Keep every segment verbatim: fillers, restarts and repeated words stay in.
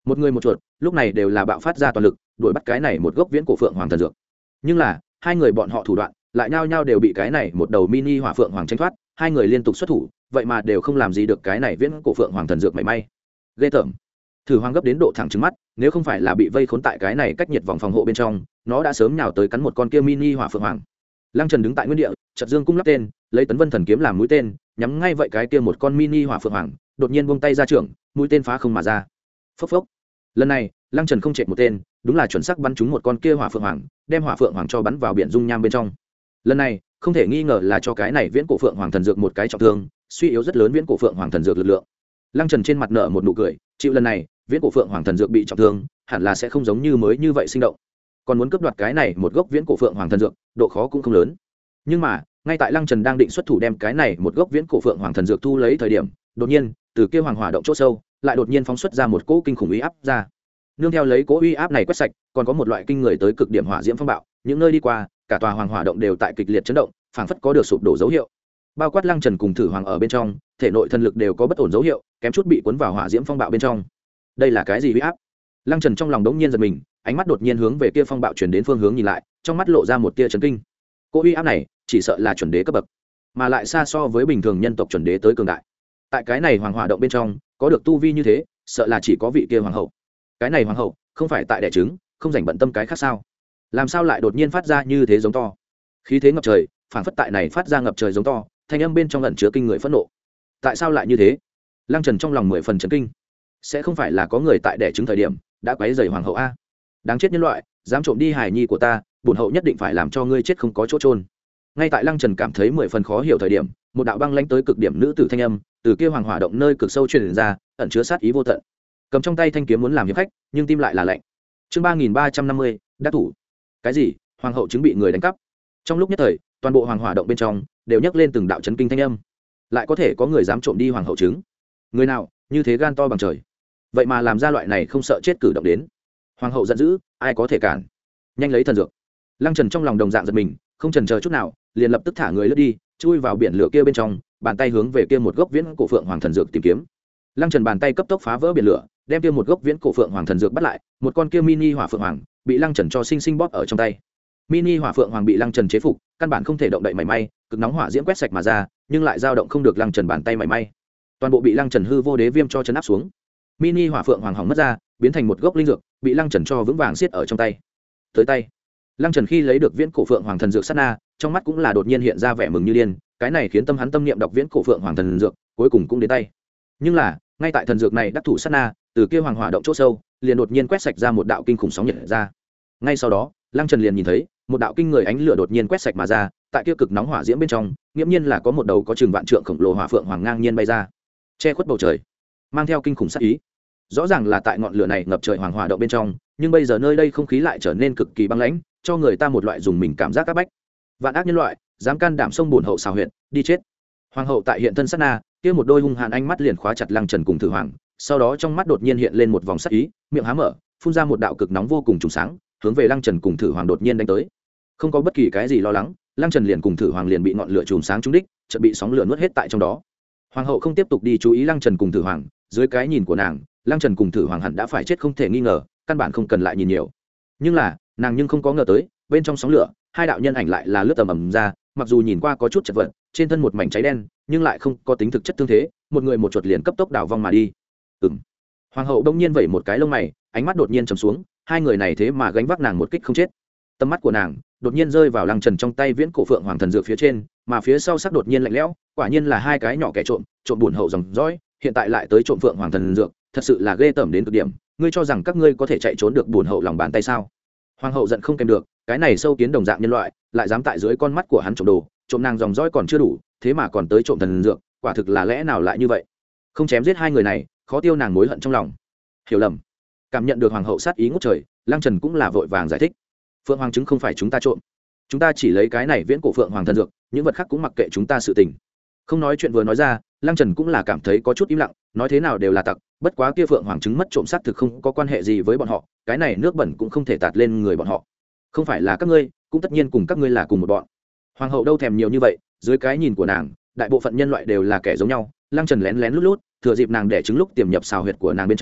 một người một chuột lúc này đều là bạo phát ra toàn lực đuổi bắt cái này một gốc viễn cổ phượng hoàng thần dược. Nhưng là hai người bọn họ thủ đoạn lại nhao nhao đều bị cái này một đầu mini hỏa phượng hoàng tranh thoát, hai người liên tục xuất thủ vậy mà đều không làm gì được cái này viễn cổ phượng hoàng thần dược mảy may. Ghê tởm. Thử hoàng gấp đến độ thẳng trứng mắt, nếu không phải là bị vây khốn tại cái này cách nhiệt vòng phòng hộ bên trong, nó đã sớm nhào tới cắn một con kia mini hỏa phượng hoàng. Lăng Trần đứng tại nguyên địa, chợt dương cung lắp tên, lấy Tấn Vân thần kiếm làm mũi tên, nhắm ngay vậy cái kia một con mini hỏa phượng hoàng, đột nhiên buông tay ra trưởng, mũi tên phá không mà ra. Phốc phốc. Lần này, Lăng Trần không chệch một tên, đúng là chuẩn xác bắn trúng một con kia hỏa phượng hoàng, đem hỏa phượng hoàng cho bắn vào biển dung nham bên trong. Lần này, không thể nghi ngờ là cho cái này viễn cổ phượng hoàng thần dược một cái trọng thương, suy yếu rất lớn viễn cổ phượng hoàng thần dược lực lượng. Lăng Trần trên mặt nở một nụ cười, chịu lần này, viễn cổ phượng hoàng thần dược bị trọng thương, hẳn là sẽ không giống như mới như vậy sinh động. Còn muốn cướp đoạt cái này một gốc viễn cổ phượng hoàng thần dược, độ khó cũng không lớn. Nhưng mà, ngay tại Lăng Trần đang định xuất thủ đem cái này một gốc viễn cổ phượng hoàng thần dược thu lấy thời điểm, đột nhiên, từ kia hoàng hỏa động chỗ sâu, lại đột nhiên phóng xuất ra một cỗ kinh khủng uy áp ra. Nương theo lấy cỗ uy áp này quét sạch, còn có một loại kinh người tới cực điểm hỏa diễm phong bạo, những nơi đi qua, cả tòa hoàng hỏa động đều tại kịch liệt chấn động, phảng phất có được sụp đổ dấu hiệu. Bao quát Lăng Trần cùng Thử Hoàng ở bên trong, thể nội thần lực đều có bất ổn dấu hiệu, kém chút bị cuốn vào hỏa diễm phong bạo bên trong. Đây là cái gì uy áp? Lăng Trần trong lòng đống nhiên giật mình, ánh mắt đột nhiên hướng về kia phong bạo truyền đến phương hướng nhìn lại, trong mắt lộ ra một tia chấn kinh. Cỗ uy áp này, chỉ sợ là chuẩn đế cấp bậc, mà lại xa so với bình thường nhân tộc chuẩn đế tới cường đại. Tại cái này hoàng hỏa động bên trong, có được tu vi như thế, sợ là chỉ có vị kia hoàng hậu. Cái này hoàng hậu, không phải tại đẻ trứng, không dành bận tâm cái khác sao? Làm sao lại đột nhiên phát ra như thế giống to? Khí thế ngập trời, phảng phất tại này phát ra ngập trời giống to, thanh âm bên trong ẩn chứa kinh người phẫn nộ. Tại sao lại như thế? Lăng Trần trong lòng mười phần chấn kinh. Sẽ không phải là có người tại đẻ trứng thời điểm đã quấy rầy hoàng hậu a? Đáng chết nhân loại, dám trộm đi hài nhi của ta, bổn hậu nhất định phải làm cho ngươi chết không có chỗ trôn. Ngay tại Lăng Trần cảm thấy mười phần khó hiểu thời điểm, một đạo băng lãnh tới cực điểm nữ tử thanh âm từ kia hoàng hỏa động nơi cực sâu truyền ra, ẩn chứa sát ý vô tận. Cầm trong tay thanh kiếm muốn làm hiệp khách, nhưng tim lại là lạnh. Chương ba nghìn ba trăm năm mươi, đắc thủ. Cái gì? Hoàng hậu chứng bị người đánh cắp? Trong lúc nhất thời, toàn bộ hoàng hỏa động bên trong đều nhấc lên từng đạo chấn kinh thanh âm. Lại có thể có người dám trộm đi hoàng hậu trứng? Người nào như thế gan to bằng trời, vậy mà làm ra loại này không sợ chết cử động đến? Hoàng hậu giận dữ, ai có thể cản? Nhanh lấy thần dược. Lăng Trần trong lòng đồng dạng giật mình, không chần chờ chút nào, liền lập tức thả người lướt đi, chui vào biển lửa kia bên trong, bàn tay hướng về kia một gốc viễn cổ phượng hoàng thần dược tìm kiếm. Lăng Trần bàn tay cấp tốc phá vỡ biển lửa, đem kia một gốc viễn cổ phượng hoàng thần dược bắt lại, một con kia mini hỏa phượng hoàng bị Lăng Trần cho sinh sinh bóp ở trong tay. Mini hỏa phượng hoàng bị Lăng Trần chế phục, căn bản không thể động đậy mảy may, cực nóng hỏa diễm quét sạch mà ra, nhưng lại dao động không được Lăng Trần bàn tay mảy may. Toàn bộ bị Lăng Trần hư vô đế viêm cho chấn áp xuống. Mini hỏa phượng hoàng hỏng mất ra, biến thành một gốc linh dược, bị Lăng Trần cho vững vàng siết ở trong tay. Tới tay. Lăng Trần khi lấy được viễn cổ phượng hoàng thần dược sát na, trong mắt cũng là đột nhiên hiện ra vẻ mừng như điên, cái này khiến tâm hắn tâm niệm đọc viễn cổ phượng hoàng thần dược, cuối cùng cũng đến tay. Nhưng là, ngay tại thần dược này đắc thủ sát na, từ kia hoàng hỏa động chỗ sâu, liền đột nhiên quét sạch ra một đạo kinh khủng sóng nhiệt ra. Ngay sau đó, Lăng Trần liền nhìn thấy, một đạo kinh người ánh lửa đột nhiên quét sạch mà ra, tại kia cực nóng hỏa diễm bên trong, nghiễm nhiên là có một đầu có chừng vạn trượng khổng lồ hỏa phượng hoàng ngang nhiên bay ra, che khuất bầu trời, mang theo kinh khủng sát ý. Rõ ràng là tại ngọn lửa này ngập trời hoàng hỏa động bên trong, nhưng bây giờ nơi đây không khí lại trở nên cực kỳ băng lãnh, cho người ta một loại dùng mình cảm giác các bách. Vạn ác nhân loại, dám can đảm xông bổn hậu xào huyệt, đi chết. Hoàng hậu tại hiện thân sát na, kia một đôi hung hãn ánh mắt liền khóa chặt Lăng Trần cùng Thử Hoàng, sau đó trong mắt đột nhiên hiện lên một vòng sát ý, miệng há mở, phun ra một đạo cực nóng vô cùng trùng sáng, hướng về Lăng Trần cùng Thử Hoàng đột nhiên đánh tới. Không có bất kỳ cái gì lo lắng, Lăng Trần liền cùng Thử Hoàng liền bị ngọn lửa trùng sáng trúng đích, chợt bị sóng lửa nuốt hết tại trong đó. Hoàng hậu không tiếp tục đi chú ý Lăng Trần cùng Thử Hoàng, dưới cái nhìn của nàng, Lăng Trần cùng Thử Hoàng hẳn đã phải chết không thể nghi ngờ, căn bản không cần lại nhìn nhiều. Nhưng là, nàng nhưng không có ngờ tới, bên trong sóng lửa, hai đạo nhân ảnh lại là lướt tầm ầm ra, mặc dù nhìn qua có chút chật vật, trên thân một mảnh cháy đen, nhưng lại không có tính thực chất thương thế, một người một chuột liền cấp tốc đảo vong mà đi. Ừm. Hoàng hậu đông nhiên vẩy một cái lông mày, ánh mắt đột nhiên trầm xuống, hai người này thế mà gánh vác nàng một kích không chết. Tầm mắt của nàng đột nhiên rơi vào Lăng Trần trong tay viễn cổ phượng hoàng thần dược phía trên, mà phía sau sắc đột nhiên lạnh lẽo, quả nhiên là hai cái nhỏ kẻ trộm, trộm bổn hậu dòng dõi, hiện tại lại tới trộm phượng hoàng thần dược, thật sự là ghê tởm đến cực điểm, ngươi cho rằng các ngươi có thể chạy trốn được bổn hậu lòng bàn tay sao? Hoàng hậu giận không kèm được, cái này sâu kiến đồng dạng nhân loại, lại dám tại dưới con mắt của hắn trộm đồ, trộm nàng dòng dõi còn chưa đủ, thế mà còn tới trộm thần dược, quả thực là lẽ nào lại như vậy? Không chém giết hai người này, khó tiêu nàng mối hận trong lòng. Hiểu lầm. Cảm nhận được hoàng hậu sát ý ngút trời, Lăng Trần cũng là vội vàng giải thích. Phượng hoàng trứng không phải chúng ta trộm, chúng ta chỉ lấy cái này viễn cổ phượng hoàng thần dược, những vật khác cũng mặc kệ chúng ta sự tình. Không nói chuyện vừa nói ra, Lăng Trần cũng là cảm thấy có chút im lặng, nói thế nào đều là tặc, bất quá kia phượng hoàng trứng mất trộm xác thực không có quan hệ gì với bọn họ, cái này nước bẩn cũng không thể tạt lên người bọn họ. Không phải là các ngươi, cũng tất nhiên cùng các ngươi là cùng một bọn. Hoàng hậu đâu thèm nhiều như vậy, dưới cái nhìn của nàng, đại bộ phận nhân loại đều là kẻ giống nhau. Lăng Trần lén lén lút lút, thừa dịp nàng đẻ trứng lúc tiềm nhập xào huyệt của nàng bên trong,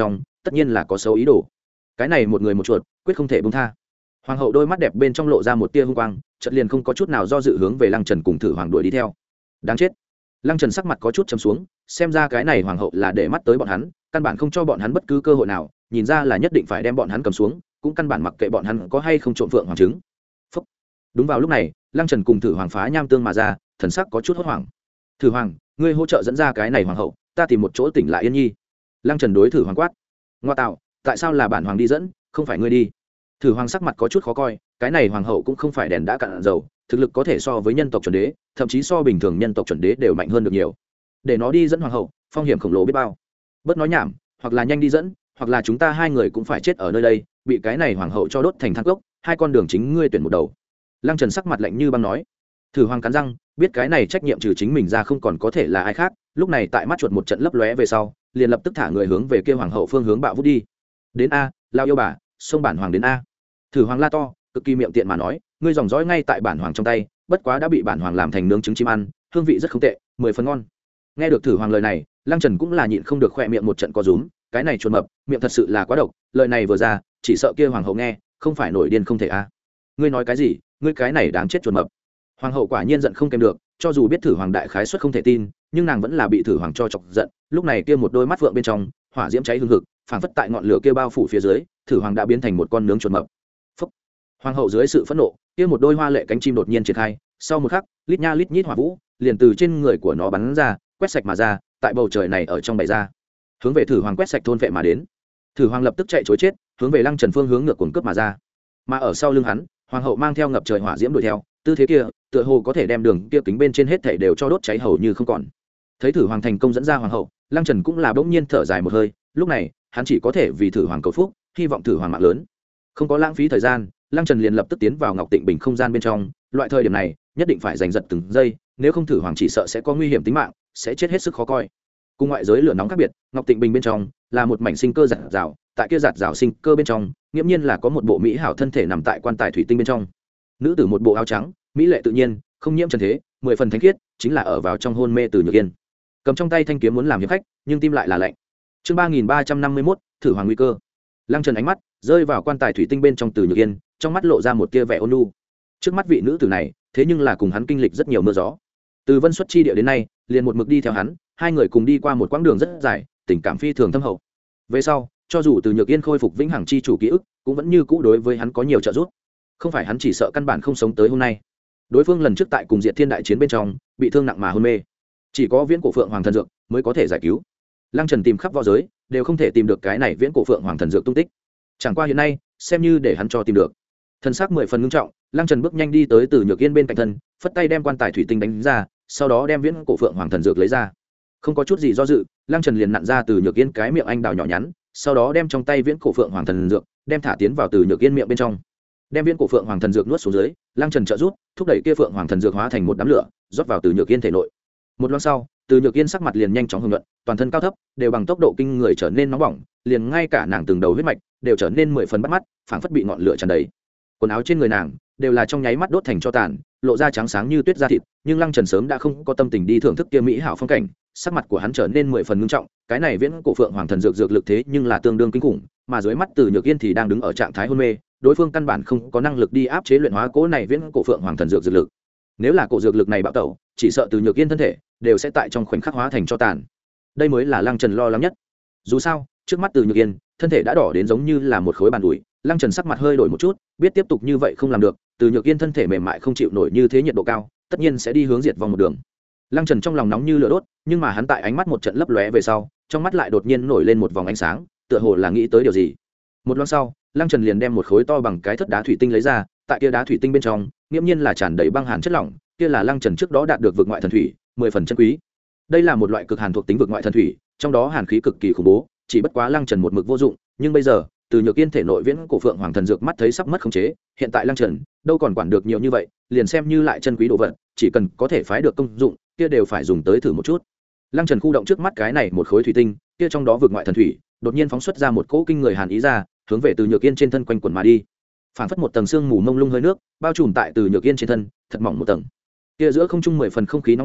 tất nhiên là có xấu ý đồ. Cái này một người một chuột quyết không thể buông tha. Hoàng hậu đôi mắt đẹp bên trong lộ ra một tia hung quang, chợt liền không có chút nào do dự hướng về Lăng Trần cùng Thử Hoàng đuổi đi theo. Đáng chết. Lăng Trần sắc mặt có chút trầm xuống, xem ra cái này hoàng hậu là để mắt tới bọn hắn, căn bản không cho bọn hắn bất cứ cơ hội nào, nhìn ra là nhất định phải đem bọn hắn cầm xuống, cũng căn bản mặc kệ bọn hắn có hay không trộm phượng hoàng trứng. Phúc. Đúng vào lúc này, Lăng Trần cùng Thử Hoàng phá nham tương mà ra, thần sắc có chút hốt hoảng. Thử Hoàng, ngươi hỗ trợ dẫn ra cái này hoàng hậu, ta tìm một chỗ tỉnh lại Yên Nhi. Lăng Trần đối Thử Hoàng quát. Ngoa tạo, tại sao là bản hoàng đi dẫn, không phải ngươi đi? Thử Hoàng sắc mặt có chút khó coi, cái này hoàng hậu cũng không phải đèn đã cạn dầu, thực lực có thể so với nhân tộc chuẩn đế, thậm chí so bình thường nhân tộc chuẩn đế đều mạnh hơn được nhiều. Để nó đi dẫn hoàng hậu, phong hiểm khổng lồ biết bao. Bớt nói nhảm, hoặc là nhanh đi dẫn, hoặc là chúng ta hai người cũng phải chết ở nơi đây, bị cái này hoàng hậu cho đốt thành than cốc, hai con đường chính ngươi tuyển một đầu. Lăng Trần sắc mặt lạnh như băng nói. Thử Hoàng cắn răng, biết cái này trách nhiệm trừ chính mình ra không còn có thể là ai khác, lúc này tại mắt chuột một trận lấp lóe về sau, liền lập tức thả người hướng về kia hoàng hậu phương hướng bạo vút đi. Đến a, lao yêu bà, xông bản hoàng đến a. Thử Hoàng la to, cực kỳ miệng tiện mà nói, ngươi dòng dõi ngay tại bản hoàng trong tay, bất quá đã bị bản hoàng làm thành nướng trứng chim ăn, hương vị rất không tệ, mười phần ngon. Nghe được Thử Hoàng lời này, Lăng Trần cũng là nhịn không được khỏe miệng một trận co rúm, cái này chuột mập, miệng thật sự là quá độc, lời này vừa ra, chỉ sợ kia hoàng hậu nghe, không phải nổi điên không thể a. Ngươi nói cái gì, ngươi cái này đáng chết chuột mập. Hoàng hậu quả nhiên giận không kèm được, cho dù biết Thử Hoàng đại khái suất không thể tin, nhưng nàng vẫn là bị Thử Hoàng cho chọc giận, lúc này kia một đôi mắt vượng bên trong, hỏa diễm cháy hừng hực, phảng phất tại ngọn lửa kia bao phủ phía dưới, Thử Hoàng đã biến thành một con nướng chuột mập. Phúc. Hoàng hậu dưới sự phẫn nộ, kia một đôi hoa lệ cánh chim đột nhiên triển khai, sau một khắc, lít nha lít nhít hỏa vũ, liền từ trên người của nó bắn ra, quét sạch mà ra, tại bầu trời này ở trong bày ra, hướng về Thử Hoàng quét sạch thôn vệ mà đến. Thử Hoàng lập tức chạy trối chết, hướng về Lăng Trần phương hướng ngược cuồng cướp mà ra. Mà ở sau lưng hắn, hoàng hậu mang theo ngập trời hỏa diễm đuổi theo, tư thế kia, tựa hồ có thể đem đường kia kính bên trên hết thảy đều cho đốt cháy hầu như không còn. Thấy Thử Hoàng thành công dẫn ra hoàng hậu, Lăng Trần cũng là bỗng nhiên thở dài một hơi, lúc này, hắn chỉ có thể vì Thử Hoàng cầu phúc, hy vọng Thử Hoàng mạng lớn. Không có lãng phí thời gian, Lăng Trần liền lập tức tiến vào Ngọc Tịnh Bình không gian bên trong, loại thời điểm này, nhất định phải giành giật từng giây, nếu không Thử Hoàng chỉ sợ sẽ có nguy hiểm tính mạng, sẽ chết hết sức khó coi. Cùng ngoại giới lửa nóng khác biệt, Ngọc Tịnh Bình bên trong là một mảnh sinh cơ giạt rào, tại kia giạt rào sinh cơ bên trong, nghiễm nhiên là có một bộ mỹ hảo thân thể nằm tại quan tài thủy tinh bên trong. Nữ tử một bộ áo trắng, mỹ lệ tự nhiên, không nhiễm trần thế, mười phần thánh khiết, chính là ở vào trong hôn mê Từ Nhược Yên. Cầm trong tay thanh kiếm muốn làm hiệp khách, nhưng tim lại là lạnh. Chương ba nghìn ba trăm năm mươi mốt, Thử Hoàng nguy cơ. Lăng Trần ánh mắt rơi vào quan tài thủy tinh bên trong Từ Nhược Yên, trong mắt lộ ra một tia vẻ ôn nhu. Trước mắt vị nữ tử này, thế nhưng là cùng hắn kinh lịch rất nhiều mưa gió. Từ Vân xuất chi địa đến nay, liền một mực đi theo hắn, hai người cùng đi qua một quãng đường rất dài, tình cảm phi thường thâm hậu. Về sau, cho dù Từ Nhược Yên khôi phục vĩnh hằng chi chủ ký ức, cũng vẫn như cũ đối với hắn có nhiều trợ giúp. Không phải hắn chỉ sợ căn bản không sống tới hôm nay. Đối phương lần trước tại cùng Diệt Thiên đại chiến bên trong, bị thương nặng mà hôn mê, chỉ có Viễn Cổ Phượng Hoàng thần dược mới có thể giải cứu. Lăng Trần tìm khắp võ giới, đều không thể tìm được cái này Viễn Cổ Phượng Hoàng thần dược tung tích. Chẳng qua hiện nay, xem như để hắn cho tìm được. Thân xác mười phần ngưng trọng, Lăng Trần bước nhanh đi tới Từ Nhược Yên bên cạnh thân, phất tay đem quan tài thủy tinh đánh ra, sau đó đem Viễn Cổ Phượng Hoàng thần dược lấy ra. Không có chút gì do dự, Lăng Trần liền nặn ra Từ Nhược Yên cái miệng anh đào nhỏ nhắn, sau đó đem trong tay Viễn Cổ Phượng Hoàng thần dược đem thả tiến vào Từ Nhược Yên miệng bên trong. Đem Viễn Cổ Phượng Hoàng thần dược nuốt xuống dưới, Lăng Trần trợ giúp, thúc đẩy kia Phượng Hoàng thần dược hóa thành một đám lửa, rót vào Từ Nhược Yên thể nội. Một lát sau, Từ Nhược Yên sắc mặt liền nhanh chóng hồng nhuận, toàn thân cao thấp đều bằng tốc độ kinh người trở nên nóng bỏng, liền ngay cả nàng từng đầu huyết mạch đều trở nên mười phần bắt mắt, phảng phất bị ngọn lửa tràn đầy. Quần áo trên người nàng đều là trong nháy mắt đốt thành tro tàn, lộ ra trắng sáng như tuyết da thịt, nhưng Lăng Trần sớm đã không có tâm tình đi thưởng thức kia mỹ hảo phong cảnh, sắc mặt của hắn trở nên mười phần ngưng trọng, cái này Viễn Cổ Phượng Hoàng thần dược dược lực thế nhưng là tương đương kinh khủng, mà dưới mắt Từ Nhược Yên thì đang đứng ở trạng thái hôn mê, đối phương căn bản không có năng lực đi áp chế luyện hóa cỗ này Viễn Cổ Phượng Hoàng thần dược dược lực. Nếu là cổ dược lực này bạo tẩu, chỉ sợ Từ Nhược Yên thân thể đều sẽ tại trong khoảnh khắc hóa thành tro tàn. Đây mới là Lăng Trần lo lắng nhất. Dù sao, trước mắt Từ Nhược Yên, thân thể đã đỏ đến giống như là một khối bàn ủi, Lăng Trần sắc mặt hơi đổi một chút, biết tiếp tục như vậy không làm được, Từ Nhược Yên thân thể mềm mại không chịu nổi như thế nhiệt độ cao, tất nhiên sẽ đi hướng diệt vong một đường. Lăng Trần trong lòng nóng như lửa đốt, nhưng mà hắn tại ánh mắt một trận lấp lóe về sau, trong mắt lại đột nhiên nổi lên một vòng ánh sáng, tựa hồ là nghĩ tới điều gì. Một lát sau, Lăng Trần liền đem một khối to bằng cái thất đá thủy tinh lấy ra, tại kia đá thủy tinh bên trong, nghiêm nhiên là tràn đầy băng hàn chất lỏng, kia là Lăng Trần trước đó đạt được vực ngoại thần thủy, mười phần chân quý. Đây là một loại cực hàn thuộc tính vực ngoại thần thủy, trong đó hàn khí cực kỳ khủng bố, chỉ bất quá Lăng Trần một mực vô dụng, nhưng bây giờ, Từ Nhược Yên thể nội Viễn Cổ Phượng Hoàng thần dược mắt thấy sắp mất khống chế, hiện tại Lăng Trần đâu còn quản được nhiều như vậy, liền xem như lại chân quý đồ vật, chỉ cần có thể phái được công dụng, kia đều phải dùng tới thử một chút. Lăng Trần khu động trước mắt cái này một khối thủy tinh, kia trong đó vực ngoại thần thủy, đột nhiên phóng xuất ra một cỗ kinh người hàn ý ra, hướng về Từ Nhược Yên trên thân quanh quẩn mà đi. Phản phất một tầng sương mù mông lung hơi nước, bao trùm tại Từ Nhược Yên trên thân, thật mỏng một tầng. Kia giữa không trung mười phần không khí nóng bỏng,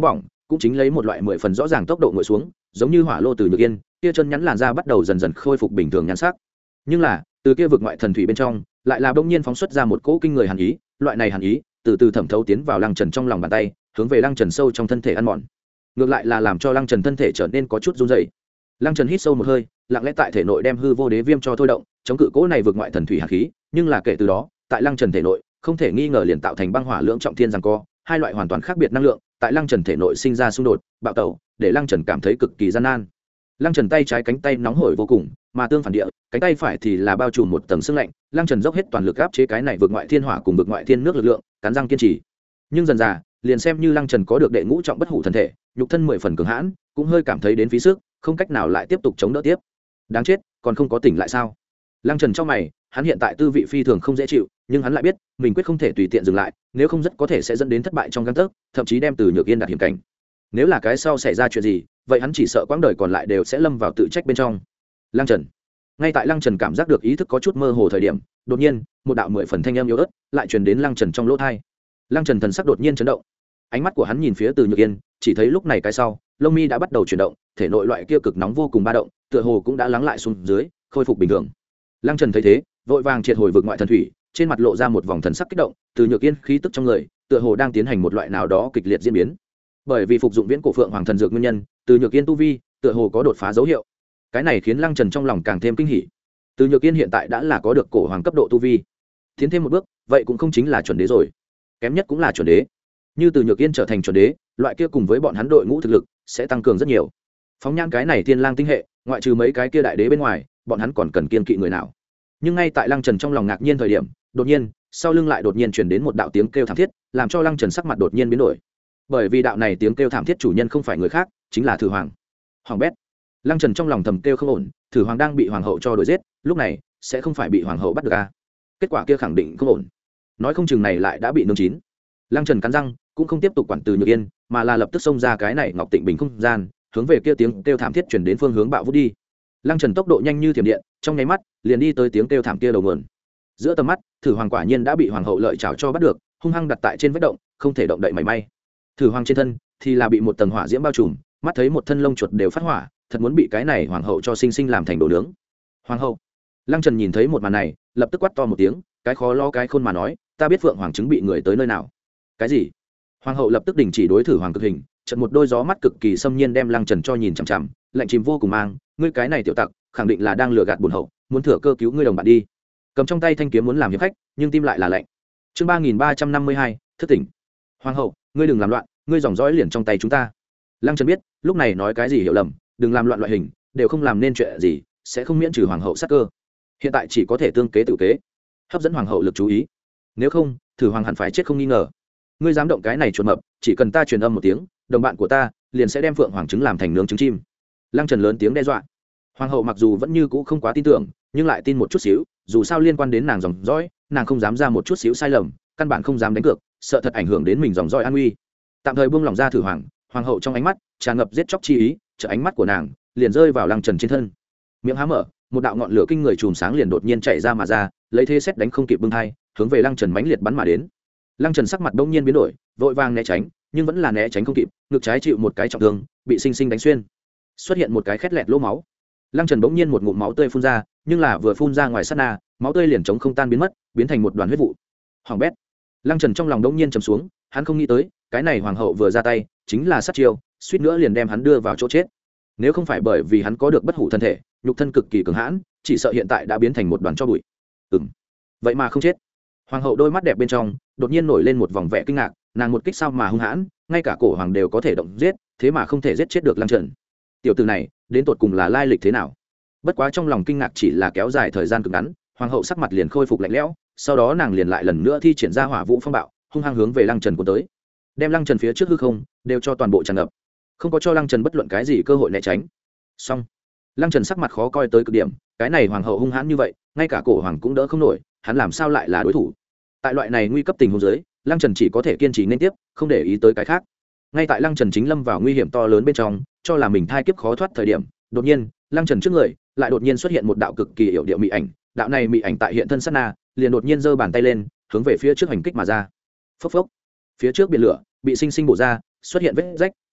cũng chính lấy một loại mười phần rõ ràng tốc độ ngồi xuống, giống như hỏa lô từ nhược yên, kia chân nhắn làn da bắt đầu dần dần khôi phục bình thường nhan sắc. Nhưng là từ kia vực ngoại thần thủy bên trong lại là bỗng nhiên phóng xuất ra một cỗ kinh người hàn ý, loại này hàn ý từ từ thẩm thấu tiến vào Lăng Trần trong lòng bàn tay, hướng về Lăng Trần sâu trong thân thể ăn mòn. Ngược lại là làm cho Lăng Trần thân thể trở nên có chút run rẩy. Lăng Trần hít sâu một hơi, lặng lẽ tại thể nội đem hư vô đế viêm cho thôi động, chống cự cỗ này vượt ngoại thần thủy hàn khí, nhưng là kể từ đó, tại Lăng Trần thể nội, không thể nghi ngờ liền tạo thành băng hỏa lưỡng trọng thiên giằng co, hai loại hoàn toàn khác biệt năng lượng, tại Lăng Trần thể nội sinh ra xung đột, bạo tẩu, để Lăng Trần cảm thấy cực kỳ gian nan. Lăng Trần tay trái cánh tay nóng hổi vô cùng, mà tương phản địa, cánh tay phải thì là bao trùm một tầng sương lạnh. Lăng Trần dốc hết toàn lực áp chế cái này vượt ngoại thiên hỏa cùng vượt ngoại thiên nước lực lượng, cắn răng kiên trì. Nhưng dần dà, liền xem như Lăng Trần có được đệ ngũ trọng bất hủ thân thể, nhục thân mười phần cường hãn, cũng hơi cảm thấy đến phí sức, không cách nào lại tiếp tục chống đỡ tiếp. Đáng chết, còn không có tỉnh lại sao? Lăng Trần trong mày, hắn hiện tại tư vị phi thường không dễ chịu, nhưng hắn lại biết, mình quyết không thể tùy tiện dừng lại, nếu không rất có thể sẽ dẫn đến thất bại trong gang tấc, thậm chí đem Từ Nhược Yên đặt hiểm cảnh. Nếu là cái sau xảy ra chuyện gì, vậy hắn chỉ sợ quãng đời còn lại đều sẽ lâm vào tự trách bên trong. Lăng Trần. Ngay tại Lăng Trần cảm giác được ý thức có chút mơ hồ thời điểm, đột nhiên, một đạo mười phần thanh âm yếu ớt lại truyền đến Lăng Trần trong lỗ tai. Lăng Trần thần sắc đột nhiên chấn động. Ánh mắt của hắn nhìn phía Từ Nhược Yên, chỉ thấy lúc này cái sau, lông mi đã bắt đầu chuyển động, thể nội loại kia cực nóng vô cùng ba động, tựa hồ cũng đã lắng lại xuống dưới, khôi phục bình thường. Lăng Trần thấy thế, vội vàng triệt hồi vực ngoại thần thủy, trên mặt lộ ra một vòng thần sắc kích động, Từ Nhược Yên khí tức trong người, tựa hồ đang tiến hành một loại nào đó kịch liệt diễn biến. Bởi vì phục dụng viễn cổ phượng hoàng thần dược nguyên nhân, Từ Nhược Yên tu vi, tựa hồ có đột phá dấu hiệu. Cái này khiến Lăng Trần trong lòng càng thêm kinh hỉ. Từ Nhược Yên hiện tại đã là có được cổ hoàng cấp độ tu vi, tiến thêm một bước, vậy cũng không chính là chuẩn đế rồi, kém nhất cũng là chuẩn đế. Như Từ Nhược Yên trở thành chuẩn đế, loại kia cùng với bọn hắn đội ngũ thực lực sẽ tăng cường rất nhiều. Phóng nhãn cái này Thiên Lang tinh hệ, ngoại trừ mấy cái kia đại đế bên ngoài, bọn hắn còn cần kiên kỵ người nào? Nhưng ngay tại Lăng Trần trong lòng ngạc nhiên thời điểm, đột nhiên, sau lưng lại đột nhiên truyền đến một đạo tiếng kêu thảm thiết, làm cho Lăng Trần sắc mặt đột nhiên biến đổi. Bởi vì đạo này tiếng kêu thảm thiết chủ nhân không phải người khác, chính là Thử Hoàng. Hoàng bét. Lăng Trần trong lòng thầm kêu không ổn, Thử Hoàng đang bị hoàng hậu cho đuổi giết, lúc này sẽ không phải bị hoàng hậu bắt được à? Kết quả kia khẳng định không ổn. Nói không chừng này lại đã bị nướng chín. Lăng Trần cắn răng, cũng không tiếp tục quản Từ Nhược Yên, mà là lập tức xông ra cái này Ngọc Tịnh Bình không gian, hướng về kia tiếng kêu thảm thiết chuyển đến phương hướng bạo vút đi. Lăng Trần tốc độ nhanh như thiểm điện, trong nháy mắt liền đi tới tiếng kêu thảm kia đầu nguồn. Giữa tầm mắt, Thử Hoàng quả nhiên đã bị hoàng hậu lợi chảo cho bắt được, hung hăng đặt tại trên vết động, không thể động đậy mảy may. Thử Hoàng trên thân thì là bị một tầng hỏa diễm bao trùm, mắt thấy một thân lông chuột đều phát hỏa, thật muốn bị cái này hoàng hậu cho sinh sinh làm thành đồ nướng. Hoàng hậu. Lăng Trần nhìn thấy một màn này, lập tức quát to một tiếng, cái khó lo cái khôn mà nói, ta biết Phượng Hoàng trứng bị người tới nơi nào. Cái gì? Hoàng hậu lập tức đình chỉ đối Thử Hoàng cực hình, chợt một đôi gió mắt cực kỳ xâm nhiên đem Lăng Trần cho nhìn chằm chằm, lạnh chìm vô cùng mang, ngươi cái này tiểu tặc, khẳng định là đang lừa gạt bổn hậu, muốn thừa cơ cứu ngươi đồng bạn đi. Cầm trong tay thanh kiếm muốn làm hiệp khách, nhưng tim lại là lạnh. Chương ba nghìn ba trăm năm mươi hai, thức tỉnh. Hoàng hậu, ngươi đừng làm loạn, ngươi dòng dõi liền trong tay chúng ta. Lăng Trần biết, lúc này nói cái gì hiểu lầm, đừng làm loạn loại hình, đều không làm nên chuyện gì, sẽ không miễn trừ hoàng hậu sát cơ. Hiện tại chỉ có thể tương kế tự kế, hấp dẫn hoàng hậu lực chú ý. Nếu không, Thử Hoàng hẳn phải chết không nghi ngờ. Ngươi dám động cái này chuột mập, chỉ cần ta truyền âm một tiếng, đồng bạn của ta liền sẽ đem Phượng Hoàng trứng làm thành nướng trứng chim. Lăng Trần lớn tiếng đe dọa. Hoàng hậu mặc dù vẫn như cũ không quá tin tưởng, nhưng lại tin một chút xíu, dù sao liên quan đến nàng dòng dõi, nàng không dám ra một chút xíu sai lầm, căn bản không dám đánh cược, sợ thật ảnh hưởng đến mình dòng dõi an nguy. Tạm thời buông lỏng ra Thử Hoàng, hoàng hậu trong ánh mắt tràn ngập giết chóc chi ý, chợ ánh mắt của nàng liền rơi vào Lăng Trần trên thân. Miệng há mở, một đạo ngọn lửa kinh người chùm sáng liền đột nhiên chạy ra mà ra, lấy thế xét đánh không kịp bưng thai, hướng về Lăng Trần mãnh liệt bắn mà đến. Lăng Trần sắc mặt bỗng nhiên biến đổi, vội vàng né tránh, nhưng vẫn là né tránh không kịp, ngực trái chịu một cái trọng thương, bị sinh sinh đánh xuyên, xuất hiện một cái khét lẹt lỗ máu. Lăng Trần bỗng nhiên một ngụm máu tươi phun ra, nhưng là vừa phun ra ngoài sát na, máu tươi liền chống không tan biến mất, biến thành một đoàn huyết vụ. Hoàng bét. Lăng Trần trong lòng bỗng nhiên trầm xuống, hắn không nghĩ tới, cái này hoàng hậu vừa ra tay, chính là sát chiêu, suýt nữa liền đem hắn đưa vào chỗ chết. Nếu không phải bởi vì hắn có được bất hủ thân thể, nhục thân cực kỳ cường hãn, chỉ sợ hiện tại đã biến thành một đoàn tro bụi. Ừm, vậy mà không chết. Hoàng hậu đôi mắt đẹp bên trong đột nhiên nổi lên một vòng vẻ kinh ngạc, nàng một kích sao mà hung hãn, ngay cả cổ hoàng đều có thể động giết, thế mà không thể giết chết được Lăng Trần. Tiểu tử này, đến tột cùng là lai lịch thế nào? Bất quá trong lòng kinh ngạc chỉ là kéo dài thời gian cực ngắn, hoàng hậu sắc mặt liền khôi phục lạnh lẽo, sau đó nàng liền lại lần nữa thi triển ra hỏa vũ phong bạo, hung hăng hướng về Lăng Trần của tới, đem Lăng Trần phía trước hư không đều cho toàn bộ tràn ngập, không có cho Lăng Trần bất luận cái gì cơ hội né tránh. Xong, Lăng Trần sắc mặt khó coi tới cực điểm, cái này hoàng hậu hung hãn như vậy, ngay cả cổ hoàng cũng đỡ không nổi, hắn làm sao lại là đối thủ? Tại loại này nguy cấp tình huống dưới, Lăng Trần chỉ có thể kiên trì nên tiếp, không để ý tới cái khác. Ngay tại Lăng Trần chính lâm vào nguy hiểm to lớn bên trong, cho là mình thai kiếp khó thoát thời điểm, đột nhiên, Lăng Trần trước người lại đột nhiên xuất hiện một đạo cực kỳ hiểu điệu mị ảnh, đạo này mị ảnh tại hiện thân sát na, liền đột nhiên giơ bàn tay lên, hướng về phía trước hành kích mà ra. Phốc phốc. Phía trước biển lửa bị sinh sinh bổ ra, xuất hiện vết rách,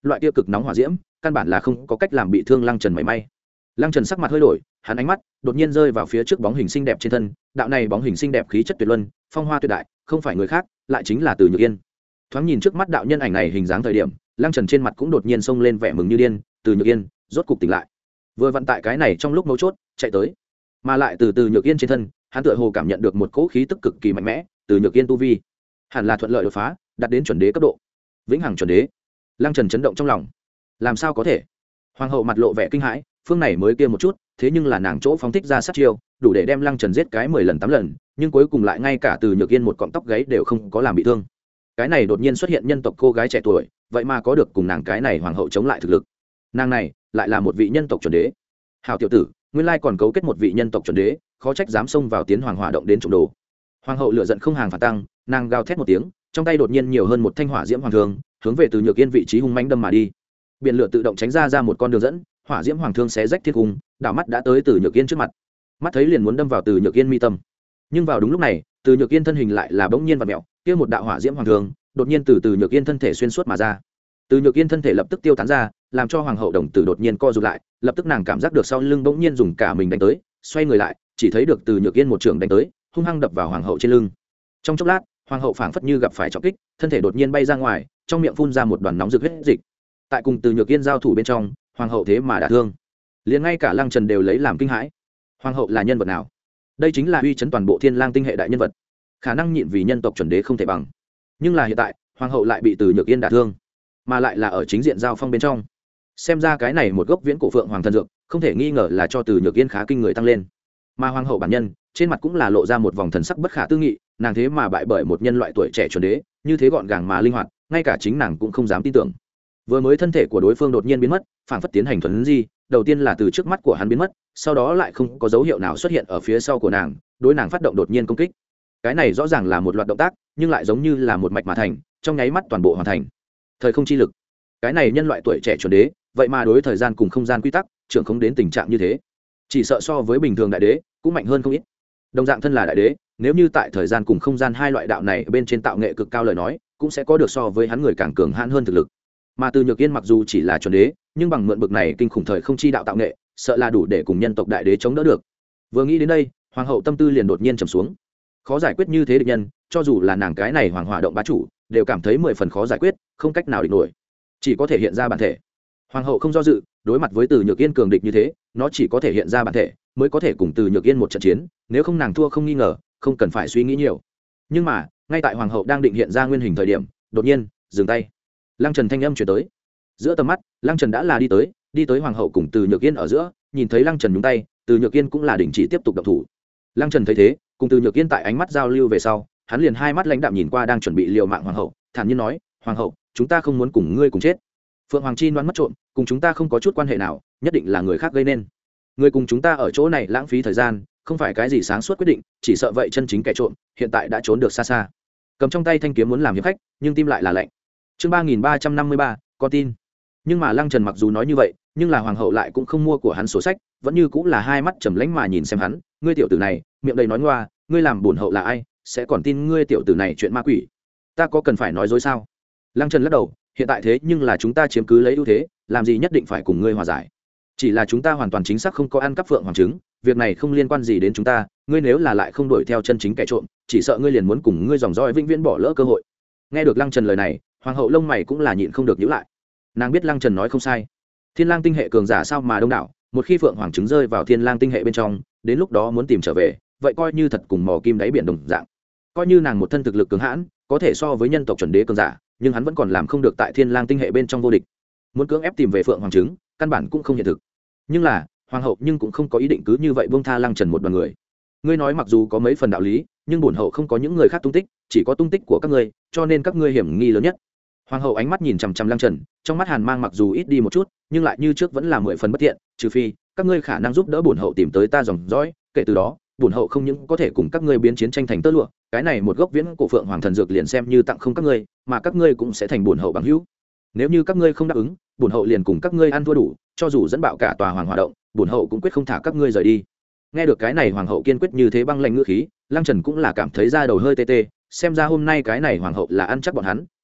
loại kia cực nóng hỏa diễm căn bản là không có cách làm bị thương lăng trần mảy may. Lăng trần sắc mặt hơi đổi, hắn ánh mắt đột nhiên rơi vào phía trước bóng hình xinh đẹp trên thân. Đạo này bóng hình xinh đẹp khí chất tuyệt luân, phong hoa tuyệt đại, không phải người khác lại chính là Từ Nhược Yên. Thoáng nhìn trước mắt đạo nhân ảnh này hình dáng thời điểm, Lăng Trần trên mặt cũng đột nhiên xông lên vẻ mừng như điên. Từ Nhược Yên rốt cục tỉnh lại, vừa vận tại cái này trong lúc mấu chốt chạy tới, mà lại từ Từ Nhược Yên trên thân hắn tựa hồ cảm nhận được một cỗ khí tức cực kỳ mạnh mẽ. Từ Nhược Yên tu vi hẳn là thuận lợi đột phá, đạt đến chuẩn đế cấp độ, vĩnh hằng chuẩn đế. Lăng Trần chấn động trong lòng, làm sao có thể? Hoàng hậu mặt lộ vẻ kinh hãi, phương này mới kia một chút, thế nhưng là nàng chỗ phóng thích ra sát chiêu, đủ để đem Lăng Trần giết cái mười lần tám lần, nhưng cuối cùng lại ngay cả Từ Nhược Yên một cọng tóc gáy đều không có làm bị thương. Cái này đột nhiên xuất hiện nhân tộc cô gái trẻ tuổi, vậy mà có được cùng nàng cái này hoàng hậu chống lại thực lực. Nàng này lại là một vị nhân tộc chuẩn đế. Hảo tiểu tử, nguyên lai còn cấu kết một vị nhân tộc chuẩn đế, khó trách dám xông vào tiến hoàng hỏa động đến trộm đồ. Hoàng hậu lửa giận không hàng phản tăng, nàng gào thét một tiếng, trong tay đột nhiên nhiều hơn một thanh hỏa diễm hoàng thương, hướng về Từ Nhược Yên vị trí hung mãnh đâm mà đi. Biển lửa tự động tránh ra ra một con đường dẫn, hỏa diễm hoàng thương xé rách thiên cung, đảo mắt đã tới Từ Nhược Yên trước mặt. Mắt thấy liền muốn đâm vào Từ Nhược Yên mi tâm. Nhưng vào đúng lúc này, Từ Nhược Yên thân hình lại là bỗng nhiên vặn mèo, kia một đạo hỏa diễm hoàng thương đột nhiên từ Từ Nhược Yên thân thể xuyên suốt mà ra. Từ Nhược Yên thân thể lập tức tiêu tán ra, làm cho hoàng hậu đồng tử đột nhiên co rụt lại, lập tức nàng cảm giác được sau lưng bỗng nhiên dùng cả mình đánh tới, xoay người lại, chỉ thấy được Từ Nhược Yên một trường đánh tới, hung hăng đập vào hoàng hậu trên lưng. Trong chốc lát, hoàng hậu phảng phất như gặp phải trọng kích, thân thể đột nhiên bay ra ngoài, trong miệng phun ra một đoàn nóng rực huyết dịch. Tại cùng Từ Nhược Yên giao thủ bên trong, hoàng hậu thế mà đả thương, liền ngay cả Lăng Trần đều lấy làm kinh hãi. Hoàng hậu là nhân vật nào? Đây chính là uy chấn toàn bộ Thiên Lang tinh hệ đại nhân vật, khả năng nhịn vì nhân tộc chuẩn đế không thể bằng. Nhưng là hiện tại, hoàng hậu lại bị Từ Nhược Yên đả thương, mà lại là ở chính diện giao phong bên trong. Xem ra cái này một gốc viễn cổ phượng hoàng thần dược, không thể nghi ngờ là cho Từ Nhược Yên khá kinh người tăng lên. Mà hoàng hậu bản nhân, trên mặt cũng là lộ ra một vòng thần sắc bất khả tư nghị, nàng thế mà bại bởi một nhân loại tuổi trẻ chuẩn đế, như thế gọn gàng mà linh hoạt, ngay cả chính nàng cũng không dám tin tưởng. Vừa mới thân thể của đối phương đột nhiên biến mất, phản phất tiến hành thuần di, đầu tiên là từ trước mắt của hắn biến mất, sau đó lại không có dấu hiệu nào xuất hiện ở phía sau của nàng, đối nàng phát động đột nhiên công kích. Cái này rõ ràng là một loạt động tác, nhưng lại giống như là một mạch mà thành, trong nháy mắt toàn bộ hoàn thành. Thời không chi lực, cái này nhân loại tuổi trẻ chuẩn đế, vậy mà đối thời gian cùng không gian quy tắc trưởng không đến tình trạng như thế, chỉ sợ so với bình thường đại đế cũng mạnh hơn không ít. Đồng dạng thân là đại đế, nếu như tại thời gian cùng không gian hai loại đạo này bên trên tạo nghệ cực cao lời nói, cũng sẽ có được so với hắn người càng cường hãn hơn thực lực. Mà Từ Nhược Yên mặc dù chỉ là chuẩn đế, nhưng bằng mượn bực này kinh khủng thời không chi đạo tạo nghệ, sợ là đủ để cùng nhân tộc đại đế chống đỡ được. Vừa nghĩ đến đây, hoàng hậu tâm tư liền đột nhiên trầm xuống. Khó giải quyết như thế địch nhân, cho dù là nàng cái này hoàng hỏa động bá chủ, đều cảm thấy mười phần khó giải quyết, không cách nào địch nổi, chỉ có thể hiện ra bản thể. Hoàng hậu không do dự, đối mặt với Từ Nhược Yên cường địch như thế, nó chỉ có thể hiện ra bản thể, mới có thể cùng Từ Nhược Yên một trận chiến, nếu không nàng thua không nghi ngờ, không cần phải suy nghĩ nhiều. Nhưng mà, ngay tại hoàng hậu đang định hiện ra nguyên hình thời điểm, đột nhiên dừng tay. Lăng Trần thanh âm truyền tới. Giữa tầm mắt, Lăng Trần đã là đi tới, đi tới hoàng hậu cùng Từ Nhược Yên ở giữa, nhìn thấy Lăng Trần nhúng tay, Từ Nhược Yên cũng là đình chỉ tiếp tục động thủ. Lăng Trần thấy thế, cùng Từ Nhược Yên tại ánh mắt giao lưu về sau, hắn liền hai mắt lãnh đạm nhìn qua đang chuẩn bị liều mạng hoàng hậu, thản nhiên nói: "Hoàng hậu, chúng ta không muốn cùng ngươi cùng chết. Phượng Hoàng chi đoán mất trộm, cùng chúng ta không có chút quan hệ nào, nhất định là người khác gây nên. Người cùng chúng ta ở chỗ này lãng phí thời gian, không phải cái gì sáng suốt quyết định, chỉ sợ vậy chân chính kẻ trộm, hiện tại đã trốn được xa xa." Cầm trong tay thanh kiếm muốn làm hiệp khách, nhưng tim lại là lạnh. Chương ba nghìn ba trăm năm mươi ba, con tin. Nhưng mà Lăng Trần mặc dù nói như vậy, nhưng là hoàng hậu lại cũng không mua của hắn sổ sách, vẫn như cũng là hai mắt trầm lãnh mà nhìn xem hắn, ngươi tiểu tử này, miệng đầy nói ngoa, ngươi làm bổn hậu là ai, sẽ còn tin ngươi tiểu tử này chuyện ma quỷ. Ta có cần phải nói dối sao? Lăng Trần lắc đầu, hiện tại thế nhưng là chúng ta chiếm cứ lấy ưu thế, làm gì nhất định phải cùng ngươi hòa giải. Chỉ là chúng ta hoàn toàn chính xác không có ăn cắp phượng hoàng trứng, việc này không liên quan gì đến chúng ta, ngươi nếu là lại không đuổi theo chân chính kẻ trộm, chỉ sợ ngươi liền muốn cùng ngươi dòng dõi vĩnh viễn bỏ lỡ cơ hội. Nghe được Lăng Trần lời này, hoàng hậu lông mày cũng là nhịn không được nhíu lại. Nàng biết Lăng Trần nói không sai, Thiên Lang tinh hệ cường giả sao mà đông đảo, một khi phượng hoàng trứng rơi vào Thiên Lang tinh hệ bên trong, đến lúc đó muốn tìm trở về, vậy coi như thật cùng mò kim đáy biển đồng dạng. Coi như nàng một thân thực lực cường hãn, có thể so với nhân tộc chuẩn đế cường giả, nhưng hắn vẫn còn làm không được tại Thiên Lang tinh hệ bên trong vô địch. Muốn cưỡng ép tìm về phượng hoàng trứng, căn bản cũng không hiện thực. Nhưng là, hoàng hậu nhưng cũng không có ý định cứ như vậy buông tha Lăng Trần một đoàn người. Ngươi nói mặc dù có mấy phần đạo lý, nhưng bổn hậu không có những người khác tung tích, chỉ có tung tích của các ngươi, cho nên các ngươi hiểm nghi lớn nhất. Hoàng hậu ánh mắt nhìn chằm chằm Lăng Trần, trong mắt hàn mang mặc dù ít đi một chút, nhưng lại như trước vẫn là mười phần bất thiện, trừ phi các ngươi khả năng giúp đỡ bổn hậu tìm tới ta dòng dõi, kể từ đó, bổn hậu không những có thể cùng các ngươi biến chiến tranh thành tơ lụa, cái này một gốc viễn cổ phượng hoàng thần dược liền xem như tặng không các ngươi, mà các ngươi cũng sẽ thành bổn hậu bằng hữu. Nếu như các ngươi không đáp ứng, bổn hậu liền cùng các ngươi ăn thua đủ, cho dù dẫn bạo cả tòa hoàng hỏa động, bổn hậu cũng quyết không thả các ngươi rời đi. Nghe được cái này hoàng hậu kiên quyết như thế băng lãnh ngữ khí, Lăng Trần cũng là cảm thấy da đầu hơi tê tê, xem ra hôm nay cái này hoàng hậu là ăn chắc bọn hắn,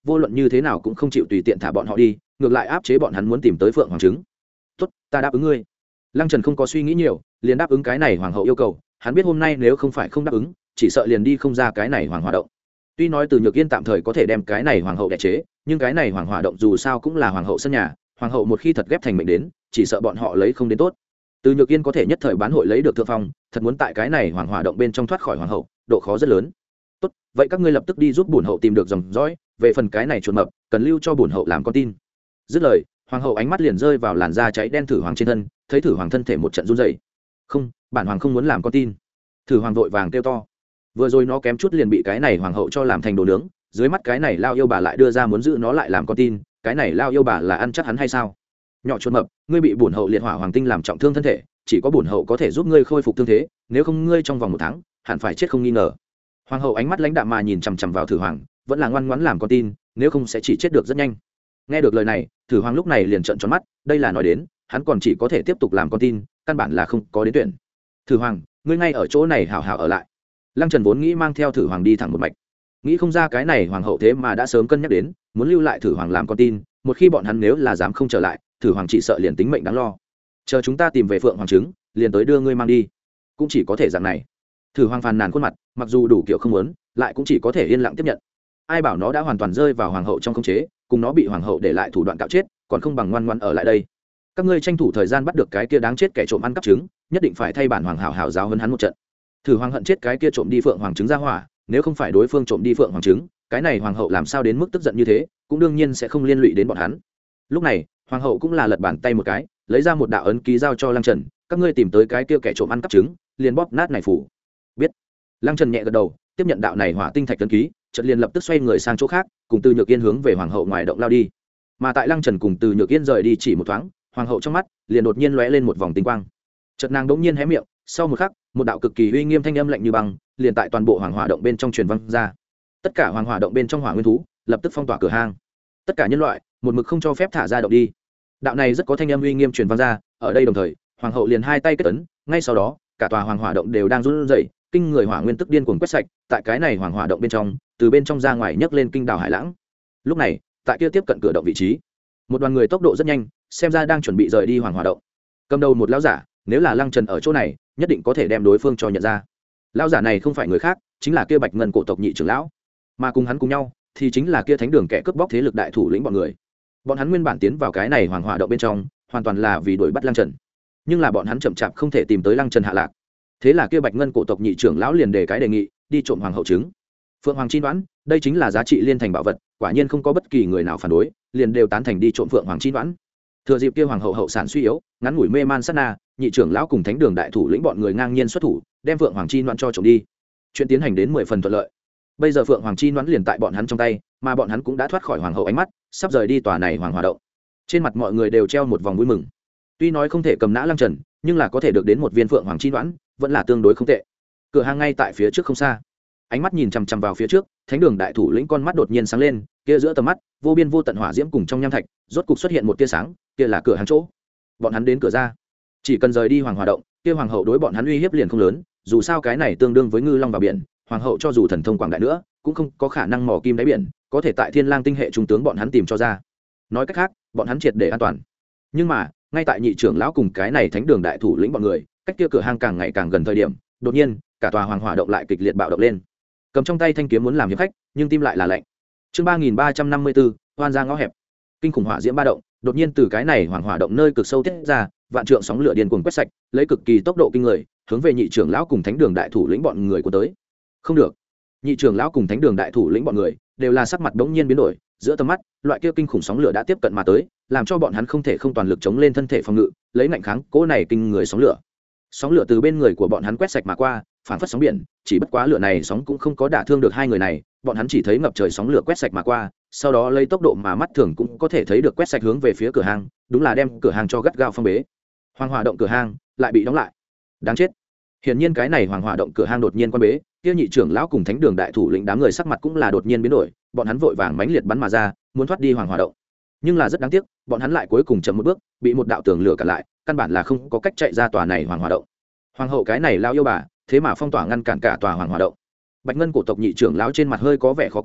vô luận như thế nào cũng không chịu tùy tiện thả bọn họ đi, ngược lại áp chế bọn hắn muốn tìm tới phượng hoàng trứng. Tốt, ta đáp ứng ngươi. Lăng Trần không có suy nghĩ nhiều, liền đáp ứng cái này hoàng hậu yêu cầu. Hắn biết hôm nay nếu không phải không đáp ứng, chỉ sợ liền đi không ra cái này hoàng hỏa động. Tuy nói Từ Nhược Yên tạm thời có thể đem cái này hoàng hậu đè chế, nhưng cái này hoàng hỏa động dù sao cũng là hoàng hậu sân nhà, hoàng hậu một khi thật ghép thành mệnh đến, chỉ sợ bọn họ lấy không đến tốt. Từ Nhược Yên có thể nhất thời bán hội lấy được thượng phong, thật muốn tại cái này hoàng hỏa động bên trong thoát khỏi hoàng hậu, độ khó rất lớn. Tốt, vậy các ngươi lập tức đi giúp bổn hậu tìm được dòng dõi, về phần cái này chuột mập, cần lưu cho bổn hậu làm con tin. Dứt lời, hoàng hậu ánh mắt liền rơi vào làn da cháy đen Thử Hoàng trên thân, thấy Thử Hoàng thân thể một trận run rẩy. Không, bản hoàng không muốn làm con tin. Thử Hoàng vội vàng kêu to. Vừa rồi nó kém chút liền bị cái này hoàng hậu cho làm thành đồ nướng, dưới mắt cái này lao yêu bà lại đưa ra muốn giữ nó lại làm con tin, cái này lao yêu bà là ăn chắc hắn hay sao? Nhỏ chuột mập, ngươi bị bổn hậu liệt hỏa hoàng tinh làm trọng thương thân thể, chỉ có bổn hậu có thể giúp ngươi khôi phục thương thế, nếu không ngươi trong vòng một tháng hẳn phải chết không nghi ngờ. Hoàng hậu ánh mắt lãnh đạm mà nhìn chằm chằm vào Thử Hoàng, vẫn là ngoan ngoãn làm con tin, nếu không sẽ chỉ chết được rất nhanh. Nghe được lời này, Thử Hoàng lúc này liền trợn tròn mắt, đây là nói đến hắn còn chỉ có thể tiếp tục làm con tin, căn bản là không có đến tuyển. Thử Hoàng, ngươi ngay ở chỗ này hảo hảo ở lại. Lăng Trần vốn nghĩ mang theo Thử Hoàng đi thẳng một mạch, nghĩ không ra cái này hoàng hậu thế mà đã sớm cân nhắc đến muốn lưu lại Thử Hoàng làm con tin, một khi bọn hắn nếu là dám không trở lại, Thử Hoàng chỉ sợ liền tính mệnh đáng lo. Chờ chúng ta tìm về phượng hoàng trứng, liền tới đưa ngươi mang đi. Cũng chỉ có thể dạng này. Thử Hoàng phàn nàn khuôn mặt, mặc dù đủ kiểu không muốn, lại cũng chỉ có thể yên lặng tiếp nhận. Ai bảo nó đã hoàn toàn rơi vào hoàng hậu trong khống chế, cùng nó bị hoàng hậu để lại thủ đoạn cạo chết, còn không bằng ngoan ngoãn ở lại đây. Các ngươi tranh thủ thời gian bắt được cái kia đáng chết kẻ trộm ăn cắp trứng, nhất định phải thay bản hoàng hảo hảo giáo huấn hắn một trận. Thử Hoàng hận chết cái kia trộm đi phượng hoàng trứng ra hỏa, nếu không phải đối phương trộm đi phượng hoàng trứng, cái này hoàng hậu làm sao đến mức tức giận như thế, cũng đương nhiên sẽ không liên lụy đến bọn hắn. Lúc này, hoàng hậu cũng là lật bàn tay một cái, lấy ra một đạo ấn ký giao cho Lăng Trần, các ngươi tìm tới cái kia kẻ trộm ăn cắp trứng, liền bóp nát này phủ. Biết. Lăng Trần nhẹ gật đầu, tiếp nhận đạo này hỏa tinh thạch ấn ký, chợt liền lập tức xoay người sang chỗ khác, cùng Từ Nhược Yên hướng về hoàng hậu ngoài động lao đi. Mà tại Lăng Trần cùng Từ Nhược Yên rời đi chỉ một thoáng, hoàng hậu trong mắt liền đột nhiên lóe lên một vòng tinh quang. Chợt nàng đống nhiên hé miệng, sau một khắc, một đạo cực kỳ uy nghiêm thanh âm lạnh như băng liền tại toàn bộ hoàng hỏa động bên trong truyền vang ra. Tất cả hoàng hỏa động bên trong hỏa nguyên thú lập tức phong tỏa cửa hang. Tất cả nhân loại một mực không cho phép thả ra động đi. Đạo này rất có thanh âm uy nghiêm truyền vang ra, ở đây đồng thời, hoàng hậu liền hai tay kết ấn, ngay sau đó, cả tòa hoàng hỏa động đều đang run rẩy, kinh người hỏa nguyên tức điên cuồng quét sạch, tại cái này hoàng hỏa động bên trong, từ bên trong ra ngoài nhấc lên kinh đảo hải lãng. Lúc này, tại kia tiếp cận cửa động vị trí, một đoàn người tốc độ rất nhanh, xem ra đang chuẩn bị rời đi hoàng hỏa động. Cầm đầu một lão giả, nếu là Lăng Trần ở chỗ này, nhất định có thể đem đối phương cho nhận ra. Lão giả này không phải người khác, chính là kia Bạch Ngân cổ tộc nhị trưởng lão, mà cùng hắn cùng nhau thì chính là kia thánh đường kẻ cướp bóc thế lực đại thủ lĩnh bọn người. Bọn hắn nguyên bản tiến vào cái này hoàng hỏa động bên trong, hoàn toàn là vì đuổi bắt Lăng Trần, nhưng là bọn hắn chậm chạp không thể tìm tới Lăng Trần hạ lạc. Thế là kia Bạch Ngân cổ tộc nhị trưởng lão liền đề cái đề nghị, đi trộm hoàng hậu trứng. Phượng hoàng chi đoán, đây chính là giá trị liên thành bảo vật, quả nhiên không có bất kỳ người nào phản đối, liền đều tán thành đi trộm Phượng hoàng chi đoán. Thừa dịp kia hoàng hậu hậu sản suy yếu, ngắn ngủi mê man sát na, nhị trưởng lão cùng thánh đường đại thủ lĩnh bọn người ngang nhiên xuất thủ, đem Phượng hoàng chi đoán cho trộm đi. Chuyện tiến hành đến mười phần thuận lợi. Bây giờ Phượng hoàng chi đoán liền tại bọn hắn trong tay, mà bọn hắn cũng đã thoát khỏi hoàng hậu ánh mắt, sắp rời đi tòa này hoàng hỏa động. Trên mặt mọi người đều treo một vòng vui mừng. Tuy nói không thể cầm nã Lăng Trần, nhưng là có thể được đến một viên Phượng hoàng chi đoán, vẫn là tương đối không tệ. Cửa hàng ngay tại phía trước không xa. Ánh mắt nhìn chằm chằm vào phía trước, thánh đường đại thủ lĩnh con mắt đột nhiên sáng lên, kia giữa tầm mắt, vô biên vô tận hỏa diễm cùng trong nham thạch, rốt cục xuất hiện một tia sáng, kia là cửa hàng chỗ. Bọn hắn đến cửa ra, chỉ cần rời đi hoàng hỏa động, kia hoàng hậu đối bọn hắn uy hiếp liền không lớn, dù sao cái này tương đương với ngư long vào biển, hoàng hậu cho dù thần thông quảng đại nữa, cũng không có khả năng mò kim đáy biển, có thể tại Thiên Lang tinh hệ trung tướng bọn hắn tìm cho ra. Nói cách khác, bọn hắn triệt để an toàn. Nhưng mà, ngay tại nhị trưởng lão cùng cái này thánh đường đại thủ lĩnh bọn người, cách kia cửa hang càng ngày càng gần thời điểm, đột nhiên, cả tòa hoàng hỏa động lại kịch liệt bạo động lên. Cầm trong tay thanh kiếm muốn làm hiệp khách, nhưng tim lại là lạnh. Chương ba nghìn ba trăm năm mươi bốn, hoan ra ngõ hẹp. Kinh khủng hỏa diễm ba động, đột nhiên từ cái này hoàng hỏa động nơi cực sâu tiết ra, vạn trượng sóng lửa điên cuồng quét sạch, lấy cực kỳ tốc độ kinh người, hướng về nhị trưởng lão cùng thánh đường đại thủ lĩnh bọn người của tới. Không được. Nhị trưởng lão cùng thánh đường đại thủ lĩnh bọn người đều là sắc mặt đống nhiên biến đổi, giữa tầm mắt, loại kia kinh khủng sóng lửa đã tiếp cận mà tới, làm cho bọn hắn không thể không toàn lực chống lên thân thể phòng ngự, lấy ngạnh kháng cỗ này kinh người sóng lửa. Sóng lửa từ bên người của bọn hắn quét sạch mà qua, phản phất sóng biển, chỉ bất quá lửa này sóng cũng không có đả thương được hai người này, bọn hắn chỉ thấy ngập trời sóng lửa quét sạch mà qua, sau đó lấy tốc độ mà mắt thường cũng có thể thấy được quét sạch hướng về phía cửa hàng, đúng là đem cửa hàng cho gắt gao phong bế. Hoàng hỏa động cửa hàng lại bị đóng lại. Đáng chết. Hiển nhiên cái này hoàng hỏa động cửa hang đột nhiên quan bế, kia nhị trưởng lão cùng thánh đường đại thủ lĩnh đám người sắc mặt cũng là đột nhiên biến đổi, bọn hắn vội vàng mãnh liệt bắn mà ra, muốn thoát đi hoàng hỏa động. Nhưng là rất đáng tiếc, bọn hắn lại cuối cùng chậm một bước, bị một đạo tường lửa cản lại, căn bản là không có cách chạy ra tòa này hoàng hỏa động. Hoàng hậu cái này lao yêu bà, thế mà phong tỏa ngăn cản cả tòa hoàng hỏa động. Bạch Ngân cổ tộc nhị trưởng lão trên mặt hơi có vẻ khó coi,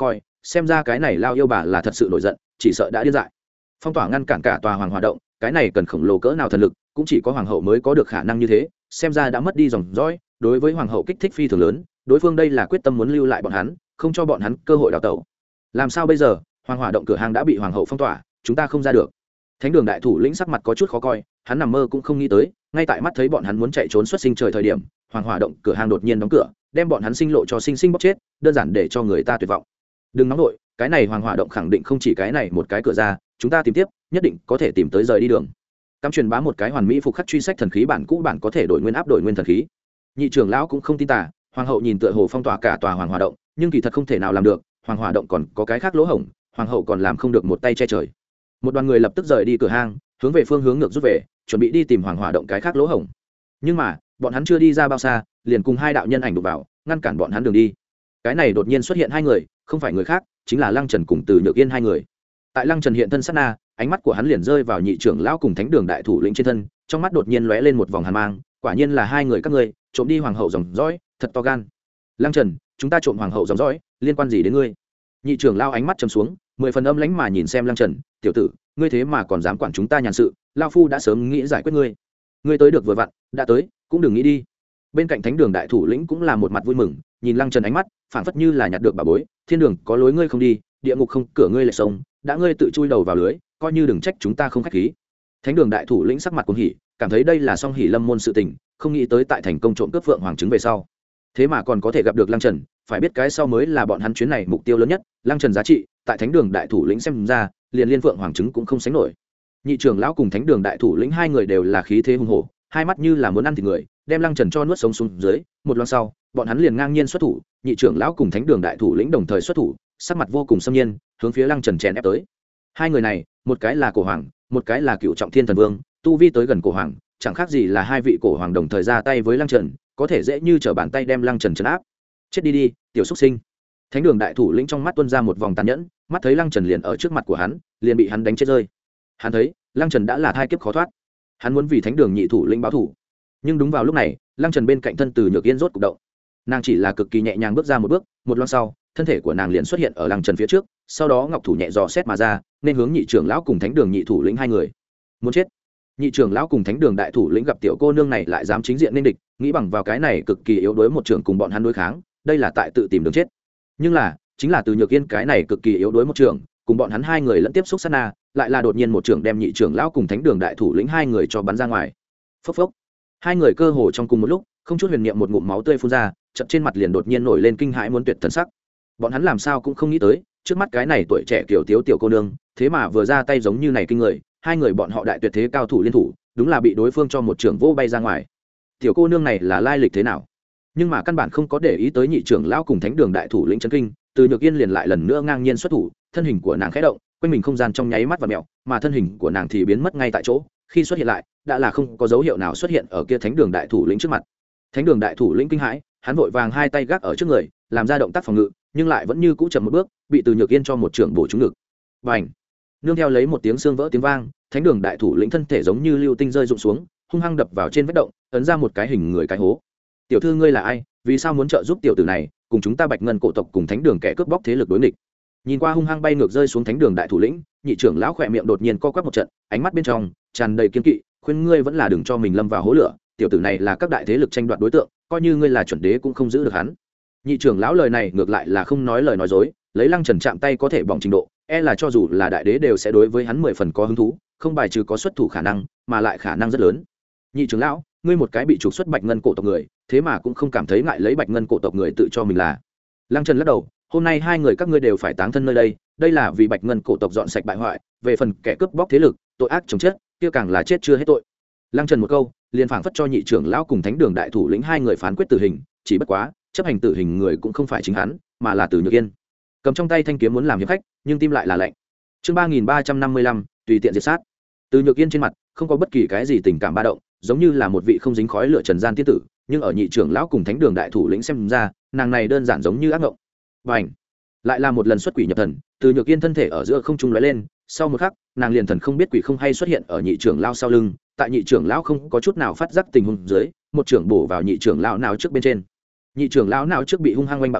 xem ra cái này lao yêu bà là thật sự nổi giận, chỉ sợ đã điên dại. Phong tỏa ngăn cản cả tòa hoàng hòa động, cái này cần khổng lồ cỡ nào thần lực, cũng chỉ có hoàng hậu mới có được khả năng như thế, xem ra đã mất đi dòng dõi, đối với hoàng hậu kích thích phi thường lớn, đối phương đây là quyết tâm muốn lưu lại bọn hắn, không cho bọn hắn cơ hội đào tẩu. Làm sao bây giờ? Hoàng hỏa động cửa hàng đã bị hoàng hậu phong tỏa, chúng ta không ra được. Thánh đường đại thủ lĩnh sắc mặt có chút khó coi, hắn nằm mơ cũng không nghĩ tới, ngay tại mắt thấy bọn hắn muốn chạy trốn xuất sinh trời thời điểm, hoàng hỏa động cửa hàng đột nhiên đóng cửa, đem bọn hắn sinh lộ cho sinh sinh bóc chết, đơn giản để cho người ta tuyệt vọng. Đừng nóng nổi, cái này hoàng hỏa động khẳng định không chỉ cái này một cái cửa ra, chúng ta tìm tiếp, nhất định có thể tìm tới rời đi đường. Cắm truyền bá một cái hoàn mỹ phục khắc truy sách thần khí bản cũ bản có thể đổi nguyên áp đổi nguyên thần khí. Nhị trưởng lão cũng không tin tà, hoàng hậu nhìn tựa hồ phong tỏa cả tòa hoàng hỏa động, nhưng kỳ thật không thể nào làm được, hoàng hỏa động còn có cái khác lỗ hổng, hoàng hậu còn làm không được một tay che trời. Một đoàn người lập tức rời đi cửa hang, hướng về phương hướng ngược rút về, chuẩn bị đi tìm hoàng hỏa động cái khác lỗ hổng. Nhưng mà bọn hắn chưa đi ra bao xa, liền cùng hai đạo nhân ảnh đụng vào, ngăn cản bọn hắn đường đi. Cái này đột nhiên xuất hiện hai người, không phải người khác, chính là Lăng Trần cùng Từ Nhược Yên hai người. Tại Lăng Trần hiện thân sát na, ánh mắt của hắn liền rơi vào nhị trưởng lão cùng thánh đường đại thủ lĩnh trên thân, trong mắt đột nhiên lóe lên một vòng hàn mang, quả nhiên là hai người các ngươi trộm đi hoàng hậu dòng dõi, thật to gan. Lăng Trần, chúng ta trộm hoàng hậu dòng dõi, liên quan gì đến ngươi? Nhị trưởng lão ánh mắt trầm xuống, mười phần âm lãnh mà nhìn xem Lăng Trần, tiểu tử, ngươi thế mà còn dám quản chúng ta nhàn sự, lão phu đã sớm nghĩ giải quyết ngươi. Ngươi tới được vừa vặn, đã tới, cũng đừng nghĩ đi. Bên cạnh thánh đường đại thủ lĩnh cũng là một mặt vui mừng, nhìn Lăng Trần ánh mắt, phảng phất như là nhặt được bà bối, thiên đường có lối ngươi không đi, địa ngục không cửa ngươi lại sống, đã ngươi tự chui đầu vào lưới, coi như đừng trách chúng ta không khách khí. Thánh đường đại thủ lĩnh sắc mặt cuồng hỉ, cảm thấy đây là song hỉ lâm môn sự tình, không nghĩ tới tại thành công trộm cướp phượng hoàng trứng về sau, thế mà còn có thể gặp được Lăng Trần, phải biết cái sau mới là bọn hắn chuyến này mục tiêu lớn nhất. Lăng Trần giá trị tại thánh đường đại thủ lĩnh xem ra, liền liên phượng hoàng trứng cũng không sánh nổi. Nhị trưởng lão cùng thánh đường đại thủ lĩnh hai người đều là khí thế hùng hổ, hai mắt như là muốn ăn thịt người, đem Lăng Trần cho nuốt sống xuống dưới. Một loan sau, bọn hắn liền ngang nhiên xuất thủ, nhị trưởng lão cùng thánh đường đại thủ lĩnh đồng thời xuất thủ, sắc mặt vô cùng xâm nhiên, hướng phía Lăng Trần chèn ép tới. Hai người này, một cái là cổ hoàng, một cái là cựu trọng thiên thần vương, tu vi tới gần cổ hoàng, chẳng khác gì là hai vị cổ hoàng đồng thời ra tay với Lăng Trần, có thể dễ như trở bàn tay đem Lăng Trần trấn áp. Chết đi đi, tiểu xuất sinh. Thánh đường đại thủ lĩnh trong mắt tuôn ra một vòng tàn nhẫn, mắt thấy Lăng Trần liền ở trước mặt của hắn, liền bị hắn đánh chết rơi. Hắn thấy, Lăng Trần đã là thai kiếp khó thoát. Hắn muốn vì thánh đường nhị thủ lĩnh báo thủ. Nhưng đúng vào lúc này, Lăng Trần bên cạnh thân Từ Nhược Yên rốt cục động. Nàng chỉ là cực kỳ nhẹ nhàng bước ra một bước, một loan sau, thân thể của nàng liền xuất hiện ở Lăng Trần phía trước, sau đó ngọc thủ nhẹ dò xét mà ra, nên hướng nhị trưởng lão cùng thánh đường nhị thủ lĩnh hai người. Muốn chết. Nhị trưởng lão cùng thánh đường đại thủ lĩnh gặp tiểu cô nương này lại dám chính diện nên địch, nghĩ bằng vào cái này cực kỳ yếu đuối một trưởng cùng bọn hắn đối kháng, đây là tại tự tìm đường chết. Nhưng là, chính là Từ Nhược Yên cái này cực kỳ yếu đuối một trưởng, cùng bọn hắn hai người lẫn tiếp xúc sát na, lại là đột nhiên một trưởng đem nhị trưởng lão cùng thánh đường đại thủ lĩnh hai người cho bắn ra ngoài. Phốc phốc. Hai người cơ hồ trong cùng một lúc, không chút huyền niệm một ngụm máu tươi phun ra, chợt trên mặt liền đột nhiên nổi lên kinh hãi muốn tuyệt thần sắc. Bọn hắn làm sao cũng không nghĩ tới, trước mắt cái này tuổi trẻ kiểu tiếu tiểu cô nương, thế mà vừa ra tay giống như này kinh người, hai người bọn họ đại tuyệt thế cao thủ liên thủ, đúng là bị đối phương cho một trưởng vô bay ra ngoài. Tiểu cô nương này là lai lịch thế nào? Nhưng mà căn bản không có để ý tới nhị trưởng lão cùng thánh đường đại thủ lĩnh chấn kinh, Từ Nhược Yên liền lại lần nữa ngang nhiên xuất thủ, thân hình của nàng khẽ động, quanh mình không gian trong nháy mắt và mèo, mà thân hình của nàng thì biến mất ngay tại chỗ, khi xuất hiện lại, đã là không có dấu hiệu nào xuất hiện ở kia thánh đường đại thủ lĩnh trước mặt. Thánh đường đại thủ lĩnh kinh hãi, hắn vội vàng hai tay gác ở trước người, làm ra động tác phòng ngự, nhưng lại vẫn như cũ chậm một bước, bị Từ Nhược Yên cho một trưởng bổ trúng ngực. Bành! Nương theo lấy một tiếng xương vỡ tiếng vang, thánh đường đại thủ lĩnh thân thể giống như lưu tinh rơi rụng xuống, hung hăng đập vào trên vách động, ấn ra một cái hình người cái hố. Tiểu thư ngươi là ai? Vì sao muốn trợ giúp tiểu tử này, cùng chúng ta Bạch Ngân cổ tộc cùng thánh đường kẻ cướp bóc thế lực đối nghịch? Nhìn qua hung hăng bay ngược rơi xuống thánh đường đại thủ lĩnh, nhị trưởng lão khỏe miệng đột nhiên co quắp một trận, ánh mắt bên trong tràn đầy kiên kỵ, khuyên ngươi vẫn là đừng cho mình lâm vào hố lửa, tiểu tử này là các đại thế lực tranh đoạt đối tượng, coi như ngươi là chuẩn đế cũng không giữ được hắn. Nhị trưởng lão lời này ngược lại là không nói lời nói dối, lấy Lăng Trần chạm tay có thể bỏng trình độ, e là cho dù là đại đế đều sẽ đối với hắn mười phần có hứng thú, không bài trừ có xuất thủ khả năng, mà lại khả năng rất lớn. Nhị trưởng lão, ngươi một cái bị trục xuất Bạch Ngân cổ tộc người, thế mà cũng không cảm thấy ngại lấy Bạch Ngân cổ tộc người tự cho mình là. Lăng Trần lắc đầu, hôm nay hai người các ngươi đều phải táng thân nơi đây, đây là vì Bạch Ngân cổ tộc dọn sạch bại hoại, về phần kẻ cướp bóc thế lực, tội ác chồng chết, kia càng là chết chưa hết tội. Lăng Trần một câu, liền phảng phất cho nhị trưởng lão cùng thánh đường đại thủ lĩnh hai người phán quyết tử hình, chỉ bất quá, chấp hành tử hình người cũng không phải chính hắn, mà là Từ Nhược Yên. Cầm trong tay thanh kiếm muốn làm hiệp khách, nhưng tim lại là lạnh. Chương ba nghìn ba trăm năm mươi lăm, tùy tiện diệt sát. Từ Nhược Yên trên mặt không có bất kỳ cái gì tình cảm ba động, giống như là một vị không dính khói lửa trần gian tiên tử, nhưng ở nhị trưởng lão cùng thánh đường đại thủ lĩnh xem ra, nàng này đơn giản giống như ác ngộng. Bành! Lại là một lần xuất quỷ nhập thần, Từ Nhược Yên thân thể ở giữa không trung lóe lên, sau một khắc, nàng liền thần không biết quỷ không hay xuất hiện ở nhị trưởng lão sau lưng, tại nhị trưởng lão không có chút nào phát giác tình huống dưới, một trưởng bổ vào nhị trưởng lão nào trước bên trên. Nhị trưởng lão nào trước bị hung hăng oanh bạo ra,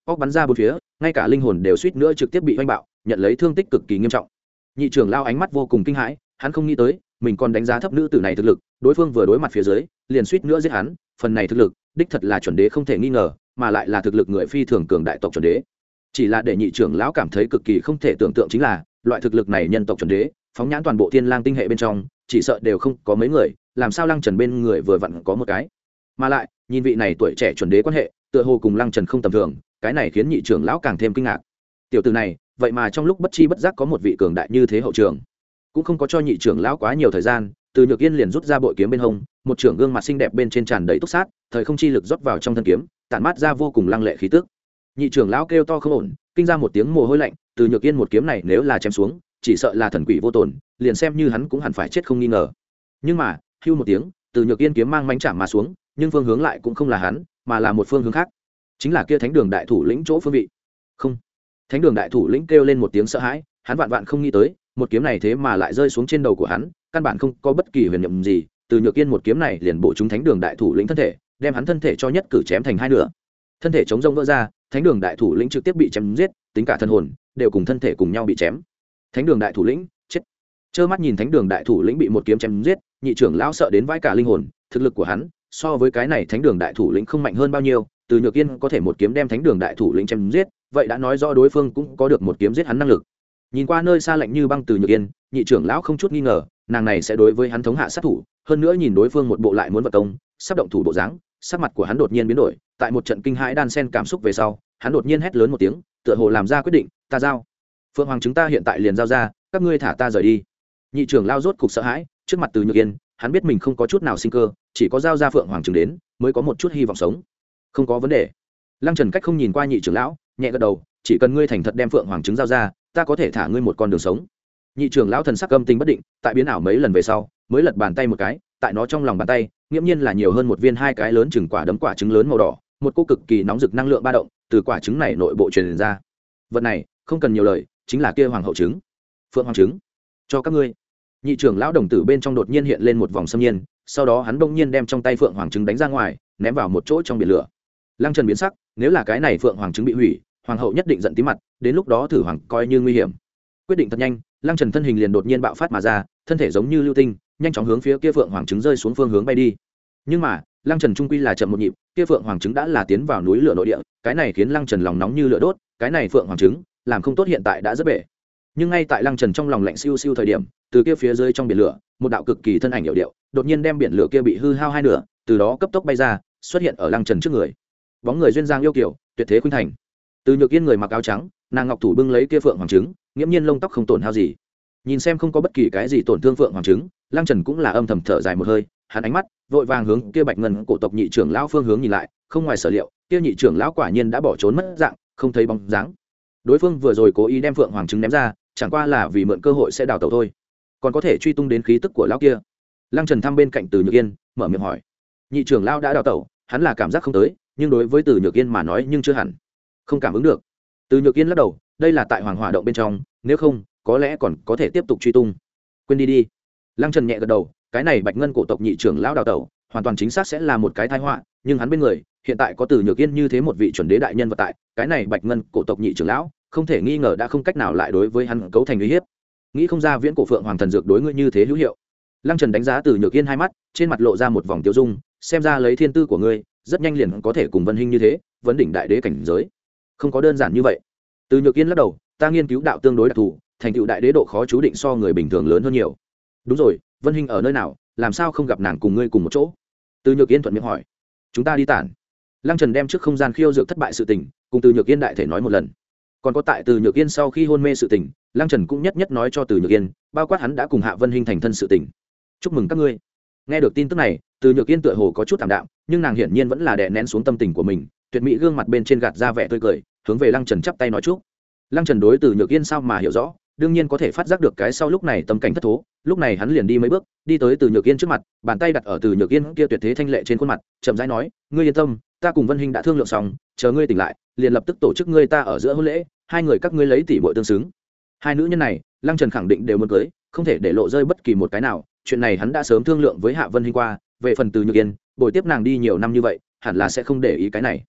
óc bắn ra bốn phía, ngay cả linh hồn đều suýt nữa trực tiếp bị oanh bạo, nhận lấy thương tích cực kỳ nghiêm trọng. Nhị trưởng lão ánh mắt vô cùng kinh hãi, hắn không nghĩ tới mình còn đánh giá thấp nữ tử này thực lực, đối phương vừa đối mặt phía dưới liền suýt nữa giết hắn, phần này thực lực đích thật là chuẩn đế không thể nghi ngờ, mà lại là thực lực người phi thường cường đại tộc chuẩn đế. Chỉ là để nhị trưởng lão cảm thấy cực kỳ không thể tưởng tượng chính là loại thực lực này nhân tộc chuẩn đế phóng nhãn toàn bộ thiên lang tinh hệ bên trong chỉ sợ đều không có mấy người, làm sao Lăng Trần bên người vừa vặn có một cái. Mà lại nhìn vị này tuổi trẻ chuẩn đế quan hệ tựa hồ cùng Lăng Trần không tầm thường, cái này khiến nhị trưởng lão càng thêm kinh ngạc. Tiểu tử này vậy mà trong lúc bất chi bất giác có một vị cường đại như thế hậu trường. Cũng không có cho nhị trưởng lão quá nhiều thời gian, Từ Nhược Yên liền rút ra bội kiếm bên hông, một trưởng gương mặt xinh đẹp bên trên tràn đầy túc sát, thời không chi lực rót vào trong thân kiếm, tản mát ra vô cùng lăng lệ khí tức. Nhị trưởng lão kêu to không ổn, kinh ra một tiếng mồ hôi lạnh, Từ Nhược Yên một kiếm này nếu là chém xuống, chỉ sợ là thần quỷ vô tổn, liền xem như hắn cũng hẳn phải chết không nghi ngờ. Nhưng mà, hưu một tiếng, Từ Nhược Yên kiếm mang mãnh chạm mà xuống, nhưng phương hướng lại cũng không là hắn, mà là một phương hướng khác, chính là kia Thánh Đường đại thủ lĩnh chỗ phương vị. Không. Thánh Đường đại thủ lĩnh kêu lên một tiếng sợ hãi, hắn vạn vạn không nghĩ tới, một kiếm này thế mà lại rơi xuống trên đầu của hắn, căn bản không có bất kỳ huyền nhiệm gì, Từ Nhược Yên một kiếm này liền bổ trúng Thánh Đường đại thủ lĩnh thân thể, đem hắn thân thể cho nhất cử chém thành hai nửa. Thân thể chống rông vỡ ra, Thánh Đường đại thủ lĩnh trực tiếp bị chém giết, tính cả thân hồn đều cùng thân thể cùng nhau bị chém. Thánh Đường đại thủ lĩnh chết. Trơ mắt nhìn Thánh Đường đại thủ lĩnh bị một kiếm chém giết, nhị trưởng lão sợ đến vãi cả linh hồn, thực lực của hắn so với cái này Thánh Đường đại thủ lĩnh không mạnh hơn bao nhiêu, Từ Nhược Yên có thể một kiếm đem Thánh Đường đại thủ lĩnh chém giết, vậy đã nói rõ đối phương cũng có được một kiếm giết hắn năng lực. Nhìn qua nơi xa lạnh như băng Từ Nhược Yên, nhị trưởng lão không chút nghi ngờ, nàng này sẽ đối với hắn thống hạ sát thủ, hơn nữa nhìn đối phương một bộ lại muốn vật công, sắp động thủ bộ dáng, sắc mặt của hắn đột nhiên biến đổi, tại một trận kinh hãi đan sen cảm xúc về sau, hắn đột nhiên hét lớn một tiếng, tựa hồ làm ra quyết định, ta giao. Phượng Hoàng chúng ta hiện tại liền giao ra, các ngươi thả ta rời đi. Nhị trưởng lão rốt cục sợ hãi, trước mặt Từ Nhược Yên, hắn biết mình không có chút nào sinh cơ, chỉ có giao ra Phượng Hoàng trứng đến, mới có một chút hy vọng sống. Không có vấn đề. Lăng Trần cách không nhìn qua nhị trưởng lão, nhẹ gật đầu, chỉ cần ngươi thành thật đem Phượng Hoàng trứng giao ra, ta có thể thả ngươi một con đường sống. Nhị trưởng lão thần sắc âm tình bất định, tại biến ảo mấy lần về sau, mới lật bàn tay một cái, tại nó trong lòng bàn tay, nghiễm nhiên là nhiều hơn một viên hai cái lớn chừng quả đấm quả trứng lớn màu đỏ, một cô cực kỳ nóng rực năng lượng ba động từ quả trứng này nội bộ truyền ra. Vật này không cần nhiều lời, chính là kia hoàng hậu trứng, Phượng Hoàng trứng, cho các ngươi. Nhị trưởng lão đồng tử bên trong đột nhiên hiện lên một vòng xâm nhiên, sau đó hắn bỗng nhiên đem trong tay Phượng Hoàng trứng đánh ra ngoài, ném vào một chỗ trong biển lửa. Lăng Trần biến sắc, nếu là cái này Phượng Hoàng trứng bị hủy, hoàng hậu nhất định giận tím mặt, đến lúc đó thử hoàng coi như nguy hiểm. Quyết định thật nhanh, Lăng Trần thân hình liền đột nhiên bạo phát mà ra, thân thể giống như lưu tinh, nhanh chóng hướng phía kia Phượng Hoàng trứng rơi xuống phương hướng bay đi. Nhưng mà, Lăng Trần trung quy là chậm một nhịp, kia Phượng Hoàng trứng đã là tiến vào núi lửa nội địa, cái này khiến Lăng Trần lòng nóng như lửa đốt, cái này Phượng Hoàng trứng, làm không tốt hiện tại đã rất bể. Nhưng ngay tại Lăng Trần trong lòng lạnh siêu siêu thời điểm, từ kia phía dưới trong biển lửa, một đạo cực kỳ thân ảnh hiệu điệu, đột nhiên đem biển lửa kia bị hư hao hai nửa, từ đó cấp tốc bay ra, xuất hiện ở Lăng Trần trước người. Bóng người duyên dáng yêu kiều, tuyệt thế khuynh thành. Từ Nhược Yên người mặc áo trắng, nàng ngọc thủ bưng lấy kia Phượng Hoàng trứng, nghiễm nhiên lông tóc không tổn hao gì. Nhìn xem không có bất kỳ cái gì tổn thương Phượng Hoàng trứng, Lăng Trần cũng là âm thầm thở dài một hơi, hắn ánh mắt vội vàng hướng kia Bạch Ngân cổ tộc nhị trưởng lão phương hướng nhìn lại, không ngoài sở liệu, kia nhị trưởng lão quả nhiên đã bỏ trốn mất dạng, không thấy bóng dáng. Đối phương vừa rồi cố ý đem Phượng Hoàng trứng ném ra, chẳng qua là vì mượn cơ hội sẽ đào tẩu thôi, còn có thể truy tung đến khí tức của lão kia. Lăng Trần thăm bên cạnh Từ Nhược Yên, mở miệng hỏi, nhị trưởng lão đã đào tẩu, hắn là cảm giác không tới, nhưng đối với Từ Nhược Yên mà nói nhưng chưa hẳn không cảm ứng được. Từ Nhược Yên lắc đầu, đây là tại Hoàng Hỏa động bên trong, nếu không có lẽ còn có thể tiếp tục truy tung. Quên đi đi. Lăng Trần nhẹ gật đầu, cái này Bạch Ngân cổ tộc nhị trưởng lão đào tẩu, hoàn toàn chính xác sẽ là một cái tai họa, nhưng hắn bên người hiện tại có Từ Nhược Yên như thế một vị chuẩn đế đại nhân vật tại, cái này Bạch Ngân cổ tộc nhị trưởng lão không thể nghi ngờ đã không cách nào lại đối với hắn cấu thành uy hiếp. Nghĩ không ra viễn cổ Phượng Hoàng thần dược đối ngươi như thế hữu hiệu. Lăng Trần đánh giá Từ Nhược Yên hai mắt, trên mặt lộ ra một vòng tiêu dung, xem ra lấy thiên tư của ngươi, rất nhanh liền có thể cùng Vân Hinh như thế, vấn đỉnh đại đế cảnh giới. Không có đơn giản như vậy. Từ Nhược Yên lắc đầu, ta nghiên cứu đạo tương đối đặc thù, thành tựu đại đế độ khó chú định so người bình thường lớn hơn nhiều. Đúng rồi, Vân Hinh ở nơi nào, làm sao không gặp nàng cùng ngươi cùng một chỗ? Từ Nhược Yên thuận miệng hỏi. Chúng ta đi tản. Lăng Trần đem trước không gian khiêu dược thất bại sự tình, cùng Từ Nhược Yên đại thể nói một lần. Còn có tại Từ Nhược Yên sau khi hôn mê sự tình, Lăng Trần cũng nhất nhất nói cho Từ Nhược Yên, bao quát hắn đã cùng Hạ Vân Hinh thành thân sự tình. Chúc mừng các ngươi. Nghe được tin tức này, Từ Nhược Yên tựa hồ có chút thảm đạm, nhưng nàng hiển nhiên vẫn là đè nén xuống tâm tình của mình, tuyệt mỹ gương mặt bên trên gạt ra vẻ tươi cười, hướng về Lăng Trần chắp tay nói chúc. Lăng Trần đối Từ Nhược Yên sao mà hiểu rõ, đương nhiên có thể phát giác được cái sau lúc này tâm cảnh thất thố, lúc này hắn liền đi mấy bước, đi tới Từ Nhược Yên trước mặt, bàn tay đặt ở Từ Nhược Yên kia tuyệt thế thanh lệ trên khuôn mặt, chậm rãi nói, ngươi yên tâm, ta cùng Vân Hinh đã thương lượng xong, chờ ngươi tỉnh lại, liền lập tức tổ chức ngươi ta ở giữa hôn lễ, hai người các ngươi lấy tỷ muội tương xứng. Hai nữ nhân này, Lăng Trần khẳng định đều muốn cưới, không thể để lộ rơi bất kỳ một cái nào, chuyện này hắn đã sớm thương lượng với Hạ Vân Hinh qua, về phần Từ Nhược Yên, bồi tiếp nàng đi nhiều năm như vậy, hẳn là sẽ không để ý cái này.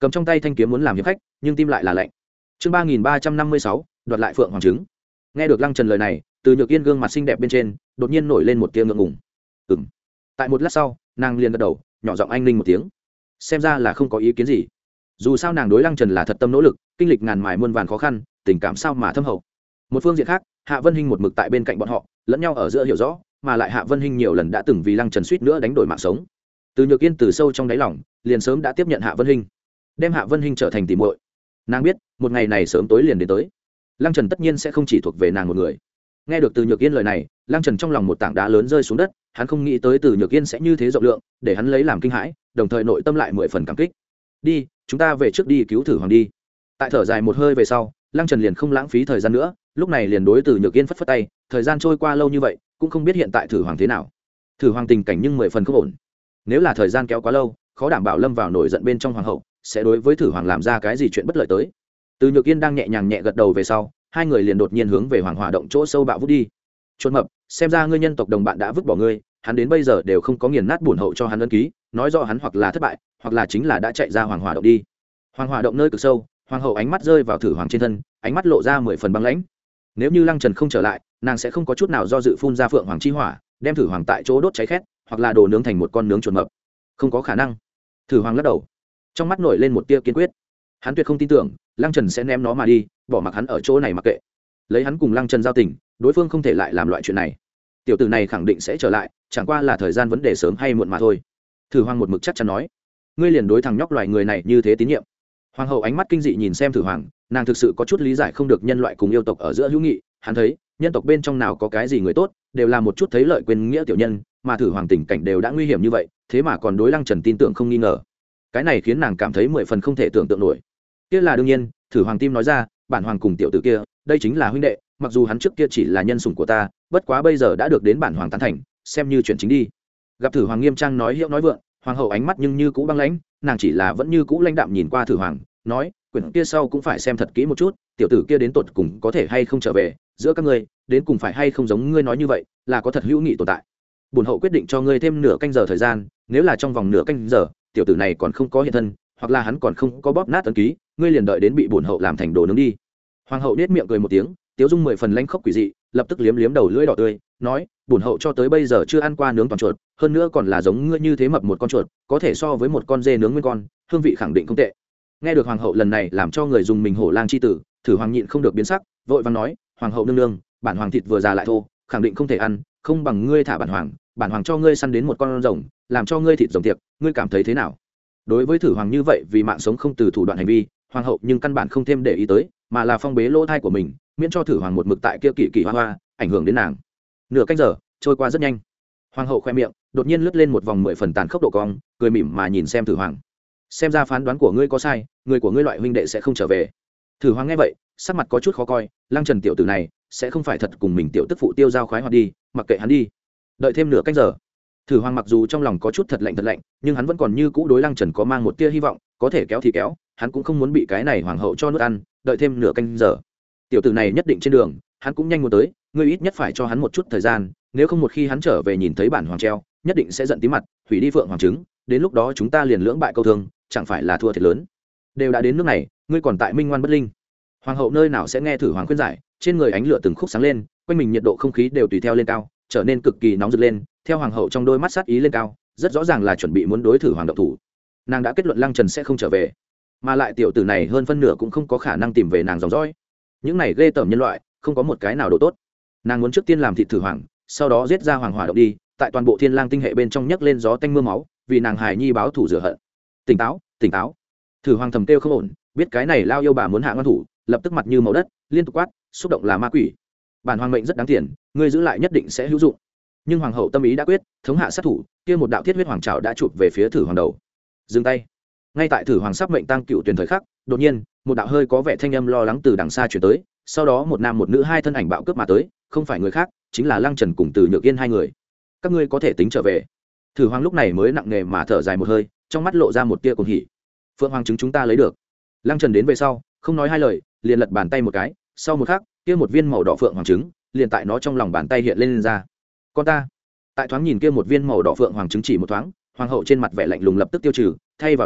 cầm trong tay thanh kiếm muốn làm hiệp khách nhưng tim lại là lạnh. Chương ba nghìn ba trăm năm mươi sáu đoạt lại phượng hoàng trứng. Nghe được Lăng Trần lời này, Từ Nhược Yên gương mặt xinh đẹp bên trên đột nhiên nổi lên một tia ngượng ngùng. Ừm. Tại một lát sau, nàng liền gật đầu, nhỏ giọng anh ninh một tiếng. Xem ra là không có ý kiến gì. Dù sao nàng đối Lăng Trần là thật tâm nỗ lực, kinh lịch ngàn mài muôn vàn khó khăn, tình cảm sao mà thâm hậu. Một phương diện khác, Hạ Vân Hinh một mực tại bên cạnh bọn họ, lẫn nhau ở giữa hiểu rõ, mà lại Hạ Vân Hinh nhiều lần đã từng vì Lăng Trần suýt nữa đánh đổi mạng sống. Từ Nhược Yên từ sâu trong đáy lòng, liền sớm đã tiếp nhận Hạ Vân Hinh, đem Hạ Vân Hinh trở thành tỉ muội. Nàng biết, một ngày này sớm tối liền đến tới. Lăng Trần tất nhiên sẽ không chỉ thuộc về nàng một người. Nghe được Từ Nhược Yên lời này, Lăng Trần trong lòng một tảng đá lớn rơi xuống đất, hắn không nghĩ tới Từ Nhược Yên sẽ như thế rộng lượng, để hắn lấy làm kinh hãi, đồng thời nội tâm lại mười phần cảm kích. Đi, chúng ta về trước đi cứu thử hoàng đi. Tại thở dài một hơi về sau, Lăng Trần liền không lãng phí thời gian nữa, lúc này liền đối Từ Nhược Yên phất phất tay, thời gian trôi qua lâu như vậy, cũng không biết hiện tại thử hoàng thế nào. Thử hoàng tình cảnh nhưng mười phần không ổn. Nếu là thời gian kéo quá lâu, khó đảm bảo lâm vào nổi giận bên trong hoàng hậu, sẽ đối với thử hoàng làm ra cái gì chuyện bất lợi tới. Từ Nhược Yên đang nhẹ nhàng nhẹ gật đầu về sau, hai người liền đột nhiên hướng về hoàng hỏa động chỗ sâu bạo vút đi. Chuột mập, xem ra ngươi nhân tộc đồng bạn đã vứt bỏ ngươi, hắn đến bây giờ đều không có nghiền nát bổn hậu cho hắn ấn ký, nói rõ hắn hoặc là thất bại, hoặc là chính là đã chạy ra hoàng hỏa động đi. Hoàng hỏa động nơi cực sâu, hoàng hậu ánh mắt rơi vào thử hoàng trên thân, ánh mắt lộ ra mười phần băng lãnh. Nếu như Lăng Trần không trở lại, nàng sẽ không có chút nào do dự phun ra phượng hoàng chi hỏa, đem thử hoàng tại chỗ đốt cháy khét, hoặc là đồ nướng thành một con nướng chuột mập. Không có khả năng. Thử hoàng lắc đầu, trong mắt nổi lên một tia kiên quyết. Hắn tuyệt không tin tưởng Lăng Trần sẽ ném nó mà đi, bỏ mặc hắn ở chỗ này mặc kệ. Lấy hắn cùng Lăng Trần giao tình, đối phương không thể lại làm loại chuyện này. Tiểu tử này khẳng định sẽ trở lại, chẳng qua là thời gian vấn đề sớm hay muộn mà thôi. Thử hoàng một mực chắc chắn nói, ngươi liền đối thằng nhóc loài người này như thế tín nhiệm. Hoàng hậu ánh mắt kinh dị nhìn xem Thử hoàng, nàng thực sự có chút lý giải không được nhân loại cùng yêu tộc ở giữa hữu nghị. Hắn thấy nhân tộc bên trong nào có cái gì người tốt, đều là một chút thấy lợi quên nghĩa tiểu nhân, mà Thử hoàng tình cảnh đều đã nguy hiểm như vậy, thế mà còn đối Lăng Trần tin tưởng không nghi ngờ. Cái này khiến nàng cảm thấy mười phần không thể tưởng tượng nổi. Kia là đương nhiên, Thử hoàng tim nói ra, bản hoàng cùng tiểu tử kia, đây chính là huynh đệ, mặc dù hắn trước kia chỉ là nhân sủng của ta, bất quá bây giờ đã được đến bản hoàng tán thành, xem như chuyện chính đi. Gặp Thử hoàng nghiêm trang nói hiệu nói vượng, hoàng hậu ánh mắt nhưng như cũ băng lãnh, nàng chỉ là vẫn như cũ lãnh đạm nhìn qua Thử hoàng, nói, quyển kia sau cũng phải xem thật kỹ một chút, tiểu tử kia đến tột cùng có thể hay không trở về, giữa các ngươi, đến cùng phải hay không giống ngươi nói như vậy, là có thật hữu nghị tồn tại. Bổn hậu quyết định cho ngươi thêm nửa canh giờ thời gian, nếu là trong vòng nửa canh giờ, tiểu tử này còn không có hiện thân, hoặc là hắn còn không có bóp nát ấn ký, ngươi liền đợi đến bị bổn hậu làm thành đồ nướng đi. Hoàng hậu nết miệng cười một tiếng, tiếu dung mười phần lãnh khốc quỷ dị, lập tức liếm liếm đầu lưỡi đỏ tươi, nói, bổn hậu cho tới bây giờ chưa ăn qua nướng toàn chuột, hơn nữa còn là giống ngươi như thế mập một con chuột, có thể so với một con dê nướng nguyên con, hương vị khẳng định không tệ. Nghe được hoàng hậu lần này làm cho người dùng mình hổ lang chi tử, Thử hoàng nhịn không được biến sắc, vội vàng nói, hoàng hậu nương nương, bản hoàng thịt vừa già lại thô, khẳng định không thể ăn, không bằng ngươi thả bản hoàng, bản hoàng cho ngươi săn đến một con rồng, làm cho ngươi thịt rồng tiệc, ngươi cảm thấy thế nào? Đối với Thử hoàng như vậy vì mạng sống không từ thủ đoạn hành vi, hoàng hậu nhưng căn bản không thêm để ý tới, mà là phong bế lỗ thai của mình, miễn cho Thử hoàng một mực tại kia kỳ kỳ hoa hoa, ảnh hưởng đến nàng. Nửa canh giờ trôi qua rất nhanh, hoàng hậu khoe miệng đột nhiên lướt lên một vòng mười phần tàn khốc độ cong, cười mỉm mà nhìn xem Thử hoàng. Xem ra phán đoán của ngươi có sai, người của ngươi loại huynh đệ sẽ không trở về. Thử hoàng nghe vậy, sắc mặt có chút khó coi, Lăng Trần tiểu tử này sẽ không phải thật cùng mình tiểu tức phụ tiêu giao khoái hoạt đi, mặc kệ hắn đi. Đợi thêm nửa canh giờ. Thử hoàng mặc dù trong lòng có chút thật lạnh thật lạnh, nhưng hắn vẫn còn như cũ đối Lăng Trần có mang một tia hy vọng, có thể kéo thì kéo, hắn cũng không muốn bị cái này hoàng hậu cho nuốt ăn. Đợi thêm nửa canh giờ, tiểu tử này nhất định trên đường, hắn cũng nhanh muốn tới, ngươi ít nhất phải cho hắn một chút thời gian, nếu không một khi hắn trở về nhìn thấy bản hoàng treo, nhất định sẽ giận tí mặt, hủy đi phượng hoàng trứng, đến lúc đó chúng ta liền lưỡng bại câu thương, chẳng phải là thua thiệt lớn. Đều đã đến nước này, ngươi còn tại minh ngoan bất linh. Hoàng hậu nơi nào sẽ nghe Thử hoàng khuyên giải, trên người ánh lửa từng khúc sáng lên, quanh mình nhiệt độ không khí đều tùy theo lên cao, trở nên cực kỳ nóng rực lên, theo hoàng hậu trong đôi mắt sát ý lên cao, rất rõ ràng là chuẩn bị muốn đối Thử hoàng động thủ. Nàng đã kết luận Lăng Trần sẽ không trở về, mà lại tiểu tử này hơn phân nửa cũng không có khả năng tìm về nàng dòng dõi. Những này ghê tởm nhân loại, không có một cái nào độ tốt. Nàng muốn trước tiên làm thịt Thử hoàng, sau đó giết ra hoàng hỏa động đi, tại toàn bộ Thiên Lang tinh hệ bên trong nhấc lên gió tanh mưa máu, vì nàng hài nhi báo thù rửa hận. Tỉnh táo, tỉnh táo. Thử hoàng thầm kêu không ổn, biết cái này lao yêu bà muốn hạ ngon thủ, lập tức mặt như màu đất, liên tục quát, xúc động là ma quỷ. Bản hoàng mệnh rất đáng tiền, ngươi giữ lại nhất định sẽ hữu dụng. Nhưng hoàng hậu tâm ý đã quyết, thống hạ sát thủ, kia một đạo thiết huyết hoàng trảo đã chụp về phía Thử hoàng đầu. Dừng tay. Ngay tại Thử hoàng sắp mệnh tăng cựu tuyển thời khắc, đột nhiên, một đạo hơi có vẻ thanh âm lo lắng từ đằng xa truyền tới, sau đó một nam một nữ hai thân ảnh bạo cướp mà tới, không phải người khác, chính là Lăng Trần cùng Từ Nhược Yên hai người. Các ngươi có thể tính trở về. Thử hoàng lúc này mới nặng nề mà thở dài một hơi, trong mắt lộ ra một tia cuồng hỉ. Phượng hoàng trứng chúng ta lấy được. Lăng Trần đến về sau, không nói hai lời, liền lật bàn tay một cái, sau một khắc, kia một viên màu đỏ phượng hoàng trứng, liền tại nó trong lòng bàn tay hiện lên, lên ra. Con ta. Tại thoáng nhìn kia một viên màu đỏ phượng hoàng trứng chỉ một thoáng, hoàng hậu trên mặt vẻ lạnh lùng lập tức tiêu trừ, thay vào đó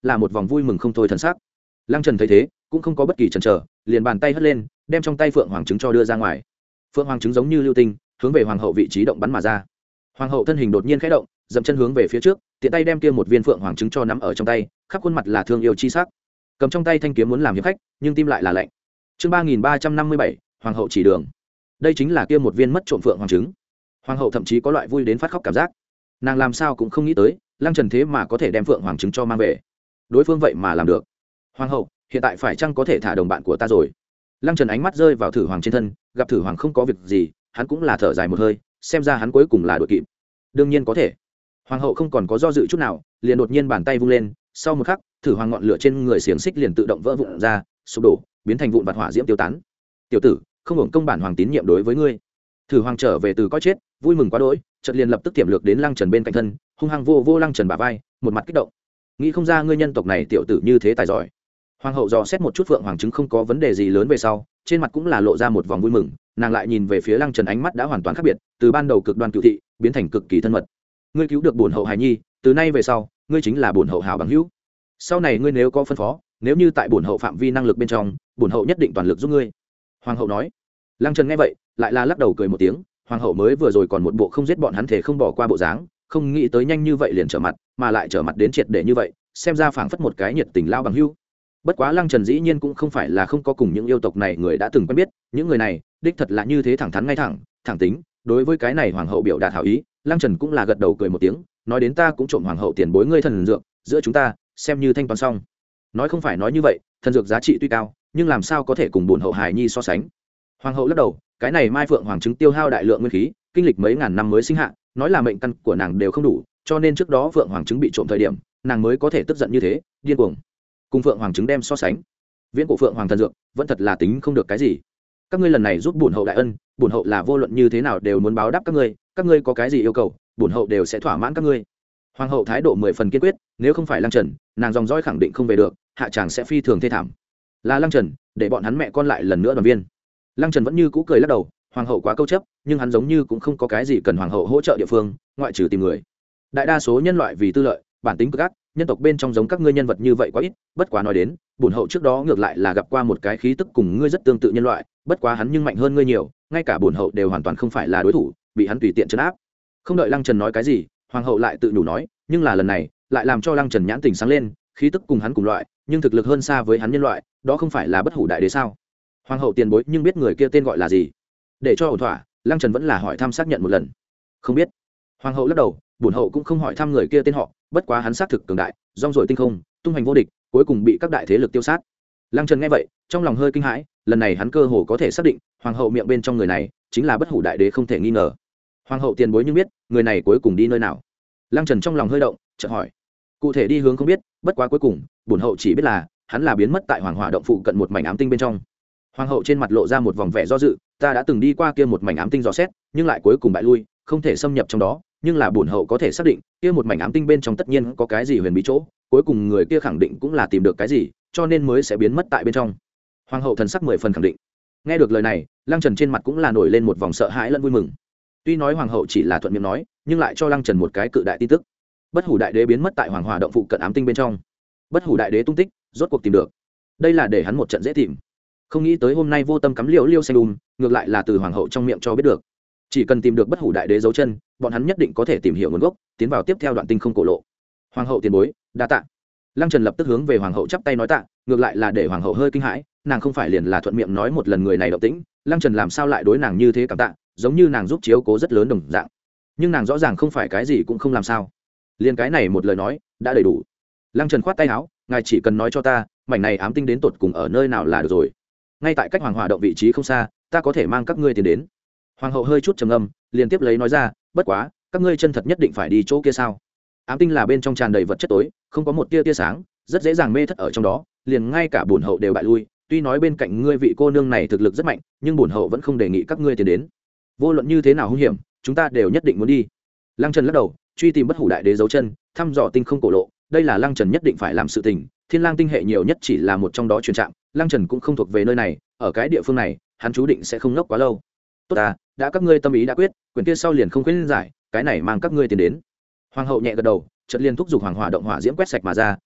là một vòng vui mừng không thôi thần sắc. Lăng Trần thấy thế cũng không có bất kỳ chần chờ, liền bàn tay hất lên đem trong tay phượng hoàng trứng cho đưa ra ngoài. Phượng hoàng trứng giống như lưu tinh hướng về hoàng hậu vị trí động bắn mà ra. Hoàng hậu thân hình đột nhiên khẽ động, dậm chân hướng về phía trước, tiện tay đem kia một viên phượng hoàng trứng cho nắm ở trong tay, khắp khuôn mặt là thương yêu chi sắc. Cầm trong tay thanh kiếm muốn làm hiệp khách, nhưng tim lại là lạnh. Chương ba nghìn ba trăm năm mươi bảy, hoàng hậu chỉ đường. Đây chính là kia một viên mất trộm phượng hoàng trứng. Hoàng hậu thậm chí có loại vui đến phát khóc cảm giác. Nàng làm sao cũng không nghĩ tới, Lăng Trần thế mà có thể đem phượng hoàng trứng cho mang về. Đối phương vậy mà làm được. Hoàng hậu, hiện tại phải chăng có thể thả đồng bạn của ta rồi? Lăng Trần ánh mắt rơi vào Thử Hoàng trên thân, gặp Thử Hoàng không có việc gì, hắn cũng là thở dài một hơi, xem ra hắn cuối cùng là đuổi kịp. Đương nhiên có thể. Hoàng hậu không còn có do dự chút nào, liền đột nhiên bàn tay vung lên, sau một khắc, Thử Hoàng ngọn lửa trên người xiềng xích liền tự động vỡ vụn ra, sụp đổ, biến thành vụn vặt hỏa diễm tiêu tán. Tiểu tử, không hưởng công bản hoàng tín nhiệm đối với ngươi. Thử Hoàng trở về từ coi chết, vui mừng quá đỗi, chợt liền lập tức tiềm lược đến Lăng Trần bên cạnh thân, hung hăng vô vô Lăng Trần bả vai, một mặt kích động. Nghĩ không ra ngươi nhân tộc này tiểu tử như thế tài giỏi. Hoàng hậu dò xét một chút phượng hoàng trứng không có vấn đề gì lớn về sau, trên mặt cũng là lộ ra một vòng vui mừng, nàng lại nhìn về phía Lăng Trần ánh mắt đã hoàn toàn khác biệt, từ ban đầu cực đoan cựu thị biến thành cực kỳ thân mật. Ngươi cứu được bổn hậu hài nhi, từ nay về sau, ngươi chính là bổn hậu hảo bằng hữu. Sau này ngươi nếu có phân phó, nếu như tại bổn hậu phạm vi năng lực bên trong, bổn hậu nhất định toàn lực giúp ngươi. Hoàng hậu nói. Lăng Trần nghe vậy, lại là lắc đầu cười một tiếng, hoàng hậu mới vừa rồi còn một bộ không giết bọn hắn thể không bỏ qua bộ dáng, không nghĩ tới nhanh như vậy liền trở mặt, mà lại trở mặt đến triệt để như vậy, xem ra phảng phất một cái nhiệt tình lao bằng hữu. Bất quá Lăng Trần dĩ nhiên cũng không phải là không có cùng những yêu tộc này người đã từng quen biết, những người này đích thật là như thế thẳng thắn ngay thẳng thẳng tính. Đối với cái này hoàng hậu biểu đạt hảo ý, Lăng Trần cũng là gật đầu cười một tiếng, nói đến ta cũng trộm hoàng hậu tiền bối ngươi thần dược, giữa chúng ta xem như thanh toán xong. Nói không phải nói như vậy, thần dược giá trị tuy cao, nhưng làm sao có thể cùng bổn hậu hài nhi so sánh. Hoàng hậu lắc đầu, cái này mai phượng hoàng trứng tiêu hao đại lượng nguyên khí, kinh lịch mấy ngàn năm mới sinh hạ, nói là mệnh căn của nàng đều không đủ, cho nên trước đó phượng hoàng trứng bị trộm thời điểm, nàng mới có thể tức giận như thế, điên cuồng. Cùng phượng hoàng trứng đem so sánh, viễn cổ phượng hoàng thần dược vẫn thật là tính không được cái gì. Các ngươi lần này giúp bổn hậu đại ân, bổn hậu là vô luận như thế nào đều muốn báo đáp các ngươi, các ngươi có cái gì yêu cầu, bổn hậu đều sẽ thỏa mãn các ngươi. Hoàng hậu thái độ mười phần kiên quyết, nếu không phải Lăng Trần, nàng dòng dõi khẳng định không về được, hạ chàng sẽ phi thường thê thảm. Là Lăng Trần, để bọn hắn mẹ con lại lần nữa đoàn viên. Lăng Trần vẫn như cũ cười lắc đầu, hoàng hậu quá câu chấp, nhưng hắn giống như cũng không có cái gì cần hoàng hậu hỗ trợ địa phương, ngoại trừ tìm người. Đại đa số nhân loại vì tư lợi, bản tính cực ác, nhân tộc bên trong giống các ngươi nhân vật như vậy quá ít, bất quá nói đến, bổn hậu trước đó ngược lại là gặp qua một cái khí tức cùng ngươi rất tương tự nhân loại, bất quá hắn nhưng mạnh hơn ngươi nhiều, ngay cả bổn hậu đều hoàn toàn không phải là đối thủ, bị hắn tùy tiện trấn áp. Không đợi Lăng Trần nói cái gì, hoàng hậu lại tự nhủ nói, nhưng là lần này, lại làm cho Lăng Trần nhãn tình sáng lên, khí tức cùng hắn cùng loại, nhưng thực lực hơn xa với hắn nhân loại, đó không phải là bất hủ đại đế sao? Hoàng hậu tiền bối nhưng biết người kia tên gọi là gì? Để cho ổn thỏa, Lăng Trần vẫn là hỏi thăm xác nhận một lần. Không biết. Hoàng hậu lắc đầu, bổn hậu cũng không hỏi thăm người kia tên họ, bất quá hắn xác thực cường đại, rong ruổi tinh không, tung hoành vô địch, cuối cùng bị các đại thế lực tiêu sát. Lăng Trần nghe vậy, trong lòng hơi kinh hãi, lần này hắn cơ hồ có thể xác định, hoàng hậu miệng bên trong người này chính là bất hủ đại đế không thể nghi ngờ. Hoàng hậu tiền bối nhưng biết, người này cuối cùng đi nơi nào? Lăng Trần trong lòng hơi động, chợt hỏi. Cụ thể đi hướng không biết, bất quá cuối cùng, bổn hậu chỉ biết là hắn là biến mất tại Hoàng Hỏa động phụ cận một mảnh ám tinh bên trong. Hoàng hậu trên mặt lộ ra một vòng vẻ do dự, ta đã từng đi qua kia một mảnh ám tinh dò xét, nhưng lại cuối cùng bại lui, không thể xâm nhập trong đó, nhưng là bổn hậu có thể xác định, kia một mảnh ám tinh bên trong tất nhiên có cái gì huyền bí chỗ, cuối cùng người kia khẳng định cũng là tìm được cái gì, cho nên mới sẽ biến mất tại bên trong. Hoàng hậu thần sắc mười phần khẳng định. Nghe được lời này, Lăng Trần trên mặt cũng là nổi lên một vòng sợ hãi lẫn vui mừng. Tuy nói hoàng hậu chỉ là thuận miệng nói, nhưng lại cho Lăng Trần một cái cự đại tin tức. Bất hủ đại đế biến mất tại Hoàng Hỏa động phụ cận ám tinh bên trong. Bất hủ đại đế tung tích, rốt cuộc tìm được. Đây là để hắn một trận dễ tìm. Không nghĩ tới hôm nay vô tâm cắm liễu liêu xanh um, ngược lại là từ hoàng hậu trong miệng cho biết được. Chỉ cần tìm được bất hủ đại đế dấu chân, bọn hắn nhất định có thể tìm hiểu nguồn gốc, tiến vào tiếp theo đoạn tinh không cổ lộ. Hoàng hậu tiền bối, đa tạ. Lăng Trần lập tức hướng về hoàng hậu chắp tay nói tạ, ngược lại là để hoàng hậu hơi kinh hãi, nàng không phải liền là thuận miệng nói một lần người này động tĩnh, Lăng Trần làm sao lại đối nàng như thế cảm tạ, giống như nàng giúp chiếu cố rất lớn đồng dạng. Nhưng nàng rõ ràng không phải cái gì cũng không làm sao. Liên cái này một lời nói, đã đầy đủ. Lăng Trần khoát tay áo, ngài chỉ cần nói cho ta, mảnh này ám tinh đến tột cùng ở nơi nào là được rồi. Ngay tại cách Hoàng Hỏa động vị trí không xa, ta có thể mang các ngươi tiến đến. Hoàng hậu hơi chút trầm ngâm, liên tiếp lấy nói ra, bất quá, các ngươi chân thật nhất định phải đi chỗ kia sao? Ám tinh là bên trong tràn đầy vật chất tối, không có một tia tia sáng, rất dễ dàng mê thất ở trong đó, liền ngay cả bổn hậu đều bại lui. Tuy nói bên cạnh ngươi vị cô nương này thực lực rất mạnh, nhưng bổn hậu vẫn không đề nghị các ngươi tiến đến. Vô luận như thế nào hung hiểm, chúng ta đều nhất định muốn đi. Lăng Trần lắc đầu, truy tìm bất hủ đại đế dấu chân, thăm dò tinh không cổ lộ, đây là Lăng Trần nhất định phải làm sự tình. Thiên Lang tinh hệ nhiều nhất chỉ là một trong đó truyền trạm, Lăng Trần cũng không thuộc về nơi này, ở cái địa phương này, hắn chú định sẽ không ngốc quá lâu. Tốt à, đã các ngươi tâm ý đã quyết, quyền kia sau liền không khuyên giải, cái này mang các ngươi tiến đến. Hoàng hậu nhẹ gật đầu, chợt liền thúc giục Hoàng Hỏa động hỏa diễm quét sạch mà ra,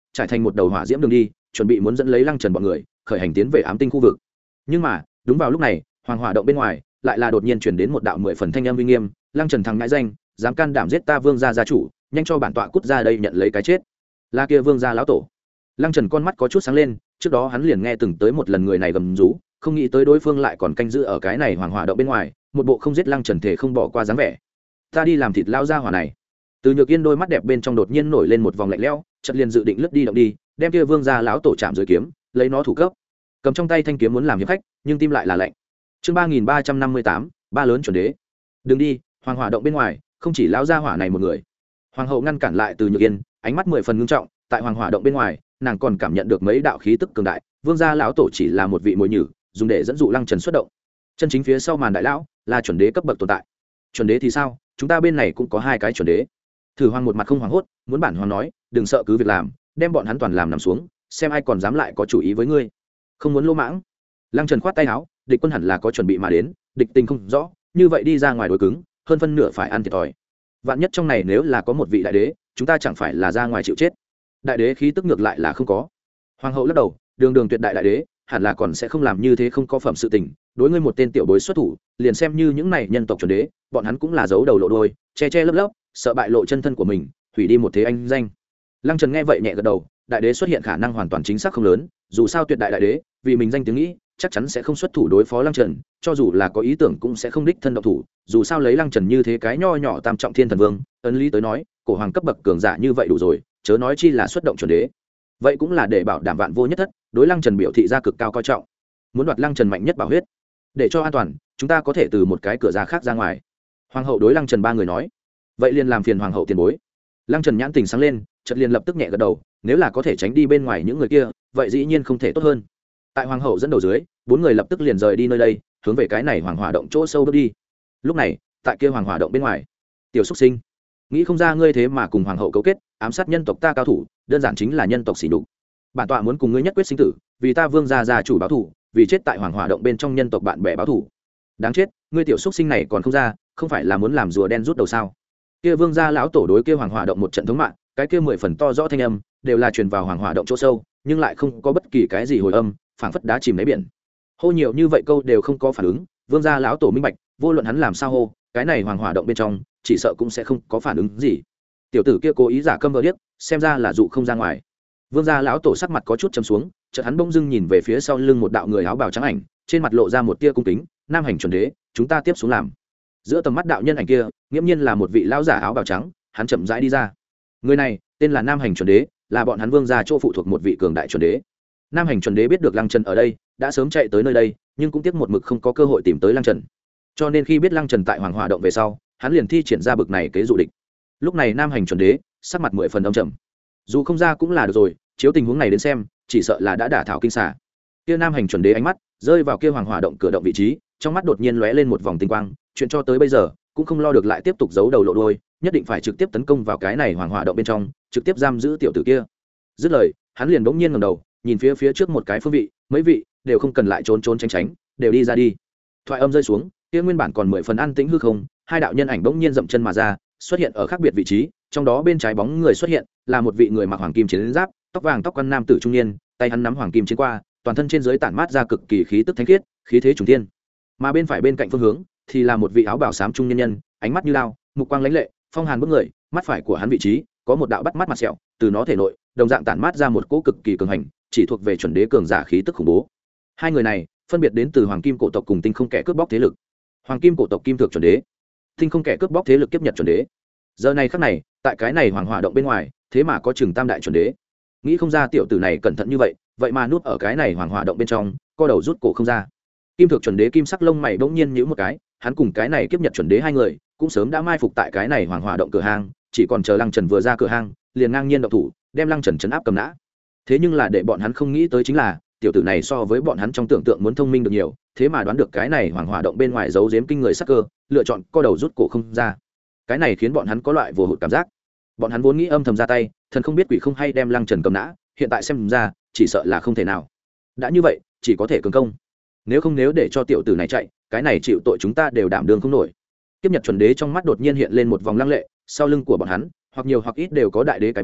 trải thành một đầu hỏa diễm đường đi, chuẩn bị muốn dẫn lấy Lăng Trần bọn người khởi hành tiến về ám tinh khu vực. Nhưng mà đúng vào lúc này, hoàng hỏa động bên ngoài lại là đột nhiên chuyển đến một đạo mười phần thanh âm uy nghiêm. Lăng Trần thằng ngãi danh, dám can đảm giết ta Vương gia gia chủ, nhanh cho bản tọa cút ra đây nhận lấy cái chết. Là kia Vương gia lão tổ. Lăng Trần con mắt có chút sáng lên, trước đó hắn liền nghe từng tới một lần người này gầm rú, không nghĩ tới đối phương lại còn canh giữ ở cái này hoàng hỏa động bên ngoài, một bộ không giết Lăng Trần thể không bỏ qua dáng vẻ. Ta đi làm thịt lao gia hỏa này. Từ Nhược Yên đôi mắt đẹp bên trong đột nhiên nổi lên một vòng lạnh lẽo, chợt liền dự định lướt đi động đi, đem kia Vương gia lão tổ chạm dưới kiếm, lấy nó thủ cấp. Cầm trong tay thanh kiếm muốn làm hiệp khách, nhưng tim lại là lạnh. Chương ba nghìn ba trăm năm mươi tám, ba lớn chuẩn đế. Đừng đi, hoàng hỏa động bên ngoài, không chỉ lão gia hỏa này một người. Hoàng hậu ngăn cản lại Từ Nhược Yên, ánh mắt mười phần ngưng trọng, tại hoàng hỏa động bên ngoài, nàng còn cảm nhận được mấy đạo khí tức cường đại. Vương gia lão tổ chỉ là một vị mồi nhử, dùng để dẫn dụ Lăng Trần xuất động. Chân chính phía sau màn đại lão là chuẩn đế cấp bậc tồn tại. Chuẩn đế thì sao? Chúng ta bên này cũng có hai cái chuẩn đế. Thử Hoàng một mặt không hoảng hốt, muốn bản hoàng nói, đừng sợ cứ việc làm, đem bọn hắn toàn làm nằm xuống, xem ai còn dám lại có chủ ý với ngươi. Không muốn lỗ mãng. Lăng Trần khoát tay áo, địch quân hẳn là có chuẩn bị mà đến, địch tình không rõ, như vậy đi ra ngoài đối cứng, hơn phân nửa phải ăn thiệt thòi. Vạn nhất trong này nếu là có một vị đại đế, chúng ta chẳng phải là ra ngoài chịu chết. Đại đế khí tức ngược lại là không có. Hoàng hậu lắc đầu, đường đường tuyệt đại đại đế, hẳn là còn sẽ không làm như thế không có phẩm sự tình, đối ngươi một tên tiểu bối xuất thủ, liền xem như những này nhân tộc chuẩn đế, bọn hắn cũng là giấu đầu lộ đuôi, che che lấp lấp, sợ bại lộ chân thân của mình, hủy đi một thế anh danh. Lăng Trần nghe vậy nhẹ gật đầu, đại đế xuất hiện khả năng hoàn toàn chính xác không lớn, dù sao tuyệt đại đại đế, vì mình danh tiếng nghĩ, chắc chắn sẽ không xuất thủ đối phó Lăng Trần, cho dù là có ý tưởng cũng sẽ không đích thân động thủ, dù sao lấy Lăng Trần như thế cái nho nhỏ tam trọng thiên thần vương, ấn lý tới nói, cổ hoàng cấp bậc cường giả như vậy đủ rồi, chớ nói chi là xuất động chuẩn đế. Vậy cũng là để bảo đảm vạn vô nhất thất, đối Lăng Trần biểu thị ra cực cao coi trọng, muốn đoạt Lăng Trần mạnh nhất bảo huyết. Để cho an toàn, chúng ta có thể từ một cái cửa ra khác ra ngoài. Hoàng hậu đối Lăng Trần ba người nói. Vậy liền làm phiền hoàng hậu tiền bối. Lăng Trần nhãn tình sáng lên, chợt liền lập tức nhẹ gật đầu, nếu là có thể tránh đi bên ngoài những người kia, vậy dĩ nhiên không thể tốt hơn. Tại hoàng hậu dẫn đầu dưới, bốn người lập tức liền rời đi nơi đây, hướng về cái này hoàng hỏa động chỗ sâu bước đi. Lúc này, tại kia hoàng hỏa động bên ngoài, tiểu xuất sinh, nghĩ không ra ngươi thế mà cùng hoàng hậu cấu kết, ám sát nhân tộc ta cao thủ, đơn giản chính là nhân tộc xỉ nhục. Bản tọa muốn cùng ngươi nhất quyết sinh tử, vì ta Vương gia gia chủ báo thù, vì chết tại hoàng hỏa động bên trong nhân tộc bạn bè báo thù. Đáng chết, ngươi tiểu xuất sinh này còn không ra, không phải là muốn làm rùa đen rút đầu sao? Kia Vương gia lão tổ đối kia hoàng hỏa động một trận thống mạng, cái kia mười phần to rõ thanh âm, đều là truyền vào hoàng hỏa động chỗ sâu, nhưng lại không có bất kỳ cái gì hồi âm, phảng phất đá chìm đáy biển. Hô nhiều như vậy câu đều không có phản ứng, Vương gia lão tổ minh bạch, vô luận hắn làm sao hô, cái này hoàng hỏa động bên trong, chỉ sợ cũng sẽ không có phản ứng gì. Tiểu tử kia cố ý giả câm vờ điếc, xem ra là dụ không ra ngoài. Vương gia lão tổ sắc mặt có chút trầm xuống, chợt hắn bỗng dưng nhìn về phía sau lưng một đạo người áo bào trắng ảnh, trên mặt lộ ra một tia cung kính, "Nam hành chuẩn đế, chúng ta tiếp xuống làm." Giữa tầm mắt đạo nhân ảnh kia, nghiễm nhiên là một vị lão giả áo bào trắng, hắn chậm rãi đi ra. Người này, tên là Nam hành chuẩn đế, là bọn hắn Vương gia chỗ phụ thuộc một vị cường đại chuẩn đế. Nam hành chuẩn đế biết được Lăng Trần ở đây, đã sớm chạy tới nơi đây, nhưng cũng tiếc một mực không có cơ hội tìm tới Lăng Trần. Cho nên khi biết Lăng Trần tại Hoàng Hỏa động về sau, hắn liền thi triển ra bực này kế dụ địch. Lúc này Nam hành chuẩn đế, sắc mặt mười phần âm trầm. Dù không ra cũng là được rồi, chiếu tình huống này đến xem, chỉ sợ là đã đả thảo kinh xà. Kia Nam hành chuẩn đế ánh mắt rơi vào kia Hoàng Hỏa động cửa động vị trí, trong mắt đột nhiên lóe lên một vòng tinh quang, chuyện cho tới bây giờ cũng không lo được lại tiếp tục giấu đầu lộ đuôi, nhất định phải trực tiếp tấn công vào cái này Hoàng Hỏa động bên trong, trực tiếp giam giữ tiểu tử kia. Dứt lời, hắn liền bỗng nhiên ngẩng đầu, nhìn phía phía trước một cái phương vị, mấy vị đều không cần lại trốn trốn tránh tránh, đều đi ra đi. Thoại âm rơi xuống, kia nguyên bản còn mười phần an tĩnh hư không, hai đạo nhân ảnh bỗng nhiên dậm chân mà ra, xuất hiện ở khác biệt vị trí, trong đó bên trái bóng người xuất hiện là một vị người mặc hoàng kim chiến giáp, tóc vàng tóc quan nam tử trung niên, tay hắn nắm hoàng kim chiến qua, toàn thân trên dưới tản mát ra cực kỳ khí tức thánh khiết, khí thế trùng thiên. Mà bên phải bên cạnh phương hướng thì là một vị áo bào xám trung niên nhân, ánh mắt như lao, mục quang lãnh lệ, phong hàn bức người, mắt phải của hắn vị trí có một đạo bắt mắt mặt sẹo, từ nó thể nội đồng dạng tản mát ra một cỗ cực kỳ cường hành, chỉ thuộc về chuẩn đế cường giả khí tức khủng bố. Hai người này phân biệt đến từ hoàng kim cổ tộc cùng tinh không kẻ cướp bóc thế lực. Hoàng kim cổ tộc kim thượng chuẩn đế, tinh không kẻ cướp bóc thế lực kiếp nhật chuẩn đế. Giờ này khắc này, tại cái này hoàng hỏa động bên ngoài, thế mà có chừng tam đại chuẩn đế. Nghĩ không ra tiểu tử này cẩn thận như vậy, vậy mà nuốt ở cái này hoàng hỏa động bên trong, co đầu rút cổ không ra. Kim thượng chuẩn đế kim sắc lông mày bỗng nhiên nhíu một cái, hắn cùng cái này kiếp nhật chuẩn đế hai người cũng sớm đã mai phục tại cái này hoàng hỏa động cửa hang, chỉ còn chờ Lăng Trần vừa ra cửa hang, liền ngang nhiên động thủ, đem Lăng Trần trấn áp cầm nã. Thế nhưng là để bọn hắn không nghĩ tới chính là, tiểu tử này so với bọn hắn trong tưởng tượng muốn thông minh được nhiều, thế mà đoán được cái này hoàng hỏa động bên ngoài giấu giếm kinh người sắc cơ, lựa chọn co đầu rút cổ không ra. Cái này khiến bọn hắn có loại vồ hụt cảm giác. Bọn hắn vốn nghĩ âm thầm ra tay, thần không biết quỷ không hay đem Lăng Trần cầm nã, hiện tại xem ra, chỉ sợ là không thể nào. Đã như vậy, chỉ có thể cường công. Nếu không nếu để cho tiểu tử này chạy, cái này chịu tội chúng ta đều đảm đương không nổi. Kiếp nhật chuẩn đế trong mắt đột nhiên hiện lên một vòng lăng lệ, sau lưng của bọn hắn, hoặc nhiều hoặc ít đều có đại đế cái bóng,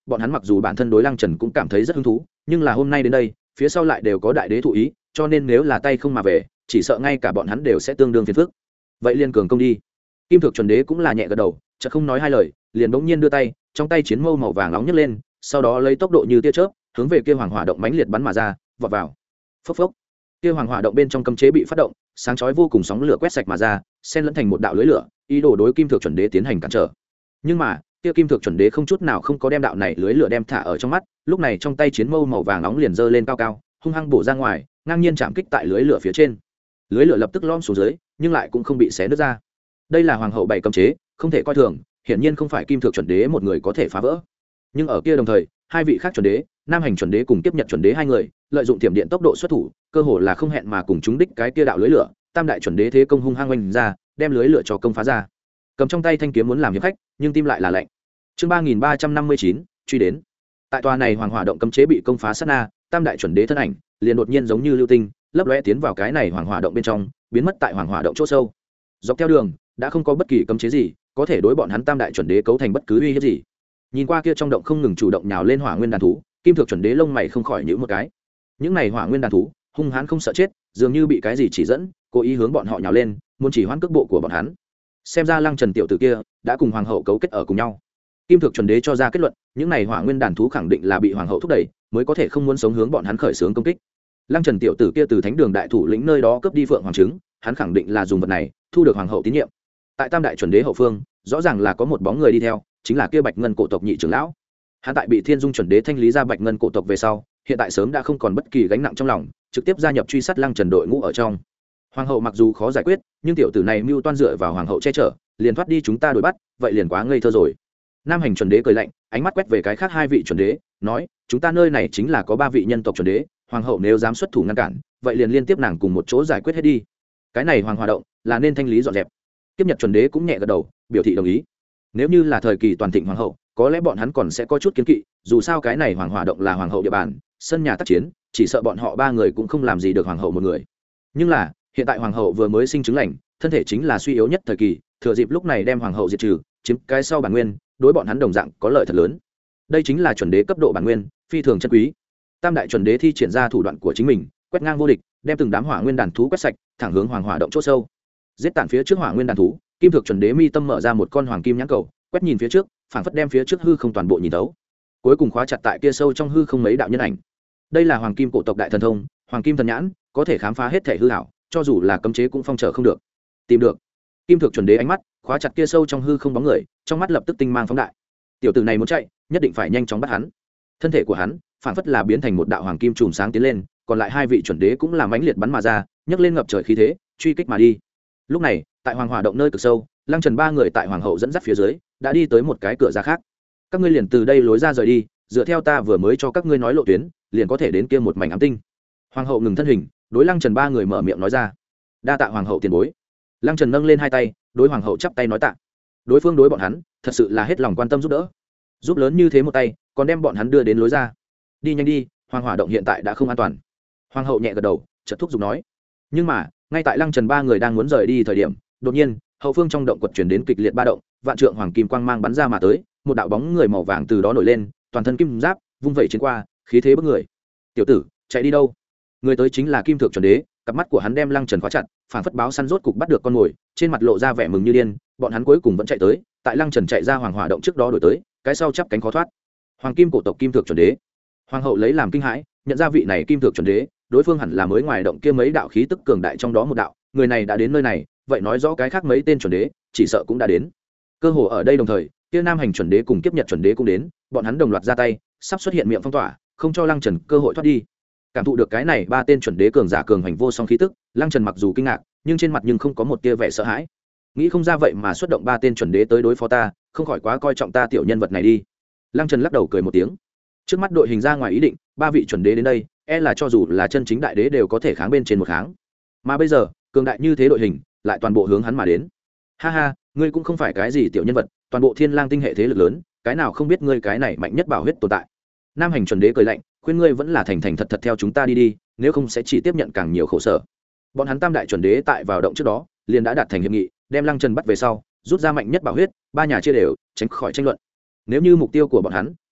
bọn hắn mặc dù bản thân đối Lăng Trần cũng cảm thấy rất hứng thú, nhưng là hôm nay đến đây phía sau lại đều có đại đế thụ ý, cho nên nếu là tay không mà về chỉ sợ ngay cả bọn hắn đều sẽ tương đương phiền phức. Vậy liền cường công đi. Kim Thượng chuẩn đế cũng là nhẹ gật đầu, chợt không nói hai lời, liền bỗng nhiên đưa tay, trong tay chiến mâu màu vàng nóng nhấc lên, sau đó lấy tốc độ như tia chớp hướng về kia hoàng hỏa động mãnh liệt bắn mà ra, vọt vào. Phốc phốc. Kia hoàng hỏa động bên trong cấm chế bị phát động, sáng chói vô cùng sóng lửa quét sạch mà ra, xen lẫn thành một đạo lưới lửa, ý đồ đối Kim Thượng chuẩn đế tiến hành cản trở. Nhưng mà kia Kim Thượng chuẩn đế không chút nào không có đem đạo này lưới lửa đem thả ở trong mắt, lúc này trong tay chiến mâu màu vàng nóng liền giơ lên cao cao, hung hăng bổ ra ngoài, ngang nhiên chạm kích tại lưới lửa phía trên. Lưới lửa lập tức lõm xuống dưới, nhưng lại cũng không bị xé nứt ra. Đây là hoàng hậu bảy cấm chế, không thể coi thường, hiển nhiên không phải Kim Thượng chuẩn đế một người có thể phá vỡ. Nhưng ở kia đồng thời, hai vị khác chuẩn đế, Nam Hành chuẩn đế cùng Tiếp Nhật chuẩn đế hai người, lợi dụng tiềm điện tốc độ xuất thủ, cơ hồ là không hẹn mà cùng chúng đích cái kia đạo lưới lửa, Tam đại chuẩn đế thế công hung hăng oanh ra, đem lưới lửa cho công phá ra. Cầm trong tay thanh kiếm muốn làm hiệp khách, nhưng tim lại là lạnh. Chương ba nghìn ba trăm năm mươi chín, truy đến. Tại tòa này hoàng hỏa động cấm chế bị công phá sát na, Tam đại chuẩn đế thân ảnh liền đột nhiên giống như lưu tinh, lấp lóe tiến vào cái này hoàng hỏa động bên trong, biến mất tại hoàng hỏa động chỗ sâu. Dọc theo đường đã không có bất kỳ cấm chế gì có thể đối bọn hắn Tam đại chuẩn đế cấu thành bất cứ uy hiếp gì. Nhìn qua kia trong động không ngừng chủ động nhào lên hỏa nguyên đàn thú, Kim Thượng chuẩn đế lông mày không khỏi nhíu một cái. Những này hỏa nguyên đàn thú hung hãn không sợ chết, dường như bị cái gì chỉ dẫn, cố ý hướng bọn họ nhào lên, muốn chỉ hoãn cước bộ của bọn hắn. Xem ra Lăng Trần tiểu tử kia đã cùng hoàng hậu cấu kết ở cùng nhau. Kim Thượng chuẩn đế cho ra kết luận, những này hỏa nguyên đàn thú khẳng định là bị hoàng hậu thúc đẩy, mới có thể không muốn sống hướng bọn hắn khởi xướng công kích. Lăng Trần tiểu tử kia từ thánh đường đại thủ lĩnh nơi đó cướp đi phượng hoàng trứng, hắn khẳng định là dùng vật này thu được hoàng hậu tín nhiệm. Tại Tam đại chuẩn đế hậu phương, rõ ràng là có một bóng người đi theo, chính là kia Bạch Ngân cổ tộc nhị trưởng lão. Hắn tại bị Thiên Dung chuẩn đế thanh lý ra Bạch Ngân cổ tộc về sau, hiện tại sớm đã không còn bất kỳ gánh nặng trong lòng, trực tiếp gia nhập truy sát Lăng Trần đội ngũ ở trong. Hoàng hậu mặc dù khó giải quyết, nhưng tiểu tử này mưu toan dựa vào hoàng hậu che chở, liền thoát đi chúng ta đuổi bắt, vậy liền quá ngây thơ rồi. Nam Hành chuẩn đế cười lạnh, ánh mắt quét về cái khác hai vị chuẩn đế, nói: chúng ta nơi này chính là có ba vị nhân tộc chuẩn đế, hoàng hậu nếu dám xuất thủ ngăn cản, vậy liền liên tiếp nàng cùng một chỗ giải quyết hết đi. Cái này hoàng hòa động là nên thanh lý dọn dẹp. Tiếp Nhật chuẩn đế cũng nhẹ gật đầu, biểu thị đồng ý. Nếu như là thời kỳ toàn thịnh hoàng hậu, có lẽ bọn hắn còn sẽ có chút kiến kỵ, dù sao cái này hoàng hòa động là hoàng hậu địa bàn, sân nhà tác chiến, chỉ sợ bọn họ ba người cũng không làm gì được hoàng hậu một người. Nhưng là hiện tại hoàng hậu vừa mới sinh chứng lành, thân thể chính là suy yếu nhất thời kỳ, thừa dịp lúc này đem hoàng hậu diệt trừ, chiếm cái sau bản nguyên, đối bọn hắn đồng dạng có lợi thật lớn. Đây chính là chuẩn đế cấp độ bản nguyên, phi thường chân quý. Tam đại chuẩn đế thi triển ra thủ đoạn của chính mình, quét ngang vô địch, đem từng đám hỏa nguyên đàn thú quét sạch, thẳng hướng hoàng hỏa động chỗ sâu. Giết tản phía trước hỏa nguyên đàn thú, Kim Thượng chuẩn đế mi tâm mở ra một con hoàng kim nhãn cầu, quét nhìn phía trước, phảng phất đem phía trước hư không toàn bộ nhìn thấu. Cuối cùng khóa chặt tại kia sâu trong hư không mấy đạo nhân ảnh. Đây là hoàng kim cổ tộc đại thần thông, hoàng kim thần nhãn, có thể khám phá hết thể hư ảo, cho dù là cấm chế cũng phong trở không được. Tìm được. Kim Thượng chuẩn đế ánh mắt khóa chặt kia sâu trong hư không bóng người, trong mắt lập tức tinh mang phóng đại. Tiểu tử này muốn chạy, nhất định phải nhanh chóng bắt hắn. Thân thể của hắn phảng phất là biến thành một đạo hoàng kim chùm sáng tiến lên, còn lại hai vị chuẩn đế cũng làm mãnh liệt bắn mà ra, nhấc lên ngập trời khí thế, truy kích mà đi. Lúc này, tại hoàng hỏa động nơi cực sâu, Lăng Trần ba người tại hoàng hậu dẫn dắt phía dưới, đã đi tới một cái cửa ra khác. Các ngươi liền từ đây lối ra rời đi, dựa theo ta vừa mới cho các ngươi nói lộ tuyến, liền có thể đến kia một mảnh ám tinh. Hoàng hậu ngừng thân hình, đối Lăng Trần ba người mở miệng nói ra. Đa tạ hoàng hậu tiền bối. Lăng Trần nâng lên hai tay, đối hoàng hậu chắp tay nói tạ. Đối phương đối bọn hắn, thật sự là hết lòng quan tâm giúp đỡ. Giúp lớn như thế một tay, còn đem bọn hắn đưa đến lối ra. Đi nhanh đi, hoàng hỏa động hiện tại đã không an toàn. Hoàng hậu nhẹ gật đầu, chợt thúc giục nói. Nhưng mà, ngay tại Lăng Trần ba người đang muốn rời đi thời điểm, đột nhiên, hậu phương trong động quật truyền đến kịch liệt ba động, vạn trượng hoàng kim quang mang bắn ra mà tới, một đạo bóng người màu vàng từ đó nổi lên, toàn thân kim giáp, vung vẩy trên qua, khí thế bức người. Tiểu tử, chạy đi đâu? Người tới chính là Kim Thượng chuẩn đế, cặp mắt của hắn đem Lăng Trần khóa chặt, phảng phất báo săn rốt cục bắt được con mồi, trên mặt lộ ra vẻ mừng như điên, bọn hắn cuối cùng vẫn chạy tới, tại Lăng Trần chạy ra hoàng hỏa động trước đó đổi tới, cái sau chắp cánh khó thoát. Hoàng kim cổ tộc Kim Thượng chuẩn đế. Hoàng hậu lấy làm kinh hãi, nhận ra vị này Kim Thượng chuẩn đế, đối phương hẳn là mới ngoài động kia mấy đạo khí tức cường đại trong đó một đạo, người này đã đến nơi này, vậy nói rõ cái khác mấy tên chuẩn đế chỉ sợ cũng đã đến. Cơ hồ ở đây đồng thời, kia Nam Hành chuẩn đế cùng Kiếp Nhật chuẩn đế cũng đến, bọn hắn đồng loạt ra tay, sắp xuất hiện miệng phong tỏa, không cho Lăng Trần cơ hội thoát đi. Cảm thụ được cái này ba tên chuẩn đế cường giả cường hành vô song khí tức, Lăng Trần mặc dù kinh ngạc, nhưng trên mặt nhưng không có một tia vẻ sợ hãi. Nghĩ không ra vậy mà xuất động ba tên chuẩn đế tới đối phó ta, không khỏi quá coi trọng ta tiểu nhân vật này đi. Lăng Trần lắc đầu cười một tiếng. Trước mắt đội hình ra ngoài ý định, ba vị chuẩn đế đến đây, e là cho dù là chân chính đại đế đều có thể kháng bên trên một kháng. Mà bây giờ, cường đại như thế đội hình, lại toàn bộ hướng hắn mà đến. Ha ha, ngươi cũng không phải cái gì tiểu nhân vật, toàn bộ Thiên Lang tinh hệ thế lực lớn, cái nào không biết ngươi cái này mạnh nhất bảo huyết tồn tại. Nam Hành chuẩn đế cười lạnh, khuyên ngươi vẫn là thành thành thật thật theo chúng ta đi đi, nếu không sẽ chỉ tiếp nhận càng nhiều khổ sở. Bọn hắn Tam đại chuẩn đế tại vào động trước đó, liền đã đạt thành hiệp nghị, đem Lăng Trần bắt về sau, rút ra mạnh nhất bảo huyết, ba nhà chia đều, tránh khỏi tranh luận. Nếu như mục tiêu của bọn hắn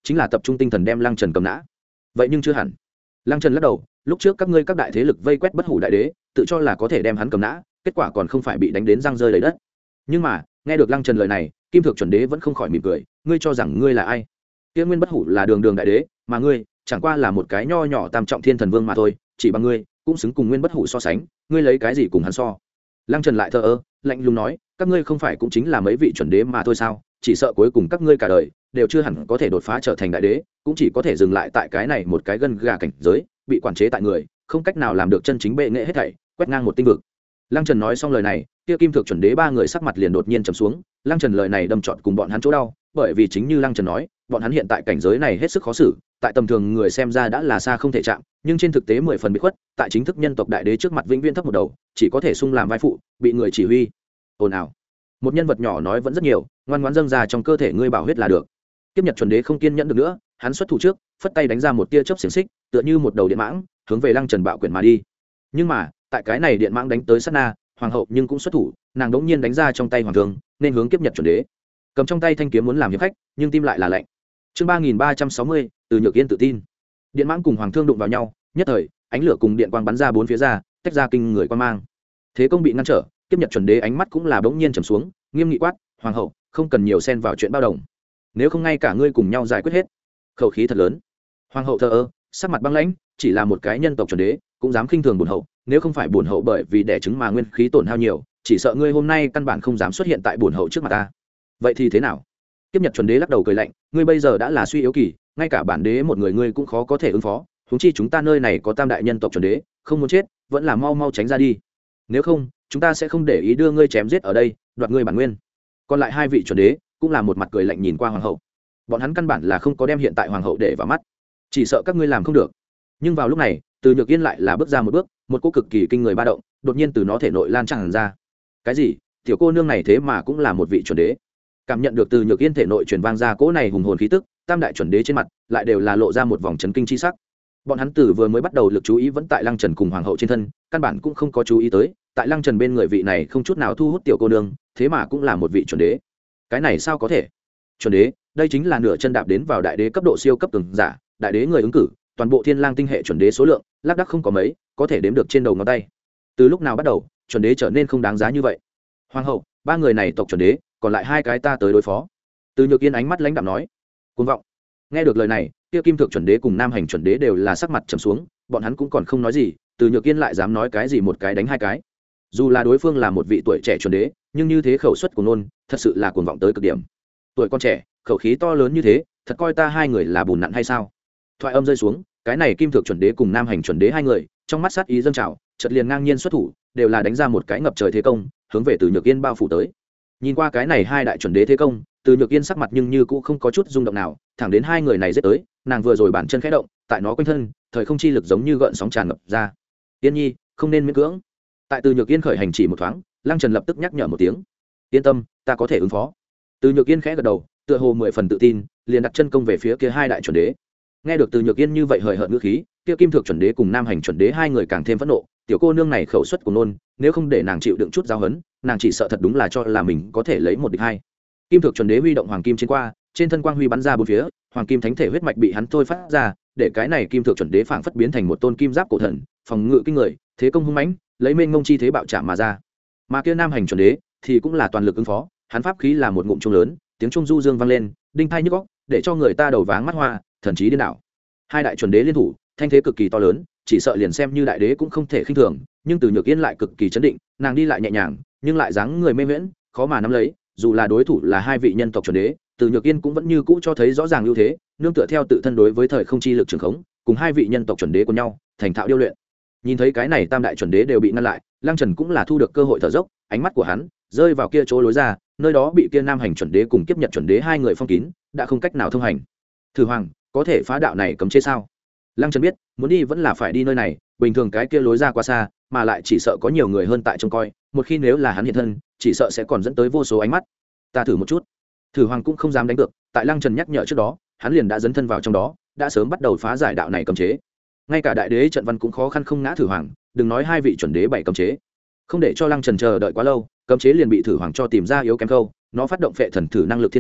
chính là tập trung tinh thần đem lăng trần cầm nã. Vậy nhưng chưa hẳn. Lăng Trần lắc đầu, lúc trước các ngươi các đại thế lực vây quét bất hủ đại đế, tự cho là có thể đem hắn cầm nã, kết quả còn không phải bị đánh đến răng rơi đầy đất. Nhưng mà, nghe được Lăng Trần lời này, Kim Thượng chuẩn đế vẫn không khỏi mỉm cười, ngươi cho rằng ngươi là ai? Kia Nguyên bất hủ là đường đường đại đế, mà ngươi chẳng qua là một cái nho nhỏ tam trọng thiên thần vương mà thôi, chỉ bằng ngươi cũng xứng cùng Nguyên bất hủ so sánh, ngươi lấy cái gì cùng hắn so? Lăng Trần lại thờ ơ, lạnh lùng nói, các ngươi không phải cũng chính là mấy vị chuẩn đế mà thôi sao? Chỉ sợ cuối cùng các ngươi cả đời đều chưa hẳn có thể đột phá trở thành đại đế, cũng chỉ có thể dừng lại tại cái này một cái gân gà cảnh giới, bị quản chế tại người, không cách nào làm được chân chính bệ nghệ hết thảy, quét ngang một tinh vực. Lăng Trần nói xong lời này, kia Kim Thượng chuẩn đế ba người sắc mặt liền đột nhiên trầm xuống. Lăng Trần lời này đâm trọn cùng bọn hắn chỗ đau, bởi vì chính như Lăng Trần nói, bọn hắn hiện tại cảnh giới này hết sức khó xử, tại tầm thường người xem ra đã là xa không thể chạm, nhưng trên thực tế mười phần bị khuất, tại chính thức nhân tộc đại đế trước mặt vĩnh viễn thấp một đầu, chỉ có thể sung làm vai phụ, bị người chỉ huy. Ồn ào. Một nhân vật nhỏ nói vẫn rất nhiều, ngoan ngoãn dâng ra trong cơ thể ngươi bảo huyết là được. Kiếp Nhật chuẩn đế không kiên nhẫn được nữa, hắn xuất thủ trước, phất tay đánh ra một tia chớp xiềng xích, tựa như một đầu điện mãng, hướng về Lăng Trần bạo quyền mà đi. Nhưng mà, tại cái này điện mãng đánh tới sát na, hoàng hậu nhưng cũng xuất thủ, nàng đống nhiên đánh ra trong tay hoàng thương, nên hướng Kiếp Nhật chuẩn đế. Cầm trong tay thanh kiếm muốn làm hiệp khách, nhưng tim lại là lạnh. Chương ba nghìn ba trăm sáu mươi, từ Nhược Yên tự tin. Điện mãng cùng hoàng thương đụng vào nhau, nhất thời, ánh lửa cùng điện quang bắn ra bốn phía ra, tách ra kinh người quang mang. Thế công bị ngăn trở, Kiếp Nhật chuẩn đế ánh mắt cũng là bỗng nhiên trầm xuống, nghiêm nghị quát, hoàng hậu, không cần nhiều xen vào chuyện bao đồng, nếu không ngay cả ngươi cùng nhau giải quyết hết. Khẩu khí thật lớn. Hoàng hậu thờ ơ, sắc mặt băng lãnh, chỉ là một cái nhân tộc chuẩn đế cũng dám khinh thường bổn hậu, nếu không phải bổn hậu bởi vì đẻ trứng mà nguyên khí tổn hao nhiều, chỉ sợ ngươi hôm nay căn bản không dám xuất hiện tại bổn hậu trước mặt ta. Vậy thì thế nào? Kiếp Nhật chuẩn đế lắc đầu cười lạnh, ngươi bây giờ đã là suy yếu kỳ, ngay cả bản đế một người ngươi cũng khó có thể ứng phó, huống chi chúng ta nơi này có tam đại nhân tộc chuẩn đế, không muốn chết vẫn là mau mau tránh ra đi, nếu không chúng ta sẽ không để ý đưa ngươi chém giết ở đây, đoạt ngươi bản nguyên. Còn lại hai vị chuẩn đế cũng là một mặt cười lạnh nhìn qua hoàng hậu, bọn hắn căn bản là không có đem hiện tại hoàng hậu để vào mắt, chỉ sợ các ngươi làm không được. Nhưng vào lúc này, Từ Nhược Yên lại là bước ra một bước, một cỗ cực kỳ kinh người ba động đột nhiên từ nó thể nội lan tràn ra. Cái gì? Tiểu cô nương này thế mà cũng là một vị chuẩn đế? Cảm nhận được Từ Nhược Yên thể nội truyền vang ra cỗ này hùng hồn khí tức, tam đại chuẩn đế trên mặt lại đều là lộ ra một vòng chấn kinh chi sắc. Bọn hắn từ vừa mới bắt đầu lực chú ý vẫn tại Lăng Trần cùng hoàng hậu trên thân, căn bản cũng không có chú ý tới tại Lăng Trần bên người vị này không chút nào thu hút tiểu cô nương, thế mà cũng là một vị chuẩn đế. Cái này sao có thể? Chuẩn đế, đây chính là nửa chân đạp đến vào đại đế cấp độ siêu cấp cường giả, đại đế người ứng cử, toàn bộ Thiên Lang tinh hệ chuẩn đế số lượng, lác đác không có mấy, có thể đếm được trên đầu ngón tay. Từ lúc nào bắt đầu, chuẩn đế trở nên không đáng giá như vậy? Hoàng hậu, ba người này tộc chuẩn đế, còn lại hai cái ta tới đối phó. Từ Nhược Yên ánh mắt lãnh đạm nói. Cuồng vọng. Nghe được lời này, kia Kim Thượng chuẩn đế cùng Nam Hành chuẩn đế đều là sắc mặt trầm xuống, bọn hắn cũng còn không nói gì, Từ Nhược Yên lại dám nói cái gì một cái đánh hai cái. Dù là đối phương là một vị tuổi trẻ chuẩn đế, nhưng như thế khẩu suất của nôn, thật sự là cuồng vọng tới cực điểm. Tuổi con trẻ, khẩu khí to lớn như thế, thật coi ta hai người là bùn nặn hay sao? Thoại âm rơi xuống, cái này Kim Thượng chuẩn đế cùng Nam Hành chuẩn đế hai người, trong mắt sát ý dâng trào, chợt liền ngang nhiên xuất thủ, đều là đánh ra một cái ngập trời thế công, hướng về Từ Nhược Yên bao phủ tới. Nhìn qua cái này hai đại chuẩn đế thế công, Từ Nhược Yên sắc mặt nhưng như cũng không có chút rung động nào, thẳng đến hai người này giết tới, nàng vừa rồi bản chân khẽ động, tại nó quanh thân, thời không chi lực giống như gợn sóng tràn ngập ra. Yên Nhi, không nên miễn cưỡng. Tại Từ Nhược Yên khởi hành chỉ một thoáng, Lăng Trần lập tức nhắc nhở một tiếng. Yên tâm, ta có thể ứng phó. Từ Nhược Yên khẽ gật đầu, tựa hồ mười phần tự tin, liền đặt chân công về phía kia hai đại chuẩn đế. Nghe được Từ Nhược Yên như vậy hời hợt ngữ khí, kia Kim Thượng chuẩn đế cùng Nam Hành chuẩn đế hai người càng thêm phẫn nộ, tiểu cô nương này khẩu suất của nôn, nếu không để nàng chịu đựng chút giáo huấn, nàng chỉ sợ thật đúng là cho là mình có thể lấy một địch hai. Kim Thượng chuẩn đế huy động hoàng kim trên qua, trên thân quang huy bắn ra bốn phía, hoàng kim thánh thể huyết mạch bị hắn thôi phát ra, để cái này Kim Thượng chuẩn đế phảng phất biến thành một tôn kim giáp cổ thần, phòng ngự kinh người, thế công hung mãnh, lấy mênh ngông chi thế bạo chạm mà ra. Mà kia Nam Hành chuẩn đế thì cũng là toàn lực ứng phó, hắn pháp khí là một ngụm trung lớn, tiếng trung du dương vang lên, đinh tai nhức óc, để cho người ta đầu váng mắt hoa, thần trí điên đảo. Hai đại chuẩn đế liên thủ, thanh thế cực kỳ to lớn, chỉ sợ liền xem như đại đế cũng không thể khinh thường, nhưng Từ Nhược Yên lại cực kỳ chấn định, nàng đi lại nhẹ nhàng, nhưng lại dáng người mê miễn, khó mà nắm lấy, dù là đối thủ là hai vị nhân tộc chuẩn đế, Từ Nhược Yên cũng vẫn như cũ cho thấy rõ ràng ưu thế, nương tựa theo tự thân đối với thời không chi lực trường khống, cùng hai vị nhân tộc chuẩn đế của nhau, thành thạo điêu luyện. Nhìn thấy cái này tam đại chuẩn đế đều bị ngăn lại, Lăng Trần cũng là thu được cơ hội thở dốc, ánh mắt của hắn rơi vào kia chỗ lối ra, nơi đó bị kia Nam Hành chuẩn đế cùng Kiếp Nhật chuẩn đế hai người phong kín, đã không cách nào thông hành. Thử Hoàng, có thể phá đạo này cấm chế sao? Lăng Trần biết, muốn đi vẫn là phải đi nơi này, bình thường cái kia lối ra quá xa, mà lại chỉ sợ có nhiều người hơn tại trông coi, một khi nếu là hắn hiện thân, chỉ sợ sẽ còn dẫn tới vô số ánh mắt. Ta thử một chút. Thử Hoàng cũng không dám đánh được, tại Lăng Trần nhắc nhở trước đó, hắn liền đã dấn thân vào trong đó, đã sớm bắt đầu phá giải đạo này cấm chế. Ngay cả đại đế trận văn cũng khó khăn không ngã Thử Hoàng, đừng nói hai vị chuẩn đế bảy cấm chế. Không để cho Lăng Trần chờ đợi quá lâu, cấm chế liền bị Thử Hoàng cho tìm ra yếu kém câu, nó phát động phệ thần thử năng lực thiên phú,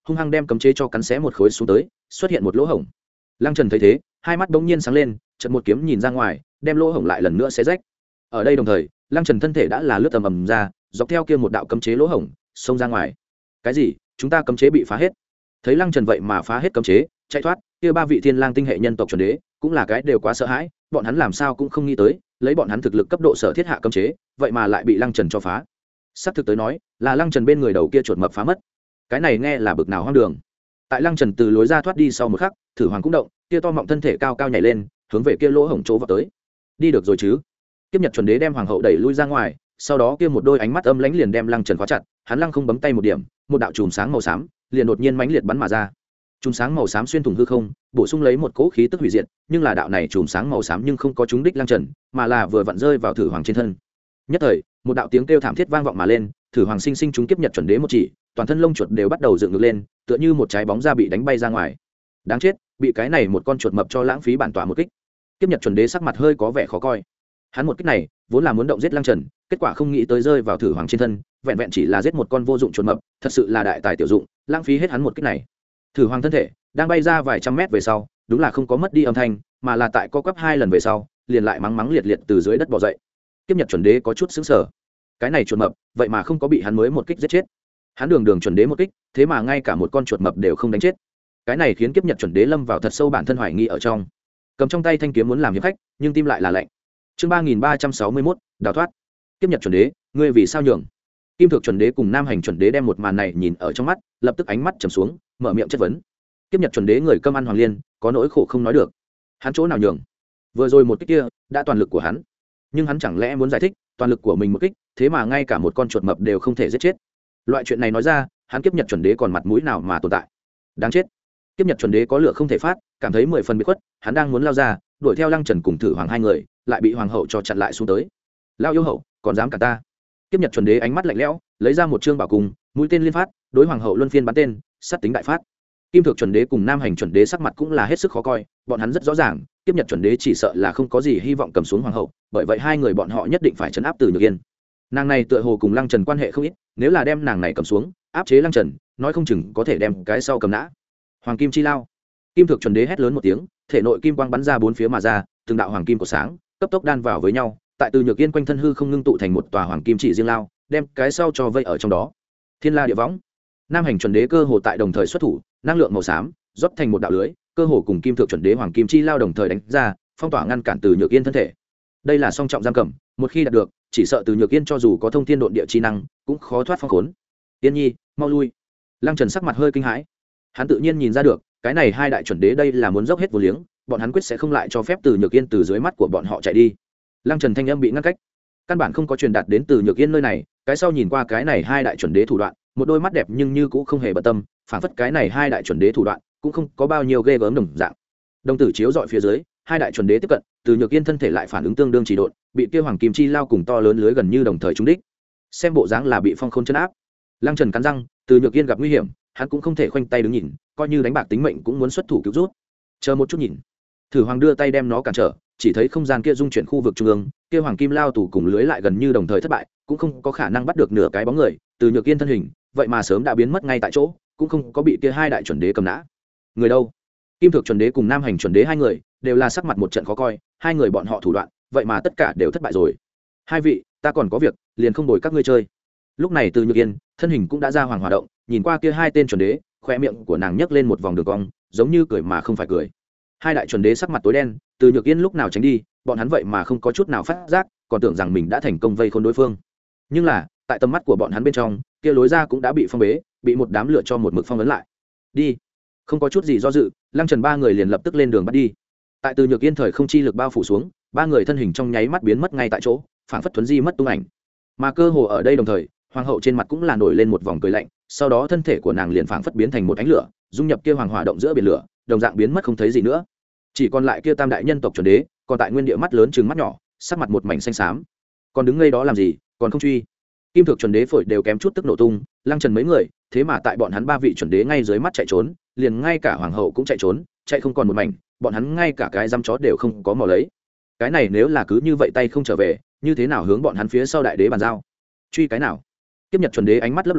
hung hăng đem cấm chế cho cắn xé một khối xuống tới, xuất hiện một lỗ hổng. Lăng Trần thấy thế, hai mắt bỗng nhiên sáng lên, chợt một kiếm nhìn ra ngoài, đem lỗ hổng lại lần nữa xé rách. Ở đây đồng thời, Lăng Trần thân thể đã là lướt tầm ầm ra, dọc theo kia một đạo cấm chế lỗ hổng, xông ra ngoài. Cái gì? Chúng ta cấm chế bị phá hết? Thấy Lăng Trần vậy mà phá hết cấm chế, chạy thoát, kia ba vị Thiên Lang tinh hệ nhân tộc chuẩn đế, cũng là cái đều quá sợ hãi, bọn hắn làm sao cũng không nghĩ tới, lấy bọn hắn thực lực cấp độ sở thiết hạ cấm chế, vậy mà lại bị Lăng Trần cho phá. Sắp thực tới nói, là Lăng Trần bên người đầu kia chuột mập phá mất. Cái này nghe là bực nào hoang đường. Tại Lăng Trần từ lối ra thoát đi sau một khắc, Thử Hoàng cũng động, kia to mọng thân thể cao cao nhảy lên, hướng về kia lỗ hổng chỗ vào tới. Đi được rồi chứ? Kiếp Nhật chuẩn đế đem hoàng hậu đẩy lui ra ngoài, sau đó kia một đôi ánh mắt âm lãnh liền đem Lăng Trần khóa chặt, hắn lăng không bấm tay một điểm, một đạo chùm sáng màu xám liền đột nhiên mãnh liệt bắn mà ra. Chùm sáng màu xám xuyên thủng hư không, bổ sung lấy một cỗ khí tức hủy diệt, nhưng là đạo này chùm sáng màu xám nhưng không có trúng đích Lăng Trần, mà là vừa vặn rơi vào Thử Hoàng trên thân. Nhất thời, một đạo tiếng kêu thảm thiết vang vọng mà lên, Thử Hoàng sinh sinh trúng Kiếp Nhật chuẩn đế một chỉ, toàn thân lông chuột đều bắt đầu dựng ngược lên, tựa như một trái bóng da bị đánh bay ra ngoài. Đáng chết, bị cái này một con chuột mập cho lãng phí bản tỏa một kích. Kiếp Nhật chuẩn đế sắc mặt hơi có vẻ khó coi. Hắn một kích này vốn là muốn động giết Lăng Trần, kết quả không nghĩ tới rơi vào Thử Hoàng trên thân, vẹn vẹn chỉ là giết một con vô dụng chuột mập, thật sự là đại tài tiểu dụng, lãng phí hết hắn một kích này. Thử Hoàng thân thể đang bay ra vài trăm mét về sau, đúng là không có mất đi âm thanh, mà là tại co quắp hai lần về sau, liền lại mắng mắng liệt liệt từ dưới đất bò dậy. Kiếp Nhật chuẩn đế có chút sững sờ. Cái này chuột mập, vậy mà không có bị hắn mới một kích giết chết. Hắn đường đường chuẩn đế một kích, thế mà ngay cả một con chuột mập đều không đánh chết. Cái này khiến Kiếp Nhật chuẩn đế lâm vào thật sâu bản thân hoài nghi ở trong. Cầm trong tay thanh kiếm muốn làm hiệp khách, nhưng tim lại là lạnh. Chương ba nghìn ba trăm sáu mươi mốt, đào thoát. Kiếp Nhật chuẩn đế, ngươi vì sao nhường? Kim Thượng chuẩn đế cùng Nam Hành chuẩn đế đem một màn này nhìn ở trong mắt, lập tức ánh mắt trầm xuống, mở miệng chất vấn. Kiếp Nhật chuẩn đế người cơm ăn hoàng liên, có nỗi khổ không nói được. Hắn chỗ nào nhường? Vừa rồi một kích kia, đã toàn lực của hắn. Nhưng hắn chẳng lẽ muốn giải thích, toàn lực của mình một kích, thế mà ngay cả một con chuột mập đều không thể giết chết. Loại chuyện này nói ra, hắn Kiếp Nhật chuẩn đế còn mặt mũi nào mà tồn tại? Đáng chết. Kiếp Nhật chuẩn đế có lửa không thể phát, cảm thấy mười phần bị khuất, hắn đang muốn lao ra, đuổi theo Lăng Trần cùng Thử Hoàng hai người, lại bị hoàng hậu cho chặn lại xuống tới. Lao yêu hậu, còn dám cả ta? Kiếp Nhật chuẩn đế ánh mắt lạnh lẽo, lấy ra một trương bảo cung, mũi tên liên phát, đối hoàng hậu luân phiên bắn tên, sát tính đại phát. Kim Thượng chuẩn đế cùng Nam Hành chuẩn đế sắc mặt cũng là hết sức khó coi, bọn hắn rất rõ ràng, Kiếp Nhật chuẩn đế chỉ sợ là không có gì hy vọng cầm xuống hoàng hậu, bởi vậy hai người bọn họ nhất định phải trấn áp Từ Nhược Yên. Nàng này tựa hồ cùng Lăng Trần quan hệ không ít, nếu là đem nàng này cầm xuống, áp chế Lăng Trần, nói không chừng có thể đem cái sau cầm nã. Hoàng kim chi lao. Kim Thượng chuẩn đế hét lớn một tiếng, thể nội kim quang bắn ra bốn phía mà ra, từng đạo hoàng kim của sáng cấp tốc đan vào với nhau, tại Từ Nhược Yên quanh thân hư không ngưng tụ thành một tòa hoàng kim chỉ riêng lao, đem cái sau cho vây ở trong đó. Thiên La địa võng. Nam Hành chuẩn đế cơ hồ tại đồng thời xuất thủ, năng lượng màu xám rót thành một đạo lưới, cơ hồ cùng Kim Thượng chuẩn đế hoàng kim chi lao đồng thời đánh ra, phong tỏa ngăn cản Từ Nhược Yên thân thể. Đây là song trọng giam cầm, một khi đạt được, chỉ sợ Từ Nhược Yên cho dù có thông thiên độn địa chi năng, cũng khó thoát phong khốn. Yên Nhi, mau lui. Lăng Trần sắc mặt hơi kinh hãi. Hắn tự nhiên nhìn ra được, cái này hai đại chuẩn đế đây là muốn dốc hết vô liếng, bọn hắn quyết sẽ không lại cho phép Từ Nhược Yên từ dưới mắt của bọn họ chạy đi. Lăng Trần thanh âm bị ngăn cách, căn bản không có truyền đạt đến Từ Nhược Yên nơi này. Cái sau nhìn qua cái này hai đại chuẩn đế thủ đoạn, một đôi mắt đẹp nhưng như cũng không hề bận tâm, phản phất cái này hai đại chuẩn đế thủ đoạn cũng không có bao nhiêu ghê gớm đồng dạng. Đồng tử chiếu dọi phía dưới, hai đại chuẩn đế tiếp cận, Từ Nhược Yên thân thể lại phản ứng tương đương trì độn, bị kia hoàng kim chi lao cùng to lớn lưới gần như đồng thời trúng đích. Xem bộ dáng là bị phong khôn chân áp. Lăng Trần cắn răng, Từ Nhược Yên gặp nguy hiểm, hắn cũng không thể khoanh tay đứng nhìn, coi như đánh bạc tính mệnh cũng muốn xuất thủ cứu rút. Chờ một chút nhìn. Thử Hoàng đưa tay đem nó cản trở, chỉ thấy không gian kia dung chuyển khu vực trung ương, kia hoàng kim lao tù cùng lưới lại gần như đồng thời thất bại, cũng không có khả năng bắt được nửa cái bóng người. Từ Nhược Yên thân hình, vậy mà sớm đã biến mất ngay tại chỗ, cũng không có bị kia hai đại chuẩn đế cầm nã. Người đâu? Kim Thượng chuẩn đế cùng Nam Hành chuẩn đế hai người đều là sắc mặt một trận khó coi, hai người bọn họ thủ đoạn, vậy mà tất cả đều thất bại rồi. Hai vị, ta còn có việc, liền không bồi các ngươi chơi. Lúc này Từ Nhược Yên, thân hình cũng đã ra hoàng hòa động, nhìn qua kia hai tên chuẩn đế, khoe miệng của nàng nhấc lên một vòng đường cong, giống như cười mà không phải cười. Hai đại chuẩn đế sắc mặt tối đen, Từ Nhược Yên lúc nào tránh đi, bọn hắn vậy mà không có chút nào phát giác, còn tưởng rằng mình đã thành công vây khốn đối phương. Nhưng là, tại tầm mắt của bọn hắn bên trong, kia lối ra cũng đã bị phong bế, bị một đám lửa cho một mực phong ấn lại. Đi. Không có chút gì do dự, Lăng Trần ba người liền lập tức lên đường bắt đi. Tại Từ Nhược Yên thời không chi lực bao phủ xuống, ba người thân hình trong nháy mắt biến mất ngay tại chỗ, phảng phất thuấn di mất tung ảnh. Mà cơ hồ ở đây đồng thời, hoàng hậu trên mặt cũng là nổi lên một vòng cười lạnh, sau đó thân thể của nàng liền phảng phất biến thành một ánh lửa, dung nhập kia hoàng hỏa động giữa biển lửa, đồng dạng biến mất không thấy gì nữa. Chỉ còn lại kia tam đại nhân tộc chuẩn đế, còn tại nguyên địa mắt lớn trừng mắt nhỏ, sắc mặt một mảnh xanh xám. Còn đứng ngây đó làm gì, còn không truy? Kim Thượng chuẩn đế phổi đều kém chút tức nổ tung, Lăng Trần mấy người, thế mà tại bọn hắn ba vị chuẩn đế ngay dưới mắt chạy trốn, liền ngay cả hoàng hậu cũng chạy trốn, chạy không còn một mảnh, bọn hắn ngay cả cái dăm chó đều không có mò lấy. Cái này nếu là cứ như vậy tay không trở về, như thế nào hướng bọn hắn phía sau đại đế bàn giao? Truy cái nào? Kiếp Nhật chuẩn đế ánh mắt lấp lóe,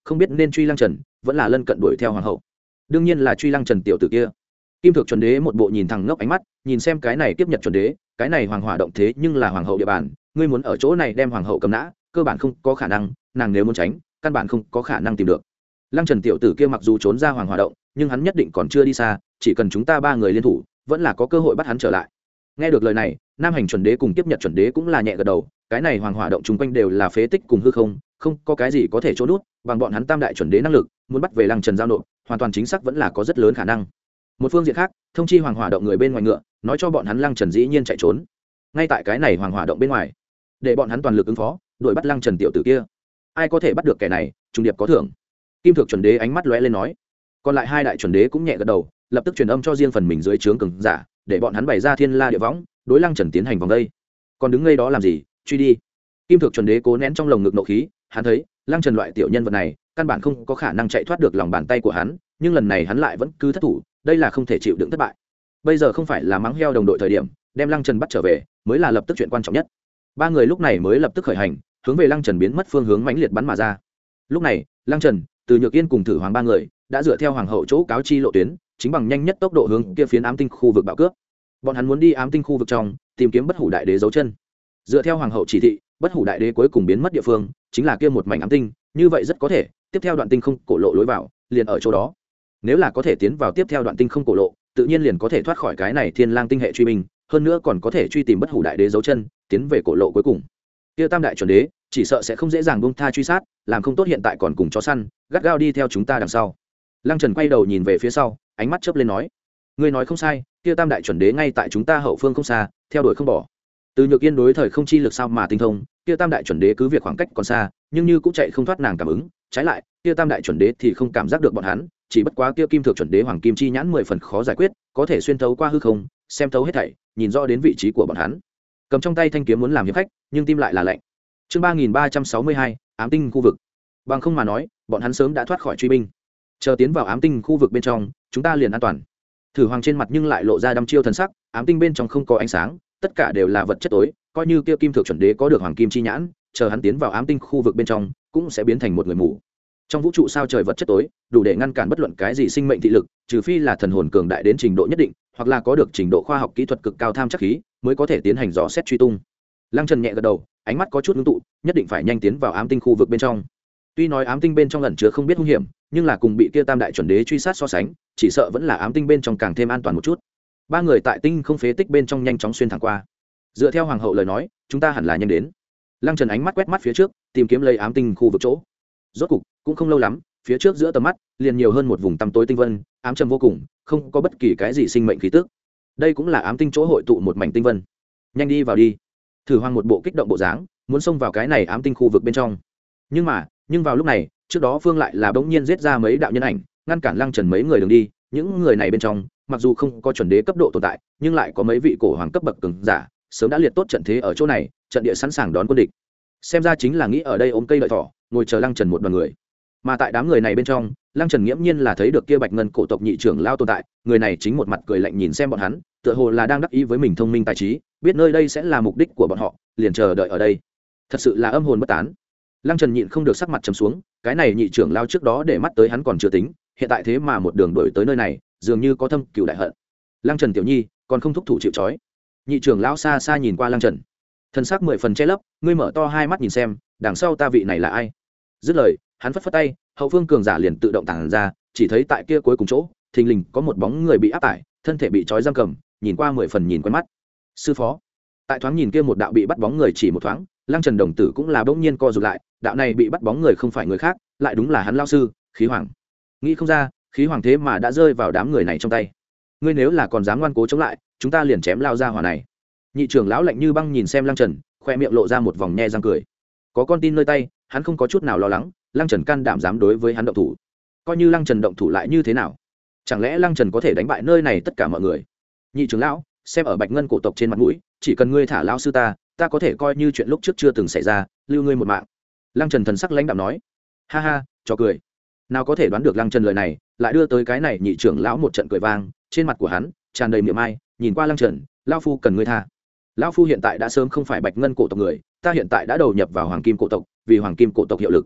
không biết nên truy lăng trần vẫn là lân cận đuổi theo hoàng hậu. Đương nhiên là truy lăng trần tiểu tử kia. Kim Thượng chuẩn đế một bộ nhìn thẳng ngốc ánh mắt, nhìn xem cái này tiếp nhật chuẩn đế, cái này hoàng hỏa động thế nhưng là hoàng hậu địa bàn, ngươi muốn ở chỗ này đem hoàng hậu cầm nã, cơ bản không có khả năng, nàng nếu muốn tránh, căn bản không có khả năng tìm được. Lăng Trần tiểu tử kia mặc dù trốn ra hoàng hỏa động, nhưng hắn nhất định còn chưa đi xa, chỉ cần chúng ta ba người liên thủ, vẫn là có cơ hội bắt hắn trở lại. Nghe được lời này, Nam Hành chuẩn đế cùng tiếp nhật chuẩn đế cũng là nhẹ gật đầu, cái này hoàng hỏa động chung quanh đều là phế tích cùng hư không, không có cái gì có thể trốn nút, bằng bọn hắn tam đại chuẩn đế năng lực, muốn bắt về Lăng Trần giao nộp, hoàn toàn chính xác vẫn là có rất lớn khả năng. Một phương diện khác, thông chi hoàng hỏa động người bên ngoài ngựa, nói cho bọn hắn Lăng Trần dĩ nhiên chạy trốn. Ngay tại cái này hoàng hỏa động bên ngoài, để bọn hắn toàn lực ứng phó, đuổi bắt Lăng Trần tiểu tử kia. Ai có thể bắt được kẻ này, trùng điệp có thưởng. Kim Thượng chuẩn đế ánh mắt lóe lên nói. Còn lại hai đại chuẩn đế cũng nhẹ gật đầu, lập tức truyền âm cho riêng phần mình dưới trướng cường giả, để bọn hắn bày ra thiên la địa võng, đối Lăng Trần tiến hành vòng đây. Còn đứng ngây đó làm gì, truy đi. Kim Thượng chuẩn đế cố nén trong lồng ngực nộ khí, hắn thấy Lăng Trần loại tiểu nhân vật này căn bản không có khả năng chạy thoát được lòng bàn tay của hắn, nhưng lần này hắn lại vẫn cứ thất thủ, đây là không thể chịu đựng thất bại. Bây giờ không phải là mắng heo đồng đội thời điểm, đem Lăng Trần bắt trở về mới là lập tức chuyện quan trọng nhất. Ba người lúc này mới lập tức khởi hành, hướng về Lăng Trần biến mất phương hướng mãnh liệt bắn mà ra. Lúc này, Lăng Trần, Từ Nhược Yên cùng Thử Hoàng ba người đã dựa theo hoàng hậu chỗ cáo chi lộ tuyến, chính bằng nhanh nhất tốc độ hướng kia phiến ám tinh khu vực bạo cướp. Bọn hắn muốn đi ám tinh khu vực trong, tìm kiếm Bất Hủ Đại Đế dấu chân. Dựa theo hoàng hậu chỉ thị, Bất Hủ Đại Đế cuối cùng biến mất địa phương chính là kia một mảnh ám tinh, như vậy rất có thể, tiếp theo đoạn tinh không cổ lộ lối vào, liền ở chỗ đó. Nếu là có thể tiến vào tiếp theo đoạn tinh không cổ lộ, tự nhiên liền có thể thoát khỏi cái này Thiên Lang tinh hệ truy binh, hơn nữa còn có thể truy tìm Bất Hủ Đại Đế dấu chân, tiến về cổ lộ cuối cùng. Kia Tam đại chuẩn đế, chỉ sợ sẽ không dễ dàng buông tha truy sát, làm không tốt hiện tại còn cùng chó săn, gắt gao đi theo chúng ta đằng sau. Lăng Trần quay đầu nhìn về phía sau, ánh mắt chớp lên nói: "Ngươi nói không sai, kia Tam đại chuẩn đế ngay tại chúng ta hậu phương không xa, theo đuổi không bỏ." Từ Nhược Yên đối thời không chi lực sao mà tinh thông, kia Tam đại chuẩn đế cứ việc khoảng cách còn xa, nhưng như cũng chạy không thoát nàng cảm ứng, trái lại, kia Tam đại chuẩn đế thì không cảm giác được bọn hắn, chỉ bất quá kia Kim Thượng chuẩn đế hoàng kim chi nhãn mười phần khó giải quyết, có thể xuyên thấu qua hư không, xem thấu hết thảy, nhìn rõ đến vị trí của bọn hắn. Cầm trong tay thanh kiếm muốn làm hiệp khách, nhưng tim lại là lạnh. Chương ba nghìn ba trăm sáu mươi hai, ám tinh khu vực. Bằng không mà nói, bọn hắn sớm đã thoát khỏi truy binh. Chờ tiến vào ám tinh khu vực bên trong, chúng ta liền an toàn. Thử Hoàng trên mặt nhưng lại lộ ra đăm chiêu thần sắc, ám tinh bên trong không có ánh sáng, tất cả đều là vật chất tối, coi như kia Kim Thượng chuẩn đế có được hoàng kim chi nhãn, chờ hắn tiến vào ám tinh khu vực bên trong, cũng sẽ biến thành một người mù. Trong vũ trụ sao trời vật chất tối, đủ để ngăn cản bất luận cái gì sinh mệnh thị lực, trừ phi là thần hồn cường đại đến trình độ nhất định, hoặc là có được trình độ khoa học kỹ thuật cực cao tham chắc khí, mới có thể tiến hành dò xét truy tung. Lăng Trần nhẹ gật đầu, ánh mắt có chút ngưng tụ, nhất định phải nhanh tiến vào ám tinh khu vực bên trong. Tuy nói ám tinh bên trong ẩn chứa không biết hung hiểm, nhưng là cùng bị kia Tam đại chuẩn đế truy sát so sánh, chỉ sợ vẫn là ám tinh bên trong càng thêm an toàn một chút. Ba người tại tinh không phế tích bên trong nhanh chóng xuyên thẳng qua. Dựa theo hoàng hậu lời nói, chúng ta hẳn là nhanh đến. Lăng Trần ánh mắt quét mắt phía trước, tìm kiếm lấy ám tinh khu vực chỗ. Rốt cục, cũng không lâu lắm, phía trước giữa tầm mắt liền nhiều hơn một vùng tăm tối tinh vân, ám trầm vô cùng, không có bất kỳ cái gì sinh mệnh khí tức. Đây cũng là ám tinh chỗ hội tụ một mảnh tinh vân. Nhanh đi vào đi. Thử Hoàng một bộ kích động bộ dáng, muốn xông vào cái này ám tinh khu vực bên trong. Nhưng mà, nhưng vào lúc này, trước đó Phương lại là bỗng nhiên giết ra mấy đạo nhân ảnh, ngăn cản Lăng Trần mấy người đường đi. Những người này bên trong, mặc dù không có chuẩn đế cấp độ tồn tại, nhưng lại có mấy vị cổ hoàng cấp bậc cường giả, sớm đã liệt tốt trận thế ở chỗ này, trận địa sẵn sàng đón quân địch. Xem ra chính là nghĩ ở đây ôm cây đợi thỏ, ngồi chờ Lăng Trần một đoàn người. Mà tại đám người này bên trong, Lăng Trần nghiễm nhiên là thấy được kia Bạch Ngân cổ tộc nhị trưởng lao tồn tại, người này chính một mặt cười lạnh nhìn xem bọn hắn, tựa hồ là đang đắc ý với mình thông minh tài trí, biết nơi đây sẽ là mục đích của bọn họ, liền chờ đợi ở đây. Thật sự là âm hồn bất tán. Lăng Trần nhịn không được sắc mặt trầm xuống, cái này nhị trưởng lao trước đó để mắt tới hắn còn chưa tính, hiện tại thế mà một đường đuổi tới nơi này, dường như có thâm cừu đại hận. Lăng Trần tiểu nhi, còn không thúc thủ chịu trói. Nhị trưởng lão xa xa nhìn qua Lăng Trần, thân xác mười phần che lấp, ngươi mở to hai mắt nhìn xem, đằng sau ta vị này là ai? Dứt lời, hắn phất phất tay, hậu phương cường giả liền tự động tản ra, chỉ thấy tại kia cuối cùng chỗ, thình lình có một bóng người bị áp tải, thân thể bị trói giam cầm, nhìn qua mười phần nhìn quen mắt. Sư phó. Tại thoáng nhìn kia một đạo bị bắt bóng người chỉ một thoáng, Lăng Trần đồng tử cũng là bỗng nhiên co rụt lại, đạo này bị bắt bóng người không phải người khác, lại đúng là hắn lão sư, Khí Hoàng. Nghĩ không ra, Khí Hoàng thế mà đã rơi vào đám người này trong tay. Ngươi nếu là còn dám ngoan cố chống lại, chúng ta liền chém lao ra hỏa này. Nhị trưởng lão lạnh như băng nhìn xem Lăng Trần, khoe miệng lộ ra một vòng nhe răng cười. Có con tin nơi tay, hắn không có chút nào lo lắng, Lăng Trần can đảm dám đối với hắn động thủ. Coi như Lăng Trần động thủ lại như thế nào? Chẳng lẽ Lăng Trần có thể đánh bại nơi này tất cả mọi người? Nhị trưởng lão, xem ở Bạch Ngân cổ tộc trên mặt mũi, chỉ cần ngươi thả lão sư ta, ta có thể coi như chuyện lúc trước chưa từng xảy ra, lưu ngươi một mạng. Lăng Trần thần sắc lãnh đạm nói. Ha ha, trò cười. Nào có thể đoán được Lăng Trần lời này, lại đưa tới cái này nhị trưởng lão một trận cười vang, trên mặt của hắn tràn đầy miệng ai, nhìn qua Lăng Trần, lão phu cần ngươi tha. Lão phu hiện tại đã sớm không phải Bạch Ngân cổ tộc người, ta hiện tại đã đầu nhập vào Hoàng Kim cổ tộc, vì Hoàng Kim cổ tộc hiệu lực.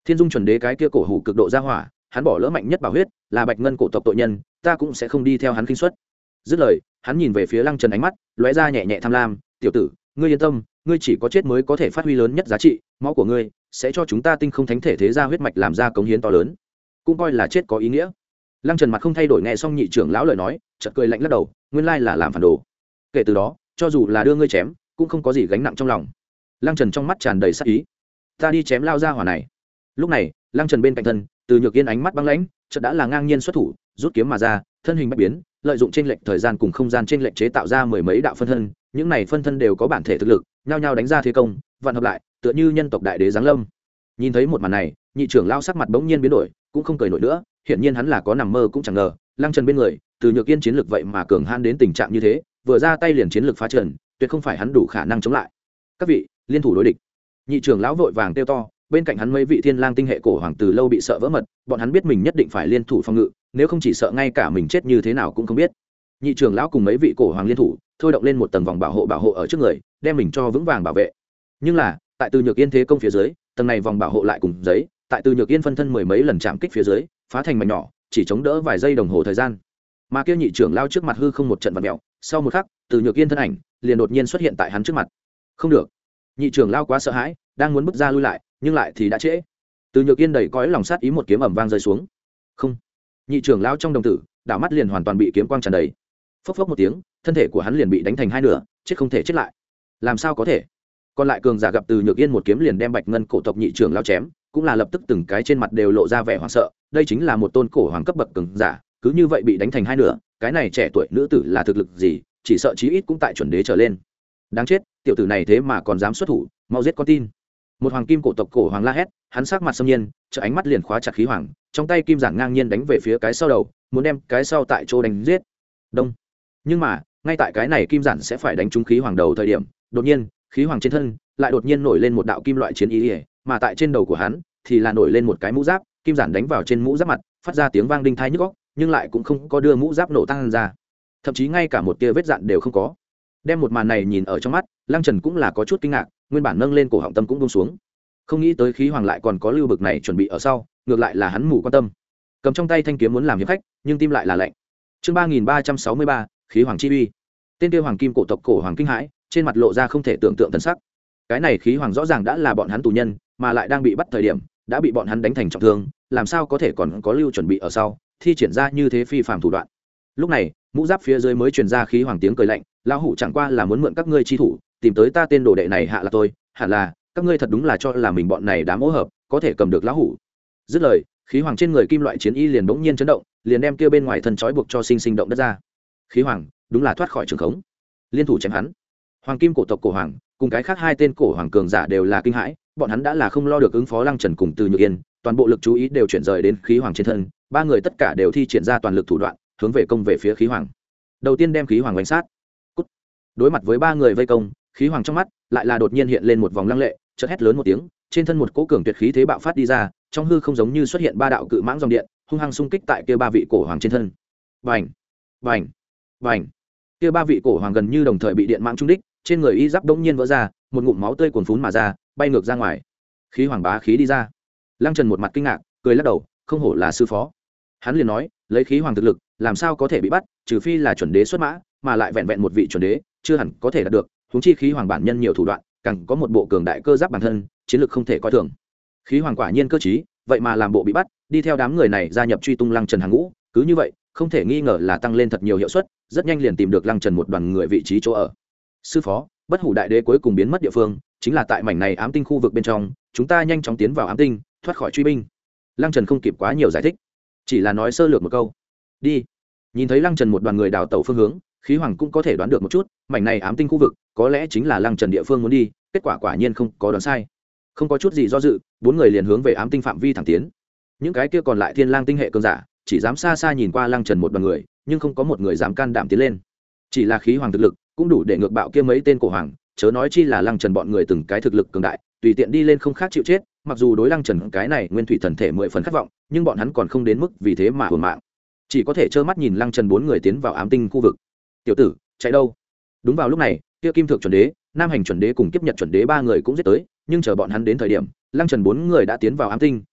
Thiên dung chuẩn đế cái kia cổ hủ cực độ ra hỏa, hắn bỏ lỡ mạnh nhất bảo huyết, là bạch ngân cổ tộc tội nhân, ta cũng sẽ không đi theo hắn kinh suất. Dứt lời, hắn nhìn về phía Lăng Trần, ánh mắt lóe ra nhẹ nhẹ tham lam. Tiểu tử, ngươi yên tâm, ngươi chỉ có chết mới có thể phát huy lớn nhất giá trị, máu của ngươi sẽ cho chúng ta tinh không thánh thể thế gia huyết mạch làm ra cống hiến to lớn, cũng coi là chết có ý nghĩa. Lăng Trần mặt không thay đổi nghe xong nhị trưởng lão lời nói, chợt cười lạnh lắc đầu, nguyên lai là làm phản đồ. Kể từ đó, cho dù là đưa ngươi chém, cũng không có gì gánh nặng trong lòng. Lăng Trần trong mắt tràn đầy sát ý. Ta đi chém lao ra hỏa này. Lúc này, Lăng Trần bên cạnh thân, Từ Nhược Yên ánh mắt băng lãnh, chợt đã là ngang nhiên xuất thủ, rút kiếm mà ra, thân hình bất biến, lợi dụng chênh lệch thời gian cùng không gian chênh lệch chế tạo ra mười mấy đạo phân thân, những này phân thân đều có bản thể thực lực, nhao nhao đánh ra thế công, vạn hợp lại, tựa như nhân tộc đại đế giáng lâm. Nhìn thấy một màn này, nhị trưởng lão sắc mặt bỗng nhiên biến đổi, cũng không cười nổi nữa, hiển nhiên hắn là có nằm mơ cũng chẳng ngờ, Lăng Trần bên người, Từ Nhược Yên chiến lực vậy mà cường hãn đến tình trạng như thế, vừa ra tay liền chiến lực phá trần, tuyệt không phải hắn đủ khả năng chống lại. Các vị, liên thủ đối địch. Nhị trưởng lão vội vàng kêu to, bên cạnh hắn mấy vị thiên lang tinh hệ cổ hoàng từ lâu bị sợ vỡ mật, bọn hắn biết mình nhất định phải liên thủ phòng ngự, nếu không chỉ sợ ngay cả mình chết như thế nào cũng không biết. Nhị trưởng lão cùng mấy vị cổ hoàng liên thủ, thôi động lên một tầng vòng bảo hộ bảo hộ ở trước người, đem mình cho vững vàng bảo vệ. Nhưng là, tại Từ Nhược Yên thế công phía dưới, tầng này vòng bảo hộ lại cùng giấy, tại Từ Nhược Yên phân thân mười mấy lần chạm kích phía dưới, phá thành mảnh nhỏ, chỉ chống đỡ vài giây đồng hồ thời gian. Mà kia nhị trưởng lão trước mặt hư không một trận vặn mèo, sau một khắc, Từ Nhược Yên thân ảnh liền đột nhiên xuất hiện tại hắn trước mặt. Không được. Nhị trưởng lão quá sợ hãi, đang muốn bước ra lui lại, nhưng lại thì đã trễ. Từ Nhược Yên đầy cõi lòng sát ý một kiếm ầm vang rơi xuống. Không. Nhị trưởng lão trong đồng tử, đảo mắt liền hoàn toàn bị kiếm quang tràn đầy. Phốc phốc một tiếng, thân thể của hắn liền bị đánh thành hai nửa, chết không thể chết lại. Làm sao có thể? Còn lại cường giả gặp Từ Nhược Yên một kiếm liền đem bạch ngân cổ tộc nhị trưởng lão chém, cũng là lập tức từng cái trên mặt đều lộ ra vẻ hoảng sợ, đây chính là một tôn cổ hoàng cấp bậc cường giả, cứ như vậy bị đánh thành hai nửa, cái này trẻ tuổi nữ tử là thực lực gì, chỉ sợ chí ít cũng tại chuẩn đế trở lên. Đáng chết, tiểu tử này thế mà còn dám xuất thủ, mau giết con tin. Một hoàng kim cổ tộc cổ hoàng la hét, hắn sắc mặt xâm nhiên, trợ ánh mắt liền khóa chặt khí hoàng, trong tay kim giản ngang nhiên đánh về phía cái sau đầu, muốn đem cái sau tại chỗ đánh giết. Đông. Nhưng mà, ngay tại cái này kim giản sẽ phải đánh trúng khí hoàng đầu thời điểm, đột nhiên, khí hoàng trên thân lại đột nhiên nổi lên một đạo kim loại chiến ý, ý mà tại trên đầu của hắn thì là nổi lên một cái mũ giáp, kim giản đánh vào trên mũ giáp mặt, phát ra tiếng vang đinh tai nhức óc, nhưng lại cũng không có đưa mũ giáp nổ tan ra, thậm chí ngay cả một tia vết dạn đều không có. Đem một màn này nhìn ở trong mắt, Lăng Trần cũng là có chút kinh ngạc, nguyên bản nâng lên cổ họng tâm cũng buông xuống. Không nghĩ tới khí hoàng lại còn có lưu bực này chuẩn bị ở sau, ngược lại là hắn mù quan tâm. Cầm trong tay thanh kiếm muốn làm hiệp khách, nhưng tim lại là lạnh. Chương ba nghìn ba trăm sáu mươi ba, khí hoàng chi uy. Tên kia hoàng kim cổ tộc cổ hoàng kinh hãi, trên mặt lộ ra không thể tưởng tượng thần sắc. Cái này khí hoàng rõ ràng đã là bọn hắn tù nhân, mà lại đang bị bắt thời điểm, đã bị bọn hắn đánh thành trọng thương, làm sao có thể còn có lưu chuẩn bị ở sau, thi triển ra như thế phi phàm thủ đoạn. Lúc này, mũ giáp phía dưới mới truyền ra khí hoàng tiếng cười lạnh, lão hủ chẳng qua là muốn mượn các ngươi chi thủ, tìm tới ta tên đồ đệ này hạ là tôi, hẳn là các ngươi thật đúng là cho là mình bọn này đám ô hợp, có thể cầm được lão hủ. Dứt lời, khí hoàng trên người kim loại chiến y liền bỗng nhiên chấn động, liền đem kia bên ngoài thân trói buộc cho sinh sinh động đất ra. Khí hoàng, đúng là thoát khỏi trường khống. Liên thủ chém hắn. Hoàng kim cổ tộc cổ hoàng, cùng cái khác hai tên cổ hoàng cường giả đều là kinh hãi, bọn hắn đã là không lo được ứng phó Lăng Trần cùng Từ Nhược Yên, toàn bộ lực chú ý đều chuyển rời đến khí hoàng trên thân, ba người tất cả đều thi triển ra toàn lực thủ đoạn, hướng về công về phía khí hoàng. Đầu tiên đem khí hoàng đánh sát. Cút. Đối mặt với ba người vây công, khí hoàng trong mắt lại là đột nhiên hiện lên một vòng lăng lệ, chợt hét lớn một tiếng, trên thân một cỗ cường tuyệt khí thế bạo phát đi ra, trong hư không giống như xuất hiện ba đạo cự mãng dòng điện, hung hăng xung kích tại kia ba vị cổ hoàng trên thân. Bành, bành, bành. Kia ba vị cổ hoàng gần như đồng thời bị điện mãng trúng đích, trên người y giáp đống nhiên vỡ ra, một ngụm máu tươi cuồn phún mà ra, bay ngược ra ngoài. Khí hoàng bá khí đi ra. Lăng Trần một mặt kinh ngạc, cười lắc đầu, không hổ là sư phó. Hắn liền nói, lấy khí hoàng thực lực, làm sao có thể bị bắt, trừ phi là chuẩn đế xuất mã, mà lại vẹn vẹn một vị chuẩn đế, chưa hẳn có thể đạt được, huống chi khí hoàng bản nhân nhiều thủ đoạn, càng có một bộ cường đại cơ giáp bản thân, chiến lược không thể coi thường. Khí hoàng quả nhiên cơ trí, vậy mà làm bộ bị bắt, đi theo đám người này gia nhập truy tung Lăng Trần hàng ngũ, cứ như vậy, không thể nghi ngờ là tăng lên thật nhiều hiệu suất, rất nhanh liền tìm được Lăng Trần một đoàn người vị trí chỗ ở. Sư phó, bất hủ đại đế cuối cùng biến mất địa phương, chính là tại mảnh này ám tinh khu vực bên trong, chúng ta nhanh chóng tiến vào ám tinh, thoát khỏi truy binh. Lăng Trần không kịp quá nhiều giải thích, chỉ là nói sơ lược một câu. Đi. Nhìn thấy Lăng Trần một đoàn người đào tẩu phương hướng, khí hoàng cũng có thể đoán được một chút, mảnh này ám tinh khu vực, có lẽ chính là Lăng Trần địa phương muốn đi, kết quả quả nhiên không có đoán sai. Không có chút gì do dự, bốn người liền hướng về ám tinh phạm vi thẳng tiến. Những cái kia còn lại thiên lang tinh hệ cường giả, chỉ dám xa xa nhìn qua Lăng Trần một đoàn người, nhưng không có một người dám can đảm tiến lên. Chỉ là khí hoàng thực lực, cũng đủ để ngược bạo kia mấy tên cổ hoàng, chớ nói chi là Lăng Trần bọn người từng cái thực lực cường đại, tùy tiện đi lên không khác chịu chết, mặc dù đối Lăng Trần cái này nguyên thủy thần thể mười phần khát vọng, nhưng bọn hắn còn không đến mức vì thế mà hưởng mạng. Chỉ có thể trơ mắt nhìn Lăng Trần bốn người tiến vào ám tinh khu vực. Tiểu tử, chạy đâu? Đúng vào lúc này, kia kim thượng chuẩn đế, nam hành chuẩn đế cùng kiếp nhật chuẩn đế ba người cũng giết tới, nhưng chờ bọn hắn đến thời điểm, Lăng Trần bốn người đã tiến vào ám tinh,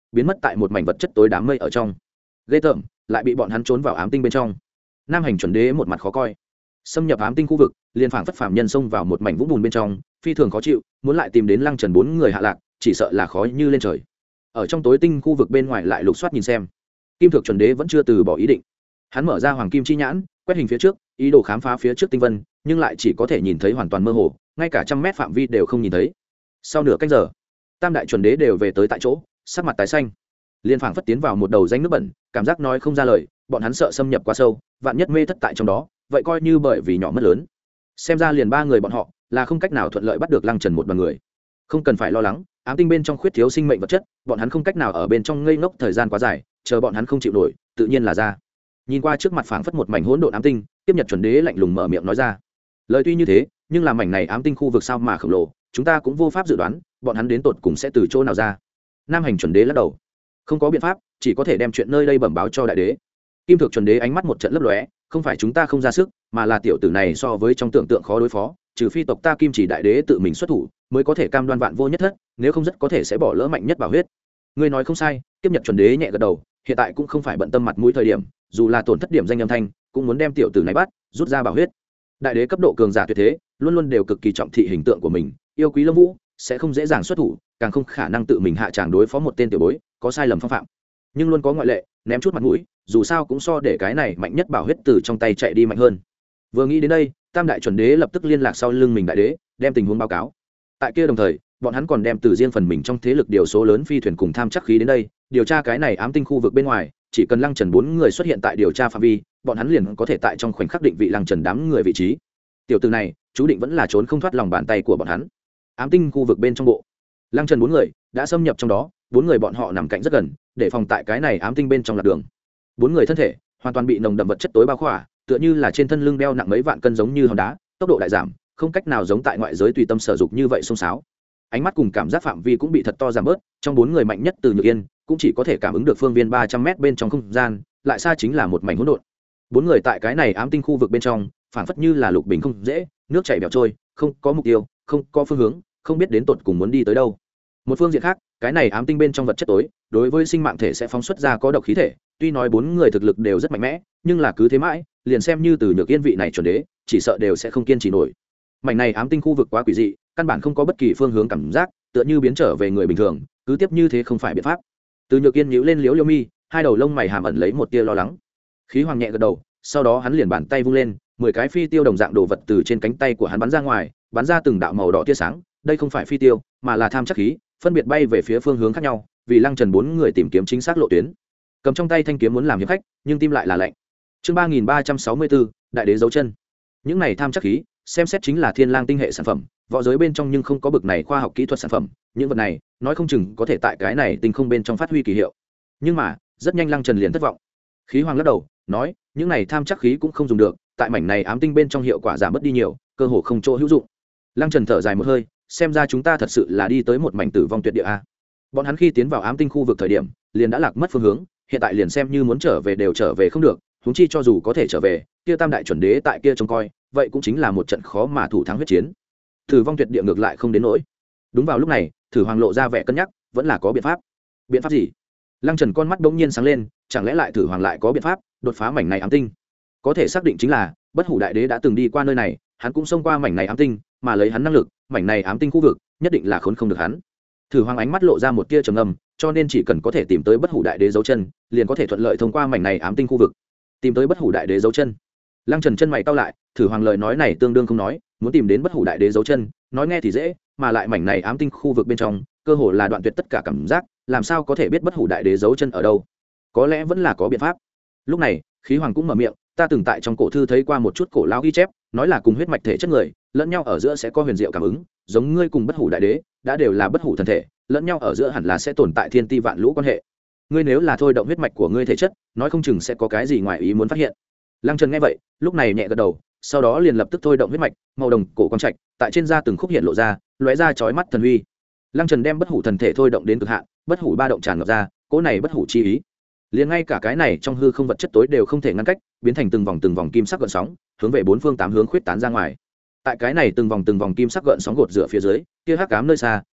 biến mất tại một mảnh vật chất tối đám mây ở trong. Ghê tởm, lại bị bọn hắn trốn vào ám tinh bên trong. Nam hành chuẩn đế một mặt khó coi. Xâm nhập ám tinh khu vực, liền phảng phất phàm nhân xông vào một mảnh vũng bùn bên trong, phi thường khó chịu, muốn lại tìm đến Lăng Trần bốn người hạ lạc, chỉ sợ là khó như lên trời. Ở trong tối tinh khu vực bên ngoài lại lục soát nhìn xem. Kim Thượng chuẩn đế vẫn chưa từ bỏ ý định. Hắn mở ra hoàng kim chi nhãn, quét hình phía trước, ý đồ khám phá phía trước tinh vân, nhưng lại chỉ có thể nhìn thấy hoàn toàn mơ hồ, ngay cả trăm mét phạm vi đều không nhìn thấy. Sau nửa canh giờ, tam đại chuẩn đế đều về tới tại chỗ, sắc mặt tái xanh, liên phảng phất tiến vào một đầu danh nước bẩn, cảm giác nói không ra lời, bọn hắn sợ xâm nhập quá sâu, vạn nhất mê thất tại trong đó, vậy coi như bởi vì nhỏ mất lớn. Xem ra liền ba người bọn họ là không cách nào thuận lợi bắt được Lăng Trần một đoàn người. Không cần phải lo lắng, ám tinh bên trong khuyết thiếu sinh mệnh vật chất, bọn hắn không cách nào ở bên trong ngây ngốc thời gian quá dài, chờ bọn hắn không chịu nổi, tự nhiên là ra. Nhìn qua trước mặt phảng phất một mảnh hỗn độn ám tinh, tiếp nhật chuẩn đế lạnh lùng mở miệng nói ra. Lời tuy như thế, nhưng là mảnh này ám tinh khu vực sao mà khổng lồ, chúng ta cũng vô pháp dự đoán, bọn hắn đến tột cùng sẽ từ chỗ nào ra. Nam hành chuẩn đế lắc đầu, không có biện pháp, chỉ có thể đem chuyện nơi đây bẩm báo cho đại đế. Kim Thượng chuẩn đế ánh mắt một trận lấp lóe, không phải chúng ta không ra sức, mà là tiểu tử này so với trong tưởng tượng khó đối phó, trừ phi tộc ta Kim Chỉ đại đế tự mình xuất thủ, mới có thể cam đoan vạn vô nhất thất, nếu không rất có thể sẽ bỏ lỡ mạnh nhất bảo huyết. Ngươi nói không sai, tiếp nhật chuẩn đế nhẹ gật đầu, hiện tại cũng không phải bận tâm mặt mũi thời điểm, dù là tổn thất điểm danh âm thanh, cũng muốn đem tiểu tử này bắt, rút ra bảo huyết. Đại đế cấp độ cường giả tuyệt thế, luôn luôn đều cực kỳ trọng thị hình tượng của mình, yêu quý Lâm Vũ, sẽ không dễ dàng xuất thủ, càng không khả năng tự mình hạ tràng đối phó một tên tiểu bối, có sai lầm phong phạm. Nhưng luôn có ngoại lệ, ném chút mặt mũi, dù sao cũng so để cái này mạnh nhất bảo huyết từ trong tay chạy đi mạnh hơn. Vừa nghĩ đến đây, tam đại chuẩn đế lập tức liên lạc sau lưng mình đại đế, đem tình huống báo cáo. Tại kia đồng thời, bọn hắn còn đem từ riêng phần mình trong thế lực điều số lớn phi thuyền cùng tham chắc khí đến đây, điều tra cái này ám tinh khu vực bên ngoài, chỉ cần Lăng Trần bốn người xuất hiện tại điều tra phạm vi, bọn hắn liền có thể tại trong khoảnh khắc định vị Lăng Trần đám người vị trí. Tiểu tử này, chú định vẫn là trốn không thoát lòng bàn tay của bọn hắn. Ám tinh khu vực bên trong bộ, Lăng Trần bốn người đã xâm nhập trong đó, bốn người bọn họ nằm cạnh rất gần, để phòng tại cái này ám tinh bên trong lạc đường. Bốn người thân thể hoàn toàn bị nồng đậm vật chất tối bao khỏa, tựa như là trên thân lưng đeo nặng mấy vạn cân giống như hòn đá, tốc độ đại giảm, không cách nào giống tại ngoại giới tùy tâm sở dục như vậy xông xáo. Ánh mắt cùng cảm giác phạm vi cũng bị thật to giảm bớt, trong bốn người mạnh nhất Từ Nhược Yên cũng chỉ có thể cảm ứng được phương viên ba trăm mét bên trong không gian, lại xa chính là một mảnh hỗn độn. Bốn người tại cái này ám tinh khu vực bên trong, phản phất như là lục bình không dễ, nước chảy bèo trôi, không có mục tiêu, không có phương hướng, không biết đến tột cùng muốn đi tới đâu. Một phương diện khác, cái này ám tinh bên trong vật chất tối, đối với sinh mạng thể sẽ phóng xuất ra có độc khí thể, tuy nói bốn người thực lực đều rất mạnh mẽ, nhưng là cứ thế mãi, liền xem như Từ Nhược Yên vị này chuẩn đế, chỉ sợ đều sẽ không kiên trì nổi. Mảnh này ám tinh khu vực quá quỷ dị, căn bản không có bất kỳ phương hướng cảm giác, tựa như biến trở về người bình thường, cứ tiếp như thế không phải biện pháp. Từ Nhược Yên nhíu lên liễu liêu mi, hai đầu lông mày hàm ẩn lấy một tia lo lắng. Khí Hoàng nhẹ gật đầu, sau đó hắn liền bàn tay vung lên, mười cái phi tiêu đồng dạng đồ vật từ trên cánh tay của hắn bắn ra ngoài, bắn ra từng đạo màu đỏ tia sáng, đây không phải phi tiêu, mà là tham chắc khí, phân biệt bay về phía phương hướng khác nhau, vì Lăng Trần bốn người tìm kiếm chính xác lộ tuyến. Cầm trong tay thanh kiếm muốn làm hiệp khách, nhưng tim lại là lạnh. Chương ba nghìn ba trăm sáu mươi bốn, đại đế dấu chân. Những này tham chắc khí, xem xét chính là Thiên Lang tinh hệ sản phẩm, võ giới bên trong nhưng không có bực này khoa học kỹ thuật sản phẩm, những vật này, nói không chừng có thể tại cái này tinh không bên trong phát huy kỳ hiệu. Nhưng mà, rất nhanh Lăng Trần liền thất vọng. Khí Hoàng lắc đầu, nói, những này tham chắc khí cũng không dùng được, tại mảnh này ám tinh bên trong hiệu quả giảm bớt đi nhiều, cơ hồ không chỗ hữu dụng. Lăng Trần thở dài một hơi, xem ra chúng ta thật sự là đi tới một mảnh tử vong tuyệt địa a. Bọn hắn khi tiến vào ám tinh khu vực thời điểm, liền đã lạc mất phương hướng, hiện tại liền xem như muốn trở về đều trở về không được, huống chi cho dù có thể trở về, kia tam đại chuẩn đế tại kia trông coi, vậy cũng chính là một trận khó mà thủ thắng huyết chiến. Tử vong tuyệt địa ngược lại không đến nỗi. Đúng vào lúc này, Thử Hoàng lộ ra vẻ cân nhắc, vẫn là có biện pháp. Biện pháp gì? Lăng Trần con mắt bỗng nhiên sáng lên, chẳng lẽ lại Thử Hoàng lại có biện pháp đột phá mảnh này ám tinh? Có thể xác định chính là, Bất Hủ đại đế đã từng đi qua nơi này, hắn cũng xông qua mảnh này ám tinh, mà lấy hắn năng lực, mảnh này ám tinh khu vực, nhất định là khốn không được hắn. Thử Hoàng ánh mắt lộ ra một tia trầm ngâm, cho nên chỉ cần có thể tìm tới Bất Hủ đại đế dấu chân, liền có thể thuận lợi thông qua mảnh này ám tinh khu vực. Tìm tới Bất Hủ đại đế dấu chân. Lăng Trần chân mày cau lại, Thử Hoàng lời nói này tương đương không nói, muốn tìm đến Bất Hủ đại đế dấu chân, nói nghe thì dễ, mà lại mảnh này ám tinh khu vực bên trong, cơ hồ là đoạn tuyệt tất cả cảm giác, làm sao có thể biết Bất Hủ đại đế dấu chân ở đâu? Có lẽ vẫn là có biện pháp. Lúc này, Khí Hoàng cũng mở miệng, ta từng tại trong cổ thư thấy qua một chút cổ lão ghi chép, nói là cùng huyết mạch thể chất người, lẫn nhau ở giữa sẽ có huyền diệu cảm ứng, giống ngươi cùng Bất Hủ đại đế, đã đều là bất hủ thần thể, lẫn nhau ở giữa hẳn là sẽ tồn tại thiên ti vạn lũ quan hệ. Ngươi nếu là thôi động huyết mạch của ngươi thể chất, nói không chừng sẽ có cái gì ngoài ý muốn phát hiện. Lăng Trần nghe vậy, lúc này nhẹ gật đầu, sau đó liền lập tức thôi động huyết mạch, màu đồng cổ quang trạch, tại trên da từng khúc hiện lộ ra, lóe ra chói mắt thần huy. Lăng Trần đem bất hủ thần thể thôi động đến cực hạn, bất hủ ba động tràn ngập ra, cỗ này bất hủ chi ý, liền ngay cả cái này trong hư không vật chất tối đều không thể ngăn cách, biến thành từng vòng từng vòng kim sắc gợn sóng, hướng về bốn phương tám hướng khuyết tán ra ngoài. Tại cái này từng vòng từng vòng kim sắc gợn sóng gột rửa phía dưới, kia hắc ám nơi xa,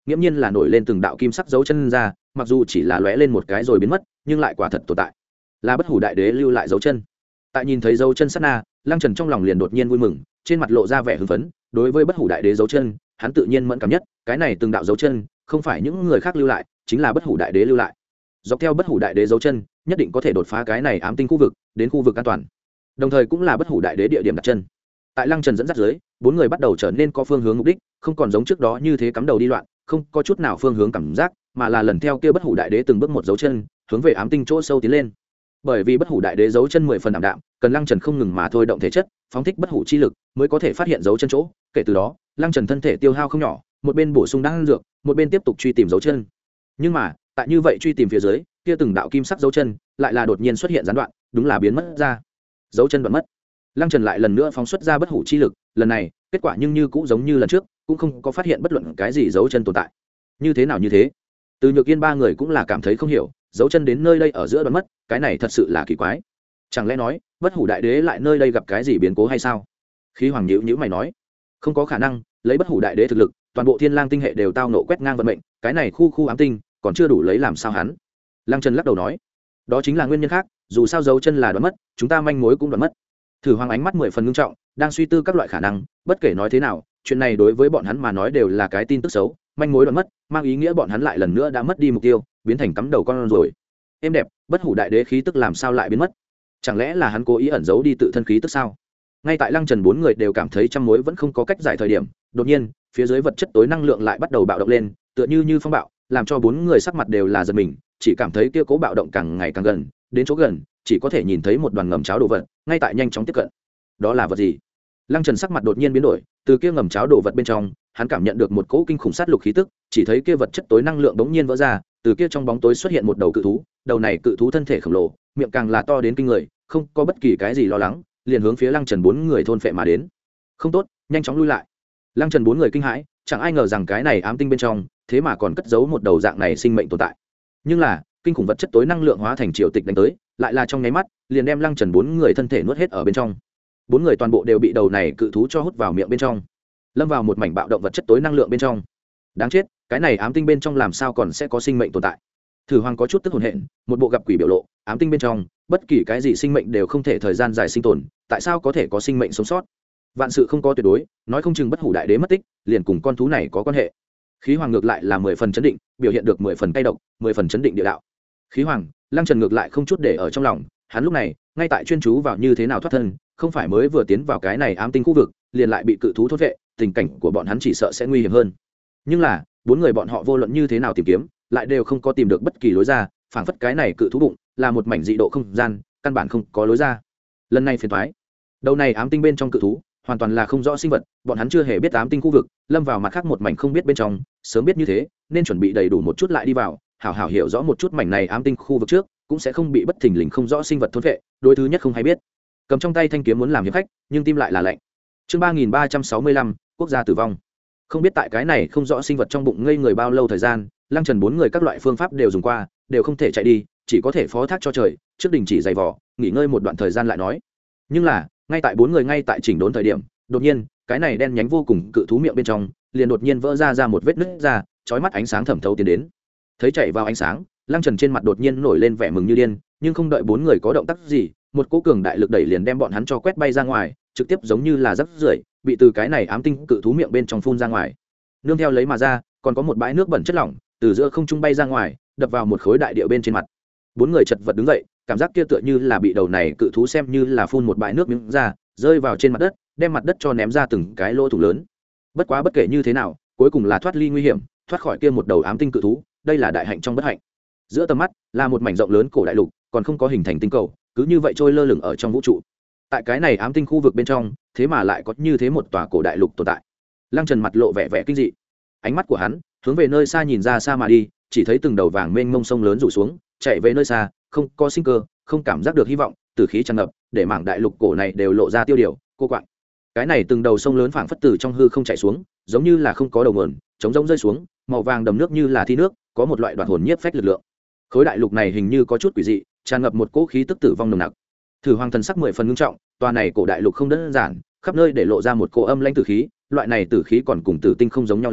nghiễm nhiên là nổi lên từng đạo kim sắc dấu chân ra, mặc dù chỉ là lóe lên một cái rồi biến mất, nhưng lại quả thật tồn tại, là bất hủ đại đế lưu lại dấu chân. Tại nhìn thấy dấu chân sát na, Lăng Trần trong lòng liền đột nhiên vui mừng, trên mặt lộ ra vẻ hưng phấn. Đối với bất hủ đại đế dấu chân, hắn tự nhiên mẫn cảm nhất, cái này từng đạo dấu chân không phải những người khác lưu lại, chính là bất hủ đại đế lưu lại. Dọc theo bất hủ đại đế dấu chân, nhất định có thể đột phá cái này ám tinh khu vực, đến khu vực an toàn, đồng thời cũng là bất hủ đại đế địa điểm đặt chân. Tại Lăng Trần dẫn dắt dưới, bốn người bắt đầu trở nên có phương hướng mục đích, không còn giống trước đó như thế cắm đầu đi loạn, không có chút nào phương hướng cảm giác, mà là lần theo kia bất hủ đại đế từng bước một dấu chân, hướng về ám tinh chỗ sâu tiến lên. Bởi vì bất hủ đại đế dấu chân mười phần ảm đạm, cần Lăng Trần không ngừng mà thôi động thể chất, phóng thích bất hủ chi lực, mới có thể phát hiện dấu chân chỗ. Kể từ đó, Lăng Trần thân thể tiêu hao không nhỏ, một bên bổ sung đan dược, một bên tiếp tục truy tìm dấu chân. Nhưng mà, tại như vậy truy tìm phía dưới, kia từng đạo kim sắc dấu chân lại là đột nhiên xuất hiện gián đoạn, đúng là biến mất ra. Dấu chân đoạn mất. Lăng Trần lại lần nữa phóng xuất ra bất hủ chi lực, lần này, kết quả nhưng như cũng giống như lần trước, cũng không có phát hiện bất luận cái gì dấu chân tồn tại. Như thế nào như thế? Từ Nhược Yên ba người cũng là cảm thấy không hiểu, dấu chân đến nơi đây ở giữa đoạn mất, cái này thật sự là kỳ quái. Chẳng lẽ nói, bất hủ đại đế lại nơi đây gặp cái gì biến cố hay sao? Khí Hoàng nhíu nhíu mày nói, không có khả năng, lấy bất hủ đại đế thực lực, toàn bộ Thiên Lang tinh hệ đều tao nộ quét ngang vận mệnh, cái này khu khu ám tinh, còn chưa đủ lấy làm sao hắn? Lăng Trần lắc đầu nói, đó chính là nguyên nhân khác, dù sao dấu chân là đoạn mất, chúng ta manh mối cũng đoạn mất. Thử Hoàng ánh mắt mười phần ngưng trọng, đang suy tư các loại khả năng, bất kể nói thế nào, chuyện này đối với bọn hắn mà nói đều là cái tin tức xấu, manh mối đoạn mất, mang ý nghĩa bọn hắn lại lần nữa đã mất đi mục tiêu, biến thành cắm đầu con rồi. Êm đẹp, bất hủ đại đế khí tức làm sao lại biến mất? Chẳng lẽ là hắn cố ý ẩn giấu đi tự thân khí tức sao? Ngay tại Lăng Trần bốn người đều cảm thấy trăm mối vẫn không có cách giải thời điểm, đột nhiên, phía dưới vật chất tối năng lượng lại bắt đầu bạo động lên, tựa như như phong bạo, làm cho bốn người sắc mặt đều là giật mình, chỉ cảm thấy kia cố bạo động càng ngày càng gần, đến chỗ gần, chỉ có thể nhìn thấy một đoàn ngầm cháo đồ vật, ngay tại nhanh chóng tiếp cận. Đó là vật gì? Lăng Trần sắc mặt đột nhiên biến đổi, từ kia ngầm cháo đồ vật bên trong, hắn cảm nhận được một cỗ kinh khủng sát lục khí tức, chỉ thấy kia vật chất tối năng lượng bỗng nhiên vỡ ra, từ kia trong bóng tối xuất hiện một đầu cự thú, đầu này cự thú thân thể khổng lồ, miệng càng là to đến kinh người, không có bất kỳ cái gì lo lắng, liền hướng phía Lăng Trần bốn người thôn phệ mà đến. Không tốt, nhanh chóng lui lại. Lăng Trần bốn người kinh hãi, chẳng ai ngờ rằng cái này ám tinh bên trong, thế mà còn cất giấu một đầu dạng này sinh mệnh tồn tại. Nhưng là, kinh khủng vật chất tối năng lượng hóa thành triều tịch đánh tới, lại là trong nháy mắt, liền đem Lăng Trần bốn người thân thể nuốt hết ở bên trong. Bốn người toàn bộ đều bị đầu này cự thú cho hút vào miệng bên trong, lâm vào một mảnh bạo động vật chất tối năng lượng bên trong. Đáng chết, cái này ám tinh bên trong làm sao còn sẽ có sinh mệnh tồn tại? Thử Hoàng có chút tức hồn hện, một bộ gặp quỷ biểu lộ, ám tinh bên trong, bất kỳ cái gì sinh mệnh đều không thể thời gian dài sinh tồn, tại sao có thể có sinh mệnh sống sót? Vạn sự không có tuyệt đối, nói không chừng bất hủ đại đế mất tích, liền cùng con thú này có quan hệ. Khí Hoàng ngược lại là mười phần chấn định, biểu hiện được mười phần cay độc, mười phần chấn định địa đạo. Khí Hoàng, Lăng Trần ngược lại không chút để ở trong lòng, hắn lúc này, ngay tại chuyên chú vào như thế nào thoát thân, không phải mới vừa tiến vào cái này ám tinh khu vực, liền lại bị cự thú thôn vệ, tình cảnh của bọn hắn chỉ sợ sẽ nguy hiểm hơn. Nhưng là, bốn người bọn họ vô luận như thế nào tìm kiếm, lại đều không có tìm được bất kỳ lối ra, phảng phất cái này cự thú bụng là một mảnh dị độ không gian, căn bản không có lối ra. Lần này phiền toái. Đầu này ám tinh bên trong cự thú, hoàn toàn là không rõ sinh vật, bọn hắn chưa hề biết ám tinh khu vực, lâm vào mặt khác một mảnh không biết bên trong, sớm biết như thế, nên chuẩn bị đầy đủ một chút lại đi vào, hảo hảo hiểu rõ một chút mảnh này ám tinh khu vực trước, cũng sẽ không bị bất thình lình không rõ sinh vật thôn vệ, đối thứ nhất không hay biết. Cầm trong tay thanh kiếm muốn làm hiệp khách, nhưng tim lại là lạnh. Chương ba nghìn ba trăm sáu mươi lăm, quốc gia tử vong. Không biết tại cái này không rõ sinh vật trong bụng ngây người bao lâu thời gian, Lăng Trần bốn người các loại phương pháp đều dùng qua, đều không thể chạy đi, chỉ có thể phó thác cho trời, trước đình chỉ giày vò, nghỉ ngơi một đoạn thời gian lại nói. Nhưng là, ngay tại bốn người ngay tại chỉnh đốn thời điểm, đột nhiên, cái này đen nhánh vô cùng cự thú miệng bên trong, liền đột nhiên vỡ ra ra một vết nứt ra, chói mắt ánh sáng thẩm thấu tiến đến. Thấy chạy vào ánh sáng, Lăng Trần trên mặt đột nhiên nổi lên vẻ mừng như điên, nhưng không đợi bốn người có động tác gì, một cỗ cường đại lực đẩy liền đem bọn hắn cho quét bay ra ngoài, trực tiếp giống như là rắc rưởi, bị từ cái này ám tinh cự thú miệng bên trong phun ra ngoài. Nương theo lấy mà ra, còn có một bãi nước bẩn chất lỏng từ giữa không trung bay ra ngoài, đập vào một khối đại địa bên trên mặt. Bốn người chật vật đứng dậy, cảm giác kia tựa như là bị đầu này cự thú xem như là phun một bãi nước miếng ra, rơi vào trên mặt đất, đem mặt đất cho ném ra từng cái lỗ thủng lớn. Bất quá bất kể như thế nào, cuối cùng là thoát ly nguy hiểm, thoát khỏi kia một đầu ám tinh cự thú, đây là đại hạnh trong bất hạnh. Giữa tầm mắt là một mảnh rộng lớn cổ đại lục, còn không có hình thành tinh cầu, cứ như vậy trôi lơ lửng ở trong vũ trụ. Tại cái này ám tinh khu vực bên trong, thế mà lại có như thế một tòa cổ đại lục tồn tại. Lăng Trần mặt lộ vẻ vẻ kinh dị, ánh mắt của hắn hướng về nơi xa nhìn ra xa mà đi, chỉ thấy từng đầu vàng mênh mông sông lớn rủ xuống, chạy về nơi xa, không có sinh cơ, không cảm giác được hy vọng, tử khí tràn ngập, để mảng đại lục cổ này đều lộ ra tiêu điều, cô quạng. Cái này từng đầu sông lớn phảng phất từ trong hư không chạy xuống, giống như là không có đầu nguồn, trống rỗng rơi xuống, màu vàng đầm nước như là thi nước, có một loại đoạt hồn nhiếp phách lực lượng. Khối đại lục này hình như có chút quỷ dị, tràn ngập một cỗ khí tức tử vong nồng nặc. Thử Hoàng thần sắc mười phần ngưng trọng, tòa này cổ đại lục không đơn giản, khắp nơi để lộ ra một cỗ âm lãnh tử khí, loại này tử khí còn cùng tử tinh không giống nhau lắm,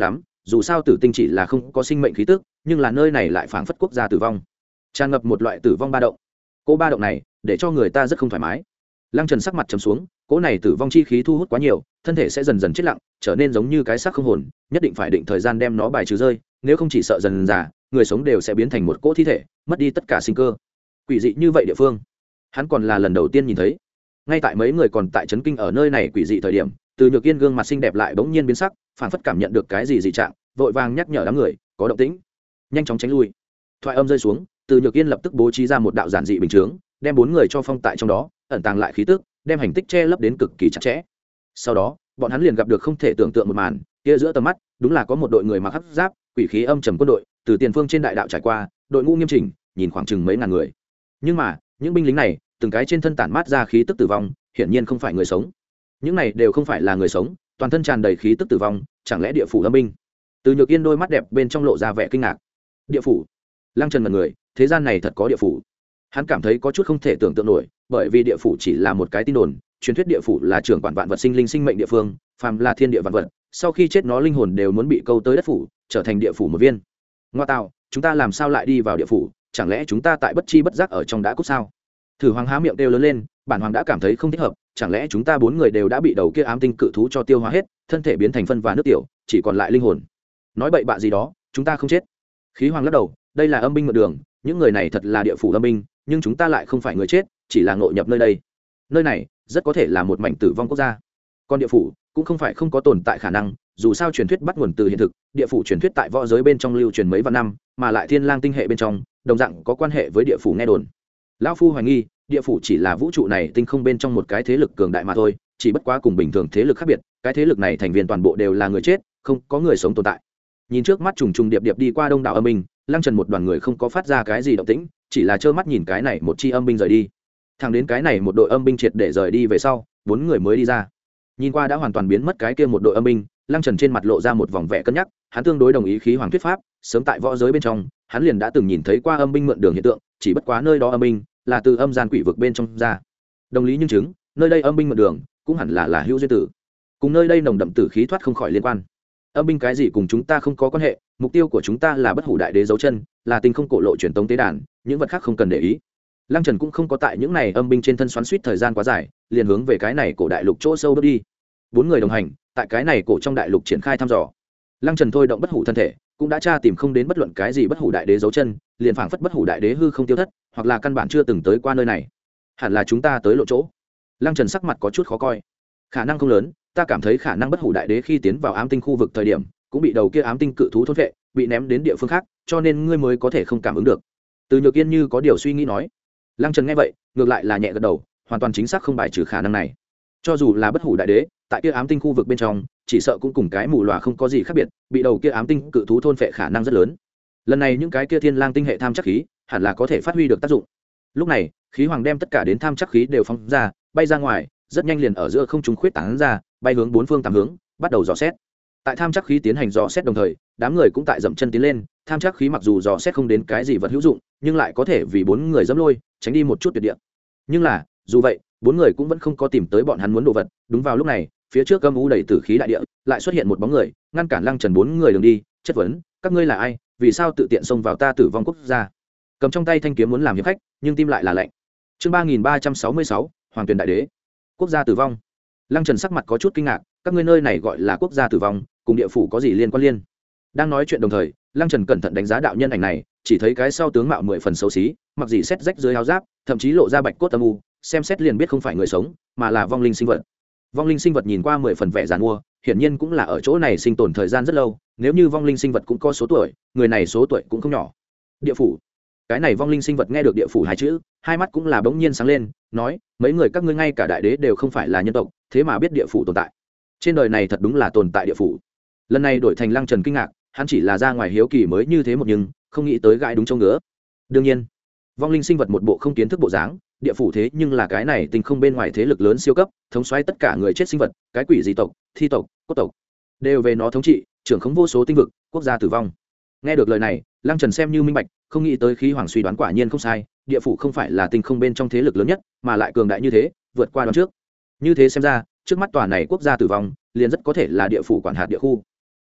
dù sao tử tinh chỉ là không có sinh mệnh khí tức, nhưng là nơi này lại phảng phất quốc gia tử vong, tràn ngập một loại tử vong ba động. Cỗ ba động này để cho người ta rất không thoải mái. Lăng Trần sắc mặt trầm xuống, cỗ này tử vong chi khí thu hút quá nhiều, thân thể sẽ dần dần chết lặng, trở nên giống như cái xác không hồn, nhất định phải định thời gian đem nó bài trừ rơi, nếu không chỉ sợ dần dần người sống đều sẽ biến thành một cỗ thi thể, mất đi tất cả sinh cơ. Quỷ dị như vậy địa phương, hắn còn là lần đầu tiên nhìn thấy. Ngay tại mấy người còn tại chấn kinh ở nơi này quỷ dị thời điểm, Từ Nhược Yên gương mặt xinh đẹp lại bỗng nhiên biến sắc, phản phất cảm nhận được cái gì dị trạng, vội vàng nhắc nhở đám người có động tĩnh, nhanh chóng tránh lui. Thoại âm rơi xuống, Từ Nhược Yên lập tức bố trí ra một đạo giản dị bình chướng, đem bốn người cho phong tại trong đó, ẩn tàng lại khí tức, đem hành tích che lấp đến cực kỳ chặt chẽ. Sau đó, bọn hắn liền gặp được không thể tưởng tượng một màn, kia giữa tầm mắt, đúng là có một đội người mặc hắc giáp, quỷ khí âm trầm quân đội, từ tiền phương trên đại đạo trải qua, đội ngũ nghiêm chỉnh, nhìn khoảng chừng mấy ngàn người. Nhưng mà, những binh lính này, từng cái trên thân tản mát ra khí tức tử vong, hiển nhiên không phải người sống. Những này đều không phải là người sống, toàn thân tràn đầy khí tức tử vong, chẳng lẽ địa phủ âm binh? Từ Nhược Yên đôi mắt đẹp bên trong lộ ra vẻ kinh ngạc. Địa phủ? Lăng Trần ngẩn người, thế gian này thật có địa phủ? Hắn cảm thấy có chút không thể tưởng tượng nổi, bởi vì địa phủ chỉ là một cái tin đồn, truyền thuyết địa phủ là trưởng quản vạn vật sinh linh sinh mệnh địa phương, phàm là thiên địa vạn vật, sau khi chết nó linh hồn đều muốn bị câu tới đất phủ, trở thành địa phủ một viên. Ngoa tạo, chúng ta làm sao lại đi vào địa phủ? Chẳng lẽ chúng ta tại bất chi bất giác ở trong đã cút sao? Thử Hoàng há miệng kêu lớn lên, bản hoàng đã cảm thấy không thích hợp, chẳng lẽ chúng ta bốn người đều đã bị đầu kia ám tinh cự thú cho tiêu hóa hết, thân thể biến thành phân và nước tiểu, chỉ còn lại linh hồn. Nói bậy bạ gì đó, chúng ta không chết. Khí Hoàng lắc đầu, đây là âm binh mượn đường, những người này thật là địa phủ âm binh, nhưng chúng ta lại không phải người chết, chỉ là ngộ nhập nơi đây. Nơi này rất có thể là một mảnh tử vong quốc gia. Còn địa phủ cũng không phải không có tồn tại khả năng, dù sao truyền thuyết bắt nguồn từ hiện thực, địa phủ truyền thuyết tại võ giới bên trong lưu truyền mấy vạn năm, mà lại thiên lang tinh hệ bên trong, đồng dạng có quan hệ với địa phủ nghe đồn. Lão phu hoài nghi, địa phủ chỉ là vũ trụ này tinh không bên trong một cái thế lực cường đại mà thôi, chỉ bất quá cùng bình thường thế lực khác biệt, cái thế lực này thành viên toàn bộ đều là người chết, không có người sống tồn tại. Nhìn trước mắt trùng trùng điệp điệp đi qua đông đảo âm binh, Lăng Trần một đoàn người không có phát ra cái gì động tĩnh, chỉ là trơ mắt nhìn cái này một chi âm binh rời đi. Thẳng đến cái này một đội âm binh triệt để rời đi về sau, bốn người mới đi ra. Nhìn qua đã hoàn toàn biến mất cái kia một đội âm binh, Lăng Trần trên mặt lộ ra một vòng vẻ cân nhắc, hắn tương đối đồng ý Khí Hoàng thuyết pháp, sớm tại võ giới bên trong, hắn liền đã từng nhìn thấy qua âm binh mượn đường hiện tượng, chỉ bất quá nơi đó âm binh là từ âm gian quỷ vực bên trong ra. Đồng lý nhưng chứng, nơi đây âm binh mượn đường, cũng hẳn là là hữu duyên tử. Cùng nơi đây nồng đậm tử khí thoát không khỏi liên quan. Âm binh cái gì cùng chúng ta không có quan hệ, mục tiêu của chúng ta là bất hủ đại đế dấu chân, là tinh không cổ lộ truyền tống tế đàn, những vật khác không cần để ý. Lăng Trần cũng không có tại những này âm binh trên thân xoắn xuýt thời gian quá dài, liền hướng về cái này cổ đại lục chỗ sâu bước đi. Bốn người đồng hành, tại cái này cổ trong đại lục triển khai thăm dò. Lăng Trần thôi động bất hủ thân thể, cũng đã tra tìm không đến bất luận cái gì bất hủ đại đế dấu chân, liền phảng phất bất hủ đại đế hư không tiêu thất, hoặc là căn bản chưa từng tới qua nơi này. Hẳn là chúng ta tới lộ chỗ. Lăng Trần sắc mặt có chút khó coi. Khả năng không lớn, ta cảm thấy khả năng bất hủ đại đế khi tiến vào ám tinh khu vực thời điểm, cũng bị đầu kia ám tinh cự thú thôn vệ, bị ném đến địa phương khác, cho nên ngươi mới có thể không cảm ứng được. Từ Nhược Yên như có điều suy nghĩ nói. Lăng Trần nghe vậy, ngược lại là nhẹ gật đầu, hoàn toàn chính xác không bài trừ khả năng này. Cho dù là bất hủ đại đế, tại kia ám tinh khu vực bên trong, chỉ sợ cũng cùng cái mù lòa không có gì khác biệt, bị đầu kia ám tinh cự thú thôn phệ khả năng rất lớn. Lần này những cái kia thiên lang tinh hệ tham chắc khí, hẳn là có thể phát huy được tác dụng. Lúc này, Khí Hoàng đem tất cả đến tham chắc khí đều phóng ra, bay ra ngoài, rất nhanh liền ở giữa không trung khuyết tán ra, bay hướng bốn phương tám hướng, bắt đầu dò xét. Tại tham chắc khí tiến hành dò xét đồng thời, đám người cũng tại dậm chân tiến lên, tham chắc khí mặc dù dò xét không đến cái gì vật hữu dụng, nhưng lại có thể vì bốn người dẫm lôi, tránh đi một chút tuyệt địa. Nhưng là, dù vậy, bốn người cũng vẫn không có tìm tới bọn hắn muốn đồ vật. Đúng vào lúc này, phía trước âm u đầy tử khí đại địa, lại xuất hiện một bóng người, ngăn cản Lăng Trần bốn người đường đi, chất vấn: các ngươi là ai, vì sao tự tiện xông vào ta tử vong quốc gia? Cầm trong tay thanh kiếm muốn làm hiệp khách, nhưng tim lại là lạnh. Chương ba nghìn ba trăm sáu mươi sáu, Hoàng Tuyền đại đế, quốc gia tử vong. Lăng Trần sắc mặt có chút kinh ngạc, các ngươi nơi này gọi là quốc gia tử vong, cùng địa phủ có gì liên quan liên? Đang nói chuyện đồng thời, Lăng Trần cẩn thận đánh giá đạo nhân ảnh này, chỉ thấy cái sau tướng mạo mười phần xấu xí, mặc gì xét rách dưới áo giáp, thậm chí lộ ra bạch cốt âm u, xem xét liền biết không phải người sống, mà là vong linh sinh vật. Vong linh sinh vật nhìn qua mười phần vẻ giàn mua, hiển nhiên cũng là ở chỗ này sinh tồn thời gian rất lâu, nếu như vong linh sinh vật cũng có số tuổi, người này số tuổi cũng không nhỏ. Địa phủ. Cái này vong linh sinh vật nghe được địa phủ hai chữ, hai mắt cũng là bỗng nhiên sáng lên, nói: mấy người các ngươi ngay cả đại đế đều không phải là nhân tộc, thế mà biết địa phủ tồn tại. Trên đời này thật đúng là tồn tại địa phủ. Lần này đổi thành Lăng Trần kinh ngạc, hắn chỉ là ra ngoài hiếu kỳ mới như thế một nhưng không nghĩ tới gãi đúng chỗ ngứa. Đương nhiên, vong linh sinh vật một bộ không kiến thức bộ dáng, địa phủ thế nhưng là cái này tình không bên ngoài thế lực lớn siêu cấp, thống soái tất cả người chết sinh vật, cái quỷ dị tộc, thi tộc, cốt tộc, đều về nó thống trị, trưởng khống vô số tinh vực, quốc gia tử vong. Nghe được lời này, Lăng Trần xem như minh bạch, không nghĩ tới Khí Hoàng suy đoán quả nhiên không sai, địa phủ không phải là tinh không bên trong thế lực lớn nhất, mà lại cường đại như thế, vượt qua đoán trước. Như thế xem ra, trước mắt tòa này quốc gia tử vong, liền rất có thể là địa phủ quản hạt địa khu.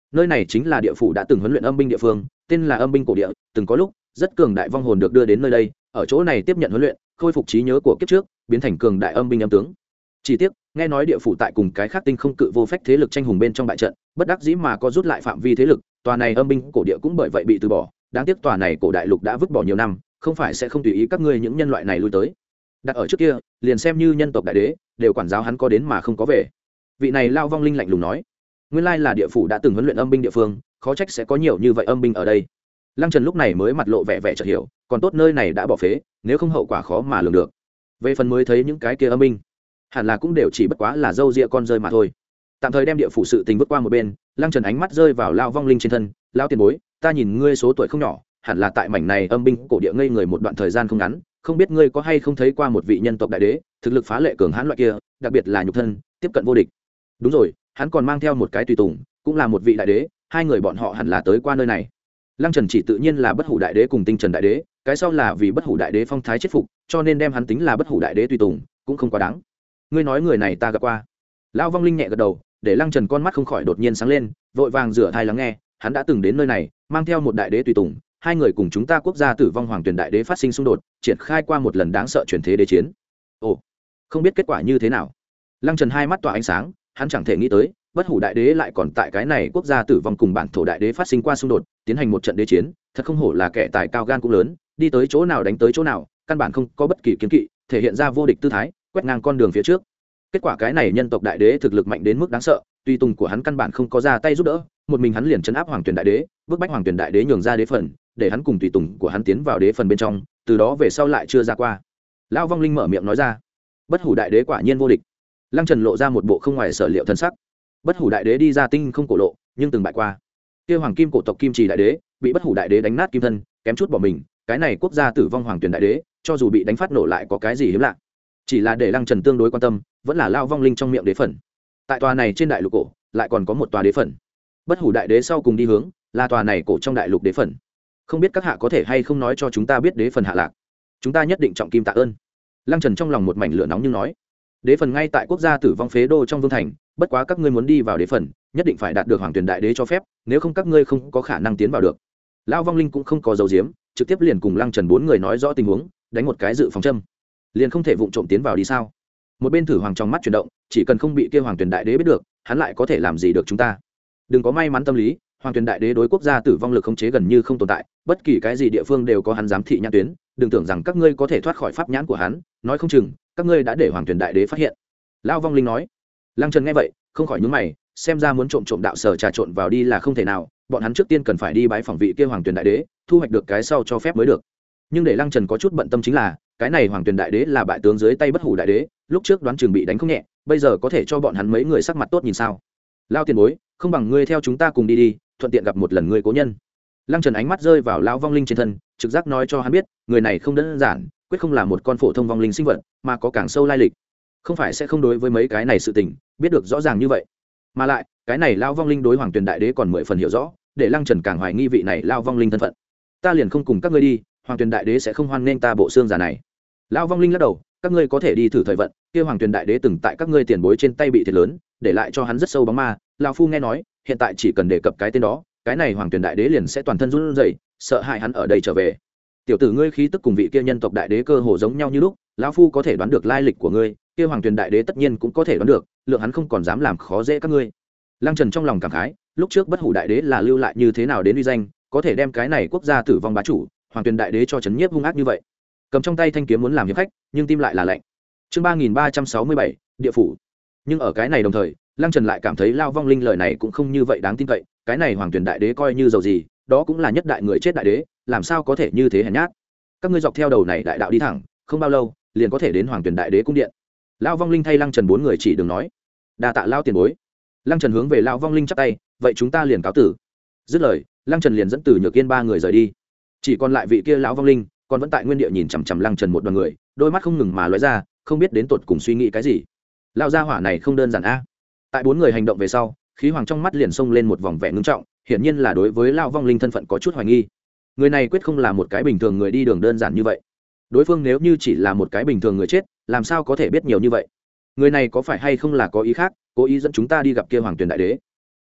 nơi này chính là địa phủ đã từng huấn luyện âm binh địa phương, tên là âm binh cổ địa. Từng có lúc rất cường đại vong hồn được đưa đến nơi đây, ở chỗ này tiếp nhận huấn luyện, khôi phục trí nhớ của kiếp trước, biến thành cường đại âm binh âm tướng. Chỉ tiếc nghe nói địa phủ tại cùng cái khác tinh không cự vô phách thế lực tranh hùng bên trong bại trận, bất đắc dĩ mà có rút lại phạm vi thế lực, tòa này âm binh cổ địa cũng bởi vậy bị từ bỏ. Đáng tiếc tòa này cổ đại lục đã vứt bỏ nhiều năm, không phải sẽ không tùy ý các ngươi những nhân loại này lui tới. Đặt ở trước kia liền xem như nhân tộc đại đế đều quản giáo hắn có đến mà không có về. Vị này lao vong linh lạnh lùng nói, nguyên lai là địa phủ đã từng huấn luyện âm binh địa phương, khó trách sẽ có nhiều như vậy âm binh ở đây. Lăng Trần lúc này mới mặt lộ vẻ vẻ chợt hiểu, còn tốt nơi này đã bỏ phế, nếu không hậu quả khó mà lường được. Về phần mới thấy những cái kia âm binh, hẳn là cũng đều chỉ bất quá là dâu ria con rơi mà thôi. Tạm thời đem địa phủ sự tình vứt qua một bên, Lăng Trần ánh mắt rơi vào lao vong linh trên thân. Lao tiền bối, ta nhìn ngươi số tuổi không nhỏ, hẳn là tại mảnh này âm binh cổ địa ngây người một đoạn thời gian không ngắn, không biết ngươi có hay không thấy qua một vị nhân tộc đại đế, thực lực phá lệ cường hãn loại kia, đặc biệt là nhục thân tiếp cận vô địch. Đúng rồi, hắn còn mang theo một cái tùy tùng, cũng là một vị đại đế, hai người bọn họ hẳn là tới qua nơi này. Lăng Trần chỉ tự nhiên là bất hủ đại đế cùng tinh trần đại đế, cái sau là vì bất hủ đại đế phong thái chết phục, cho nên đem hắn tính là bất hủ đại đế tùy tùng, cũng không quá đáng. Ngươi nói người này ta gặp qua. Lão vong linh nhẹ gật đầu, để Lăng Trần con mắt không khỏi đột nhiên sáng lên, vội vàng rửa thai lắng nghe, hắn đã từng đến nơi này, mang theo một đại đế tùy tùng, hai người cùng chúng ta quốc gia Tử Vong Hoàng Tuyền đại đế phát sinh xung đột, triển khai qua một lần đáng sợ chuyển thế đế chiến. Ồ, không biết kết quả như thế nào. Lăng Trần hai mắt tỏa ánh sáng, hắn chẳng thể nghĩ tới, bất hủ đại đế lại còn tại cái này quốc gia Tử Vong cùng bản thổ đại đế phát sinh qua xung đột, tiến hành một trận đế chiến, thật không hổ là kẻ tài cao gan cũng lớn, đi tới chỗ nào đánh tới chỗ nào, căn bản không có bất kỳ kiến kỵ, thể hiện ra vô địch tư thái, quét ngang con đường phía trước. Kết quả cái này nhân tộc đại đế thực lực mạnh đến mức đáng sợ, tùy tùng của hắn căn bản không có ra tay giúp đỡ, một mình hắn liền trấn áp Hoàng Tuyền đại đế, bức bách Hoàng Tuyền đại đế nhường ra đế phần, để hắn cùng tùy tùng của hắn tiến vào đế phần bên trong, từ đó về sau lại chưa ra qua. Lão vong linh mở miệng nói ra, bất hủ đại đế quả nhiên vô địch. Lăng Trần lộ ra một bộ không ngoài sở liệu thân sắc. Bất hủ đại đế đi ra tinh không cổ lộ, nhưng từng bại qua. Kia hoàng kim cổ tộc kim trì đại đế bị bất hủ đại đế đánh nát kim thân, kém chút bỏ mình. Cái này quốc gia Tử Vong Hoàng Tuyền đại đế, cho dù bị đánh phát nổ lại có cái gì hiếm lạ. Chỉ là để Lăng Trần tương đối quan tâm, vẫn là lao vong linh trong miệng đế phần. Tại tòa này trên đại lục cổ, lại còn có một tòa đế phần. Bất hủ đại đế sau cùng đi hướng, là tòa này cổ trong đại lục đế phần. Không biết các hạ có thể hay không nói cho chúng ta biết đế phần hạ lạc. Chúng ta nhất định trọng kim tạ ơn. Lăng Trần trong lòng một mảnh lửa nóng nhưng nói, đế phần ngay tại quốc gia Tử Vong phế đô trong vương thành, bất quá các ngươi muốn đi vào đế phần, nhất định phải đạt được Hoàng Tuyền đại đế cho phép, nếu không các ngươi không có khả năng tiến vào được. Lão vong linh cũng không có dấu diếm, trực tiếp liền cùng Lăng Trần bốn người nói rõ tình huống, đánh một cái dự phòng châm. Liền không thể vụng trộm tiến vào đi sao? Một bên thử hoàng trong mắt chuyển động, chỉ cần không bị kia Hoàng Tuyền đại đế biết được, hắn lại có thể làm gì được chúng ta? Đừng có may mắn tâm lý, Hoàng Tuyền đại đế đối quốc gia Tử Vong lực khống chế gần như không tồn tại, bất kỳ cái gì địa phương đều có hắn giám thị nhãn tuyến, đừng tưởng rằng các ngươi có thể thoát khỏi pháp nhãn của hắn, nói không chừng các ngươi đã để Hoàng Tuyền đại đế phát hiện. Lão vong linh nói. Lăng Trần nghe vậy, không khỏi nhướng mày, xem ra muốn trộm trộm đạo sở trà trộn vào đi là không thể nào, bọn hắn trước tiên cần phải đi bái phỏng vị kia Hoàng Tuyền đại đế, thu hoạch được cái sau cho phép mới được. Nhưng để Lăng Trần có chút bận tâm chính là, cái này Hoàng Tuyền đại đế là bại tướng dưới tay bất hủ đại đế, lúc trước đoán chừng bị đánh không nhẹ, bây giờ có thể cho bọn hắn mấy người sắc mặt tốt nhìn sao? Lao tiền bối, không bằng ngươi theo chúng ta cùng đi đi, thuận tiện gặp một lần ngươi cố nhân. Lăng Trần ánh mắt rơi vào lão vong linh trên thân, trực giác nói cho hắn biết, người này không đơn giản, quyết không là một con phổ thông vong linh sinh vật, mà có càng sâu lai lịch. Không phải sẽ không đối với mấy cái này sự tình biết được rõ ràng như vậy, mà lại cái này lão vong linh đối Hoàng Tuyền đại đế còn mười phần hiểu rõ, để Lăng Trần càng hoài nghi vị này lão vong linh thân phận. Ta liền không cùng các ngươi đi, Hoàng Tuyền đại đế sẽ không hoan nghênh ta bộ xương già này. Lão vong linh lắc đầu, các ngươi có thể đi thử thời vận, kia Hoàng Tuyền đại đế từng tại các ngươi tiền bối trên tay bị thiệt lớn, để lại cho hắn rất sâu bóng ma. Lão phu nghe nói, hiện tại chỉ cần đề cập cái tên đó, cái này Hoàng Tuyền đại đế liền sẽ toàn thân run rẩy, sợ hại hắn ở đây trở về. Tiểu tử ngươi khí tức cùng vị kia nhân tộc đại đế cơ hồ giống nhau như lúc, lão phu có thể đoán được lai lịch của ngươi, kia Hoàng Tuyền đại đế tất nhiên cũng có thể đoán được, lượng hắn không còn dám làm khó dễ các ngươi. Lăng Trần trong lòng cảm khái, lúc trước bất hủ đại đế là lưu lại như thế nào đến uy danh, có thể đem cái này quốc gia Tử Vong bá chủ Hoàng Tuyền đại đế cho chấn nhiếp hung ác như vậy. Cầm trong tay thanh kiếm muốn làm hiệp khách, nhưng tim lại là lạnh. Chương ba nghìn ba trăm sáu mươi bảy, địa phủ. Nhưng ở cái này đồng thời, Lăng Trần lại cảm thấy lao vong linh lời này cũng không như vậy đáng tin cậy, cái này Hoàng Tuyền đại đế coi như giàu gì, đó cũng là nhất đại người chết đại đế, làm sao có thể như thế hèn nhát. Các ngươi dọc theo đầu này đại đạo đi thẳng, không bao lâu liền có thể đến Hoàng Tuyền đại đế cung điện. Lão vong linh thay Lăng Trần bốn người chỉ đường nói, đa tạ lao tiền bối. Lăng Trần hướng về lão vong linh chắp tay, vậy chúng ta liền cáo tử. Dứt lời, Lăng Trần liền dẫn từ Nhược Yên ba người rời đi. Chỉ còn lại vị kia lão vong linh, còn vẫn tại nguyên địa nhìn chằm chằm Lăng Trần một đoàn người, đôi mắt không ngừng mà lóe ra, không biết đến tột cùng suy nghĩ cái gì. Lão gia hỏa này không đơn giản a. Tại bốn người hành động về sau, khí hoàng trong mắt liền xông lên một vòng vẻ ngưng trọng, hiển nhiên là đối với lão vong linh thân phận có chút hoài nghi. Người này quyết không là một cái bình thường người đi đường đơn giản như vậy. Đối phương nếu như chỉ là một cái bình thường người chết, làm sao có thể biết nhiều như vậy? Người này có phải hay không là có ý khác, cố ý dẫn chúng ta đi gặp kia Hoàng Tuyền đại đế?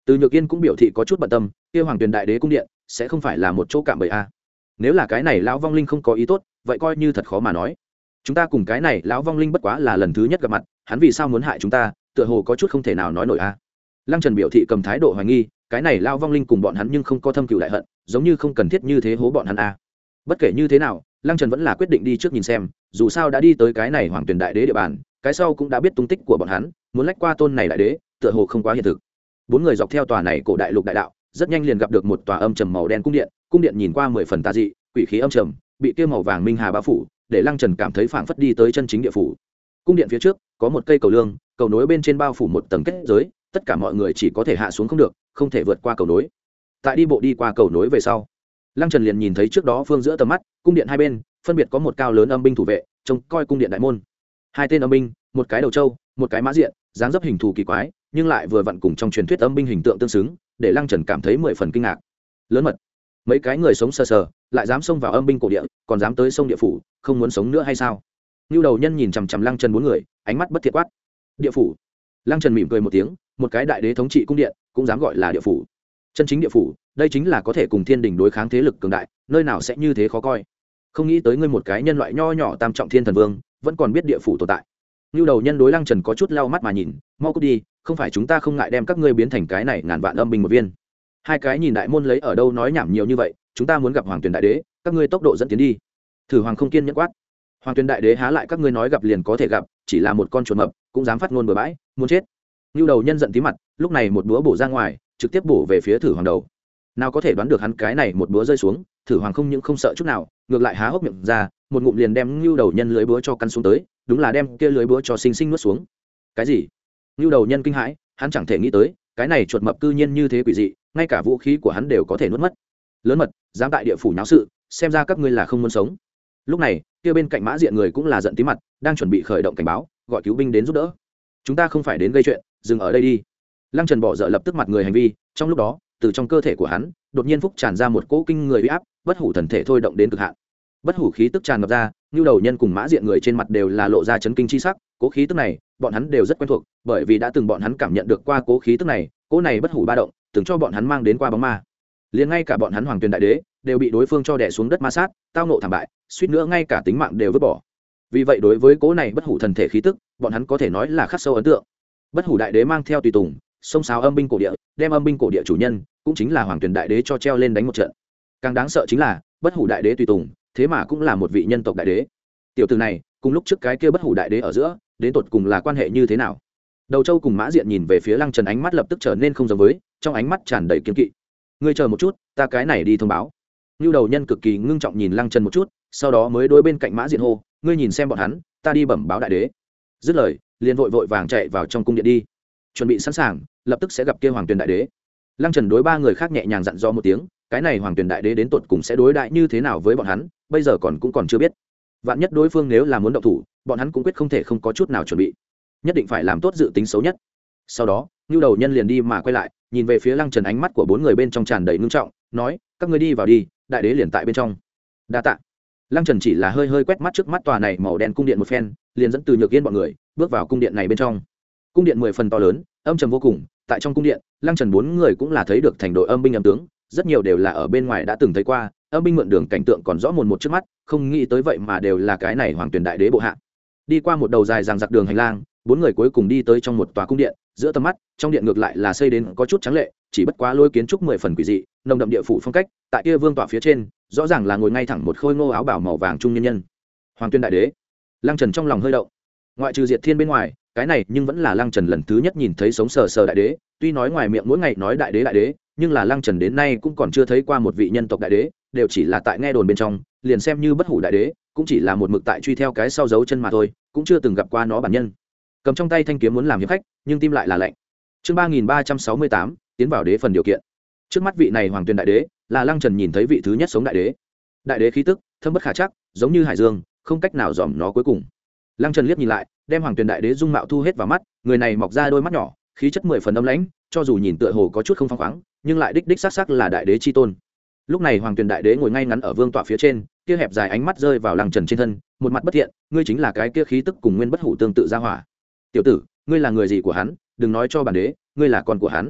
Từ Nhược Yên cũng biểu thị có chút bận tâm, kia Hoàng Tuyền Đại Đế cung điện sẽ không phải là một chỗ cạm bẫy a. Nếu là cái này lão vong linh không có ý tốt, vậy coi như thật khó mà nói. Chúng ta cùng cái này lão vong linh bất quá là lần thứ nhất gặp mặt, hắn vì sao muốn hại chúng ta, tựa hồ có chút không thể nào nói nổi a. Lăng Trần biểu thị cầm thái độ hoài nghi, cái này lão vong linh cùng bọn hắn nhưng không có thâm cừu đại hận, giống như không cần thiết như thế hố bọn hắn a. Bất kể như thế nào, Lăng Trần vẫn là quyết định đi trước nhìn xem, dù sao đã đi tới cái này Hoàng Tuyền Đại Đế địa bàn, cái sau cũng đã biết tung tích của bọn hắn, muốn lách qua tôn này đại đế, tựa hồ không quá hiện thực. Bốn người dọc theo tòa này cổ đại lục đại đạo, rất nhanh liền gặp được một tòa âm trầm màu đen cung điện, cung điện nhìn qua mười phần tà dị, quỷ khí âm trầm, bị kia màu vàng minh hà bao phủ, để Lăng Trần cảm thấy phảng phất đi tới chân chính địa phủ. Cung điện phía trước có một cây cầu lương, cầu nối bên trên bao phủ một tầng kết giới, tất cả mọi người chỉ có thể hạ xuống không được, không thể vượt qua cầu nối. Tại đi bộ đi qua cầu nối về sau, Lăng Trần liền nhìn thấy trước đó phương giữa tầm mắt, cung điện hai bên phân biệt có một cao lớn âm binh thủ vệ, trông coi cung điện đại môn. Hai tên âm binh, một cái đầu trâu, một cái mã diện, dáng dấp hình thù kỳ quái, nhưng lại vừa vặn cùng trong truyền thuyết âm binh hình tượng tương xứng, để Lăng Trần cảm thấy mười phần kinh ngạc. Lớn mật, mấy cái người sống sờ sờ, lại dám xông vào âm binh cổ địa, còn dám tới sông địa phủ, không muốn sống nữa hay sao? Nưu Đầu Nhân nhìn chằm chằm Lăng Trần bốn người, ánh mắt bất thiện quát. Địa phủ. Lăng Trần mỉm cười một tiếng, một cái đại đế thống trị cung điện, cũng dám gọi là địa phủ. Chân chính địa phủ, đây chính là có thể cùng thiên đình đối kháng thế lực cường đại, nơi nào sẽ như thế khó coi. Không nghĩ tới ngươi một cái nhân loại nho nhỏ tam trọng thiên thần vương, vẫn còn biết địa phủ tồn tại. Nưu Đầu Nhân đối Lăng Trần có chút lau mắt mà nhìn, mau cút đi, không phải chúng ta không ngại đem các ngươi biến thành cái này ngàn vạn âm binh một viên. Hai cái nhìn đại môn lấy ở đâu nói nhảm nhiều như vậy, chúng ta muốn gặp Hoàng Tuyền Đại Đế, các ngươi tốc độ dẫn tiến đi. Thử Hoàng không kiên nhẫn quát. Hoàng Tuyền Đại Đế há lại các ngươi nói gặp liền có thể gặp, chỉ là một con chuột mập, cũng dám phát ngôn bừa bãi, muốn chết. Nưu Đầu Nhân giận tí mặt, lúc này một búa bổ ra ngoài, trực tiếp bổ về phía Thử Hoàng đầu. Nào có thể đoán được hắn cái này một búa rơi xuống, Thử Hoàng không những không sợ chút nào, ngược lại há hốc miệng ra, một ngụm liền đem Nưu Đầu Nhân lưới búa cho căn xuống tới, đúng là đem kia lưới búa cho sinh sinh nuốt xuống. Cái gì? Nưu Đầu Nhân kinh hãi, hắn chẳng thể nghĩ tới, cái này chuột mập cư nhiên như thế quỷ dị, ngay cả vũ khí của hắn đều có thể nuốt mất. Lớn mật, dám tại địa phủ náo sự, xem ra các ngươi là không muốn sống. Lúc này, kia bên cạnh Mã Diện người cũng là giận tí mặt, đang chuẩn bị khởi động cảnh báo, gọi cứu binh đến giúp đỡ. Chúng ta không phải đến gây chuyện, dừng ở đây đi. Lăng Trần bỏ dở lập tức mặt người hành vi, trong lúc đó, từ trong cơ thể của hắn, đột nhiên phúc tràn ra một cỗ kinh người uy áp, bất hủ thần thể thôi động đến cực hạn. Bất hủ khí tức tràn ngập ra, Nưu Đầu Nhân cùng Mã Diện người trên mặt đều là lộ ra chấn kinh chi sắc, cố khí tức này, bọn hắn đều rất quen thuộc, bởi vì đã từng bọn hắn cảm nhận được qua cố khí tức này, cố này bất hủ ba động, từng cho bọn hắn mang đến qua bóng ma. Liền ngay cả bọn hắn Hoàng Tuyền Đại Đế đều bị đối phương cho đè xuống đất ma sát, tao ngộ thảm bại, suýt nữa ngay cả tính mạng đều vứt bỏ. Vì vậy đối với cố này bất hủ thần thể khí tức, bọn hắn có thể nói là khắc sâu ấn tượng. Bất hủ đại đế mang theo tùy tùng, xông xáo âm binh cổ địa, đem âm binh cổ địa chủ nhân, cũng chính là Hoàng Tuyền Đại Đế cho treo lên đánh một trận. Càng đáng sợ chính là, bất hủ đại đế tùy tùng, thế mà cũng là một vị nhân tộc đại đế. Tiểu tử này, cùng lúc trước cái kia bất hủ đại đế ở giữa, đến tột cùng là quan hệ như thế nào? Đầu Châu cùng Mã Diện nhìn về phía Lăng Trần, ánh mắt lập tức trở nên không giống với, trong ánh mắt tràn đầy kiên kỵ. Ngươi chờ một chút, ta cái này đi thông báo. Nưu Đầu Nhân cực kỳ ngưng trọng nhìn Lăng Trần một chút, sau đó mới đối bên cạnh Mã Diện hô, ngươi nhìn xem bọn hắn, ta đi bẩm báo đại đế. Dứt lời, liền vội vội vàng chạy vào trong cung điện đi, chuẩn bị sẵn sàng, lập tức sẽ gặp kia Hoàng Tuyền Đại Đế. Lăng Trần đối ba người khác nhẹ nhàng dặn dò một tiếng, cái này Hoàng Tuyền Đại Đế đến tột cùng sẽ đối đại như thế nào với bọn hắn, bây giờ còn cũng còn chưa biết. Vạn nhất đối phương nếu là muốn động thủ, bọn hắn cũng quyết không thể không có chút nào chuẩn bị, nhất định phải làm tốt dự tính xấu nhất. Sau đó, Nưu Đầu Nhân liền đi mà quay lại, nhìn về phía Lăng Trần, ánh mắt của bốn người bên trong tràn đầy ngưng trọng, nói, các ngươi đi vào đi, đại đế liền tại bên trong. Đa tạ. Lăng Trần chỉ là hơi hơi quét mắt trước mắt tòa này màu đen cung điện một phen, liền dẫn Từ Nhược Yên bọn người bước vào cung điện này bên trong. Cung điện mười phần to lớn, âm trầm vô cùng, tại trong cung điện, Lăng Trần bốn người cũng là thấy được thành đội âm binh âm tướng, rất nhiều đều là ở bên ngoài đã từng thấy qua, âm binh mượn đường cảnh tượng còn rõ mồn một trước mắt, không nghĩ tới vậy mà đều là cái này Hoàng Tuyền Đại Đế bộ hạ. Đi qua một đầu dài dằng dặc đường hành lang, bốn người cuối cùng đi tới trong một tòa cung điện, giữa tầm mắt, trong điện ngược lại là xây đến có chút trắng lệ, chỉ bất quá lối kiến trúc mười phần quỷ dị, nồng đậm địa phủ phong cách, tại kia vương tọa phía trên, rõ ràng là ngồi ngay thẳng một khôi ngô áo bào màu vàng trung nhân nhân. Hoàng Tuyền Đại Đế. Lăng Trần trong lòng hơi động. Ngoại trừ Diệt Thiên bên ngoài, cái này nhưng vẫn là Lăng Trần lần thứ nhất nhìn thấy sống sờ sờ đại đế, tuy nói ngoài miệng mỗi ngày nói đại đế đại đế, nhưng là Lăng Trần đến nay cũng còn chưa thấy qua một vị nhân tộc đại đế, đều chỉ là tại nghe đồn bên trong, liền xem như bất hủ đại đế, cũng chỉ là một mực tại truy theo cái sau dấu chân mà thôi, cũng chưa từng gặp qua nó bản nhân. Cầm trong tay thanh kiếm muốn làm hiệp khách, nhưng tim lại là lạnh. Chương ba nghìn ba trăm sáu mươi tám, tiến vào đế phần điều kiện. Trước mắt vị này Hoàng Tuyền Đại Đế, là Lăng Trần nhìn thấy vị thứ nhất sống đại đế. Đại đế khí tức, thâm bất khả trắc, giống như hải dương, không cách nào dòm nó cuối cùng. Lăng Trần liếc nhìn lại, đem Hoàng Tuyền Đại Đế dung mạo thu hết vào mắt, người này mọc ra đôi mắt nhỏ, khí chất mười phần âm lãnh, cho dù nhìn tựa hồ có chút không phăng khoáng, nhưng lại đích đích xác xác là đại đế chi tôn. Lúc này Hoàng Tuyền Đại Đế ngồi ngay ngắn ở vương tọa phía trên, kia hẹp dài ánh mắt rơi vào Lăng Trần trên thân, một mặt bất thiện, ngươi chính là cái kia khí tức cùng nguyên bất hủ tương tự ra hỏa. Tiểu tử, ngươi là người gì của hắn, đừng nói cho bản đế, ngươi là con của hắn.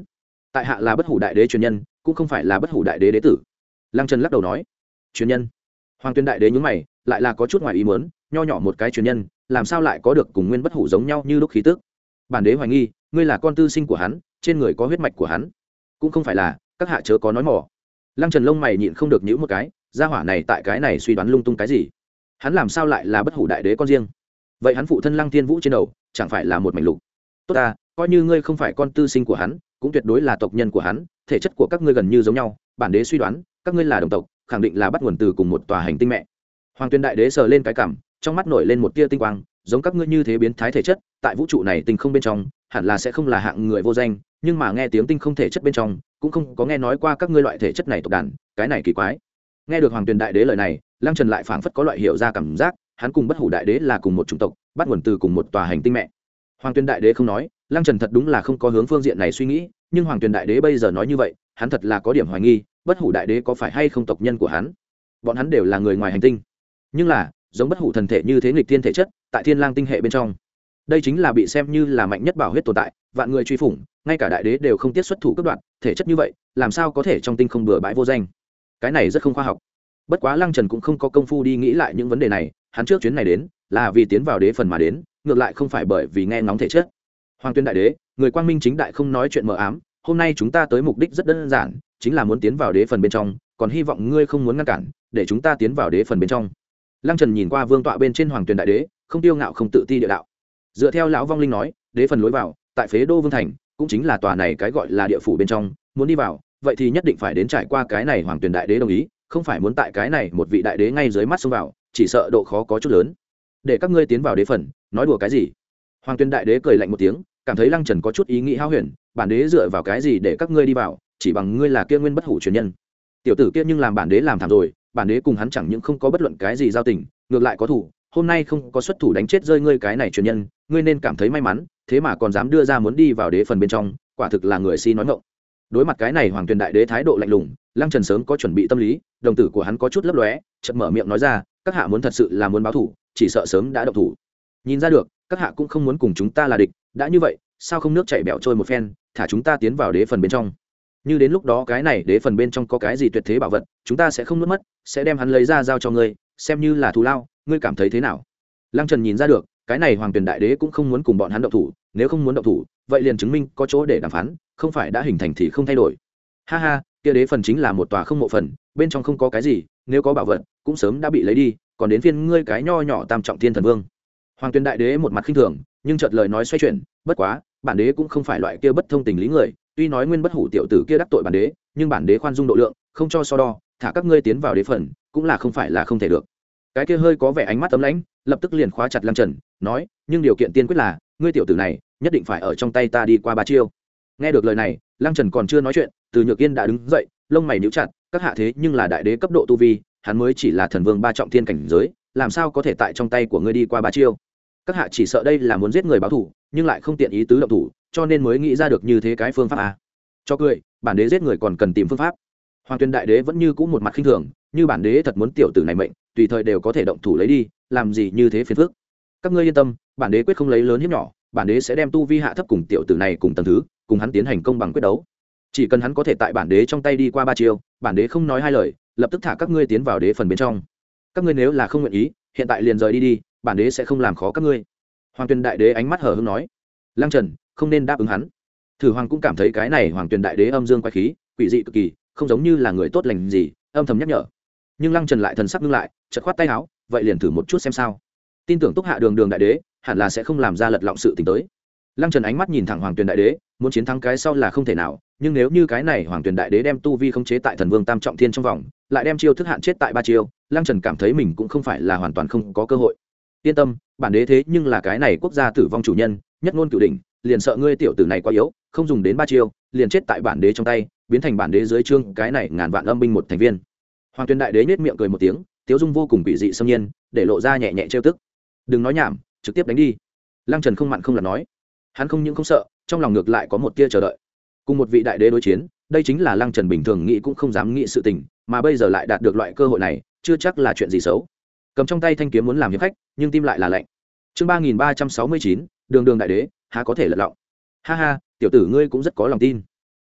tại hạ là bất hủ đại đế truyền nhân, cũng không phải là bất hủ đại đế đế tử. Lăng Trần lắc đầu nói. Truyền nhân? Hoàng Tuyên đại đế nhún mày, lại là có chút ngoài ý muốn, nho nhỏ một cái truyền nhân, làm sao lại có được cùng nguyên bất hủ giống nhau như lúc khí tức? Bản đế hoài nghi, ngươi là con tư sinh của hắn, trên người có huyết mạch của hắn. Cũng không phải là, các hạ chớ có nói mỏ. Lăng Trần lông mày nhịn không được nhíu một cái, gia hỏa này tại cái này suy đoán lung tung cái gì? Hắn làm sao lại là bất hủ đại đế con riêng? Vậy hắn phụ thân Lăng Thiên Vũ trên đầu, chẳng phải là một mảnh lục? Tốt ta, coi như ngươi không phải con tư sinh của hắn, cũng tuyệt đối là tộc nhân của hắn, thể chất của các ngươi gần như giống nhau, bản đế suy đoán, các ngươi là đồng tộc, khẳng định là bắt nguồn từ cùng một tòa hành tinh mẹ. Hoàng Tuyên đại đế sờ lên cái cằm, trong mắt nổi lên một tia tinh quang, giống các ngươi như thế biến thái thể chất, tại vũ trụ này tinh không bên trong, hẳn là sẽ không là hạng người vô danh, nhưng mà nghe tiếng tinh không thể chất bên trong, cũng không có nghe nói qua các ngươi loại thể chất này tộc đàn, cái này kỳ quái. Nghe được Hoàng Tuyên đại đế lời này, Lăng Trần lại phảng phất có loại hiểu ra cảm giác, hắn cùng bất hủ đại đế là cùng một chủng tộc, bắt nguồn từ cùng một tòa hành tinh mẹ. Hoàng Tuyên đại đế không nói, Lăng Trần thật đúng là không có hướng phương diện này suy nghĩ, nhưng Hoàng Tuyên đại đế bây giờ nói như vậy, hắn thật là có điểm hoài nghi, bất hủ đại đế có phải hay không tộc nhân của hắn. Bọn hắn đều là người ngoài hành tinh, nhưng là giống bất hủ thần thể như thế nghịch thiên thể chất, tại Thiên Lang tinh hệ bên trong, đây chính là bị xem như là mạnh nhất bảo huyết tồn tại, vạn người truy phủng, ngay cả đại đế đều không tiết xuất thủ cấp đoạn, thể chất như vậy, làm sao có thể trong tinh không bừa bãi vô danh. Cái này rất không khoa học. Bất quá Lăng Trần cũng không có công phu đi nghĩ lại những vấn đề này, hắn trước chuyến này đến là vì tiến vào đế phần mà đến, ngược lại không phải bởi vì nghe ngóng thể chất. Hoàng Tuyên đại đế, người quang minh chính đại không nói chuyện mờ ám, hôm nay chúng ta tới mục đích rất đơn giản, chính là muốn tiến vào đế phần bên trong, còn hy vọng ngươi không muốn ngăn cản, để chúng ta tiến vào đế phần bên trong. Lăng Trần nhìn qua vương tọa bên trên Hoàng Tuyên đại đế, không tiêu ngạo không tự ti địa đạo. Dựa theo lão vong linh nói, đế phần lối vào tại Phế Đô Vương thành, cũng chính là tòa này cái gọi là địa phủ bên trong, muốn đi vào, vậy thì nhất định phải đến trải qua cái này Hoàng Tuyên đại đế đồng ý, không phải muốn tại cái này một vị đại đế ngay dưới mắt xông vào, chỉ sợ độ khó có chút lớn. Để các ngươi tiến vào đế phần, nói đùa cái gì? Hoàng Tuyên đại đế cười lạnh một tiếng, cảm thấy Lăng Trần có chút ý nghĩ hão huyền, bản đế dựa vào cái gì để các ngươi đi vào, chỉ bằng ngươi là kia nguyên bất hủ truyền nhân. Tiểu tử kia nhưng làm bản đế làm thảm rồi, bản đế cùng hắn chẳng những không có bất luận cái gì giao tình, ngược lại có thủ, hôm nay không có xuất thủ đánh chết rơi ngươi cái này truyền nhân, ngươi nên cảm thấy may mắn, thế mà còn dám đưa ra muốn đi vào đế phần bên trong, quả thực là người si nói ngọng. Đối mặt cái này Hoàng Tuyên đại đế thái độ lạnh lùng, Lăng Trần sớm có chuẩn bị tâm lý, đồng tử của hắn có chút lấp lóe, chợt mở miệng nói ra, các hạ muốn thật sự là muốn báo thủ, chỉ sợ sớm đã động thủ. Nhìn ra được, các hạ cũng không muốn cùng chúng ta là địch, đã như vậy, sao không nước chảy bẻo trôi một phen, thả chúng ta tiến vào đế phần bên trong. Như đến lúc đó cái này đế phần bên trong có cái gì tuyệt thế bảo vật, chúng ta sẽ không nuốt mất, sẽ đem hắn lấy ra giao cho ngươi, xem như là thù lao, ngươi cảm thấy thế nào? Lăng Trần nhìn ra được, cái này Hoàng Tuyên đại đế cũng không muốn cùng bọn hắn động thủ, nếu không muốn động thủ, vậy liền chứng minh có chỗ để đàm phán, không phải đã hình thành thì không thay đổi. Ha ha, kia đế phần chính là một tòa không mộ phần, bên trong không có cái gì, nếu có bảo vật, cũng sớm đã bị lấy đi, còn đến phiên ngươi cái nho nhỏ tam trọng thiên thần vương. Hoàng Tuyên đại đế một mặt khinh thường, nhưng chợt lời nói xoay chuyển, bất quá, bản đế cũng không phải loại kia bất thông tình lý người, tuy nói nguyên bất hủ tiểu tử kia đắc tội bản đế, nhưng bản đế khoan dung độ lượng, không cho so đo, thả các ngươi tiến vào đế phần, cũng là không phải là không thể được. Cái kia hơi có vẻ ánh mắt ấm lãnh, lập tức liền khóa chặt Lăng Trần, nói, nhưng điều kiện tiên quyết là, ngươi tiểu tử này, nhất định phải ở trong tay ta đi qua ba chiêu. Nghe được lời này, Lăng Trần còn chưa nói chuyện, Từ Nhược Yên đã đứng dậy, lông mày nhíu chặt, các hạ thế nhưng là đại đế cấp độ tu vi, hắn mới chỉ là thần vương ba trọng thiên cảnh giới, làm sao có thể tại trong tay của ngươi đi qua ba chiêu? Các hạ chỉ sợ đây là muốn giết người báo thù, nhưng lại không tiện ý tứ động thủ, cho nên mới nghĩ ra được như thế cái phương pháp à? Cho cười, bản đế giết người còn cần tìm phương pháp. Hoàng Tuyên đại đế vẫn như cũ một mặt khinh thường, như bản đế thật muốn tiểu tử này mệnh, tùy thời đều có thể động thủ lấy đi, làm gì như thế phiền phức. Các ngươi yên tâm, bản đế quyết không lấy lớn hiếp nhỏ, bản đế sẽ đem tu vi hạ thấp cùng tiểu tử này cùng tầng thứ, cùng hắn tiến hành công bằng quyết đấu. Chỉ cần hắn có thể tại bản đế trong tay đi qua ba chiêu, bản đế không nói hai lời, lập tức thả các ngươi tiến vào đế phần bên trong. Các ngươi nếu là không nguyện ý, hiện tại liền rời đi đi, bản đế sẽ không làm khó các ngươi. Hoàng Tuyên đại đế ánh mắt hờ hững nói. Lăng Trần không nên đáp ứng hắn. Thử Hoàng cũng cảm thấy cái này Hoàng Tuyên đại đế âm dương quái khí, quỷ dị cực kỳ, không giống như là người tốt lành gì, âm thầm nhắc nhở. Nhưng Lăng Trần lại thần sắc ngưng lại, chợt khoát tay áo, vậy liền thử một chút xem sao. Tin tưởng Túc Hạ Đường Đường đại đế, hẳn là sẽ không làm ra lật lọng sự tình tới. Lăng Trần ánh mắt nhìn thẳng Hoàng Tuyên đại đế, muốn chiến thắng cái sau là không thể nào, nhưng nếu như cái này Hoàng Tuyên đại đế đem tu vi khống chế tại thần vương tam trọng thiên trong vòng, lại đem chiêu thức hạn chết tại ba chiêu, Lăng Trần cảm thấy mình cũng không phải là hoàn toàn không có cơ hội. Yên tâm, bản đế thế nhưng là cái này quốc gia tử vong chủ nhân, nhất ngôn cửu đỉnh, liền sợ ngươi tiểu tử này quá yếu, không dùng đến ba chiêu, liền chết tại bản đế trong tay, biến thành bản đế dưới trương cái này ngàn vạn âm binh một thành viên. Hoàng Tuyên đại đế nhếch miệng cười một tiếng, tiếu dung vô cùng quỷ dị xâm nhiên, để lộ ra nhẹ nhẹ trêu tức. Đừng nói nhảm, trực tiếp đánh đi. Lăng Trần không mặn không lạt nói. Hắn không những không sợ, trong lòng ngược lại có một tia chờ đợi. Cùng một vị đại đế đối chiến, đây chính là Lăng Trần bình thường nghĩ cũng không dám nghĩ sự tình, mà bây giờ lại đạt được loại cơ hội này, chưa chắc là chuyện gì xấu. Cầm trong tay thanh kiếm muốn làm hiệp khách, nhưng tim lại là lạnh. Chương ba nghìn ba trăm sáu mươi chín, Đường Đường đại đế, há có thể lật lọng. Ha ha, tiểu tử ngươi cũng rất có lòng tin.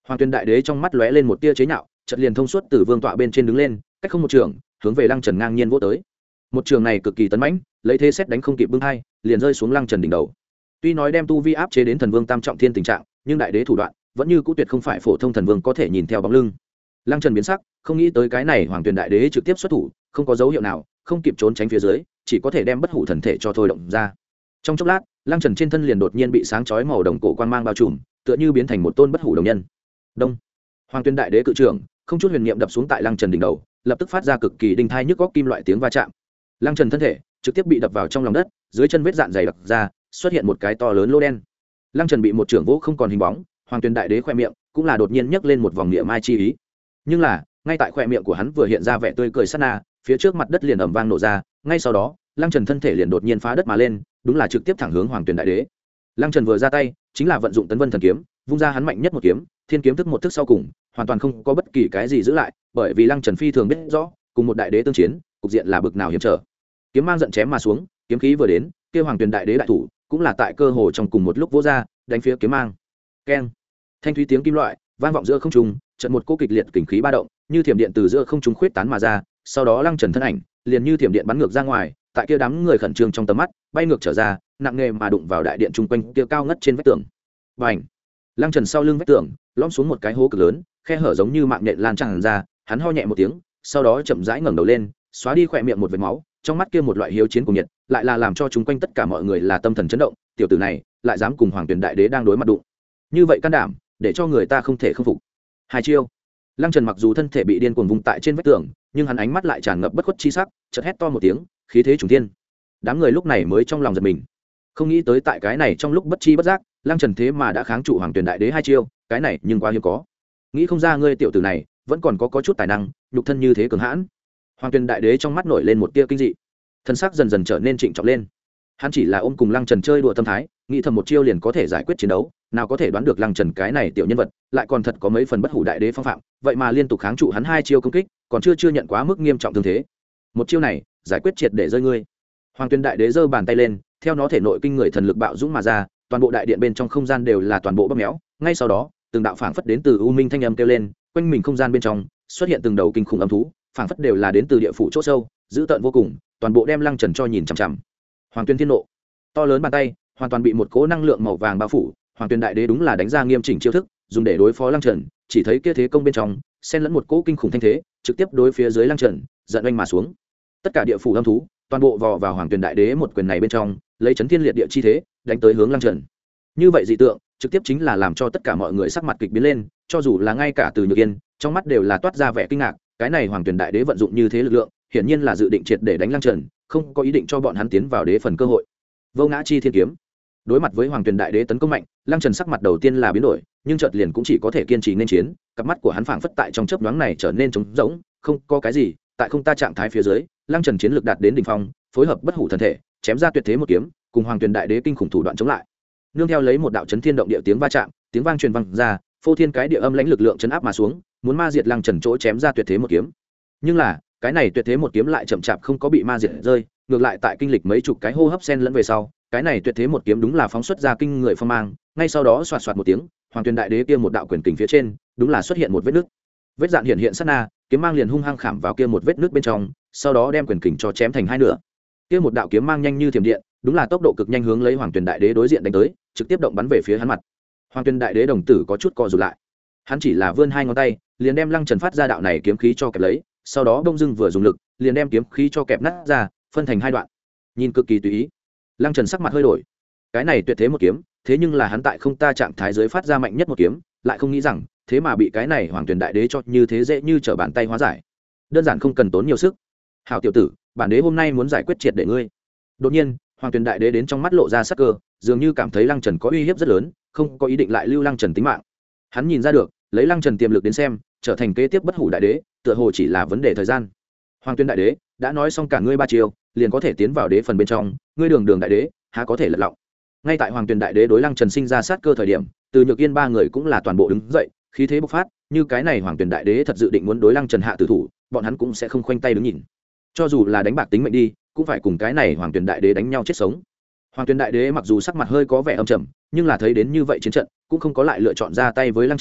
Hoàng Tuyền đại đế trong mắt lóe lên một tia chế nhạo, chợt liền thông suốt từ vương tọa bên trên đứng lên, cách không một trường, hướng về Lăng Trần ngang nhiên vỗ tới. Một trường này cực kỳ tấn mãnh, lấy thế xét đánh không kịp bưng hai, liền rơi xuống Lăng Trần đỉnh đầu. Tuy nói đem tu vi áp chế đến thần vương tam trọng thiên tình trạng, nhưng đại đế thủ đoạn vẫn như cũ tuyệt không phải phổ thông thần vương có thể nhìn theo bóng lưng. Lăng Trần biến sắc, không nghĩ tới cái này Hoàng Tuyền đại đế trực tiếp xuất thủ, không có dấu hiệu nào, không kịp trốn tránh phía dưới, chỉ có thể đem bất hủ thần thể cho thôi động ra. Trong chốc lát, Lăng Trần trên thân liền đột nhiên bị sáng chói màu đồng cổ quang mang bao trùm, tựa như biến thành một tôn bất hủ đồng nhân. Đông. Hoàng Tuyền đại đế cự trưởng, không chút huyền niệm đập xuống tại Lăng Trần đỉnh đầu, lập tức phát ra cực kỳ đinh thai nhức góc kim loại tiếng va chạm. Lăng Trần thân thể trực tiếp bị đập vào trong lòng đất, dưới chân vết dạn dày đặc ra, xuất hiện một cái to lớn lỗ đen. Lăng Trần bị một trưởng vỗ không còn hình bóng, Hoàng Tuyền đại đế khoe miệng cũng là đột nhiên nhấc lên một vòng niệm mai chi ý. Nhưng là, ngay tại khoe miệng của hắn vừa hiện ra vẻ tươi cười sát na, phía trước mặt đất liền ầm vang nổ ra, ngay sau đó, Lăng Trần thân thể liền đột nhiên phá đất mà lên, đúng là trực tiếp thẳng hướng Hoàng Tuyền đại đế. Lăng Trần vừa ra tay, chính là vận dụng Tấn Vân thần kiếm, vung ra hắn mạnh nhất một kiếm, Thiên kiếm thức một thức sau cùng, hoàn toàn không có bất kỳ cái gì giữ lại, bởi vì Lăng Trần phi thường biết rõ, cùng một đại đế tương chiến, cục diện là bực nào hiểm trở. Kiếm mang giận chém mà xuống, kiếm khí vừa đến, kia Hoàng Tuyền đại đế đại thủ, cũng là tại cơ hồ trong cùng một lúc vỗ ra, đánh phía kiếm mang. Keng! Thanh thúy tiếng kim loại vang vọng giữa không trung, trận một cỗ kịch liệt kình khí ba động, như thiểm điện từ giữa không trung khuyết tán mà ra, sau đó Lăng Trần thân ảnh liền như thiểm điện bắn ngược ra ngoài, tại kia đám người khẩn trương trong tầm mắt, bay ngược trở ra, nặng nề mà đụng vào đại điện trung quanh kia cao ngất trên vách tường. Bành! Lăng Trần sau lưng vách tường, lõm xuống một cái hố cực lớn, khe hở giống như mạng nhện lan tràn ra, hắn ho nhẹ một tiếng, sau đó chậm rãi ngẩng đầu lên, xóa đi khóe miệng một vệt máu, trong mắt kia một loại hiếu chiến cùng nhiệt, lại là làm cho chúng quanh tất cả mọi người là tâm thần chấn động, tiểu tử này lại dám cùng Hoàng Tuyền đại đế đang đối mặt đụng. Như vậy can đảm, để cho người ta không thể không phục. Hai chiêu. Lăng Trần mặc dù thân thể bị điên cuồng vùng tại trên vách tường, nhưng hắn ánh mắt lại tràn ngập bất khuất chi sắc, chợt hét to một tiếng, khí thế trùng thiên. Đám người lúc này mới trong lòng giật mình, không nghĩ tới tại cái này trong lúc bất chi bất giác, Lăng Trần thế mà đã kháng trụ Hoàng Tuyền đại đế hai chiêu, cái này nhưng quá hiếm có. Nghĩ không ra ngươi tiểu tử này vẫn còn có có chút tài năng, nhục thân như thế cường hãn. Hoàng Tuyền đại đế trong mắt nổi lên một tia kinh dị, thân sắc dần dần trở nên trịnh trọng lên. Hắn chỉ là ôm cùng Lăng Trần chơi đùa tâm thái, nghĩ thầm một chiêu liền có thể giải quyết chiến đấu, nào có thể đoán được Lăng Trần cái này tiểu nhân vật lại còn thật có mấy phần bất hủ đại đế phong phạm, vậy mà liên tục kháng trụ hắn hai chiêu công kích, còn chưa chưa nhận quá mức nghiêm trọng thương thế. Một chiêu này giải quyết triệt để rơi ngươi. Hoàng Tuyền đại đế giơ bàn tay lên, theo nó thể nội kinh người thần lực bạo dũng mà ra, toàn bộ đại điện bên trong không gian đều là toàn bộ bóp méo, ngay sau đó, từng đạo phảng phất đến từ u minh thanh âm kêu lên, quanh mình không gian bên trong xuất hiện từng đầu kinh khủng âm thú, phảng phất đều là đến từ địa phủ chỗ sâu, dữ tợn vô cùng, toàn bộ đem Lăng Trần cho nhìn chằm chằm. Hoàng Tuyền thiên nộ, to lớn bàn tay hoàn toàn bị một cỗ năng lượng màu vàng bao phủ. Hoàng Tuyền đại đế đúng là đánh ra nghiêm chỉnh chiêu thức, dùng để đối phó Lăng Trần, chỉ thấy kia thế công bên trong xen lẫn một cỗ kinh khủng thanh thế, trực tiếp đối phía dưới Lăng Trần giận oanh mà xuống. Tất cả địa phủ âm thú toàn bộ vò vào Hoàng Tuyền đại đế một quyền này bên trong, lấy chấn thiên liệt địa chi thế đánh tới hướng Lăng Trần. Như vậy dị tượng trực tiếp chính là làm cho tất cả mọi người sắc mặt kịch biến lên, cho dù là ngay cả Từ Nhược Yên trong mắt đều là toát ra vẻ kinh ngạc. Cái này Hoàng Tuyền đại đế vận dụng như thế lực lượng, hiển nhiên là dự định triệt để đánh Lăng Trần, không có ý định cho bọn hắn tiến vào đế phần cơ hội. Vô ngã chi thiên kiếm. Đối mặt với Hoàng Tuyền đại đế tấn công mạnh, Lăng Trần sắc mặt đầu tiên là biến đổi, nhưng chợt liền cũng chỉ có thể kiên trì nên chiến, cặp mắt của hắn phảng phất tại trong chớp nhoáng này trở nên trống rỗng, không có cái gì, tại không ta trạng thái phía dưới, Lăng Trần chiến lược đạt đến đỉnh phong, phối hợp bất hủ thần thể, chém ra tuyệt thế một kiếm, cùng Hoàng Tuyền đại đế kinh khủng thủ đoạn chống lại. Nương theo lấy một đạo chấn thiên động địa tiếng va chạm, tiếng vang truyền vang ra, phô thiên cái địa âm lãnh lực lượng chấn áp mà xuống, muốn ma diệt Lăng Trần chỗ chém ra tuyệt thế một kiếm. Nhưng là, cái này tuyệt thế một kiếm lại chậm chạp không có bị ma diệt rơi, ngược lại tại kinh lịch mấy chục cái hô hấp xen lẫn về sau, cái này tuyệt thế một kiếm đúng là phóng xuất ra kinh người phong mang, ngay sau đó xoạt xoạt một tiếng, Hoàng Tuyền đại đế kia một đạo quyền kình phía trên, đúng là xuất hiện một vết nứt. Vết dạn hiện hiện sát na, kiếm mang liền hung hăng khảm vào kia một vết nứt bên trong, sau đó đem quyền kình cho chém thành hai nửa. Kia một đạo kiếm mang nhanh như thiểm điện, đúng là tốc độ cực nhanh hướng lấy Hoàng Tuyền đại đế đối diện đánh tới, trực tiếp động bắn về phía hắn mặt. Hoàng Tuyền đại đế đồng tử có chút co rụt lại. Hắn chỉ là vươn hai ngón tay, liền đem Lăng Trần phát ra đạo này kiếm khí cho kẹp lấy, sau đó đông dưng vừa dùng lực, liền đem kiếm khí cho kẹp nát ra, phân thành hai đoạn. Nhìn cực kỳ tùy ý. Lăng Trần sắc mặt hơi đổi. Cái này tuyệt thế một kiếm, thế nhưng là hắn tại không ta trạng thái dưới phát ra mạnh nhất một kiếm, lại không nghĩ rằng, thế mà bị cái này Hoàng Tuyền đại đế cho như thế dễ như trở bàn tay hóa giải. Đơn giản không cần tốn nhiều sức. Hảo tiểu tử, bản đế hôm nay muốn giải quyết triệt để ngươi. Đột nhiên, Hoàng Tuyền đại đế đến trong mắt lộ ra sắc cơ, dường như cảm thấy Lăng Trần có uy hiếp rất lớn, không có ý định lại lưu Lăng Trần tính mạng. Hắn nhìn ra được, lấy Lăng Trần tiềm lực đến xem, trở thành kế tiếp bất hủ đại đế, tựa hồ chỉ là vấn đề thời gian. Hoàng Tuyền đại đế đã nói xong cả ngươi ba chiêu, liền có thể tiến vào đế phần bên trong, ngươi đường đường đại đế, há có thể lật lọng. Ngay tại Hoàng Tuyền đại đế đối Lăng Trần sinh ra sát cơ thời điểm, Từ Nhược Yên ba người cũng là toàn bộ đứng dậy, khí thế bộc phát, như cái này Hoàng Tuyền đại đế thật dự định muốn đối Lăng Trần hạ tử thủ, bọn hắn cũng sẽ không khoanh tay đứng nhìn. Cho dù là đánh bạc tính mệnh đi, cũng phải cùng cái này Hoàng Tuyền đại đế đánh nhau chết sống. Hoàng Tuyền đại đế mặc dù sắc mặt hơi có vẻ âm trầm, nhưng là thấy đến như vậy chiến trận, cũng không có lại lựa chọn ra tay với Lăng Trần,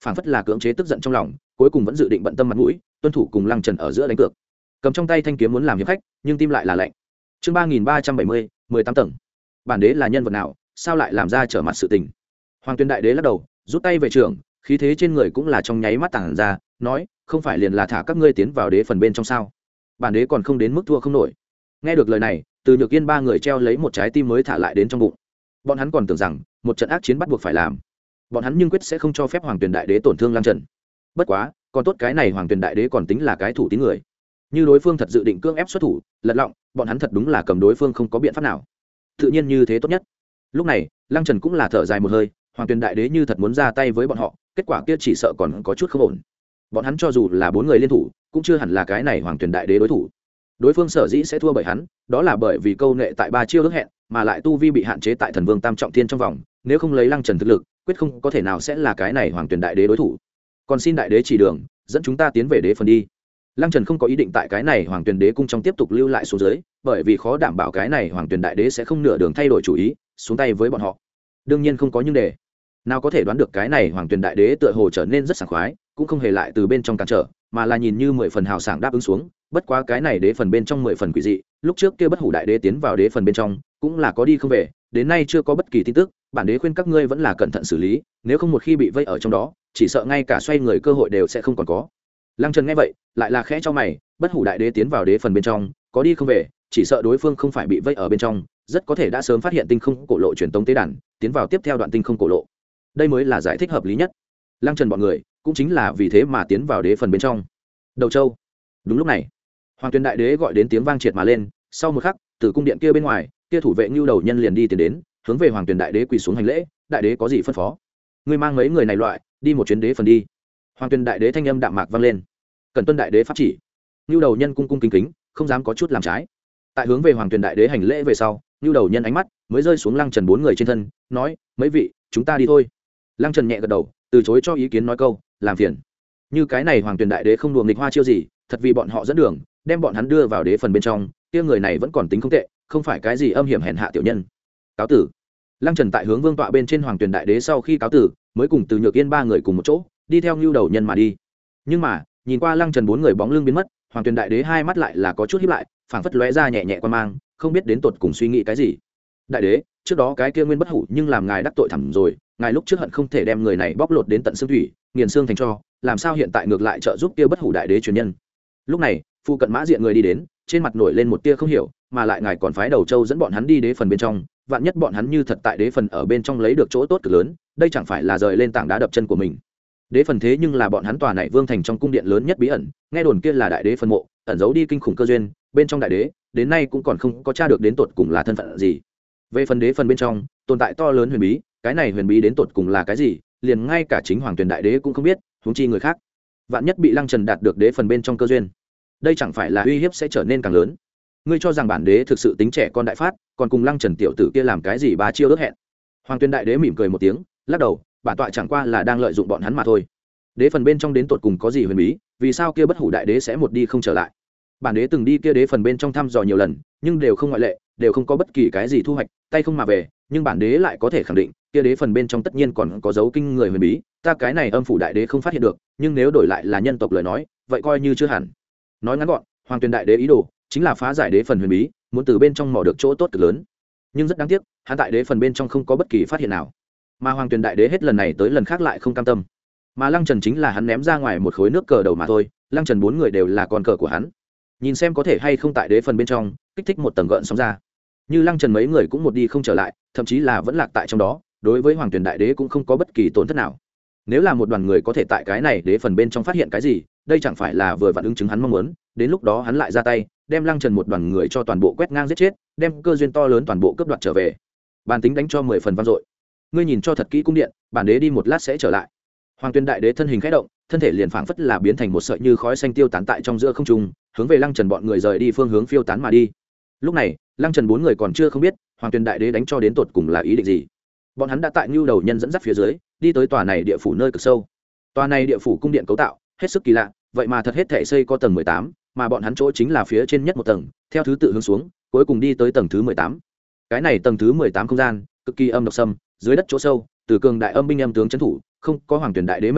phảng phất là cưỡng chế tức giận trong lòng, cuối cùng vẫn dự định bận tâm mặt mũi, tuân thủ cùng Lăng Trần ở giữa đánh cược. Cầm trong tay thanh kiếm muốn làm hiệp khách, nhưng tim lại là lạnh. Chương ba nghìn ba trăm bảy mươi, mười tám tầng. Bản đế là nhân vật nào, sao lại làm ra trở mặt sự tình? Hoàng Tuyên đại đế lắc đầu, rút tay về trường, khí thế trên người cũng là trong nháy mắt tản ra, nói, không phải liền là thả các ngươi tiến vào đế phần bên trong sao? Bản đế còn không đến mức thua không nổi. Nghe được lời này, Từ Nhược Yên ba người treo lấy một trái tim mới thả lại đến trong bụng. Bọn hắn còn tưởng rằng một trận ác chiến bắt buộc phải làm, bọn hắn nhưng quyết sẽ không cho phép Hoàng Tuyên đại đế tổn thương Lăng Trần. Bất quá, còn tốt cái này Hoàng Tuyên đại đế còn tính là cái thủ tín người. Như đối phương thật dự định cưỡng ép xuất thủ, lật lọng, bọn hắn thật đúng là cầm đối phương không có biện pháp nào. Tự nhiên như thế tốt nhất. Lúc này, Lăng Trần cũng là thở dài một hơi, Hoàng Tuyên đại đế như thật muốn ra tay với bọn họ, kết quả kia chỉ sợ còn có chút không ổn. Bọn hắn cho dù là bốn người liên thủ, cũng chưa hẳn là cái này Hoàng Tuyên đại đế đối thủ. Đối phương sở dĩ sẽ thua bởi hắn, đó là bởi vì câu nệ tại ba chiêu ước hẹn, mà lại tu vi bị hạn chế tại thần vương tam trọng thiên trong vòng, nếu không lấy Lăng Trần thực lực, quyết không có thể nào sẽ là cái này Hoàng Tuyên đại đế đối thủ. Còn xin đại đế chỉ đường, dẫn chúng ta tiến về đế phần đi. Lăng Trần không có ý định tại cái này Hoàng Tuyên đế cung trong tiếp tục lưu lại xuống dưới, bởi vì khó đảm bảo cái này Hoàng Tuyên đại đế sẽ không nửa đường thay đổi chủ ý, xuống tay với bọn họ. Đương nhiên không có nhưng đề. Nào có thể đoán được cái này Hoàng Tuyên đại đế tựa hồ trở nên rất sảng khoái, cũng không hề lại từ bên trong cản trở, mà là nhìn như mười phần hào sảng đáp ứng xuống. Bất quá cái này đế phần bên trong mười phần quỷ dị, lúc trước kia bất hủ đại đế tiến vào đế phần bên trong, cũng là có đi không về, đến nay chưa có bất kỳ tin tức, bản đế khuyên các ngươi vẫn là cẩn thận xử lý, nếu không một khi bị vây ở trong đó, chỉ sợ ngay cả xoay người cơ hội đều sẽ không còn có. Lăng Trần nghe vậy, lại là khẽ cho mày, bất hủ đại đế tiến vào đế phần bên trong, có đi không về, chỉ sợ đối phương không phải bị vây ở bên trong, rất có thể đã sớm phát hiện tinh không cổ lộ truyền tống tế đàn, tiến vào tiếp theo đoạn tinh không cổ lộ. Đây mới là giải thích hợp lý nhất. Lăng Trần bọn người cũng chính là vì thế mà tiến vào đế phần bên trong. Đầu Châu. Đúng lúc này, Hoàng Tuyên đại đế gọi đến tiếng vang triệt mà lên, sau một khắc, từ cung điện kia bên ngoài, kia thủ vệ Nưu Đầu Nhân liền đi tiến đến, hướng về Hoàng Tuyên đại đế quỳ xuống hành lễ, đại đế có gì phân phó? Ngươi mang mấy người này loại, đi một chuyến đế phần đi. Hoàng Tuyên đại đế thanh âm đạm mạc vang lên. Cần tuân đại đế pháp chỉ. Nưu Đầu Nhân cung cung kính kính, không dám có chút làm trái. Tại hướng về Hoàng Tuyên đại đế hành lễ về sau, Nưu Đầu Nhân ánh mắt mới rơi xuống Lăng Trần bốn người trên thân, nói, mấy vị, chúng ta đi thôi. Lăng Trần nhẹ gật đầu, từ chối cho ý kiến nói câu, làm phiền. Như cái này Hoàng Tuyên đại đế không đùa nghịch hoa chiêu gì, thật vì bọn họ dẫn đường, đem bọn hắn đưa vào đế phần bên trong, kia người này vẫn còn tính không tệ, không phải cái gì âm hiểm hèn hạ tiểu nhân. Cáo tử. Lăng Trần tại hướng vương tọa bên trên Hoàng Tuyên đại đế sau khi cáo tử, mới cùng Từ Nhược Yên ba người cùng một chỗ, đi theo Nưu Đầu Nhân mà đi. Nhưng mà, nhìn qua Lăng Trần bốn người bóng lưng biến mất, Hoàng Tuyên đại đế hai mắt lại là có chút híp lại, phảng phất lóe ra nhẹ nhẹ quan mang, không biết đến tột cùng suy nghĩ cái gì. Đại đế, trước đó cái kia nguyên bất hủ nhưng làm ngài đắc tội thẳm rồi, ngài lúc trước hận không thể đem người này bóc lột đến tận xương thủy, nghiền xương thành tro, làm sao hiện tại ngược lại trợ giúp kia bất hủ đại đế truyền nhân. Lúc này, phu cận mã diện người đi đến, trên mặt nổi lên một tia không hiểu, mà lại ngài còn phái Đầu Châu dẫn bọn hắn đi đế phần bên trong, vạn nhất bọn hắn như thật tại đế phần ở bên trong lấy được chỗ tốt cực lớn, đây chẳng phải là rời lên tảng đá đập chân của mình. Đế phần thế nhưng là bọn hắn tòa này vương thành trong cung điện lớn nhất bí ẩn, nghe đồn kia là đại đế phần mộ, ẩn giấu đi kinh khủng cơ duyên, bên trong đại đế, đến nay cũng còn không có tra được đến tột cùng là thân phận gì. Về phần đế phần bên trong, tồn tại to lớn huyền bí, cái này huyền bí đến tột cùng là cái gì, liền ngay cả chính Hoàng Tuyên đại đế cũng không biết, huống chi người khác. Vạn nhất bị Lăng Trần đạt được đế phần bên trong cơ duyên, đây chẳng phải là uy hiếp sẽ trở nên càng lớn. Ngươi cho rằng bản đế thực sự tính trẻ con đại phát, còn cùng Lăng Trần tiểu tử kia làm cái gì ba chiêu ước hẹn? Hoàng Tuyên đại đế mỉm cười một tiếng, lắc đầu, bản tọa chẳng qua là đang lợi dụng bọn hắn mà thôi. Đế phần bên trong đến tột cùng có gì huyền bí, vì sao kia bất hủ đại đế sẽ một đi không trở lại? Bản đế từng đi kia đế phần bên trong thăm dò nhiều lần, nhưng đều không ngoại lệ, đều không có bất kỳ cái gì thu hoạch, tay không mà về, nhưng bản đế lại có thể khẳng định, kia đế phần bên trong tất nhiên còn có dấu kinh người huyền bí, ta cái này âm phủ đại đế không phát hiện được, nhưng nếu đổi lại là nhân tộc lời nói, vậy coi như chưa hẳn. Nói ngắn gọn, Hoàng Tuyên đại đế ý đồ chính là phá giải đế phần huyền bí, muốn từ bên trong mò được chỗ tốt cực lớn. Nhưng rất đáng tiếc, hắn tại đế phần bên trong không có bất kỳ phát hiện nào. Mà Hoàng Tuyên đại đế hết lần này tới lần khác lại không cam tâm. Mà Lăng Trần chính là hắn ném ra ngoài một khối nước cờ đầu mà thôi, Lăng Trần bốn người đều là con cờ của hắn. Nhìn xem có thể hay không tại đế phần bên trong kích thích một tầng gợn sóng ra. Như Lăng Trần mấy người cũng một đi không trở lại, thậm chí là vẫn lạc tại trong đó, đối với Hoàng Tuyên đại đế cũng không có bất kỳ tổn thất nào. Nếu là một đoàn người có thể tại cái này đế phần bên trong phát hiện cái gì, đây chẳng phải là vừa vặn ứng chứng hắn mong muốn, đến lúc đó hắn lại ra tay, đem Lăng Trần một đoàn người cho toàn bộ quét ngang giết chết, đem cơ duyên to lớn toàn bộ cướp đoạt trở về. Bản tính đánh cho mười phần vang dội. Ngươi nhìn cho thật kỹ cung điện, bản đế đi một lát sẽ trở lại. Hoàng Tuyên đại đế thân hình khẽ động, thân thể liền phảng phất là biến thành một sợi như khói xanh tiêu tán tại trong giữa không trung, hướng về Lăng Trần bọn người rời đi phương hướng phiêu tán mà đi. Lúc này, Lăng Trần bốn người còn chưa không biết, Hoàng Tuyên đại đế đánh cho đến tột cùng là ý định gì. Bọn hắn đã tại Nưu Đầu Nhân dẫn dắt phía dưới, đi tới tòa này địa phủ nơi cực sâu. Tòa này địa phủ cung điện cấu tạo hết sức kỳ lạ, vậy mà thật hết thảy xây có tầng mười tám, mà bọn hắn chỗ chính là phía trên nhất một tầng, theo thứ tự hướng xuống, cuối cùng đi tới tầng thứ mười tám. Cái này tầng thứ mười tám không gian cực kỳ âm độc sâm, dưới đất chỗ sâu, từ cường đại âm binh âm tướng trấn thủ, không có Hoàng Tuyên đại đế mệnh lệnh,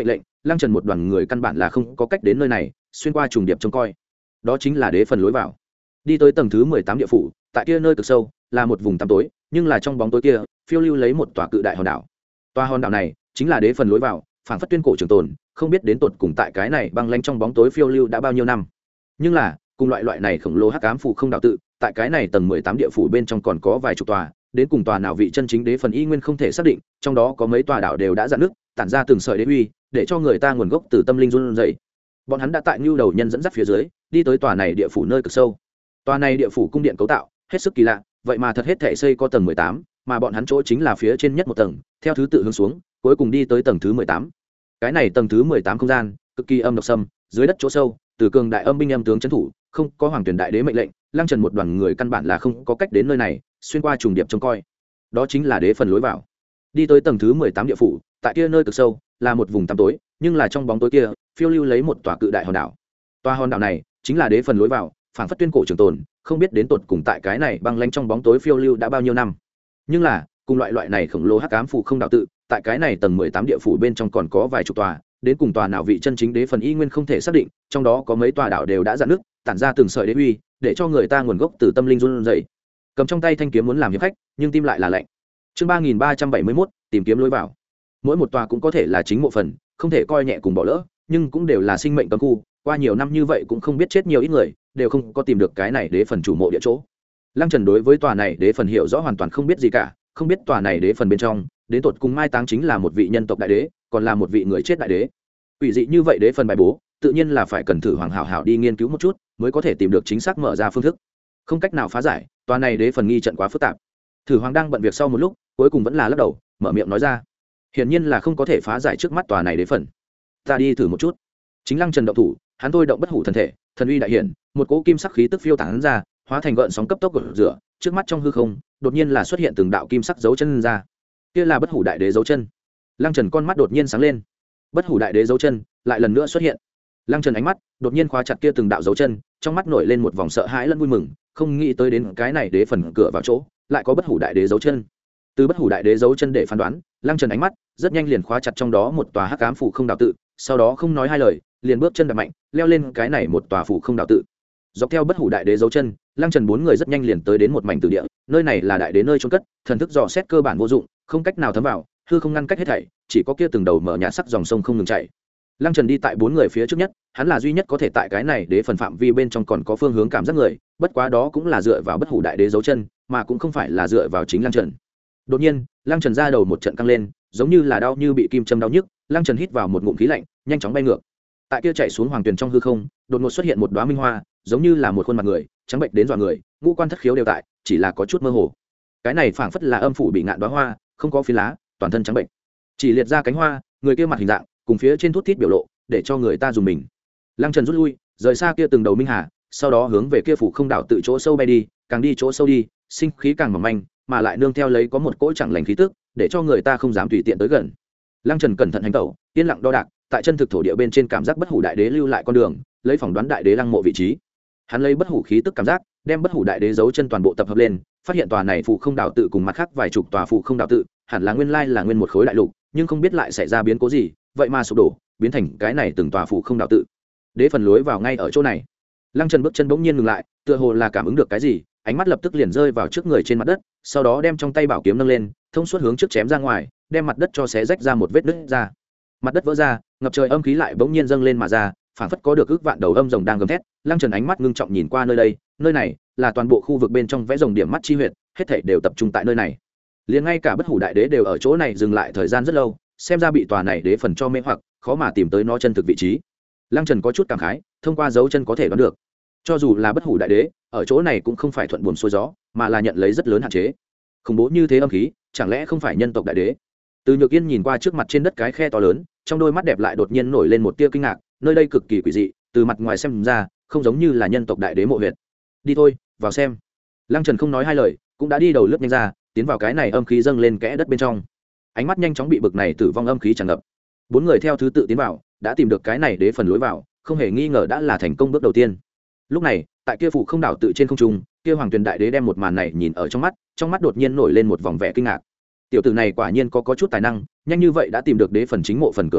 Lăng Trần một đoàn người căn bản là không có cách đến nơi này, xuyên qua trùng điệp trông coi. Đó chính là đế phần lối vào. Đi tới tầng thứ mười tám địa phủ, tại kia nơi cực sâu là một vùng tăm tối, nhưng là trong bóng tối kia phiêu lưu lấy một tòa cự đại hòn đảo. Tòa hòn đảo này chính là đế phần lối vào, phảng phất tuyên cổ trường tồn, không biết đến tột cùng tại cái này băng lanh trong bóng tối phiêu lưu đã bao nhiêu năm. Nhưng là cùng loại loại này khổng lồ hắc ám phủ không đảo tự, tại cái này tầng mười tám địa phủ bên trong còn có vài chục tòa, đến cùng tòa nào vị chân chính đế phần y nguyên không thể xác định, trong đó có mấy tòa đảo đều đã dạn nước, tản ra từng sợi đế uy, để cho người ta nguồn gốc từ tâm linh run rẩy. Bọn hắn đã tại Nưu Đầu Nhân dẫn dắt phía dưới, đi tới tòa này địa phủ nơi cực sâu. Tòa này địa phủ cung điện cấu tạo hết sức kỳ lạ, vậy mà thật hết thể xây có tầng mười tám, mà bọn hắn chỗ chính là phía trên nhất một tầng, theo thứ tự hướng xuống, cuối cùng đi tới tầng thứ mười tám. Cái này tầng thứ mười tám không gian cực kỳ âm độc sâm, dưới đất chỗ sâu, từ cường đại âm binh âm tướng trấn thủ, không có hoàng tuyển đại đế mệnh lệnh, Lăng Trần một đoàn người căn bản là không có cách đến nơi này, xuyên qua trùng điệp trông coi. Đó chính là đế phần lối vào. Đi tới tầng thứ mười tám địa phủ, tại kia nơi cực sâu là một vùng tăm tối, nhưng là trong bóng tối kia phiêu lưu lấy một tòa cự đại hòn đảo. Tòa hòn đảo này chính là đế phần lối vào, phảng phất tuyên cổ trường tồn, không biết đến tột cùng tại cái này băng lanh trong bóng tối phiêu lưu đã bao nhiêu năm. Nhưng là cùng loại loại này khổng lồ hắc ám phủ không đảo tự, tại cái này tầng mười tám địa phủ bên trong còn có vài chục tòa, đến cùng tòa nào vị chân chính đế phần y nguyên không thể xác định, trong đó có mấy tòa đảo đều đã dạn nước, tản ra từng sợi đế uy, để cho người ta nguồn gốc từ tâm linh run rẩy. Cầm trong tay thanh kiếm muốn làm hiệp khách, nhưng tim lại là lạnh. Chương ba nghìn ba trăm bảy mươi mốt, tìm kiếm lối vào. Mỗi một tòa cũng có thể là chính mộ phần, không thể coi nhẹ cùng bỏ lỡ, nhưng cũng đều là sinh mệnh cấm khu, qua nhiều năm như vậy cũng không biết chết nhiều ít người, đều không có tìm được cái này đế phần chủ mộ địa chỗ. Lăng Trần đối với tòa này đế phần hiểu rõ hoàn toàn không biết gì cả, không biết tòa này đế phần bên trong, đến tột cùng mai táng chính là một vị nhân tộc đại đế, còn là một vị người chết đại đế. Quỷ dị như vậy đế phần bài bố, tự nhiên là phải cần thử Hoàng Hảo Hảo đi nghiên cứu một chút, mới có thể tìm được chính xác mở ra phương thức. Không cách nào phá giải, tòa này đế phần nghi trận quá phức tạp. Thử Hoàng đang bận việc sau một lúc, cuối cùng vẫn là lắc đầu, mở miệng nói ra. Hiển nhiên là không có thể phá giải trước mắt tòa này đế phần. Ta đi thử một chút. Chính Lăng Trần động thủ, hắn thôi động bất hủ thần thể, thần uy đại hiển, một cỗ kim sắc khí tức phiêu tán ra, hóa thành gợn sóng cấp tốc gợn rửa, trước mắt trong hư không, đột nhiên là xuất hiện từng đạo kim sắc dấu chân ra. Kia là bất hủ đại đế dấu chân. Lăng Trần con mắt đột nhiên sáng lên. Bất hủ đại đế dấu chân lại lần nữa xuất hiện. Lăng Trần ánh mắt đột nhiên khóa chặt kia từng đạo dấu chân, trong mắt nổi lên một vòng sợ hãi lẫn vui mừng, không nghĩ tới đến cái này đế phần cửa vào chỗ, lại có bất hủ đại đế dấu chân. Từ bất hủ đại đế dấu chân để phán đoán, Lăng Trần ánh mắt rất nhanh liền khóa chặt trong đó một tòa hắc ám phủ không đạo tự, sau đó không nói hai lời, liền bước chân đạp mạnh, leo lên cái này một tòa phủ không đạo tự. Dọc theo bất hủ đại đế dấu chân, Lăng Trần bốn người rất nhanh liền tới đến một mảnh tử địa, nơi này là đại đế nơi chôn cất, thần thức dò xét cơ bản vô dụng, không cách nào thấm vào, hư không ngăn cách hết thảy, chỉ có kia từng đầu mở nhạt sắc dòng sông không ngừng chảy. Lăng Trần đi tại bốn người phía trước nhất, hắn là duy nhất có thể tại cái này đế phần phạm vi bên trong còn có phương hướng cảm giác người, bất quá đó cũng là dựa vào bất hủ đại đế dấu chân, mà cũng không phải là dựa vào chính Lăng Trần. Đột nhiên, Lăng Trần ra đầu một trận căng lên, giống như là đau như bị kim châm đau nhức, Lăng Trần hít vào một ngụm khí lạnh, nhanh chóng bay ngược. Tại kia chạy xuống hoàng tuyền trong hư không, đột ngột xuất hiện một đóa minh hoa, giống như là một khuôn mặt người, trắng bệnh đến dọa người, ngũ quan thất khiếu đều tại, chỉ là có chút mơ hồ. Cái này phảng phất là âm phủ bị ngạn đóa hoa, không có phi lá, toàn thân trắng bệnh, chỉ liệt ra cánh hoa, người kia mặt hình dạng, cùng phía trên thút thít biểu lộ, để cho người ta dùng mình. Lăng Trần rút lui, rời xa kia từng đầu minh hà, sau đó hướng về kia phủ không đảo tự chỗ sâu bay đi, càng đi chỗ sâu đi, sinh khí càng mỏng manh, mà lại nương theo lấy có một cỗ chẳng lành khí tức, để cho người ta không dám tùy tiện tới gần. Lăng Trần cẩn thận hành tẩu, yên lặng đo đạc, tại chân thực thổ địa bên trên cảm giác bất hủ đại đế lưu lại con đường, lấy phỏng đoán đại đế lăng mộ vị trí. Hắn lấy bất hủ khí tức cảm giác, đem bất hủ đại đế dấu chân toàn bộ tập hợp lên, phát hiện tòa này phụ không đảo tự cùng mặt khác vài chục tòa phụ không đảo tự, hẳn là nguyên lai là nguyên một khối đại lục, nhưng không biết lại xảy ra biến cố gì, vậy mà sụp đổ, biến thành cái này từng tòa phụ không đảo tự. Đế phần lối vào ngay ở chỗ này. Lăng Trần bước chân bỗng nhiên ngừng lại, tựa hồ là cảm ứng được cái gì, ánh mắt lập tức liền rơi vào trước người trên mặt đất, sau đó đem trong tay bảo kiếm nâng lên, thông suốt hướng trước chém ra ngoài, đem mặt đất cho xé rách ra một vết nứt ra. Mặt đất vỡ ra, ngập trời âm khí lại bỗng nhiên dâng lên mà ra, phảng phất có được ước vạn đầu âm rồng đang gầm thét. Lăng Trần ánh mắt ngưng trọng nhìn qua nơi đây, nơi này là toàn bộ khu vực bên trong vẽ rồng điểm mắt chi huyệt, hết thảy đều tập trung tại nơi này. Liền ngay cả bất hủ đại đế đều ở chỗ này dừng lại thời gian rất lâu, xem ra bị tòa này đế phần cho mê hoặc, khó mà tìm tới nó chân thực vị trí. Lăng Trần có chút cảm khái, thông qua dấu chân có thể đoán được, cho dù là bất hủ đại đế, ở chỗ này cũng không phải thuận buồm xuôi gió, mà là nhận lấy rất lớn hạn chế. Khủng bố như thế âm khí, chẳng lẽ không phải nhân tộc đại đế? Từ Nhược Yên nhìn qua trước mặt trên đất cái khe to lớn, trong đôi mắt đẹp lại đột nhiên nổi lên một tia kinh ngạc, nơi đây cực kỳ quỷ dị, từ mặt ngoài xem ra, không giống như là nhân tộc đại đế mộ huyệt. Đi thôi, vào xem. Lăng Trần không nói hai lời, cũng đã đi đầu lướt nhanh ra, tiến vào cái này âm khí dâng lên kẽ đất bên trong. Ánh mắt nhanh chóng bị bực này tử vong âm khí tràn ngập. Bốn người theo thứ tự tiến vào, đã tìm được cái này đế phần lối vào, không hề nghi ngờ đã là thành công bước đầu tiên. Lúc này, tại kia phủ không đảo tự trên không trung, kia hoàng tuyền đại đế đem một màn này nhìn ở trong mắt, trong mắt đột nhiên nổi lên một vòng vẻ kinh ngạc. Tiểu tử này quả nhiên có có chút tài năng, nhanh như vậy đã tìm được đế phần chính mộ phần cửa vào,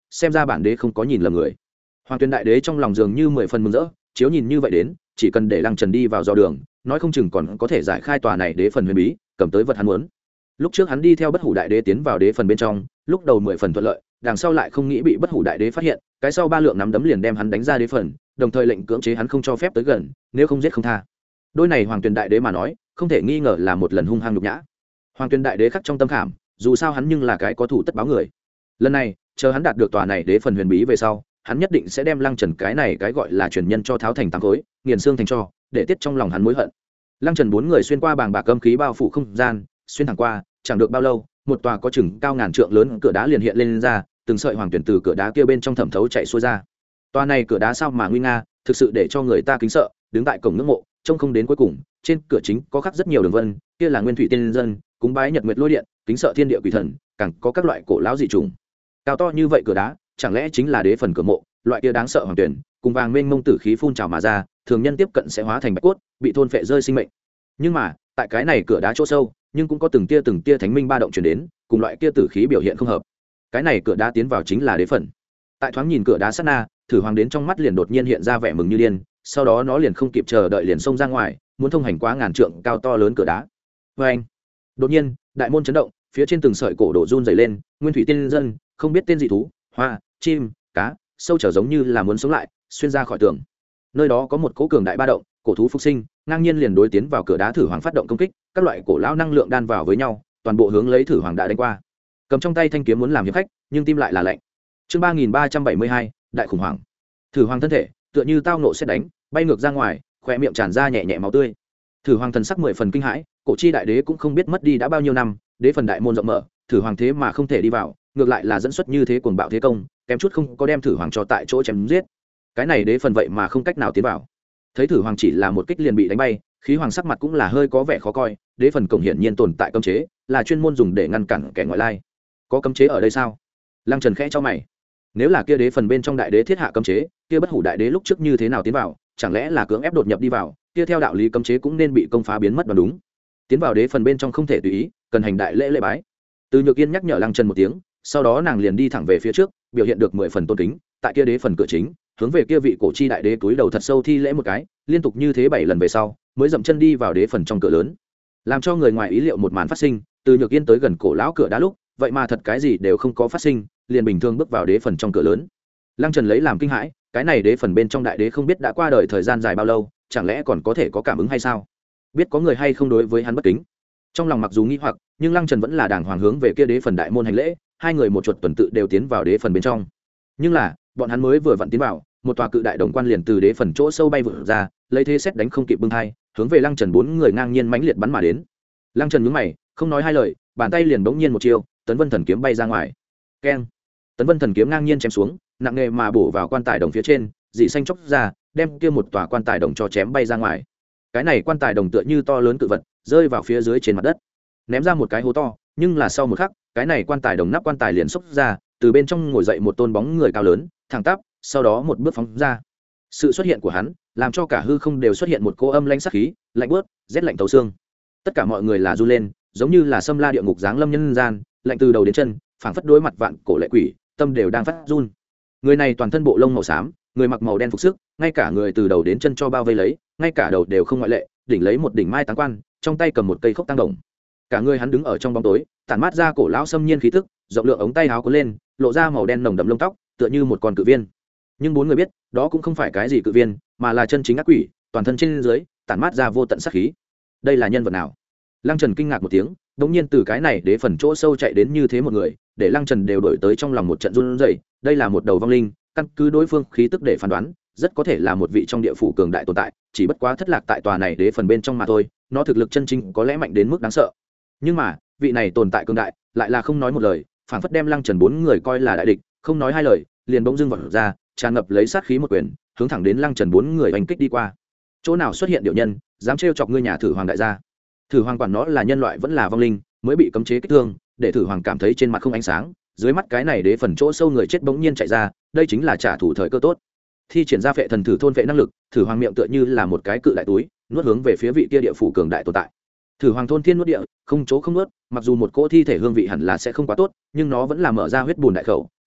xem ra bản đế không có nhìn lầm người. Hoàng Tuyền đại đế trong lòng dường như mười phần mừng rỡ, chiếu nhìn như vậy đến, chỉ cần để Lăng Trần đi vào dò đường, nói không chừng còn có thể giải khai tòa này đế phần huyền bí, cầm tới vật hắn muốn. Lúc trước hắn đi theo Bất Hủ đại đế tiến vào đế phần bên trong, lúc đầu mười phần thuận lợi, đằng sau lại không nghĩ bị Bất Hủ đại đế phát hiện, cái sau ba lượng nắm đấm liền đem hắn đánh ra đế phần, đồng thời lệnh cưỡng chế hắn không cho phép tới gần, nếu không giết không tha. Đôi này Hoàng Tuyền đại đế mà nói, không thể nghi ngờ là một lần hung hăng nhục nhã. Hoàng Tuyền đại đế khắc trong tâm khảm, dù sao hắn nhưng là cái có thủ tất báo người. Lần này, chờ hắn đạt được tòa này đế phần huyền bí về sau, hắn nhất định sẽ đem Lăng Trần cái này cái gọi là truyền nhân cho tháo thành tám khối, nghiền xương thành tro, để tiết trong lòng hắn mối hận. Lăng Trần bốn người xuyên qua bàng bạc âm khí bao phủ không gian, xuyên thẳng qua, chẳng được bao lâu, một tòa có chừng cao ngàn trượng lớn cửa đá liền hiện lên, lên ra, từng sợi hoàng tuyển từ cửa đá kia bên trong thẩm thấu chạy xuôi ra. Tòa này cửa đá sao mà nguy nga, thực sự để cho người ta kính sợ, đứng tại cổng ngưỡng mộ, trông không đến cuối cùng, trên cửa chính có khắc rất nhiều đường vân, kia là nguyên thủy tiên dân, cúng bái nhật nguyệt lôi điện, kính sợ thiên địa quỷ thần, càng có các loại cổ lão dị trùng. Cao to như vậy cửa đá, chẳng lẽ chính là đế phần cửa mộ, loại kia đáng sợ hoàng tuyển, cùng vàng mênh mông tử khí phun trào mà ra, thường nhân tiếp cận sẽ hóa thành bạch cốt, bị thôn phệ rơi sinh mệnh. Nhưng mà, tại cái này cửa đá chỗ sâu, nhưng cũng có từng tia từng tia thánh minh ba động truyền đến, cùng loại kia tử khí biểu hiện không hợp. Cái này cửa đá tiến vào chính là đế phần. Tại thoáng nhìn cửa đá sát na, Thử Hoàng đến trong mắt liền đột nhiên hiện ra vẻ mừng như điên, sau đó nó liền không kịp chờ đợi liền xông ra ngoài, muốn thông hành quá ngàn trượng cao to lớn cửa đá. Oeng! Đột nhiên, đại môn chấn động, phía trên từng sợi cổ đổ run rẩy lên, nguyên thủy tiên dân, không biết tên dị thú, hoa, chim, cá, sâu trở giống như là muốn sống lại, xuyên ra khỏi tường. Nơi đó có một cỗ cường đại ba động, cổ thú phục sinh, ngang nhiên liền đối tiến vào cửa đá Thử Hoàng phát động công kích, các loại cổ lão năng lượng đan vào với nhau, toàn bộ hướng lấy Thử Hoàng đã đánh qua. Cầm trong tay thanh kiếm muốn làm hiệp khách, nhưng tim lại là lạnh. Chương ba nghìn ba trăm bảy mươi hai, đại khủng hoảng. Thử Hoàng thân thể tựa như tao nộ sét đánh, bay ngược ra ngoài, khóe miệng tràn ra nhẹ nhẹ máu tươi. Thử Hoàng thần sắc mười phần kinh hãi, cổ chi đại đế cũng không biết mất đi đã bao nhiêu năm, đế phần đại môn rộng mở, Thử Hoàng thế mà không thể đi vào, ngược lại là dẫn xuất như thế cuồng bạo thế công, kém chút không có đem Thử Hoàng cho tại chỗ chém giết. Cái này đế phần vậy mà không cách nào tiến vào. Thấy Thử Hoàng chỉ là một kích liền bị đánh bay, khí hoàng sắc mặt cũng là hơi có vẻ khó coi, đế phần cổng hiển nhiên tồn tại cấm chế, là chuyên môn dùng để ngăn cản kẻ ngoại lai. Có cấm chế ở đây sao? Lăng Trần khẽ cho mày. Nếu là kia đế phần bên trong đại đế thiết hạ cấm chế, kia Bất Hủ đại đế lúc trước như thế nào tiến vào, chẳng lẽ là cưỡng ép đột nhập đi vào, kia theo đạo lý cấm chế cũng nên bị công phá biến mất đoán đúng. Tiến vào đế phần bên trong không thể tùy ý, cần hành đại lễ lễ bái. Từ Nhược Yên nhắc nhở Lăng Trần một tiếng, sau đó nàng liền đi thẳng về phía trước, biểu hiện được mười phần tôn kính, tại kia đế phần cửa chính, hướng về kia vị cổ chi đại đế túi đầu thật sâu thi lễ một cái, liên tục như thế bảy lần về sau, mới dậm chân đi vào đế phần trong cửa lớn. Làm cho người ngoài ý liệu một màn phát sinh, Từ Nhược Yên tới gần cổ lão cửa đá lúc, vậy mà thật cái gì đều không có phát sinh, liền bình thường bước vào đế phần trong cửa lớn. Lăng Trần lấy làm kinh hãi, cái này đế phần bên trong đại đế không biết đã qua đời thời gian dài bao lâu, chẳng lẽ còn có thể có cảm ứng hay sao? Biết có người hay không đối với hắn bất kính. Trong lòng mặc dù nghi hoặc, nhưng Lăng Trần vẫn là đàng hoàng hướng về kia đế phần đại môn hành lễ, hai người một chuột tuần tự đều tiến vào đế phần bên trong. Nhưng là, bọn hắn mới vừa vặn tiến vào, một tòa cự đại đồng quan liền từ đế phần chỗ sâu bay vụt ra, lấy thế xét đánh không kịp bưng hai, hướng về Lăng Trần bốn người ngang nhiên mãnh liệt bắn mà đến. Lăng Trần nhướng mày, không nói hai lời, bàn tay liền bỗng nhiên một chiêu, Tấn Vân Thần kiếm bay ra ngoài. Keng! Tấn Vân Thần kiếm ngang nhiên chém xuống, nặng nề mà bổ vào quan tài đồng phía trên, dị xanh chốc ra, đem kia một tòa quan tài đồng cho chém bay ra ngoài. Cái này quan tài đồng tựa như to lớn cự vật, rơi vào phía dưới trên mặt đất, ném ra một cái hố to, nhưng là sau một khắc, cái này quan tài đồng nắp quan tài liền xốc ra, từ bên trong ngồi dậy một tôn bóng người cao lớn, thẳng tắp, sau đó một bước phóng ra. Sự xuất hiện của hắn, làm cho cả hư không đều xuất hiện một cỗ âm lãnh sắc khí, lạnh buốt, rét lạnh thấu xương. Tất cả mọi người là run lên, giống như là xâm la địa ngục giáng lâm nhân gian, lạnh từ đầu đến chân, phảng phất đối mặt vạn cổ lệ quỷ, tâm đều đang phát run. Người này toàn thân bộ lông màu xám, người mặc màu đen phục sức, ngay cả người từ đầu đến chân cho bao vây lấy, ngay cả đầu đều không ngoại lệ, đỉnh lấy một đỉnh mai táng quan, trong tay cầm một cây khốc tăng đồng. Cả người hắn đứng ở trong bóng tối, tản mát ra cổ lão xâm nhiên khí tức, rộng lượng ống tay áo cuốn lên, lộ ra màu đen nồng đậm lông tóc, tựa như một con cự viên. Nhưng bốn người biết, đó cũng không phải cái gì cự viên, mà là chân chính ác quỷ, toàn thân trên dưới tản mát ra vô tận sát khí. Đây là nhân vật nào? Lăng Trần kinh ngạc một tiếng, đống nhiên từ cái này đế phần chỗ sâu chạy đến như thế một người, để Lăng Trần đều đổi tới trong lòng một trận run rẩy. Đây là một đầu vong linh, căn cứ đối phương khí tức để phán đoán, rất có thể là một vị trong địa phủ cường đại tồn tại, chỉ bất quá thất lạc tại tòa này đế phần bên trong mà thôi. Nó thực lực chân chính có lẽ mạnh đến mức đáng sợ, nhưng mà vị này tồn tại cường đại lại là không nói một lời, phảng phất đem Lăng Trần bốn người coi là đại địch, không nói hai lời, liền bỗng dưng vọt ra, tràn ngập lấy sát khí một quyền, hướng thẳng đến Lăng Trần bốn người oanh kích đi qua. Chỗ nào xuất hiện điệu nhân, dám trêu chọc ngươi nhà Thử Hoàng đại gia? Thử Hoàng quản nó là nhân loại vẫn là vong linh, mới bị cấm chế kích thương, để Thử Hoàng cảm thấy trên mặt không ánh sáng, dưới mắt cái này đế phần chỗ sâu người chết bỗng nhiên chạy ra, đây chính là trả thù thời cơ tốt. Thi triển ra phệ thần thử thôn phệ năng lực, Thử Hoàng miệng tựa như là một cái cự đại túi, nuốt hướng về phía vị kia địa phủ cường đại tồn tại. Thử Hoàng thôn thiên nuốt địa, không chỗ không nuốt, mặc dù một cỗ thi thể hương vị hẳn là sẽ không quá tốt, nhưng nó vẫn là mở ra huyết bùn đại khẩu,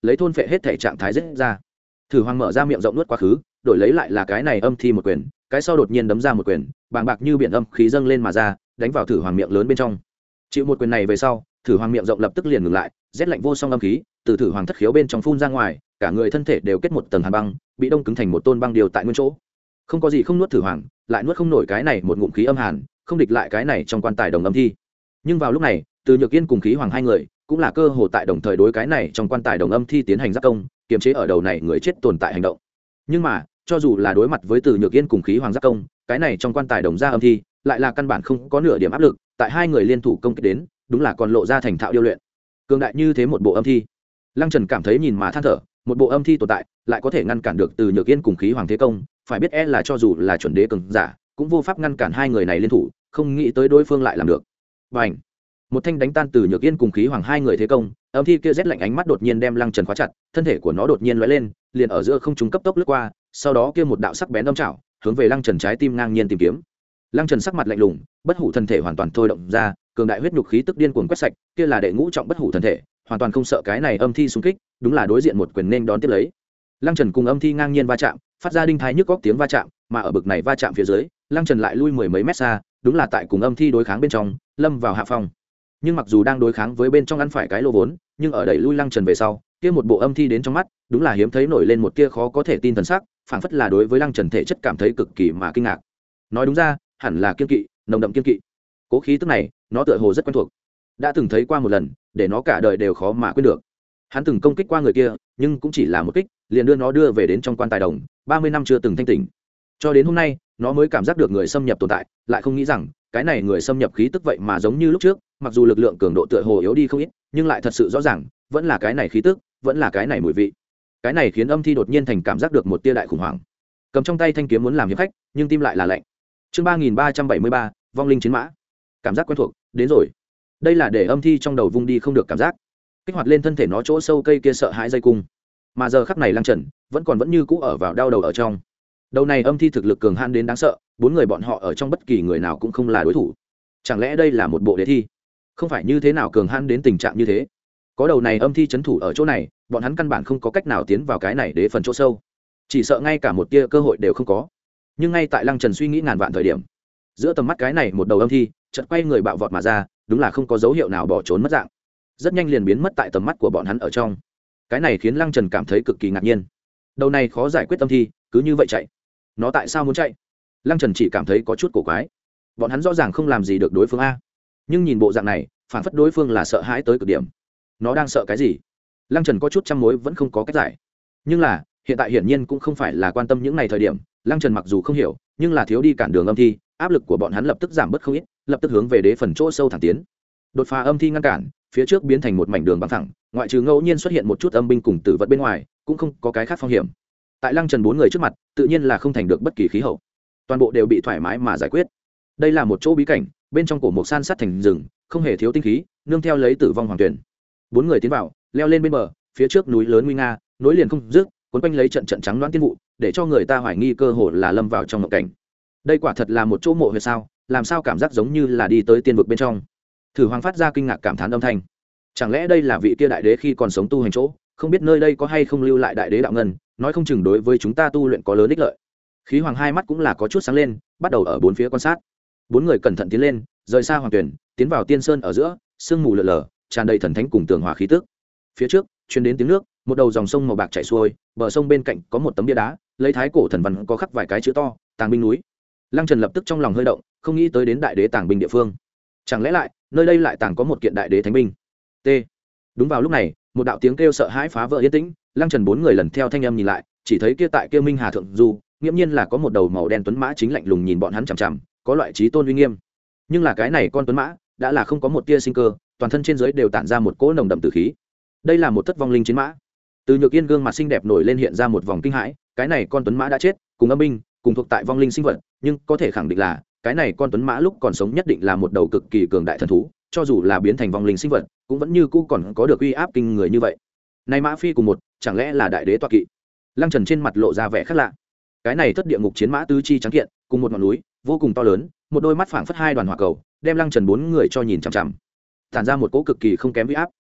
lấy thôn phệ hết thể trạng thái rết ra. Thử Hoàng mở ra miệng rộng nuốt quá khứ, đổi lấy lại là cái này âm thi một quyền, cái sau đột nhiên đấm ra một quyền, bàng bạc như biển âm khí dâng lên mà ra, đánh vào Thử Hoàng miệng lớn bên trong. Chịu một quyền này về sau, Thử Hoàng miệng rộng lập tức liền ngừng lại, rét lạnh vô song âm khí từ Thử Hoàng thất khiếu bên trong phun ra ngoài, cả người thân thể đều kết một tầng hàn băng, bị đông cứng thành một tôn băng điều tại nguyên chỗ. Không có gì không nuốt Thử Hoàng, lại nuốt không nổi cái này một ngụm khí âm hàn, không địch lại cái này trong quan tài đồng âm thi. Nhưng vào lúc này, Từ Nhược Yên cùng Khí Hoàng hai người cũng là cơ hội tại đồng thời đối cái này trong quan tài đồng âm thi tiến hành giáp công, kiềm chế ở đầu này người chết tồn tại hành động. Nhưng mà cho dù là đối mặt với Từ Nhược Yên cùng Khí Hoàng giáp công, cái này trong quan tài đồng ra âm thi lại là căn bản không có nửa điểm áp lực, tại hai người liên thủ công kích đến, đúng là còn lộ ra thành thạo điêu luyện. Cường đại như thế một bộ âm thi, Lăng Trần cảm thấy nhìn mà than thở, một bộ âm thi tồn tại lại có thể ngăn cản được Từ Nhược Yên cùng Khí Hoàng thế công, phải biết e là cho dù là chuẩn đế cường giả cũng vô pháp ngăn cản hai người này liên thủ, không nghĩ tới đối phương lại làm được. Bành! Một thanh đánh tan Từ Nhược Yên cùng Khí Hoàng hai người thế công, âm thi kia rét lạnh ánh mắt đột nhiên đem Lăng Trần khóa chặt, thân thể của nó đột nhiên lóe lên, liền ở giữa không trung cấp tốc lướt qua, sau đó kia một đạo sắc bén âm chảo hướng về Lăng Trần trái tim ngang nhiên tìm kiếm. Lăng Trần sắc mặt lạnh lùng, bất hủ thân thể hoàn toàn thôi động ra, cường đại huyết nhục khí tức điên cuồng quét sạch, kia là đệ ngũ trọng bất hủ thân thể, hoàn toàn không sợ cái này âm thi xung kích, đúng là đối diện một quyền nên đón tiếp lấy. Lăng Trần cùng âm thi ngang nhiên va chạm, phát ra đinh thái nhức góc tiếng va chạm, mà ở bực này va chạm phía dưới, Lăng Trần lại lui mười mấy mét xa, đúng là tại cùng âm thi đối kháng bên trong, lâm vào hạ phong. Nhưng mặc dù đang đối kháng với bên trong ăn phải cái lô vốn, nhưng ở đẩy lui Lăng Trần về sau, kia một bộ âm thi đến trong mắt, đúng là hiếm thấy nổi lên một tia khó có thể tin thần sắc, phảng phất là đối với Lăng Trần thể chất cảm thấy cực kỳ mà kinh ngạc. Nói đúng ra, hẳn là kiên kỵ, nồng đậm kiên kỵ. Cố khí tức này, nó tựa hồ rất quen thuộc, đã từng thấy qua một lần, để nó cả đời đều khó mà quên được. Hắn từng công kích qua người kia, nhưng cũng chỉ là một kích, liền đưa nó đưa về đến trong quan tài đồng, ba mươi năm chưa từng thanh tỉnh. Cho đến hôm nay, nó mới cảm giác được người xâm nhập tồn tại, lại không nghĩ rằng, cái này người xâm nhập khí tức vậy mà giống như lúc trước, mặc dù lực lượng cường độ tựa hồ yếu đi không ít, nhưng lại thật sự rõ ràng, vẫn là cái này khí tức, vẫn là cái này mùi vị. Cái này khiến âm thi đột nhiên thành cảm giác được một tia đại khủng hoảng. Cầm trong tay thanh kiếm muốn làm hiệp khách, nhưng tim lại là lạnh. Chương ba nghìn ba trăm bảy mươi ba, vong linh chiến mã. Cảm giác quen thuộc, đến rồi. Đây là để âm thi trong đầu vung đi không được cảm giác, kích hoạt lên thân thể nó chỗ sâu cây kia sợ hãi dây cung. Mà giờ khắc này Lăng Trần vẫn còn vẫn như cũ ở vào đau đầu ở trong. Đầu này âm thi thực lực cường hãn đến đáng sợ, bốn người bọn họ ở trong bất kỳ người nào cũng không là đối thủ. Chẳng lẽ đây là một bộ đế thi? Không phải như thế nào cường hãn đến tình trạng như thế. Có đầu này âm thi trấn thủ ở chỗ này, bọn hắn căn bản không có cách nào tiến vào cái này đế phần chỗ sâu, chỉ sợ ngay cả một tia cơ hội đều không có. Nhưng ngay tại Lăng Trần suy nghĩ ngàn vạn thời điểm, giữa tầm mắt cái này một đầu âm thi chợt quay người bạo vọt mà ra, đúng là không có dấu hiệu nào bỏ trốn mất dạng, rất nhanh liền biến mất tại tầm mắt của bọn hắn ở trong. Cái này khiến Lăng Trần cảm thấy cực kỳ ngạc nhiên. Đầu này khó giải quyết âm thi cứ như vậy chạy, nó tại sao muốn chạy? Lăng Trần chỉ cảm thấy có chút cổ quái. Bọn hắn rõ ràng không làm gì được đối phương a, nhưng nhìn bộ dạng này phản phất đối phương là sợ hãi tới cực điểm. Nó đang sợ cái gì? Lăng Trần có chút trăm mối vẫn không có cách giải. Nhưng là hiện tại hiển nhiên cũng không phải là quan tâm những ngày thời điểm. Lăng Trần mặc dù không hiểu, nhưng là thiếu đi cản đường âm thi, áp lực của bọn hắn lập tức giảm bớt không ít, lập tức hướng về đế phần chỗ sâu thẳng tiến. Đột phá âm thi ngăn cản, phía trước biến thành một mảnh đường bằng thẳng, ngoại trừ ngẫu nhiên xuất hiện một chút âm binh cùng tử vật bên ngoài, cũng không có cái khác phong hiểm. Tại Lăng Trần bốn người trước mặt, tự nhiên là không thành được bất kỳ khí hậu, toàn bộ đều bị thoải mái mà giải quyết. Đây là một chỗ bí cảnh, bên trong cổ mộc san sát thành rừng, không hề thiếu tinh khí, nương theo lấy tử vong hoàng tuyển. Bốn người tiến vào, leo lên bên bờ, phía trước núi lớn nguy nga, nối liền không dứt, cuốn quanh lấy trận trận trắng loãng tiên vụ, để cho người ta hoài nghi cơ hồ là lâm vào trong mộng cảnh. Đây quả thật là một chỗ mộ huyệt sao? Làm sao cảm giác giống như là đi tới tiên vực bên trong? Thử Hoàng phát ra kinh ngạc cảm thán âm thanh. Chẳng lẽ đây là vị kia đại đế khi còn sống tu hành chỗ? Không biết nơi đây có hay không lưu lại đại đế đạo ngân, nói không chừng đối với chúng ta tu luyện có lớn ích lợi. Khí Hoàng hai mắt cũng là có chút sáng lên, bắt đầu ở bốn phía quan sát. Bốn người cẩn thận tiến lên, rời xa hoàng tuyển, tiến vào tiên sơn ở giữa, sương mù lờ lờ, tràn đầy thần thánh cùng tường hòa khí tức. Phía trước truyền đến tiếng nước, một đầu dòng sông màu bạc chảy xuôi, bờ sông bên cạnh có một tấm bia đá, lấy thái cổ thần văn có khắc vài cái chữ to, Tàng binh núi. Lăng Trần lập tức trong lòng hơi động, không nghĩ tới đến đại đế tàng binh địa phương. Chẳng lẽ lại nơi đây lại tàng có một kiện đại đế thánh binh? T. Đúng vào lúc này, một đạo tiếng kêu sợ hãi phá vỡ yên tĩnh. Lăng Trần bốn người lần theo thanh âm nhìn lại, chỉ thấy kia tại kia Minh Hà thượng du, nghiễm nhiên là có một đầu màu đen tuấn mã chính lạnh lùng nhìn bọn hắn chằm chằm, có loại trí tôn uy nghiêm. Nhưng là cái này con tuấn mã đã là không có một tia sinh cơ, toàn thân trên dưới đều tản ra một cỗ nồng đậm tử khí. Đây là một thất vong linh chiến mã. Từ Nhược Yên gương mặt xinh đẹp nổi lên hiện ra một vòng kinh hãi, cái này con tuấn mã đã chết, cùng âm binh, cùng thuộc tại vong linh sinh vật, nhưng có thể khẳng định là cái này con tuấn mã lúc còn sống nhất định là một đầu cực kỳ cường đại thần thú, cho dù là biến thành vong linh sinh vật, cũng vẫn như cũ còn có được uy áp kinh người như vậy. Này mã phi cùng một, chẳng lẽ là đại đế tọa kỵ? Lăng Trần trên mặt lộ ra vẻ khác lạ. Cái này thất địa ngục chiến mã tứ chi trắng kiện, cùng một ngọn núi, vô cùng to lớn, một đôi mắt phảng phất hai đoàn hỏa cầu, đem Lăng Trần bốn người cho nhìn chằm chằm, tản ra một cỗ cực kỳ không kém uy áp.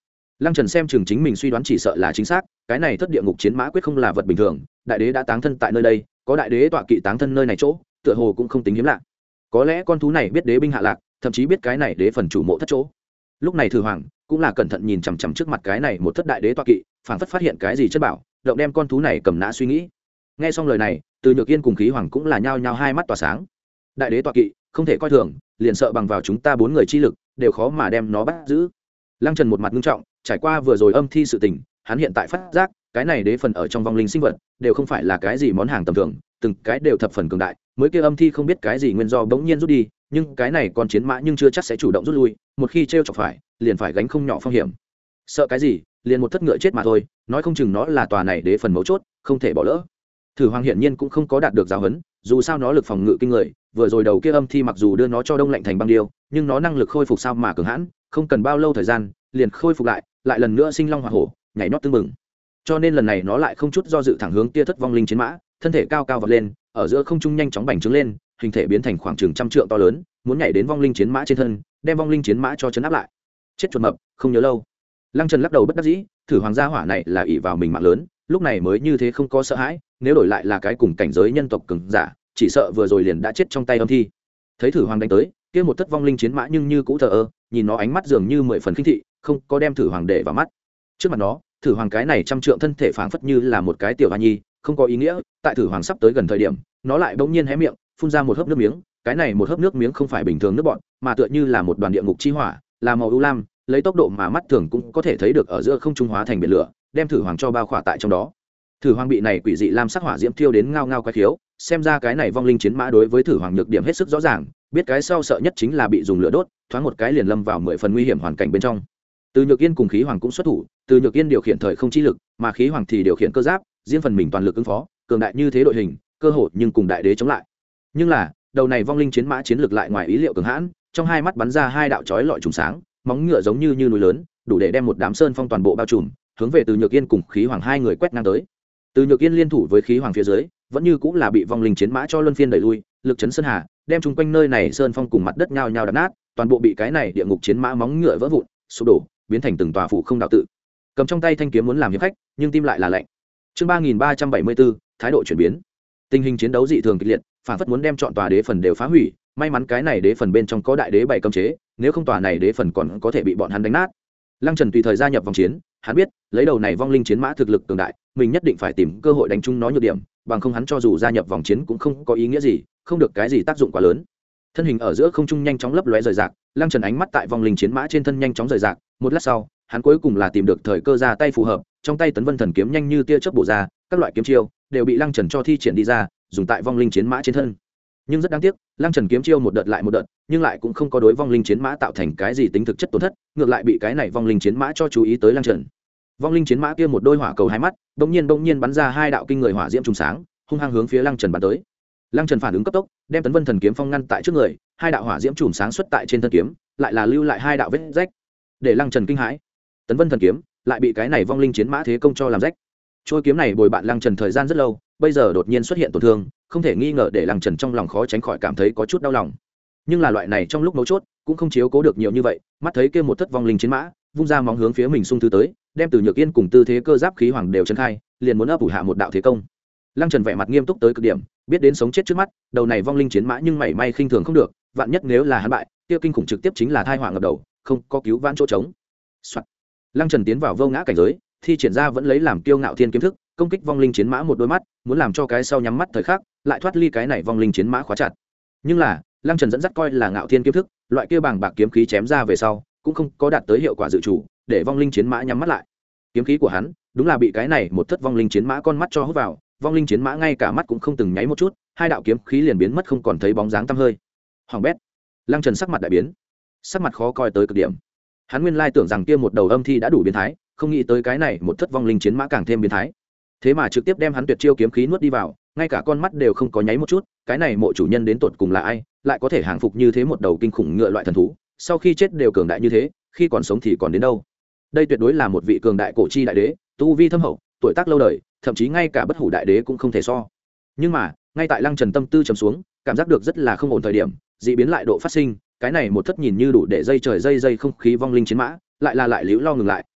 Lăng Trần xem chừng chính mình suy đoán chỉ sợ là chính xác, cái này thất địa ngục chiến mã quyết không là vật bình thường, đại đế đã táng thân tại nơi đây, có đại đế tọa kỵ táng thân nơi này chỗ, tựa hồ cũng không tính hiếm lạ. Có lẽ con thú này biết đế binh hạ lạc, thậm chí biết cái này đế phần chủ mộ thất chỗ. Lúc này Thử Hoàng cũng là cẩn thận nhìn chằm chằm trước mặt cái này một thất đại đế tọa kỵ, phảng phất phát hiện cái gì chất bảo, động đem con thú này cầm nã suy nghĩ. Nghe xong lời này, Từ Nhược Yên cùng Khí Hoàng cũng là nhao nhao hai mắt tỏa sáng. Đại đế tọa kỵ, không thể coi thường, liền sợ bằng vào chúng ta bốn người chi lực, đều khó mà đem nó bắt giữ. Lăng Trần một mặt nghiêm trọng, trải qua vừa rồi âm thi sự tình, hắn hiện tại phát giác, cái này đế phần ở trong vong linh sinh vật, đều không phải là cái gì món hàng tầm thường, từng cái đều thập phần cường đại, mới kia âm thi không biết cái gì nguyên do bỗng nhiên rút đi, nhưng cái này còn chiến mã nhưng chưa chắc sẽ chủ động rút lui, một khi trêu chọc phải, liền phải gánh không nhỏ phong hiểm. Sợ cái gì, liền một thất ngựa chết mà thôi, nói không chừng nó là tòa này đế phần mấu chốt, không thể bỏ lỡ. Thử Hoàng hiển nhiên cũng không có đạt được giáo huấn, dù sao nó lực phòng ngự kinh người, vừa rồi đầu kia âm thi mặc dù đưa nó cho đông lạnh thành băng điêu, nhưng nó năng lực khôi phục sao mà cường hãn, không cần bao lâu thời gian, liền khôi phục lại, lại lần nữa sinh long hỏa hổ, nhảy nhót tương mừng. Cho nên lần này nó lại không chút do dự thẳng hướng kia thất vong linh chiến mã, thân thể cao cao vọt lên, ở giữa không trung nhanh chóng bành trướng lên, hình thể biến thành khoảng chừng trăm trượng to lớn, muốn nhảy đến vong linh chiến mã trên thân, đem vong linh chiến mã cho chấn áp lại. Chết chuột mập, không nhớ lâu. Lăng Trần lắc đầu bất đắc dĩ, Thử Hoàng gia hỏa này là ỷ vào mình mạng lớn, lúc này mới như thế không có sợ hãi, nếu đổi lại là cái cùng cảnh giới nhân tộc cường giả, chỉ sợ vừa rồi liền đã chết trong tay âm thi. Thấy Thử Hoàng đánh tới, kia một thất vong linh chiến mã nhưng như cũ thờ ơ, nhìn nó ánh mắt dường như mười phần khinh thị, không có đem Thử Hoàng để vào mắt. Trước mặt nó, Thử Hoàng cái này trăm trượng thân thể phảng phất như là một cái tiểu hoa nhi, không có ý nghĩa. Tại Thử Hoàng sắp tới gần thời điểm, nó lại bỗng nhiên hé miệng, phun ra một hớp nước miếng. Cái này một hớp nước miếng không phải bình thường nước bọt, mà tựa như là một đoàn địa ngục chi hỏa, là màu u lam, lấy tốc độ mà mắt thường cũng có thể thấy được ở giữa không trung hóa thành biển lửa, đem Thử Hoàng cho bao khỏa tại trong đó. Thử Hoàng bị này quỷ dị lam sắc hỏa diễm thiêu đến ngao ngao quái khiếu, xem ra cái này vong linh chiến mã đối với Thử Hoàng nhược điểm hết sức rõ ràng, biết cái sau sợ nhất chính là bị dùng lửa đốt, thoáng một cái liền lâm vào mười phần nguy hiểm hoàn cảnh bên trong. Từ Nhược Yên cùng Khí Hoàng cũng xuất thủ, Từ Nhược Yên điều khiển thời không chi lực, mà Khí Hoàng thì điều khiển cơ giáp, riêng phần mình toàn lực ứng phó, cường đại như thế đội hình, cơ hội nhưng cùng đại đế chống lại. Nhưng là, đầu này vong linh chiến mã chiến lực lại ngoài ý liệu cường hãn, trong hai mắt bắn ra hai đạo chói lọi trùng sáng, móng ngựa giống như như núi lớn, đủ để đem một đám sơn phong toàn bộ bao trùm, hướng về Từ Nhược Yên cùng Khí Hoàng hai người quét ngang tới. Từ Nhược Yên liên thủ với Khí Hoàng phía dưới, vẫn như cũng là bị vong linh chiến mã cho luân phiên đẩy lui, lực chấn sơn hà, đem chung quanh nơi này sơn phong cùng mặt đất nhao nhao đập nát, toàn bộ bị cái này địa ngục chiến mã móng ngựa vỡ vụn, sụp đổ, biến thành từng tòa phủ không đạo tự. Cầm trong tay thanh kiếm muốn làm hiệp khách, nhưng tim lại là lạnh. Chương ba nghìn ba trăm bảy mươi bốn, thái độ chuyển biến. Tình hình chiến đấu dị thường kịch liệt, phản phất muốn đem chọn tòa đế phần đều phá hủy, may mắn cái này đế phần bên trong có đại đế bảy cấm chế, nếu không tòa này đế phần còn có thể bị bọn hắn đánh nát. Lăng Trần tùy thời gia nhập vòng chiến, hắn biết, lấy đầu này vong linh chiến mã thực lực cường đại, mình nhất định phải tìm cơ hội đánh trúng nó nhược điểm, bằng không hắn cho dù gia nhập vòng chiến cũng không có ý nghĩa gì, không được cái gì tác dụng quá lớn. Thân hình ở giữa không trung nhanh chóng lấp lóe rời rạc, Lăng Trần ánh mắt tại vong linh chiến mã trên thân nhanh chóng rời rạc, một lát sau, hắn cuối cùng là tìm được thời cơ ra tay phù hợp, trong tay Tấn Vân Thần kiếm nhanh như tia chớp bổ ra, các loại kiếm chiêu đều bị Lăng Trần cho thi triển đi ra, dùng tại vong linh chiến mã trên thân. Nhưng rất đáng tiếc, Lăng Trần kiếm chiêu một đợt lại một đợt, nhưng lại cũng không có đối vong linh chiến mã tạo thành cái gì tính thực chất tổn thất, ngược lại bị cái này vong linh chiến mã cho chú ý tới Lăng Trần. Vong linh chiến mã kia một đôi hỏa cầu hai mắt, bỗng nhiên bỗng nhiên bắn ra hai đạo kinh người hỏa diễm trùng sáng, hung hăng hướng phía Lăng Trần bắn tới. Lăng Trần phản ứng cấp tốc, đem Tấn Vân Thần kiếm phong ngăn tại trước người, hai đạo hỏa diễm trùng sáng xuất tại trên thân kiếm, lại là lưu lại hai đạo vết rách, để Lăng Trần kinh hãi. Tấn Vân Thần kiếm lại bị cái này vong linh chiến mã thế công cho làm rách. Trôi kiếm này bồi bạn Lăng Trần thời gian rất lâu, bây giờ đột nhiên xuất hiện tổn thương, không thể nghi ngờ để Lăng Trần trong lòng khó tránh khỏi cảm thấy có chút đau lòng. Nhưng là loại này trong lúc mấu chốt, cũng không chiếu cố được nhiều như vậy, mắt thấy kia một thất vong linh chiến mã, vung ra móng hướng phía mình xung thứ tới, đem Từ Nhược Yên cùng tư thế cơ giáp Khí Hoàng đều chấn khai, liền muốn ấp ủ hạ một đạo thế công. Lăng Trần vẻ mặt nghiêm túc tới cực điểm, biết đến sống chết trước mắt, đầu này vong linh chiến mã nhưng mảy may khinh thường không được, vạn nhất nếu là hắn bại, kia kinh khủng trực tiếp chính là tai họa ngập đầu, không có cứu vãn chỗ trống. Soạn. Lăng Trần tiến vào vô ngã cảnh giới, thi triển ra vẫn lấy làm kiêu ngạo thiên kiếm thức, công kích vong linh chiến mã một đôi mắt, muốn làm cho cái sau nhắm mắt thời khắc, lại thoát ly cái này vong linh chiến mã khóa chặt. Nhưng là, Lăng Trần dẫn dắt coi là ngạo thiên kiếm thức, loại kia bàng bạc kiếm khí chém ra về sau, cũng không có đạt tới hiệu quả dự chủ, để vong linh chiến mã nhắm mắt lại. Kiếm khí của hắn, đúng là bị cái này một thất vong linh chiến mã con mắt cho hút vào, vong linh chiến mã ngay cả mắt cũng không từng nháy một chút, hai đạo kiếm khí liền biến mất không còn thấy bóng dáng tăm hơi. Hoàng bét. Lăng Trần sắc mặt đại biến, sắc mặt khó coi tới cực điểm. Hắn nguyên lai tưởng rằng kia một đầu âm thi đã đủ biến thái, không nghĩ tới cái này một thất vong linh chiến mã càng thêm biến thái. Thế mà trực tiếp đem hắn tuyệt chiêu kiếm khí nuốt đi vào, ngay cả con mắt đều không có nháy một chút, cái này mộ chủ nhân đến tột cùng là ai, lại có thể hàng phục như thế một đầu kinh khủng ngựa loại thần thú, sau khi chết đều cường đại như thế, khi còn sống thì còn đến đâu. Đây tuyệt đối là một vị cường đại cổ chi đại đế, tu vi thâm hậu, tuổi tác lâu đời, thậm chí ngay cả bất hủ đại đế cũng không thể so. Nhưng mà, ngay tại Lăng Trần tâm tư trầm xuống, cảm giác được rất là không ổn thời điểm, dị biến lại độ phát sinh, cái này một thất nhìn như đủ để dây trời dây dây không khí vong linh chiến mã, lại là lại liễu lo ngừng lại,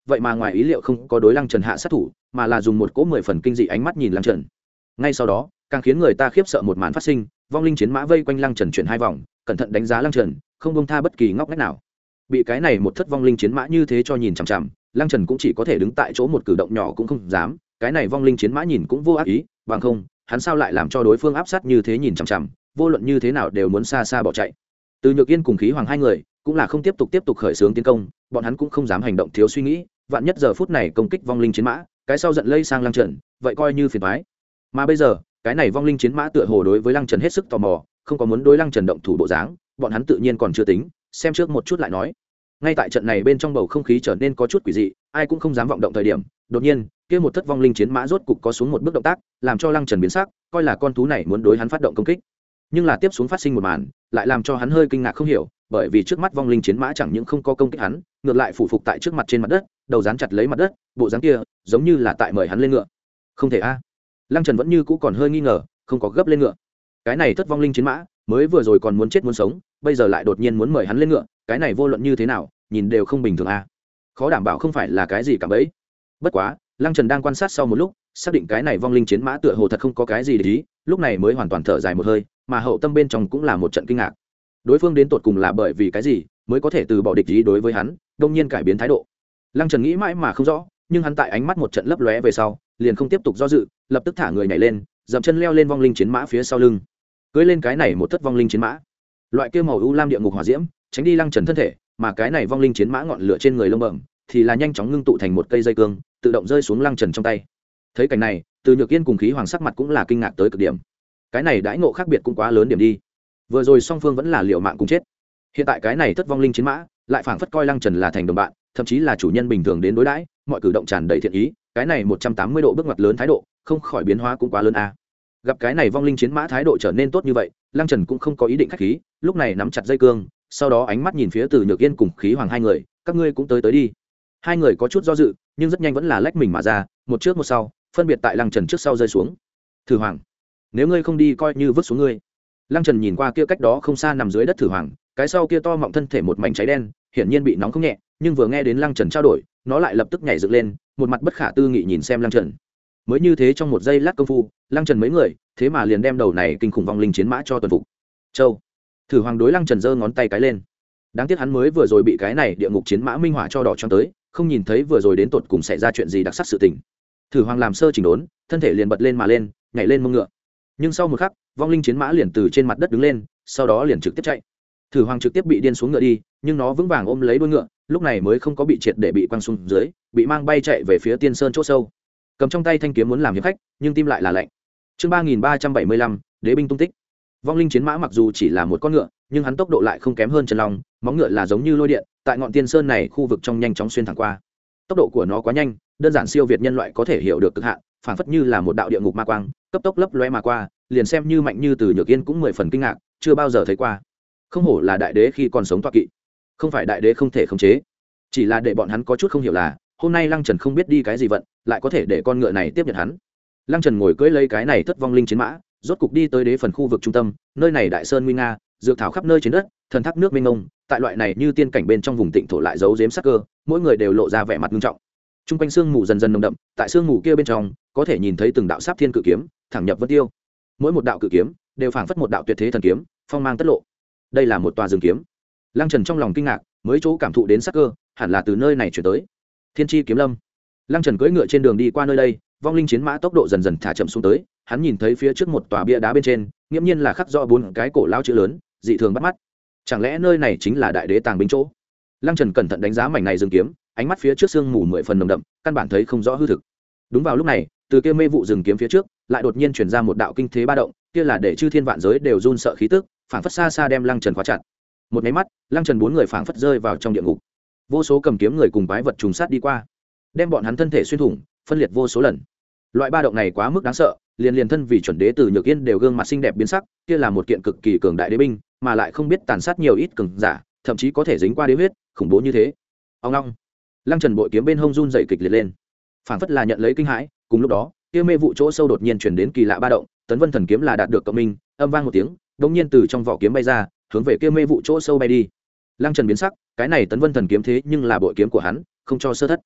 vậy mà ngoài ý liệu không có đối lăng trần hạ sát thủ mà là dùng một cỗ mười phần kinh dị ánh mắt nhìn lăng trần. Ngay sau đó càng khiến người ta khiếp sợ một màn phát sinh, vong linh chiến mã vây quanh lăng trần chuyển hai vòng, cẩn thận đánh giá lăng trần, không bông tha bất kỳ ngóc ngách nào. Bị cái này một thất vong linh chiến mã như thế cho nhìn chằm chằm, lăng trần cũng chỉ có thể đứng tại chỗ, một cử động nhỏ cũng không dám. Cái này vong linh chiến mã nhìn cũng vô ác ý, bằng không hắn sao lại làm cho đối phương áp sát như thế nhìn chằm chằm, vô luận như thế nào đều muốn xa xa bỏ chạy. Từ Nhược Yên cùng Khí Hoàng hai người cũng là không tiếp tục tiếp tục khởi xướng tiến công, bọn hắn cũng không dám hành động thiếu suy nghĩ, vạn nhất giờ phút này công kích vong linh chiến mã, cái sau giận lây sang lăng trần, vậy coi như phiền toái. Mà bây giờ cái này vong linh chiến mã tựa hồ đối với lăng trần hết sức tò mò, không có muốn đối lăng trần động thủ bộ dáng, bọn hắn tự nhiên còn chưa tính, xem trước một chút lại nói. Ngay tại trận này bên trong bầu không khí trở nên có chút quỷ dị, ai cũng không dám vọng động thời điểm, đột nhiên kia một thất vong linh chiến mã rốt cục có xuống một bước động tác, làm cho lăng trần biến sắc, coi là con thú này muốn đối hắn phát động công kích. Nhưng là tiếp xuống phát sinh một màn lại làm cho hắn hơi kinh ngạc không hiểu, bởi vì trước mắt vong linh chiến mã chẳng những không có công kích hắn, ngược lại phủ phục tại trước mặt trên mặt đất, đầu dán chặt lấy mặt đất, bộ dáng kia giống như là tại mời hắn lên ngựa. Không thể a. Lăng Trần vẫn như cũ còn hơi nghi ngờ, không có gấp lên ngựa. Cái này thất vong linh chiến mã mới vừa rồi còn muốn chết muốn sống, bây giờ lại đột nhiên muốn mời hắn lên ngựa, cái này vô luận như thế nào nhìn đều không bình thường a. Khó đảm bảo không phải là cái gì cả bấy. Bất quá Lăng Trần đang quan sát sau một lúc, xác định cái này vong linh chiến mã tựa hồ thật không có cái gì để ý, lúc này mới hoàn toàn thở dài một hơi, mà hậu tâm bên trong cũng là một trận kinh ngạc. Đối phương đến tột cùng là bởi vì cái gì mới có thể từ bỏ địch ý đối với hắn, đông nhiên cải biến thái độ. Lăng Trần nghĩ mãi mà không rõ, nhưng hắn tại ánh mắt một trận lấp lóe về sau, liền không tiếp tục do dự, lập tức thả người nhảy lên, dậm chân leo lên vong linh chiến mã phía sau lưng, cưỡi lên cái này một thất vong linh chiến mã. Loại kia màu u lam địa ngục hỏa diễm, tránh đi Lăng Trần thân thể, mà cái này vong linh chiến mã ngọn lửa trên người lông bẩm thì là nhanh chóng ngưng tụ thành một cây dây cương, tự động rơi xuống Lăng Trần trong tay. Thấy cảnh này, Từ Nhược Yên cùng Khí Hoàng sắc mặt cũng là kinh ngạc tới cực điểm. Cái này đãi ngộ khác biệt cũng quá lớn điểm đi. Vừa rồi song phương vẫn là liều mạng cùng chết, hiện tại cái này thất vong linh chiến mã lại phảng phất coi Lăng Trần là thành đồng bạn, thậm chí là chủ nhân bình thường đến đối đãi, mọi cử động tràn đầy thiện ý, cái này một trăm tám mươi độ bước ngoặt lớn thái độ, không khỏi biến hóa cũng quá lớn a. Gặp cái này vong linh chiến mã thái độ trở nên tốt như vậy, Lăng Trần cũng không có ý định khách khí, lúc này nắm chặt dây cương, sau đó ánh mắt nhìn phía Từ Nhược Yên cùng Khí Hoàng hai người, các ngươi cũng tới tới đi. Hai người có chút do dự, nhưng rất nhanh vẫn là lách mình mà ra, một trước một sau, phân biệt tại Lăng Trần trước sau rơi xuống. Thử Hoàng, nếu ngươi không đi coi như vứt xuống ngươi. Lăng Trần nhìn qua kia cách đó không xa nằm dưới đất Thử Hoàng, cái sau kia to mọng thân thể một mảnh cháy đen, hiển nhiên bị nóng không nhẹ, nhưng vừa nghe đến Lăng Trần trao đổi, nó lại lập tức nhảy dựng lên, một mặt bất khả tư nghị nhìn xem Lăng Trần. Mới như thế trong một giây lát công phu, Lăng Trần mấy người thế mà liền đem đầu này kinh khủng vong linh chiến mã cho tuần phục. Châu, Thử Hoàng đối Lăng Trần giơ ngón tay cái lên. Đáng tiếc hắn mới vừa rồi bị cái này địa ngục chiến mã minh hỏa cho đỏ choáng tới, không nhìn thấy vừa rồi đến tột cùng xảy ra chuyện gì đặc sắc sự tình. Thử Hoàng làm sơ chỉnh đốn, thân thể liền bật lên mà lên, nhảy lên mông ngựa. Nhưng sau một khắc, vong linh chiến mã liền từ trên mặt đất đứng lên, sau đó liền trực tiếp chạy. Thử Hoàng trực tiếp bị điên xuống ngựa đi, nhưng nó vững vàng ôm lấy đuôi ngựa, lúc này mới không có bị triệt để bị quăng xuống dưới, bị mang bay chạy về phía Tiên Sơn chỗ sâu. Cầm trong tay thanh kiếm muốn làm hiệp khách, nhưng tim lại là lạnh. Chương ba nghìn ba trăm bảy mươi lăm, Đế binh tung tích. Vong linh chiến mã mặc dù chỉ là một con ngựa, nhưng hắn tốc độ lại không kém hơn chân long, móng ngựa là giống như lôi điện, tại ngọn Tiên Sơn này khu vực trong nhanh chóng xuyên thẳng qua. Tốc độ của nó quá nhanh, đơn giản siêu việt nhân loại có thể hiểu được cực hạn, phảng phất như là một đạo địa ngục ma quang, cấp tốc lấp lóe mà qua, liền xem như mạnh như Từ Nhược Yên cũng mười phần kinh ngạc, chưa bao giờ thấy qua. Không hổ là đại đế khi còn sống tọa kỵ. Không phải đại đế không thể khống chế, chỉ là để bọn hắn có chút không hiểu là, hôm nay Lăng Trần không biết đi cái gì vận, lại có thể để con ngựa này tiếp nhận hắn. Lăng Trần ngồi cưỡi lấy cái này thất vong linh chiến mã, rốt cục đi tới đế phần khu vực trung tâm, nơi này đại sơn nguy nga, dược thảo khắp nơi trên đất, thần thác nước mênh mông, tại loại này như tiên cảnh bên trong vùng tịnh thổ lại giấu giếm sắc cơ, mỗi người đều lộ ra vẻ mặt nghiêm trọng. Trung quanh sương mù dần dần nồng đậm, tại sương mù kia bên trong, có thể nhìn thấy từng đạo sáp thiên cự kiếm, thẳng nhập vân tiêu. Mỗi một đạo cự kiếm đều phảng phất một đạo tuyệt thế thần kiếm, phong mang tất lộ. Đây là một tòa rừng kiếm. Lăng Trần trong lòng kinh ngạc, mới chỗ cảm thụ đến sắc cơ, hẳn là từ nơi này chuyển tới. Thiên chi kiếm lâm. Lăng Trần cưỡi ngựa trên đường đi qua nơi đây, vong linh chiến mã tốc độ dần dần thả chậm xuống tới, hắn nhìn thấy phía trước một tòa bia đá bên trên, nghiễm nhiên là khắc rõ bốn cái cổ lao chữ lớn, dị thường bắt mắt. Chẳng lẽ nơi này chính là đại đế tàng binh chỗ? Lăng Trần cẩn thận đánh giá mảnh này rừng kiếm, ánh mắt phía trước sương mù mười phần nồng đậm, căn bản thấy không rõ hư thực. Đúng vào lúc này, từ kia mê vụ rừng kiếm phía trước, lại đột nhiên truyền ra một đạo kinh thế ba động, kia là để chư thiên vạn giới đều run sợ khí tức, phảng phất xa xa đem Lăng Trần khóa chặt. Một cái mắt, Lăng Trần bốn người phảng phất rơi vào trong địa ngục. Vô số cầm kiếm người cùng quái vật trùng sát đi qua, đem bọn hắn thân thể xuyên thủng, phân liệt vô số lần. Loại ba động này quá mức đáng sợ, liền liền thân vì chuẩn đế Từ Nhược Yên đều gương mặt xinh đẹp biến sắc, kia là một kiện cực kỳ cường đại đế binh, mà lại không biết tàn sát nhiều ít cường giả, thậm chí có thể dính qua đế huyết, khủng bố như thế. Ông long, Lăng Trần bội kiếm bên hông run dậy kịch liệt lên, phảng phất là nhận lấy kinh hãi. Cùng lúc đó, kia mê vụ chỗ sâu đột nhiên truyền đến kỳ lạ ba động, Tấn Vân thần kiếm là đạt được cộng minh, âm vang một tiếng, đột nhiên từ trong vỏ kiếm bay ra, hướng về kia mê vụ chỗ sâu bay đi. Lăng Trần biến sắc, cái này Tấn Vân thần kiếm thế nhưng là bội kiếm của hắn, không cho sơ thất.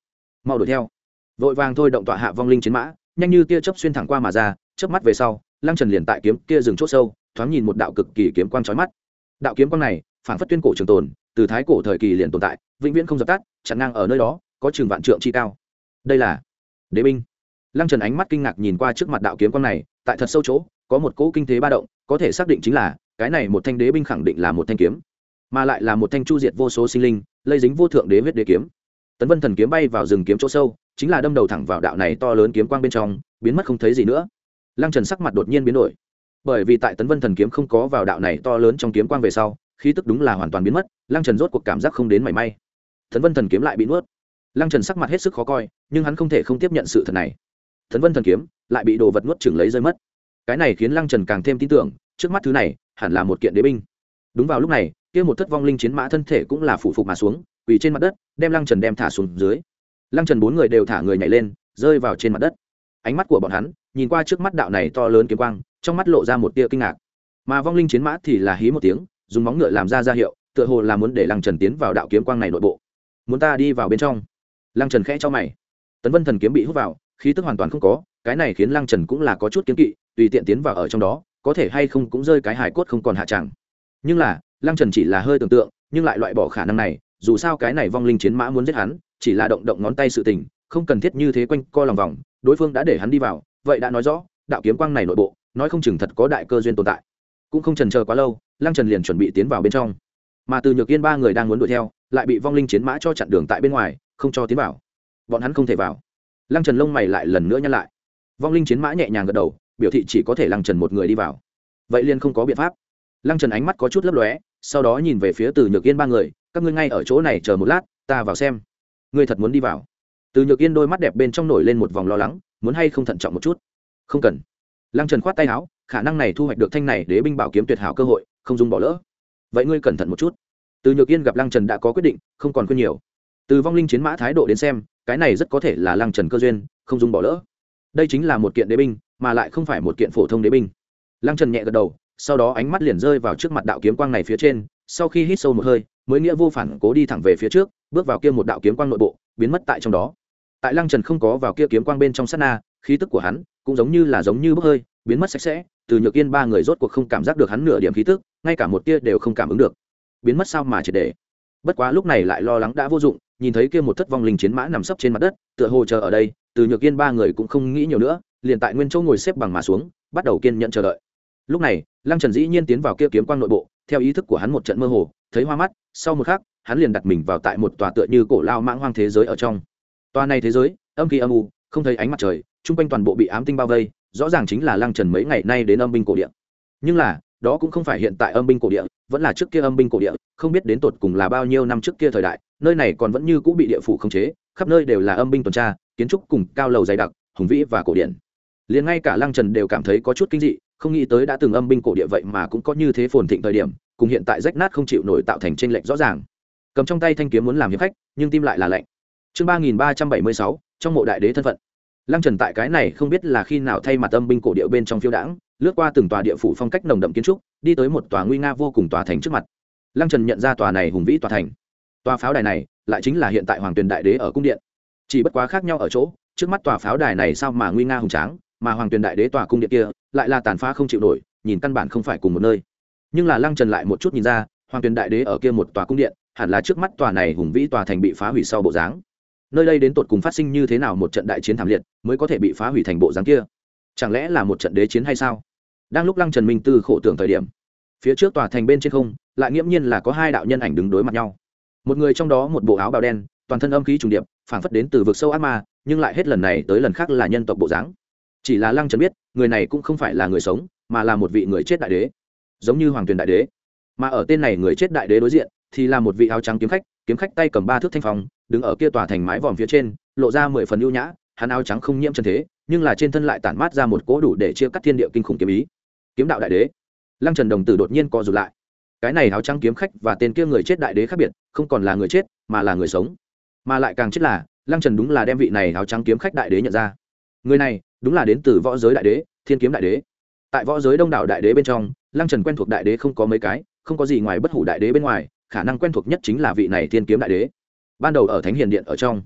mau đuổi theo. Vội vàng thôi động tọa hạ vong linh chiến mã, nhanh như tia chớp xuyên thẳng qua mà ra, chớp mắt về sau, Lăng Trần liền tại kiếm kia dừng chỗ sâu, thoáng nhìn một đạo cực kỳ kiếm quang chói mắt. Đạo kiếm quang này, phản phất tuyên cổ trường tồn, từ thái cổ thời kỳ liền tồn tại, vĩnh viễn không dập tắt, chặn ngang ở nơi đó, có chừng vạn trượng chi cao. Đây là đế binh. Lăng Trần ánh mắt kinh ngạc nhìn qua trước mặt đạo kiếm quang này, tại thật sâu chỗ, có một cỗ kinh thế ba động, có thể xác định chính là cái này một thanh đế binh, khẳng định là một thanh kiếm, mà lại là một thanh chu diệt vô số sinh linh, lây dính vô thượng đế huyết đế kiếm. Tấn Vân Thần kiếm bay vào rừng kiếm chỗ sâu, chính là đâm đầu thẳng vào đạo này to lớn kiếm quang bên trong, biến mất không thấy gì nữa. Lăng Trần sắc mặt đột nhiên biến đổi, bởi vì tại Tấn Vân Thần kiếm không có vào đạo này to lớn trong kiếm quang về sau, khí tức đúng là hoàn toàn biến mất. Lăng Trần rốt cuộc cảm giác không đến mảy may. Tấn Vân Thần kiếm lại bị nuốt. Lăng Trần sắc mặt hết sức khó coi, nhưng hắn không thể không tiếp nhận sự thật này. Tấn Vân Thần kiếm lại bị đồ vật nuốt chửng lấy rơi mất. Cái này khiến Lăng Trần càng thêm tin tưởng, trước mắt thứ này hẳn là một kiện đế binh. Đúng vào lúc này, kia một thất vong linh chiến mã thân thể cũng là phủ phục mà xuống, quỳ trên mặt đất, đem Lăng Trần đem thả xuống dưới. Lăng Trần bốn người đều thả người nhảy lên, rơi vào trên mặt đất. Ánh mắt của bọn hắn nhìn qua trước mắt đạo này to lớn kiếm quang, trong mắt lộ ra một tia kinh ngạc. Mà vong linh chiến mã thì là hí một tiếng, dùng móng ngựa làm ra ra hiệu, tựa hồ là muốn để Lăng Trần tiến vào đạo kiếm quang này nội bộ. Muốn ta đi vào bên trong? Lăng Trần khẽ cho mày. Tấn Vân Thần kiếm bị hút vào, khí tức hoàn toàn không có, cái này khiến Lăng Trần cũng là có chút kiêng kỵ, tùy tiện tiến vào ở trong đó, có thể hay không cũng rơi cái hài cốt không còn hạ chẳng. Nhưng là, Lăng Trần chỉ là hơi tưởng tượng, nhưng lại loại bỏ khả năng này, dù sao cái này vong linh chiến mã muốn giết hắn, chỉ là động động ngón tay sự tình, không cần thiết như thế quanh co lòng vòng, đối phương đã để hắn đi vào, vậy đã nói rõ, đạo kiếm quang này nội bộ, nói không chừng thật có đại cơ duyên tồn tại. Cũng không chần chờ quá lâu, Lăng Trần liền chuẩn bị tiến vào bên trong. Mà Từ Nhược Yên ba người đang muốn đuổi theo, lại bị vong linh chiến mã cho chặn đường tại bên ngoài, không cho tiến vào. Bọn hắn không thể vào. Lăng Trần lông mày lại lần nữa nhăn lại. Vong linh chiến mã nhẹ nhàng gật đầu, biểu thị chỉ có thể Lăng Trần một người đi vào. Vậy liền không có biện pháp. Lăng Trần ánh mắt có chút lấp lóe, sau đó nhìn về phía Từ Nhược Yên ba người, các ngươi ngay ở chỗ này chờ một lát, ta vào xem. Ngươi thật muốn đi vào? Từ Nhược Yên đôi mắt đẹp bên trong nổi lên một vòng lo lắng, muốn hay không thận trọng một chút? Không cần. Lăng Trần khoát tay áo, khả năng này thu hoạch được thanh này đế binh bảo kiếm tuyệt hảo cơ hội, không dung bỏ lỡ. Vậy ngươi cẩn thận một chút. Từ Nhược Yên gặp Lăng Trần đã có quyết định, không còn khuyên nhiều. Từ vong linh chiến mã thái độ đến xem, cái này rất có thể là Lăng Trần cơ duyên, không dung bỏ lỡ. Đây chính là một kiện đế binh, mà lại không phải một kiện phổ thông đế binh. Lăng Trần nhẹ gật đầu, sau đó ánh mắt liền rơi vào trước mặt đạo kiếm quang này phía trên, sau khi hít sâu một hơi, mới nghĩa vô phản cố đi thẳng về phía trước, bước vào kia một đạo kiếm quang nội bộ, biến mất tại trong đó. Tại Lăng Trần không có vào kia kiếm quang bên trong sát na, khí tức của hắn cũng giống như là giống như bốc hơi, biến mất sạch sẽ. Từ Nhược Yên ba người rốt cuộc không cảm giác được hắn nửa điểm khí tức, ngay cả một tia đều không cảm ứng được. Biến mất sao mà triệt để. Bất quá lúc này lại lo lắng đã vô dụng, nhìn thấy kia một thất vong linh chiến mã nằm sấp trên mặt đất, tựa hồ chờ ở đây, Từ Nhược Yên ba người cũng không nghĩ nhiều nữa, liền tại nguyên chỗ ngồi xếp bằng mà xuống, bắt đầu kiên nhẫn chờ đợi. Lúc này, Lăng Trần dĩ nhiên tiến vào kia kiếm quang nội bộ, theo ý thức của hắn một trận mơ hồ, thấy hoa mắt, sau một khắc, hắn liền đặt mình vào tại một tòa tựa như cổ lao mãng hoang thế giới ở trong. Tòa này thế giới, âm khí âm u, không thấy ánh mặt trời, trung quanh toàn bộ bị ám tinh bao vây, rõ ràng chính là Lăng Trần mấy ngày nay đến âm binh cổ địa. Nhưng là, đó cũng không phải hiện tại âm binh cổ địa, vẫn là trước kia âm binh cổ địa, không biết đến tột cùng là bao nhiêu năm trước kia thời đại, nơi này còn vẫn như cũ bị địa phủ khống chế, khắp nơi đều là âm binh tuần tra, kiến trúc cùng cao lầu dày đặc, hùng vĩ và cổ điển. Liền ngay cả Lăng Trần đều cảm thấy có chút kinh dị, không nghĩ tới đã từng âm binh cổ địa vậy mà cũng có như thế phồn thịnh thời điểm, cùng hiện tại rách nát không chịu nổi tạo thành chênh lệch rõ ràng. Cầm trong tay thanh kiếm muốn làm hiệp khách, nhưng tim lại là lạnh. Chương ba nghìn ba trăm bảy mươi sáu, trong mộ đại đế thân phận. Lăng Trần tại cái này không biết là khi nào thay mặt âm binh cổ địa bên trong phiêu đãng, lướt qua từng tòa địa phủ phong cách nồng đậm kiến trúc, đi tới một tòa nguy nga vô cùng tòa thành trước mặt. Lăng Trần nhận ra tòa này hùng vĩ tòa thành. Tòa pháo đài này lại chính là hiện tại Hoàng Tuyền Đại Đế ở cung điện. Chỉ bất quá khác nhau ở chỗ, trước mắt tòa pháo đài này sao mà nguy nga hùng tráng, mà Hoàng Tuyền Đại Đế tòa cung điện kia lại là tàn phá không chịu nổi, nhìn căn bản không phải cùng một nơi. Nhưng là Lăng Trần lại một chút nhìn ra, Hoàng Tuyền Đại Đế ở kia một tòa cung điện, hẳn là trước mắt tòa này hùng vĩ tòa thành bị phá hủy sau bộ dáng. Nơi đây đến tột cùng phát sinh như thế nào một trận đại chiến thảm liệt, mới có thể bị phá hủy thành bộ dáng kia? Chẳng lẽ là một trận đế chiến hay sao? Đang lúc Lăng Trần minh tư khổ tưởng thời điểm, phía trước tòa thành bên trên không, lại nghiễm nhiên là có hai đạo nhân ảnh đứng đối mặt nhau. Một người trong đó một bộ áo bào đen, toàn thân âm khí trùng điệp, phảng phất đến từ vực sâu ác ma, nhưng lại hết lần này tới lần khác là nhân tộc bộ dáng. Chỉ là Lăng Trần biết, người này cũng không phải là người sống, mà là một vị người chết đại đế, giống như Hoàng Tuyền Đại Đế. Mà ở tên này người chết đại đế đối diện, thì là một vị áo trắng kiếm khách, kiếm khách tay cầm ba thước thanh phong, đứng ở kia tòa thành mái vòm phía trên, lộ ra mười phần ưu nhã. Hắn áo trắng không nhiễm trần thế, nhưng là trên thân lại tản mát ra một cỗ đủ để chia cắt thiên địa kinh khủng kiếm ý. Kiếm đạo đại đế. Lăng Trần đồng tử đột nhiên co rụt lại. Cái này áo trắng kiếm khách và tên kia người chết đại đế khác biệt, không còn là người chết, mà là người sống. Mà lại càng chết là, Lăng Trần đúng là đem vị này áo trắng kiếm khách đại đế nhận ra. Người này, đúng là đến từ võ giới đại đế, Thiên Kiếm đại đế. Tại võ giới đông đảo đại đế bên trong, Lăng Trần quen thuộc đại đế không có mấy cái, không có gì ngoài bất hủ đại đế bên ngoài, khả năng quen thuộc nhất chính là vị này Thiên Kiếm đại đế. Ban đầu ở Thánh Hiền Điện ở trong,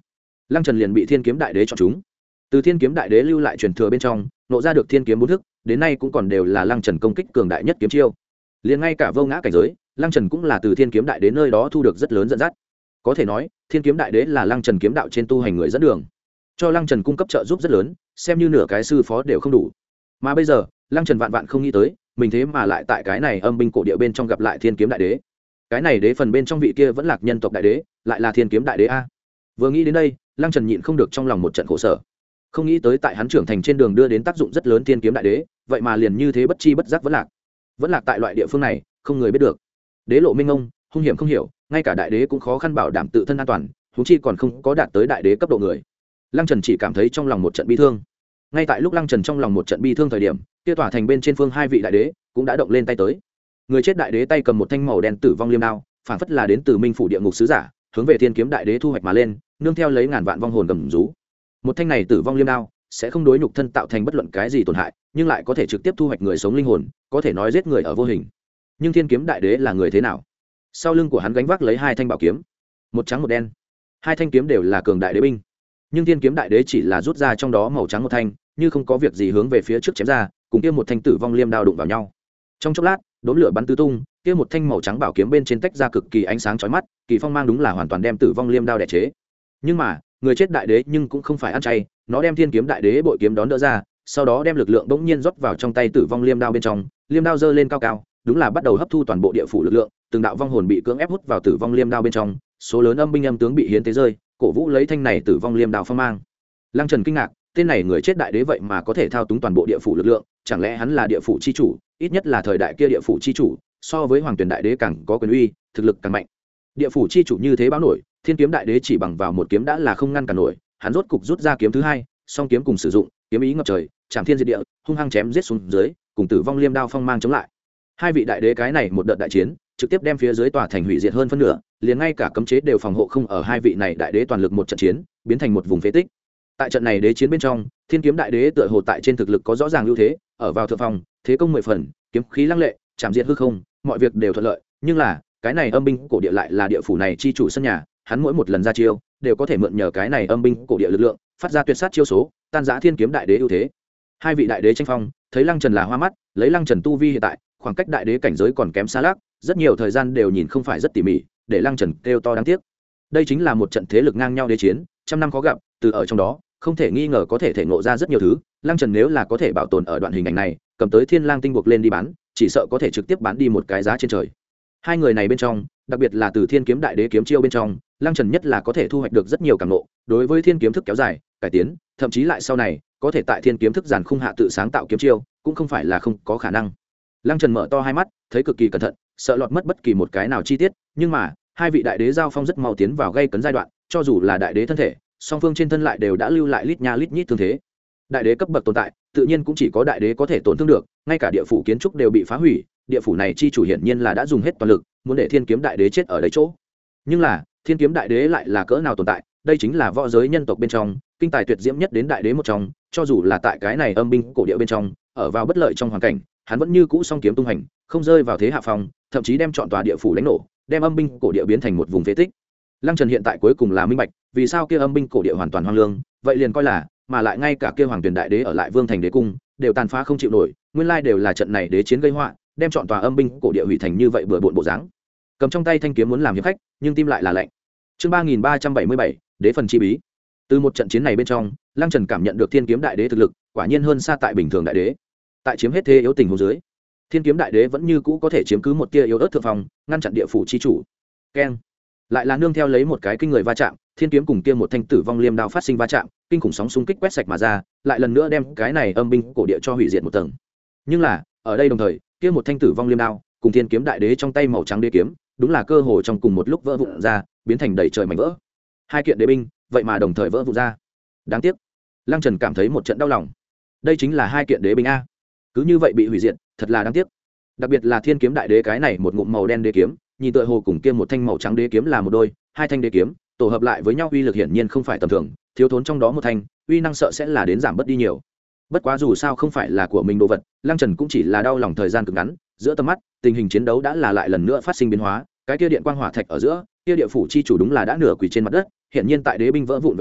lăng trần liền bị thiên kiếm đại đế chọn chúng. Từ thiên kiếm đại đế lưu lại truyền thừa bên trong nộ ra được thiên kiếm bốn thức, đến nay cũng còn đều là lăng trần công kích cường đại nhất kiếm chiêu. Liền ngay cả vô ngã cảnh giới, lăng trần cũng là từ thiên kiếm đại đế nơi đó thu được rất lớn dẫn dắt. Có thể nói thiên kiếm đại đế là lăng trần kiếm đạo trên tu hành người dẫn đường, cho lăng trần cung cấp trợ giúp rất lớn, xem như nửa cái sư phó đều không đủ. Mà bây giờ lăng trần vạn vạn không nghĩ tới mình thế mà lại tại cái này âm binh cổ địa bên trong gặp lại thiên kiếm đại đế. Cái này đế phần bên trong vị kia vẫn lạc nhân tộc đại đế lại là thiên kiếm đại đế a. Vừa nghĩ đến đây lăng trần nhịn không được trong lòng một trận khổ sở. Không nghĩ tới tại hắn trưởng thành trên đường đưa đến tác dụng rất lớn thiên kiếm đại đế, vậy mà liền như thế bất chi bất giác vẫn lạc. Vẫn lạc tại loại địa phương này không người biết được. Đế lộ minh ông hung hiểm không hiểu, ngay cả đại đế cũng khó khăn bảo đảm tự thân an toàn, huống chi còn không có đạt tới đại đế cấp độ người. Lăng Trần chỉ cảm thấy trong lòng một trận bi thương. Ngay tại lúc Lăng Trần trong lòng một trận bi thương thời điểm, kia tỏa thành bên trên phương hai vị đại đế cũng đã động lên tay tới. Người chết đại đế tay cầm một thanh màu đen tử vong liêm đao, phản phất là đến từ Minh phủ địa ngục sứ giả, hướng về thiên kiếm đại đế thu hoạch mà lên, nương theo lấy ngàn vạn vong hồn gầm rú. Một thanh này tử vong liêm đao sẽ không đối nhục thân tạo thành bất luận cái gì tổn hại, nhưng lại có thể trực tiếp thu hoạch người sống linh hồn, có thể nói giết người ở vô hình. Nhưng thiên kiếm đại đế là người thế nào? Sau lưng của hắn gánh vác lấy hai thanh bảo kiếm, một trắng một đen. Hai thanh kiếm đều là cường đại đế binh, nhưng thiên kiếm đại đế chỉ là rút ra trong đó màu trắng một thanh, như không có việc gì hướng về phía trước chém ra, cùng kia một thanh tử vong liêm đao đụng vào nhau. Trong chốc lát, đốm lửa bắn tứ tung, kia một thanh màu trắng bảo kiếm bên trên tách ra cực kỳ ánh sáng chói mắt, kỳ phong mang đúng là hoàn toàn đem tử vong liêm đao đè chế. Nhưng mà, người chết đại đế nhưng cũng không phải ăn chay, nó đem thiên kiếm đại đế bội kiếm đón đỡ ra, sau đó đem lực lượng bỗng nhiên rót vào trong tay tử vong liêm đao bên trong, liêm đao giơ lên cao cao, đúng là bắt đầu hấp thu toàn bộ địa phủ lực lượng, từng đạo vong hồn bị cưỡng ép hút vào tử vong liêm đao bên trong, số lớn âm binh âm tướng bị hiến tế rơi, cổ vũ lấy thanh này tử vong liêm đao phong mang. Lăng Trần kinh ngạc, tên này người chết đại đế vậy mà có thể thao túng toàn bộ địa phủ lực lượng, chẳng lẽ hắn là địa phủ chi chủ, ít nhất là thời đại kia địa phủ chi chủ, so với hoàng tuyển đại đế càng có quyền uy, thực lực càng mạnh. Địa phủ chi chủ như thế báo nổi, thiên kiếm đại đế chỉ bằng vào một kiếm đã là không ngăn cản nổi, hắn rốt cục rút ra kiếm thứ hai, song kiếm cùng sử dụng, kiếm ý ngập trời, chạm thiên diệt địa, hung hăng chém giết xuống dưới, cùng tử vong liêm đao phong mang chống lại. Hai vị đại đế cái này một đợt đại chiến, trực tiếp đem phía dưới tòa thành hủy diệt hơn phân nửa, liền ngay cả cấm chế đều phòng hộ không ở hai vị này đại đế toàn lực một trận chiến, biến thành một vùng phế tích. Tại trận này đế chiến bên trong, thiên kiếm đại đế tựa hồ tại trên thực lực có rõ ràng ưu thế, ở vào thượng phòng, thế công mười phần, kiếm khí lăng lệ, chạm diệt hư không, mọi việc đều thuận lợi, nhưng là, cái này âm binh cổ địa lại là địa phủ này chi chủ sân nhà, hắn mỗi một lần ra chiêu, đều có thể mượn nhờ cái này âm binh cổ địa lực lượng, phát ra tuyệt sát chiêu số, tan rã thiên kiếm đại đế ưu thế. Hai vị đại đế tranh phong, thấy Lăng Trần là hoa mắt, lấy Lăng Trần tu vi hiện tại, khoảng cách đại đế cảnh giới còn kém xa lắc, rất nhiều thời gian đều nhìn không phải rất tỉ mỉ, để Lăng Trần kêu to đáng tiếc. Đây chính là một trận thế lực ngang nhau đế chiến, trăm năm khó gặp, từ ở trong đó, không thể nghi ngờ có thể thể ngộ ra rất nhiều thứ. Lăng Trần nếu là có thể bảo tồn ở đoạn hình ảnh này, cầm tới Thiên Lang tinh buộc lên đi bán, chỉ sợ có thể trực tiếp bán đi một cái giá trên trời. Hai người này bên trong, đặc biệt là từ Thiên kiếm đại đế kiếm chiêu bên trong, Lăng Trần nhất là có thể thu hoạch được rất nhiều cảm ngộ, đối với thiên kiếm thức kéo dài, cải tiến, thậm chí lại sau này, có thể tại thiên kiếm thức giàn khung hạ tự sáng tạo kiếm chiêu, cũng không phải là không có khả năng. Lăng Trần mở to hai mắt, thấy cực kỳ cẩn thận, sợ lọt mất bất kỳ một cái nào chi tiết, nhưng mà, hai vị đại đế giao phong rất mau tiến vào gây cấn giai đoạn, cho dù là đại đế thân thể, song phương trên thân lại đều đã lưu lại lít nha lít nhít thương thế. Đại đế cấp bậc tồn tại, tự nhiên cũng chỉ có đại đế có thể tổn thương được, ngay cả địa phủ kiến trúc đều bị phá hủy, địa phủ này chi chủ hiển nhiên là đã dùng hết toàn lực, muốn để thiên kiếm đại đế chết ở đấy chỗ. Nhưng là, thiên kiếm đại đế lại là cỡ nào tồn tại, đây chính là võ giới nhân tộc bên trong, kinh tài tuyệt diễm nhất đến đại đế một trong, cho dù là tại cái này âm binh cổ địa bên trong, ở vào bất lợi trong hoàn cảnh, hắn vẫn như cũ song kiếm tung hành, không rơi vào thế hạ phong, thậm chí đem chọn tòa địa phủ đánh nổ, đem âm binh cổ địa biến thành một vùng phế tích. Lăng Trần hiện tại cuối cùng là minh bạch, vì sao kia âm binh cổ địa hoàn toàn hoang lương, vậy liền coi là, mà lại ngay cả kia hoàng tuyển đại đế ở lại vương thành đế cung, đều tàn phá không chịu nổi, nguyên lai đều là trận này đế chiến gây họa, đem chọn tòa âm binh cổ địa hủy thành như vậy bừa bộn bộ dáng. Cầm trong tay thanh kiếm muốn làm hiệp khách, nhưng tim lại là lạnh. Chương ba nghìn ba trăm bảy mươi bảy, đế phần chi bí. Từ một trận chiến này bên trong, Lăng Trần cảm nhận được thiên kiếm đại đế thực lực, quả nhiên hơn xa tại bình thường đại đế. Tại chiếm hết thế yếu tình huống dưới, thiên kiếm đại đế vẫn như cũ có thể chiếm cứ một tia yếu ớt thượng phòng, ngăn chặn địa phủ chi chủ. Keng. Lại là nương theo lấy một cái kinh người va chạm, thiên kiếm cùng kia một thanh tử vong liêm đao phát sinh va chạm, kinh khủng sóng xung kích quét sạch mà ra, lại lần nữa đem cái này âm binh cổ địa cho hủy diệt một tầng. Nhưng là, ở đây đồng thời, kia một thanh tử vong liêm đao cùng thiên kiếm đại đế trong tay màu trắng đế kiếm, đúng là cơ hồ trong cùng một lúc vỡ vụn ra, biến thành đầy trời mảnh vỡ. Hai kiện đế binh, vậy mà đồng thời vỡ vụn ra. Đáng tiếc. Lăng Trần cảm thấy một trận đau lòng. Đây chính là hai kiện đế binh a, cứ như vậy bị hủy diệt, thật là đáng tiếc. Đặc biệt là thiên kiếm đại đế cái này một ngụm màu đen đế kiếm, nhìn tựa hồ cùng kia một thanh màu trắng đế kiếm là một đôi, hai thanh đế kiếm tổ hợp lại với nhau uy lực hiển nhiên không phải tầm thường, thiếu thốn trong đó một thanh, uy năng sợ sẽ là đến giảm bớt đi nhiều. Bất quá dù sao không phải là của mình đồ vật, Lăng Trần cũng chỉ là đau lòng thời gian cực ngắn, giữa tầm mắt, tình hình chiến đấu đã là lại lần nữa phát sinh biến hóa, cái kia điện quang hỏa thạch ở giữa, kia địa phủ chi chủ đúng là đã nửa quỳ trên mặt đất, hiển nhiên tại đế binh vỡ vụn về sau,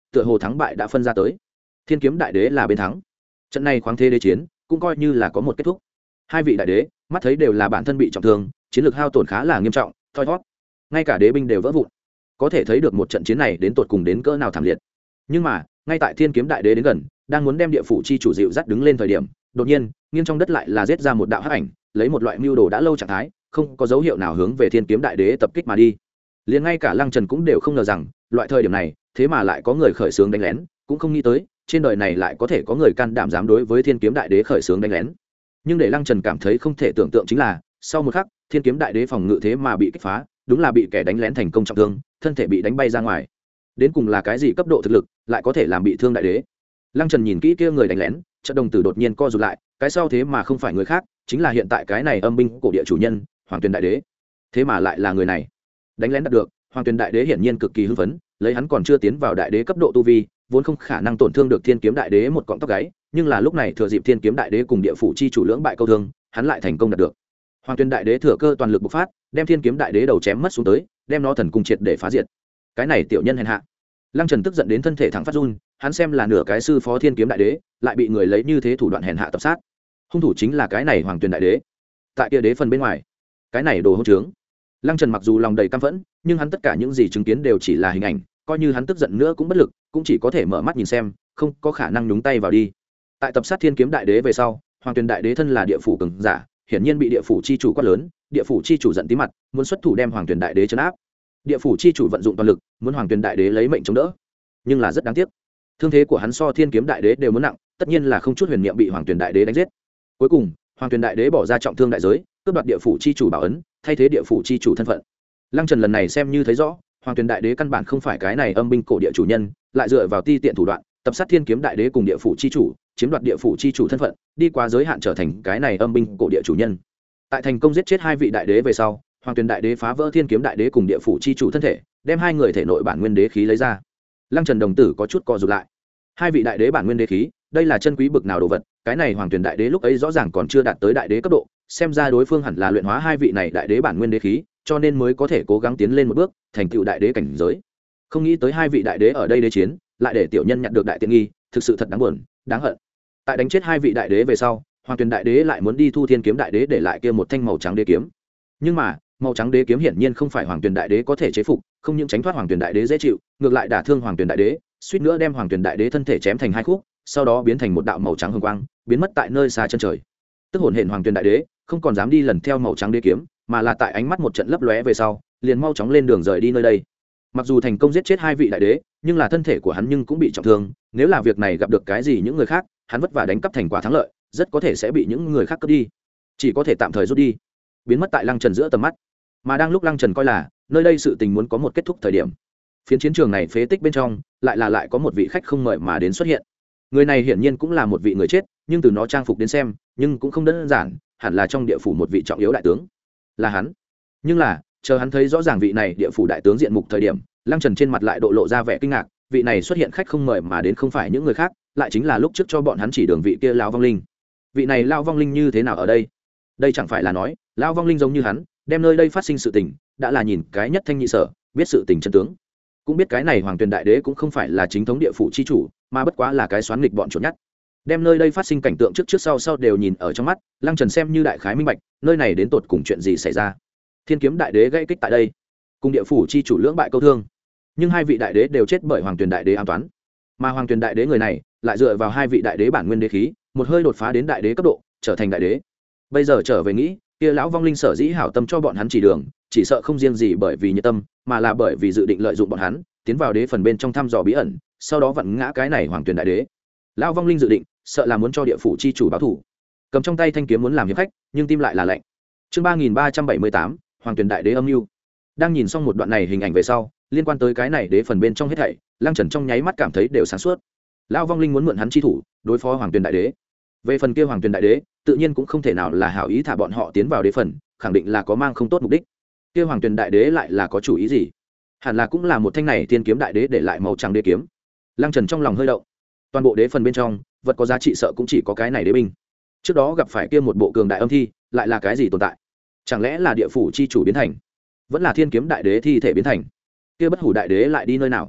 tựa hồ thắng bại đã phân ra tới. Thiên kiếm đại đế là bên thắng. Trận này khoáng thế đế chiến cũng coi như là có một kết thúc. Hai vị đại đế mắt thấy đều là bản thân bị trọng thương, chiến lược hao tổn khá là nghiêm trọng, thoi thoát, ngay cả đế binh đều vỡ vụn. Có thể thấy được một trận chiến này đến tột cùng đến cỡ nào thảm liệt. Nhưng mà ngay tại thiên kiếm đại đế đến gần, đang muốn đem địa phủ chi chủ dịu dắt đứng lên thời điểm, đột nhiên nghiêng trong đất lại là giết ra một đạo hắc ảnh, lấy một loại mưu đồ đã lâu trạng thái, không có dấu hiệu nào hướng về thiên kiếm đại đế tập kích mà đi. Liền ngay cả Lăng Trần cũng đều không ngờ rằng loại thời điểm này thế mà lại có người khởi xướng đánh lén, cũng không nghĩ tới trên đời này lại có thể có người can đảm dám đối với thiên kiếm đại đế khởi xướng đánh lén. Nhưng để Lăng Trần cảm thấy không thể tưởng tượng chính là sau một khắc thiên kiếm đại đế phòng ngự thế mà bị kích phá, đúng là bị kẻ đánh lén thành công trọng thương, thân thể bị đánh bay ra ngoài. Đến cùng là cái gì cấp độ thực lực lại có thể làm bị thương đại đế? Lăng Trần nhìn kỹ kia người đánh lén, trận đồng tử đột nhiên co rụt lại, cái sau thế mà không phải người khác, chính là hiện tại cái này âm binh cổ địa chủ nhân Hoàng Tuyền đại đế. Thế mà lại là người này. Đánh lén đạt được, Hoàng Tuyền đại đế hiển nhiên cực kỳ hưng phấn, lấy hắn còn chưa tiến vào đại đế cấp độ tu vi, vốn không khả năng tổn thương được thiên kiếm đại đế một cọng tóc gáy, nhưng là lúc này thừa dịp thiên kiếm đại đế cùng địa phủ chi chủ lưỡng bại câu thương, hắn lại thành công đạt được. Hoàng Tuyền đại đế thừa cơ toàn lực bộc phát, đem thiên kiếm đại đế đầu chém mất xuống tới, đem nó thần cung triệt để phá diệt. Cái này tiểu nhân hèn hạ. Lăng Trần tức giận đến thân thể thẳng phát run, hắn xem là nửa cái sư phó thiên kiếm đại đế, lại bị người lấy như thế thủ đoạn hèn hạ tập sát. Hung thủ chính là cái này Hoàng Tuyền đại đế. Tại kia đế phần bên ngoài, cái này đồ hỗn trướng. Lăng Trần mặc dù lòng đầy căm phẫn, nhưng hắn tất cả những gì chứng kiến đều chỉ là hình ảnh, coi như hắn tức giận nữa cũng bất lực, cũng chỉ có thể mở mắt nhìn xem, không có khả năng nhúng tay vào đi. Tại tập sát thiên kiếm đại đế về sau, Hoàng Tuyền đại đế thân là địa phủ cường giả, hiển nhiên bị địa phủ chi chủ quát lớn, địa phủ chi chủ giận tí mặt, muốn xuất thủ đem Hoàng Tuyền đại đế trấn áp. Địa phủ chi chủ vận dụng toàn lực, muốn Hoàng Tuyền đại đế lấy mệnh chống đỡ, nhưng là rất đáng tiếc, thương thế của hắn so thiên kiếm đại đế đều muốn nặng, tất nhiên là không chút huyền niệm bị Hoàng Tuyền đại đế đánh giết. Cuối cùng Hoàng Tuyền đại đế bỏ ra trọng thương đại giới, cướp đoạt địa phủ chi chủ bảo ấn, thay thế địa phủ chi chủ thân phận. Lăng Trần lần này xem như thấy rõ, Hoàng Tuyền đại đế căn bản không phải cái này âm binh cổ địa chủ nhân, lại dựa vào ti tiện thủ đoạn tập sát thiên kiếm đại đế cùng địa phủ chi chủ, chiếm đoạt địa phủ chi chủ thân phận, đi qua giới hạn trở thành cái này âm binh cổ địa chủ nhân. Tại thành công giết chết hai vị đại đế về sau, Hoàng Tuyền đại đế phá vỡ thiên kiếm đại đế cùng địa phủ chi chủ thân thể, đem hai người thể nội bản nguyên đế khí lấy ra. Lăng Trần đồng tử có chút co rụt lại. Hai vị đại đế bản nguyên đế khí, đây là chân quý bực nào đồ vật, cái này Hoàng Tuyền đại đế lúc ấy rõ ràng còn chưa đạt tới đại đế cấp độ, xem ra đối phương hẳn là luyện hóa hai vị này đại đế bản nguyên đế khí, cho nên mới có thể cố gắng tiến lên một bước, thành tựu đại đế cảnh giới. Không nghĩ tới hai vị đại đế ở đây đế chiến, lại để tiểu nhân nhận được đại tiện nghi, thực sự thật đáng buồn, đáng hận. Tại đánh chết hai vị đại đế về sau, Hoàng Tuyền đại đế lại muốn đi thu thiên kiếm đại đế để lại kia một thanh màu trắng đế kiếm. Nhưng mà màu trắng đế kiếm hiển nhiên không phải Hoàng Tuyền đại đế có thể chế phục, không những tránh thoát Hoàng Tuyền đại đế dễ chịu, ngược lại đả thương Hoàng Tuyền đại đế, suýt nữa đem Hoàng Tuyền đại đế thân thể chém thành hai khúc, sau đó biến thành một đạo màu trắng hồng quang, biến mất tại nơi xa chân trời. Tức hồn hển Hoàng Tuyền đại đế không còn dám đi lần theo màu trắng đế kiếm, mà là tại ánh mắt một trận lấp lóe về sau, liền mau chóng lên đường rời đi nơi đây. Mặc dù thành công giết chết hai vị đại đế, nhưng là thân thể của hắn nhưng cũng bị trọng thương, nếu là việc này gặp được cái gì những người khác, hắn vất vả đánh cắp thành quả thắng lợi, rất có thể sẽ bị những người khác cướp đi, chỉ có thể tạm thời rút đi, biến mất tại Lăng Trần giữa tầm mắt. Mà đang lúc Lăng Trần coi là nơi đây sự tình muốn có một kết thúc thời điểm, phiến chiến trường này phế tích bên trong lại là lại có một vị khách không mời mà đến xuất hiện. Người này hiển nhiên cũng là một vị người chết, nhưng từ nó trang phục đến xem, nhưng cũng không đơn giản, hẳn là trong địa phủ một vị trọng yếu đại tướng. Là hắn. Nhưng là, chờ hắn thấy rõ ràng vị này địa phủ đại tướng diện mục thời điểm, Lăng Trần trên mặt lại độ lộ ra vẻ kinh ngạc, vị này xuất hiện khách không mời mà đến không phải những người khác, lại chính là lúc trước cho bọn hắn chỉ đường vị kia lão vong linh. Vị này lão vong linh như thế nào ở đây? Đây chẳng phải là nói, lão vong linh giống như hắn, đem nơi đây phát sinh sự tình, đã là nhìn cái nhất thanh nhị sở, biết sự tình chân tướng. Cũng biết cái này Hoàng Tuyền đại đế cũng không phải là chính thống địa phủ chi chủ, mà bất quá là cái xoán nghịch bọn chuột nhắt. Đem nơi đây phát sinh cảnh tượng trước trước sau sau đều nhìn ở trong mắt, Lăng Trần xem như đại khái minh bạch, nơi này đến tột cùng chuyện gì xảy ra. Thiên kiếm đại đế gây kích tại đây, cùng địa phủ chi chủ lưỡng bại câu thương, nhưng hai vị đại đế đều chết bởi Hoàng Tuyền đại đế ám toán, mà Hoàng Tuyền đại đế người này lại dựa vào hai vị đại đế bản nguyên đế khí, một hơi đột phá đến đại đế cấp độ, trở thành đại đế. Bây giờ trở về nghĩ, kia lão vong linh sở dĩ hảo tâm cho bọn hắn chỉ đường, chỉ sợ không riêng gì bởi vì nhiệt tâm, mà là bởi vì dự định lợi dụng bọn hắn, tiến vào đế phần bên trong thăm dò bí ẩn, sau đó vặn ngã cái này Hoàng Tuyền đại đế. Lão vong linh dự định, sợ là muốn cho địa phủ chi chủ báo thù, cầm trong tay thanh kiếm muốn làm hiệp khách, nhưng tim lại là lạnh. Chương ba nghìn ba trăm bảy mươi tám, Hoàng Tuyền đại đế âm mưu. Đang nhìn xong một đoạn này hình ảnh về sau, liên quan tới cái này đế phần bên trong hết thảy, Lăng Trần trong nháy mắt cảm thấy đều sáng suốt. Lão vong linh muốn mượn hắn chi thủ, đối phó Hoàng Tuyền đại đế. Về phần kia Hoàng Tuyền đại đế, tự nhiên cũng không thể nào là hảo ý thả bọn họ tiến vào đế phần, khẳng định là có mang không tốt mục đích. Kia Hoàng Tuyền đại đế lại là có chủ ý gì? Hẳn là cũng là một thanh này tiên kiếm đại đế để lại màu trắng đế kiếm. Lăng Trần trong lòng hơi động. Toàn bộ đế phần bên trong, vật có giá trị sợ cũng chỉ có cái này đế binh. Trước đó gặp phải kia một bộ cường đại âm thi, lại là cái gì tồn tại? Chẳng lẽ là địa phủ chi chủ biến thành, vẫn là thiên kiếm đại đế thi thể biến thành? Kia bất hủ đại đế lại đi nơi nào?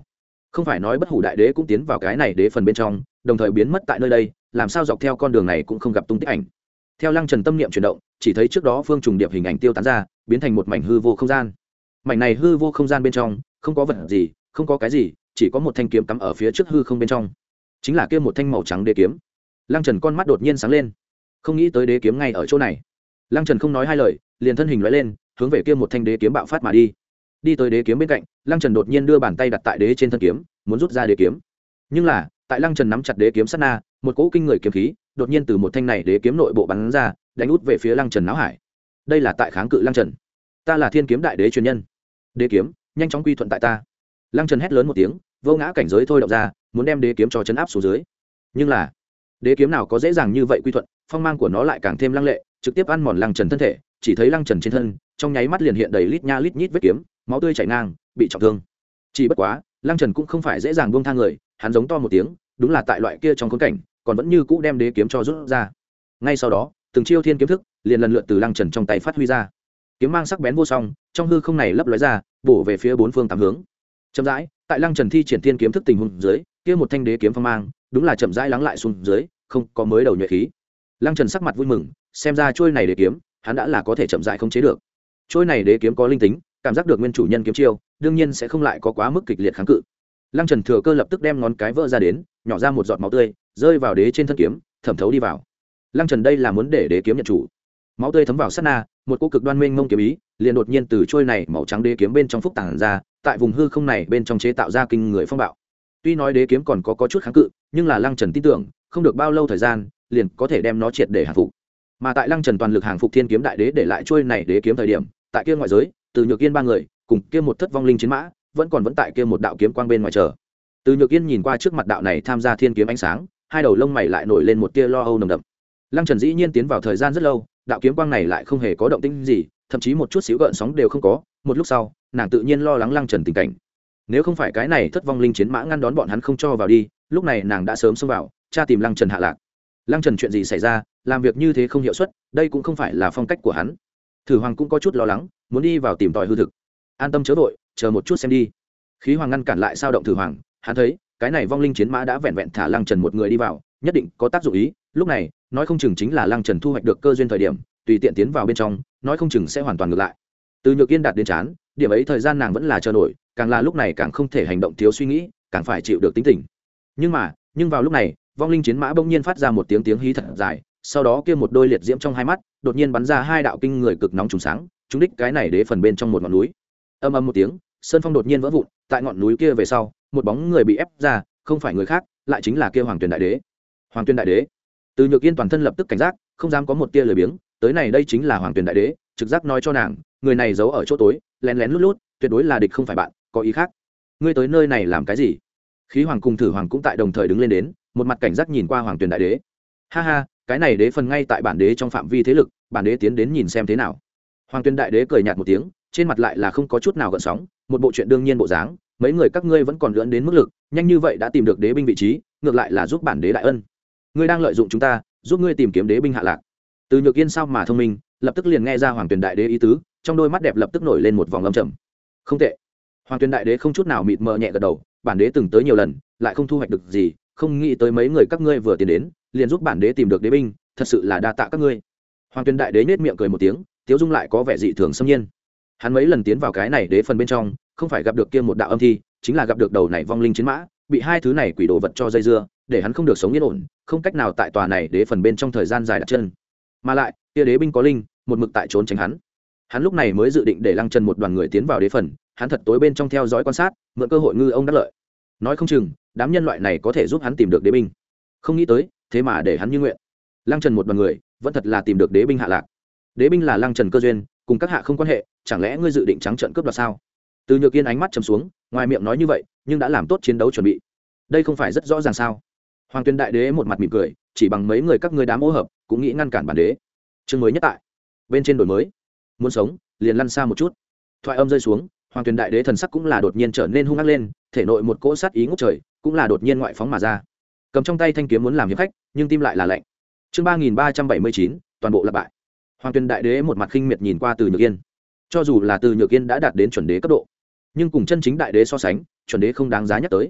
không phải nói bất hủ đại đế cũng tiến vào cái này đế phần bên trong đồng thời biến mất tại nơi đây, làm sao dọc theo con đường này cũng không gặp tung tích ảnh. Theo Lăng Trần tâm niệm chuyển động, chỉ thấy trước đó phương trùng điệp hình ảnh tiêu tán ra, biến thành một mảnh hư vô không gian. Mảnh này hư vô không gian bên trong không có vật gì, không có cái gì, chỉ có một thanh kiếm cắm ở phía trước hư không bên trong, chính là kia một thanh màu trắng đế kiếm. Lăng Trần con mắt đột nhiên sáng lên, không nghĩ tới đế kiếm ngay ở chỗ này. Lăng Trần không nói hai lời, liền thân hình lóe lên, hướng về kia một thanh đế kiếm bạo phát mà đi. Đi tới đế kiếm bên cạnh, Lăng Trần đột nhiên đưa bàn tay đặt tại đế trên thân kiếm, muốn rút ra đế kiếm. Nhưng là, tại Lăng Trần nắm chặt đế kiếm sát na, một cỗ kinh người kiếm khí đột nhiên từ một thanh này đế kiếm nội bộ bắn ra, đánh út về phía Lăng Trần não hải. Đây là tại kháng cự Lăng Trần. Ta là Thiên Kiếm Đại Đế truyền nhân. Đế kiếm, nhanh chóng quy thuận tại ta. Lăng Trần hét lớn một tiếng, vô ngã cảnh giới thôi động ra, muốn đem đế kiếm cho chấn áp xuống dưới. Nhưng là, đế kiếm nào có dễ dàng như vậy quy thuận, phong mang của nó lại càng thêm lăng lệ, trực tiếp ăn mòn Lăng Trần thân thể, chỉ thấy Lăng Trần trên thân, trong nháy mắt liền hiện đầy lít nha lít nhít vết kiếm, máu tươi chảy ngang, bị trọng thương. Chỉ bất quá, Lăng Trần cũng không phải dễ dàng buông tha người, hắn giống to một tiếng, đúng là tại loại kia trong khốn cảnh, còn vẫn như cũ đem đế kiếm cho rút ra. Ngay sau đó, từng chiêu thiên kiếm thức liền lần lượt từ Lăng Trần trong tay phát huy ra. Kiếm mang sắc bén vô song, trong hư không này lấp lóe ra, bổ về phía bốn phương tám hướng. Chậm rãi, tại Lăng Trần thi triển thiên kiếm thức tình huống dưới, kia một thanh đế kiếm phong mang, đúng là chậm rãi lắng lại xuống dưới, không có mới đầu nhuệ khí. Lăng Trần sắc mặt vui mừng, xem ra trôi này đế kiếm, hắn đã là có thể chậm rãi khống chế được. Trôi này đế kiếm có linh tính, cảm giác được nguyên chủ nhân kiếm chiêu, đương nhiên sẽ không lại có quá mức kịch liệt kháng cự. Lăng Trần thừa cơ lập tức đem ngón cái vỡ ra đến, nhỏ ra một giọt máu tươi, rơi vào đế trên thân kiếm, thẩm thấu đi vào. Lăng Trần đây là muốn để đế kiếm nhận chủ. Máu tươi thấm vào sát na, một cỗ cực đoan mênh mông kiếm ý, liền đột nhiên từ trôi này màu trắng đế kiếm bên trong phúc tản ra, tại vùng hư không này bên trong chế tạo ra kinh người phong bạo. Tuy nói đế kiếm còn có có chút kháng cự, nhưng là Lăng Trần tin tưởng, không được bao lâu thời gian, liền có thể đem nó triệt để hàng phục. Mà tại Lăng Trần toàn lực hàng phục Thiên Kiếm Đại Đế để lại trôi này đế kiếm thời điểm, tại kia ngoại giới, Từ Nhược Yên ba người, cùng kia một thất vong linh chiến mã, vẫn còn vẫn tại kia một đạo kiếm quang bên ngoài chờ. Từ Nhược Yên nhìn qua trước mặt đạo này tham gia thiên kiếm ánh sáng, hai đầu lông mày lại nổi lên một tia lo âu nồng đậm. Lăng Trần dĩ nhiên tiến vào thời gian rất lâu, đạo kiếm quang này lại không hề có động tĩnh gì, thậm chí một chút xíu gợn sóng đều không có. Một lúc sau, nàng tự nhiên lo lắng Lăng Trần tình cảnh. Nếu không phải cái này thất vong linh chiến mã ngăn đón bọn hắn không cho vào đi, lúc này nàng đã sớm xông vào, tra tìm Lăng Trần hạ lạc. Lăng Trần chuyện gì xảy ra, làm việc như thế không hiệu suất, đây cũng không phải là phong cách của hắn. Thử Hoàng cũng có chút lo lắng, muốn đi vào tìm tòi hư thực. An tâm chớ vội, chờ một chút xem đi. Khí Hoàng ngăn cản lại sao động Thử Hoàng, hắn thấy cái này vong linh chiến mã đã vẹn vẹn thả Lăng Trần một người đi vào, nhất định có tác dụng ý. Lúc này nói không chừng chính là Lăng Trần thu hoạch được cơ duyên thời điểm, tùy tiện tiến vào bên trong, nói không chừng sẽ hoàn toàn ngược lại. Từ Nhược Yên đạt đến chán, điểm ấy thời gian nàng vẫn là chờ nổi, càng là lúc này càng không thể hành động thiếu suy nghĩ, càng phải chịu được tính tình. Nhưng mà, nhưng vào lúc này, vong linh chiến mã bỗng nhiên phát ra một tiếng tiếng hí thật dài, sau đó kia một đôi liệt diễm trong hai mắt, đột nhiên bắn ra hai đạo kinh người cực nóng trùng sáng, trúng đích cái này đế phần bên trong một ngọn núi. Âm ầm một tiếng, sơn phong đột nhiên vỡ vụn, tại ngọn núi kia về sau, một bóng người bị ép ra, không phải người khác, lại chính là kia Hoàng Tuyền Đại Đế. Hoàng Tuyền Đại Đế. Từ Nhược Yên toàn thân lập tức cảnh giác, không dám có một tia lười biếng, tới này đây chính là Hoàng Tuyền Đại Đế, trực giác nói cho nàng, người này giấu ở chỗ tối, lén lén lút lút, tuyệt đối là địch không phải bạn, có ý khác. Ngươi tới nơi này làm cái gì? Khí Hoàng cùng Thử Hoàng cũng tại đồng thời đứng lên đến, một mặt cảnh giác nhìn qua Hoàng Tuyền Đại Đế. Ha ha, cái này đế phần ngay tại bản đế trong phạm vi thế lực, bản đế tiến đến nhìn xem thế nào. Hoàng Tuyền Đại Đế cười nhạt một tiếng, trên mặt lại là không có chút nào gợn sóng, một bộ chuyện đương nhiên bộ dáng, mấy người các ngươi vẫn còn lưỡn đến mức lực, nhanh như vậy đã tìm được đế binh vị trí, ngược lại là giúp bản đế đại ân. Ngươi đang lợi dụng chúng ta, giúp ngươi tìm kiếm đế binh hạ lạc. Từ Nhược Yên sao mà thông minh, lập tức liền nghe ra Hoàng Tuyền Đại Đế ý tứ, trong đôi mắt đẹp lập tức nổi lên một vòng âm trầm. Không tệ. Hoàng Tuyền Đại Đế không chút nào mịt mờ nhẹ gật đầu, bản đế từng tới nhiều lần, lại không thu hoạch được gì, không nghĩ tới mấy người các ngươi vừa tiến đến, liền giúp bản đế tìm được đế binh, thật sự là đa tạ các ngươi. Hoàng Tuyền Đại Đế nhếch miệng cười một tiếng, tiếu dung lại có vẻ dị thường xâm nhiên. Hắn mấy lần tiến vào cái này đế phần bên trong, không phải gặp được kia một đạo âm thi, chính là gặp được đầu này vong linh chiến mã, bị hai thứ này quỷ đồ vật cho dây dưa, để hắn không được sống yên ổn, không cách nào tại tòa này đế phần bên trong thời gian dài đặt chân. Mà lại, kia đế binh có linh, một mực tại trốn tránh hắn. Hắn lúc này mới dự định để Lăng Trần một đoàn người tiến vào đế phần, hắn thật tối bên trong theo dõi quan sát, mượn cơ hội ngư ông đắc lợi. Nói không chừng, đám nhân loại này có thể giúp hắn tìm được đế binh. Không nghĩ tới, thế mà để hắn như nguyện. Lăng Trần một đoàn người, vẫn thật là tìm được đế binh hạ lạc. Đế binh là Lăng Trần cơ duyên, cùng các hạ không quan hệ, chẳng lẽ ngươi dự định trắng trợn cướp đoạt sao? Từ Nhược Yên ánh mắt trầm xuống, ngoài miệng nói như vậy, nhưng đã làm tốt chiến đấu chuẩn bị. Đây không phải rất rõ ràng sao? Hoàng Tuyền Đại Đế một mặt mỉm cười, chỉ bằng mấy người các ngươi đám ô hợp, cũng nghĩ ngăn cản bản đế. Chương mới nhất tại bên trên đổi mới, muốn sống liền lăn xa một chút. Thoại âm rơi xuống, Hoàng Tuyền Đại Đế thần sắc cũng là đột nhiên trở nên hung ác lên, thể nội một cỗ sát ý ngút trời, cũng là đột nhiên ngoại phóng mà ra. Cầm trong tay thanh kiếm muốn làm hiệp khách, nhưng tim lại là lạnh. Chương ba nghìn ba trăm bảy mươi chín, toàn bộ là bại. Hoàng Tuyền Đại Đế một mặt khinh miệt nhìn qua Từ Nhược Yên. Cho dù là Từ Nhược Yên đã đạt đến chuẩn đế cấp độ, nhưng cùng chân chính đại đế so sánh, chuẩn đế không đáng giá nhắc tới.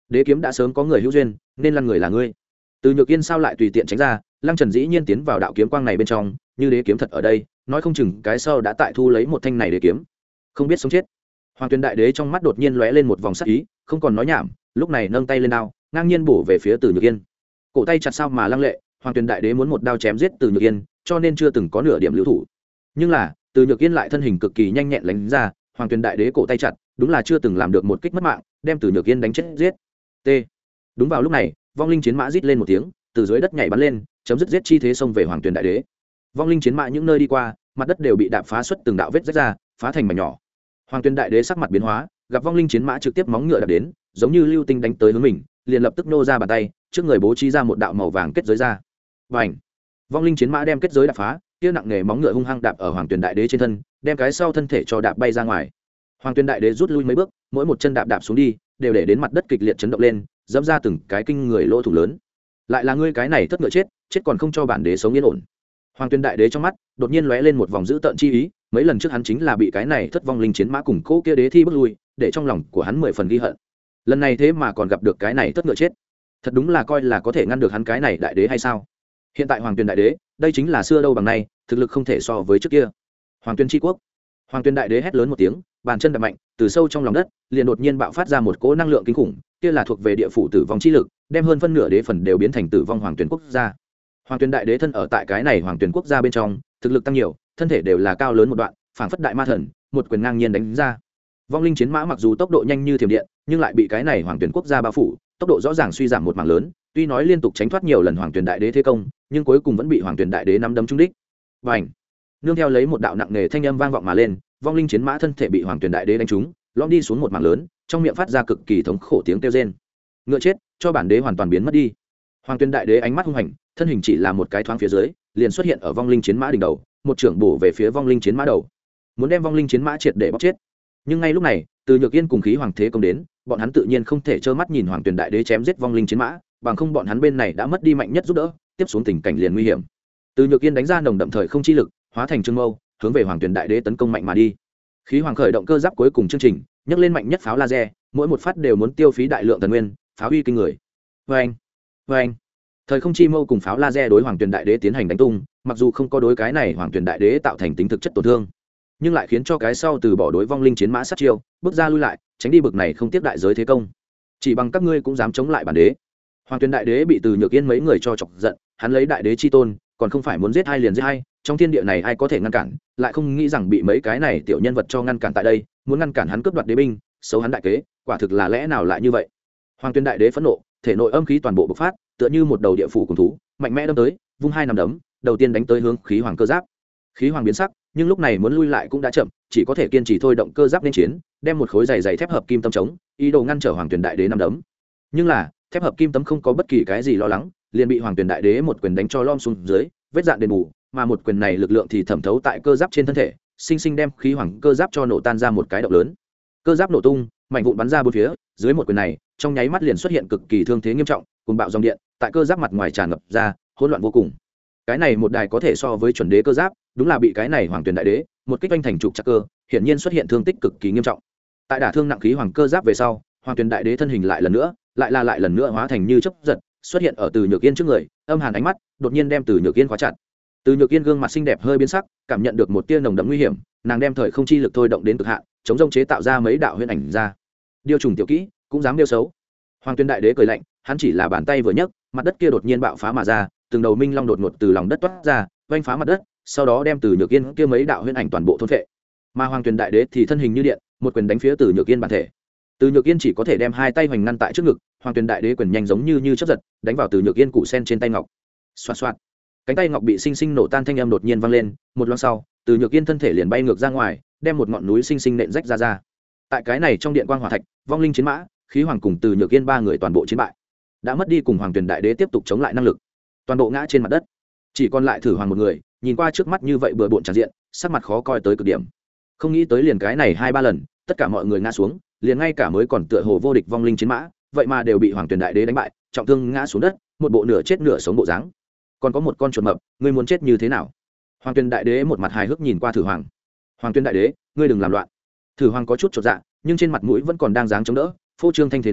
đế kiếm đã sớm có người hữu duyên nên lăn người là ngươi. Từ Nhược Yên sao lại tùy tiện tránh ra, Lăng Trần dĩ nhiên tiến vào đạo kiếm quang này bên trong, như đế kiếm thật ở đây, nói không chừng cái sau đã tại thu lấy một thanh này đế kiếm, không biết sống chết. Hoàng Tuyền đại đế trong mắt đột nhiên lóe lên một vòng sắc ý, không còn nói nhảm, lúc này nâng tay lên đao, ngang nhiên bổ về phía Từ Nhược Yên. Cổ tay chặt sao mà lăng lệ, Hoàng Tuyền đại đế muốn một đao chém giết Từ Nhược Yên, cho nên chưa từng có nửa điểm lưu thủ. Nhưng là, Từ Nhược Yên lại thân hình cực kỳ nhanh nhẹn lánh ra, Hoàng Tuyền đại đế cổ tay chặt, đúng là chưa từng làm được một kích mất mạng, đem Từ Nhược Yên đánh chết giết. T. Đúng vào lúc này, vong linh chiến mã rít lên một tiếng, từ dưới đất nhảy bắn lên, chấm dứt giết chi thế xông về Hoàng Tuyền đại đế. Vong linh chiến mã những nơi đi qua, mặt đất đều bị đạp phá xuất từng đạo vết rách ra, phá thành mảnh nhỏ. Hoàng Tuyền đại đế sắc mặt biến hóa, gặp vong linh chiến mã trực tiếp móng ngựa đạp đến, giống như lưu tinh đánh tới hướng mình, liền lập tức nô ra bàn tay, trước người bố trí ra một đạo màu vàng kết giới ra. Bành! Vong linh chiến mã đem kết giới đạp phá, kia nặng nghề móng ngựa hung hăng đạp ở Hoàng Tuyền đại đế trên thân, đem cái sau thân thể cho đạp bay ra ngoài. Hoàng Tuyền đại đế rút lui mấy bước, mỗi một chân đạp đạp xuống đi, đều để đến mặt đất kịch liệt chấn động lên, dẫm ra từng cái kinh người lỗ thủng lớn. Lại là ngươi cái này thất ngựa chết, chết còn không cho bản đế sống yên ổn. Hoàng Tuyền đại đế trong mắt đột nhiên lóe lên một vòng dữ tợn chi ý, mấy lần trước hắn chính là bị cái này thất vong linh chiến mã cùng cố kia đế thi bước lui, để trong lòng của hắn mười phần ghi hận. Lần này thế mà còn gặp được cái này thất ngựa chết, thật đúng là coi là có thể ngăn được hắn cái này đại đế hay sao? Hiện tại Hoàng Tuyền đại đế, đây chính là xưa đâu bằng nay, thực lực không thể so với trước kia. Hoàng Tuyền chi quốc. Hoàng Tuyền đại đế hét lớn một tiếng, bàn chân đập mạnh, từ sâu trong lòng đất liền đột nhiên bạo phát ra một cỗ năng lượng kinh khủng, kia là thuộc về địa phủ tử vong chi lực, đem hơn phân nửa đế phần đều biến thành tử vong Hoàng Tuyền quốc gia. Hoàng Tuyền đại đế thân ở tại cái này Hoàng Tuyền quốc gia bên trong, thực lực tăng nhiều, thân thể đều là cao lớn một đoạn, phảng phất đại ma thần, một quyền ngang nhiên đánh ra. Vong linh chiến mã mặc dù tốc độ nhanh như thiểm điện, nhưng lại bị cái này Hoàng Tuyền quốc gia bao phủ, tốc độ rõ ràng suy giảm một mảng lớn, tuy nói liên tục tránh thoát nhiều lần Hoàng Tuyền đại đế thế công, nhưng cuối cùng vẫn bị Hoàng Tuyền đại đế nắm đấm trúng đích. Bành! Nương theo lấy một đạo nặng nề thanh âm vang vọng mà lên, vong linh chiến mã thân thể bị Hoàng Tuyền đại đế đánh trúng, lõm đi xuống một mảng lớn, trong miệng phát ra cực kỳ thống khổ tiếng kêu rên. Ngựa chết, cho bản đế hoàn toàn biến mất đi. Hoàng Tuyền đại đế ánh mắt hung hành, thân hình chỉ là một cái thoáng phía dưới, liền xuất hiện ở vong linh chiến mã đỉnh đầu, một trưởng bổ về phía vong linh chiến mã đầu, muốn đem vong linh chiến mã triệt để bóc chết. Nhưng ngay lúc này, Từ Nhược Yên cùng khí hoàng thế công đến, bọn hắn tự nhiên không thể trơ mắt nhìn Hoàng Tuyền đại đế chém giết vong linh chiến mã, bằng không bọn hắn bên này đã mất đi mạnh nhất giúp đỡ, tiếp xuống tình cảnh liền nguy hiểm. Từ Nhược Yên đánh ra nồng đậm thời không chi lực, hóa thành trương mâu, hướng về Hoàng Tuyền đại đế tấn công mạnh mà đi. Khí hoàng khởi động cơ giáp cuối cùng chương trình, nhấc lên mạnh nhất pháo laser, mỗi một phát đều muốn tiêu phí đại lượng thần nguyên, pháo uy kinh người. Oeng, oeng. Thời không chi mâu cùng pháo laser đối Hoàng Tuyền đại đế tiến hành đánh tung, mặc dù không có đối cái này Hoàng Tuyền đại đế tạo thành tính thực chất tổn thương, nhưng lại khiến cho cái sau từ bỏ đối vong linh chiến mã sát chiêu, bước ra lui lại, tránh đi bực này không tiếp đại giới thế công. Chỉ bằng các ngươi cũng dám chống lại bản đế? Hoàng Tuyền đại đế bị Từ Nhược Yên mấy người cho chọc giận, hắn lấy đại đế chi tôn, còn không phải muốn giết hai liền giết hai, trong thiên địa này ai có thể ngăn cản, lại không nghĩ rằng bị mấy cái này tiểu nhân vật cho ngăn cản tại đây, muốn ngăn cản hắn cướp đoạt đế binh, xấu hắn đại kế, quả thực là lẽ nào lại như vậy? Hoàng Tuyền đại đế phẫn nộ, thể nội âm khí toàn bộ bộc phát, tựa như một đầu địa phủ cùng thú, mạnh mẽ đâm tới, vung hai nắm đấm, đầu tiên đánh tới hướng khí hoàng cơ giáp. Khí hoàng biến sắc, nhưng lúc này muốn lui lại cũng đã chậm, chỉ có thể kiên trì thôi động cơ giáp lên chiến, đem một khối dày dày thép hợp kim tấm chống, ý đồ ngăn trở Hoàng Tuyền đại đế nắm đấm. Nhưng là, thép hợp kim tấm không có bất kỳ cái gì lo lắng, liền bị Hoàng Tuyền đại đế một quyền đánh cho lom xuống dưới, vết dạn đền bù, mà một quyền này lực lượng thì thẩm thấu tại cơ giáp trên thân thể, sinh sinh đem khí hoàng cơ giáp cho nổ tan ra một cái động lớn. Cơ giáp nổ tung, mảnh vụn bắn ra bốn phía, dưới một quyền này, trong nháy mắt liền xuất hiện cực kỳ thương thế nghiêm trọng, cùng bạo dòng điện, tại cơ giáp mặt ngoài tràn ngập ra, hỗn loạn vô cùng. Cái này một đài có thể so với chuẩn đế cơ giáp, đúng là bị cái này Hoàng Tuyền đại đế một kích oanh thành trục chặt cơ, hiển nhiên xuất hiện thương tích cực kỳ nghiêm trọng. Tại đả thương nặng khí hoàng cơ giáp về sau, Hoàng Tuyền đại đế thân hình lại lần nữa, lại là lại lần nữa hóa thành như chớp giật, xuất hiện ở Từ Nhược Yên trước người, âm hàn ánh mắt đột nhiên đem Từ Nhược Yên khóa chặt. Từ Nhược Yên gương mặt xinh đẹp hơi biến sắc, cảm nhận được một tia nồng đậm nguy hiểm, nàng đem thời không chi lực thôi động đến cực hạn, chống rông chế tạo ra mấy đạo huyễn ảnh ra. Điêu trùng tiểu kỹ, cũng dám điêu xấu. Hoàng Tuyền đại đế cười lạnh, hắn chỉ là bàn tay vừa nhấc, mặt đất kia đột nhiên bạo phá mà ra, từng đầu minh long đột ngột từ lòng đất toát ra, vênh phá mặt đất, sau đó đem Từ Nhược Yên kia mấy đạo huyễn ảnh toàn bộ thôn phệ. Mà Hoàng Tuyền đại đế thì thân hình như điện, một quyền đánh phía Từ Nhược Yên bản thể. Từ Nhược Yên chỉ có thể đem hai tay hoành ngăn tại trước ngực, Hoàng Tuyền đại đế quyền nhanh giống như như chớp giật, đánh vào Từ Nhược Yên củ sen trên tay ngọc. Xoạt xoạt. Cánh tay ngọc bị sinh sinh nổ tan, thanh âm đột nhiên vang lên, một loáng sau, Từ Nhược Yên thân thể liền bay ngược ra ngoài, đem một ngọn núi sinh sinh nện rách ra ra. Tại cái này trong điện quang hỏa thạch, vong linh chiến mã, khí hoàng cùng Từ Nhược Yên ba người toàn bộ chiến bại, đã mất đi cùng Hoàng Tuyền đại đế tiếp tục chống lại năng lực, toàn bộ ngã trên mặt đất, chỉ còn lại Thử Hoàng một người, nhìn qua trước mắt như vậy bừa bộn tràn diện, sắc mặt khó coi tới cực điểm. Không nghĩ tới liền cái này hai ba lần, tất cả mọi người ngã xuống, liền ngay cả mới còn tựa hồ vô địch vong linh chiến mã, vậy mà đều bị Hoàng Tuyền đại đế đánh bại, trọng thương ngã xuống đất, một bộ nửa chết nửa sống bộ dáng. Còn có một con chuột mập, ngươi muốn chết như thế nào? Hoàng Tuyền đại đế một mặt hài hước nhìn qua Thử Hoàng. Hoàng Tuyền đại đế, ngươi đừng làm loạn. Thử Hoàng có chút chột dạ, nhưng trên mặt mũi vẫn còn đang dáng chống đỡ, phô trương thanh thế nói,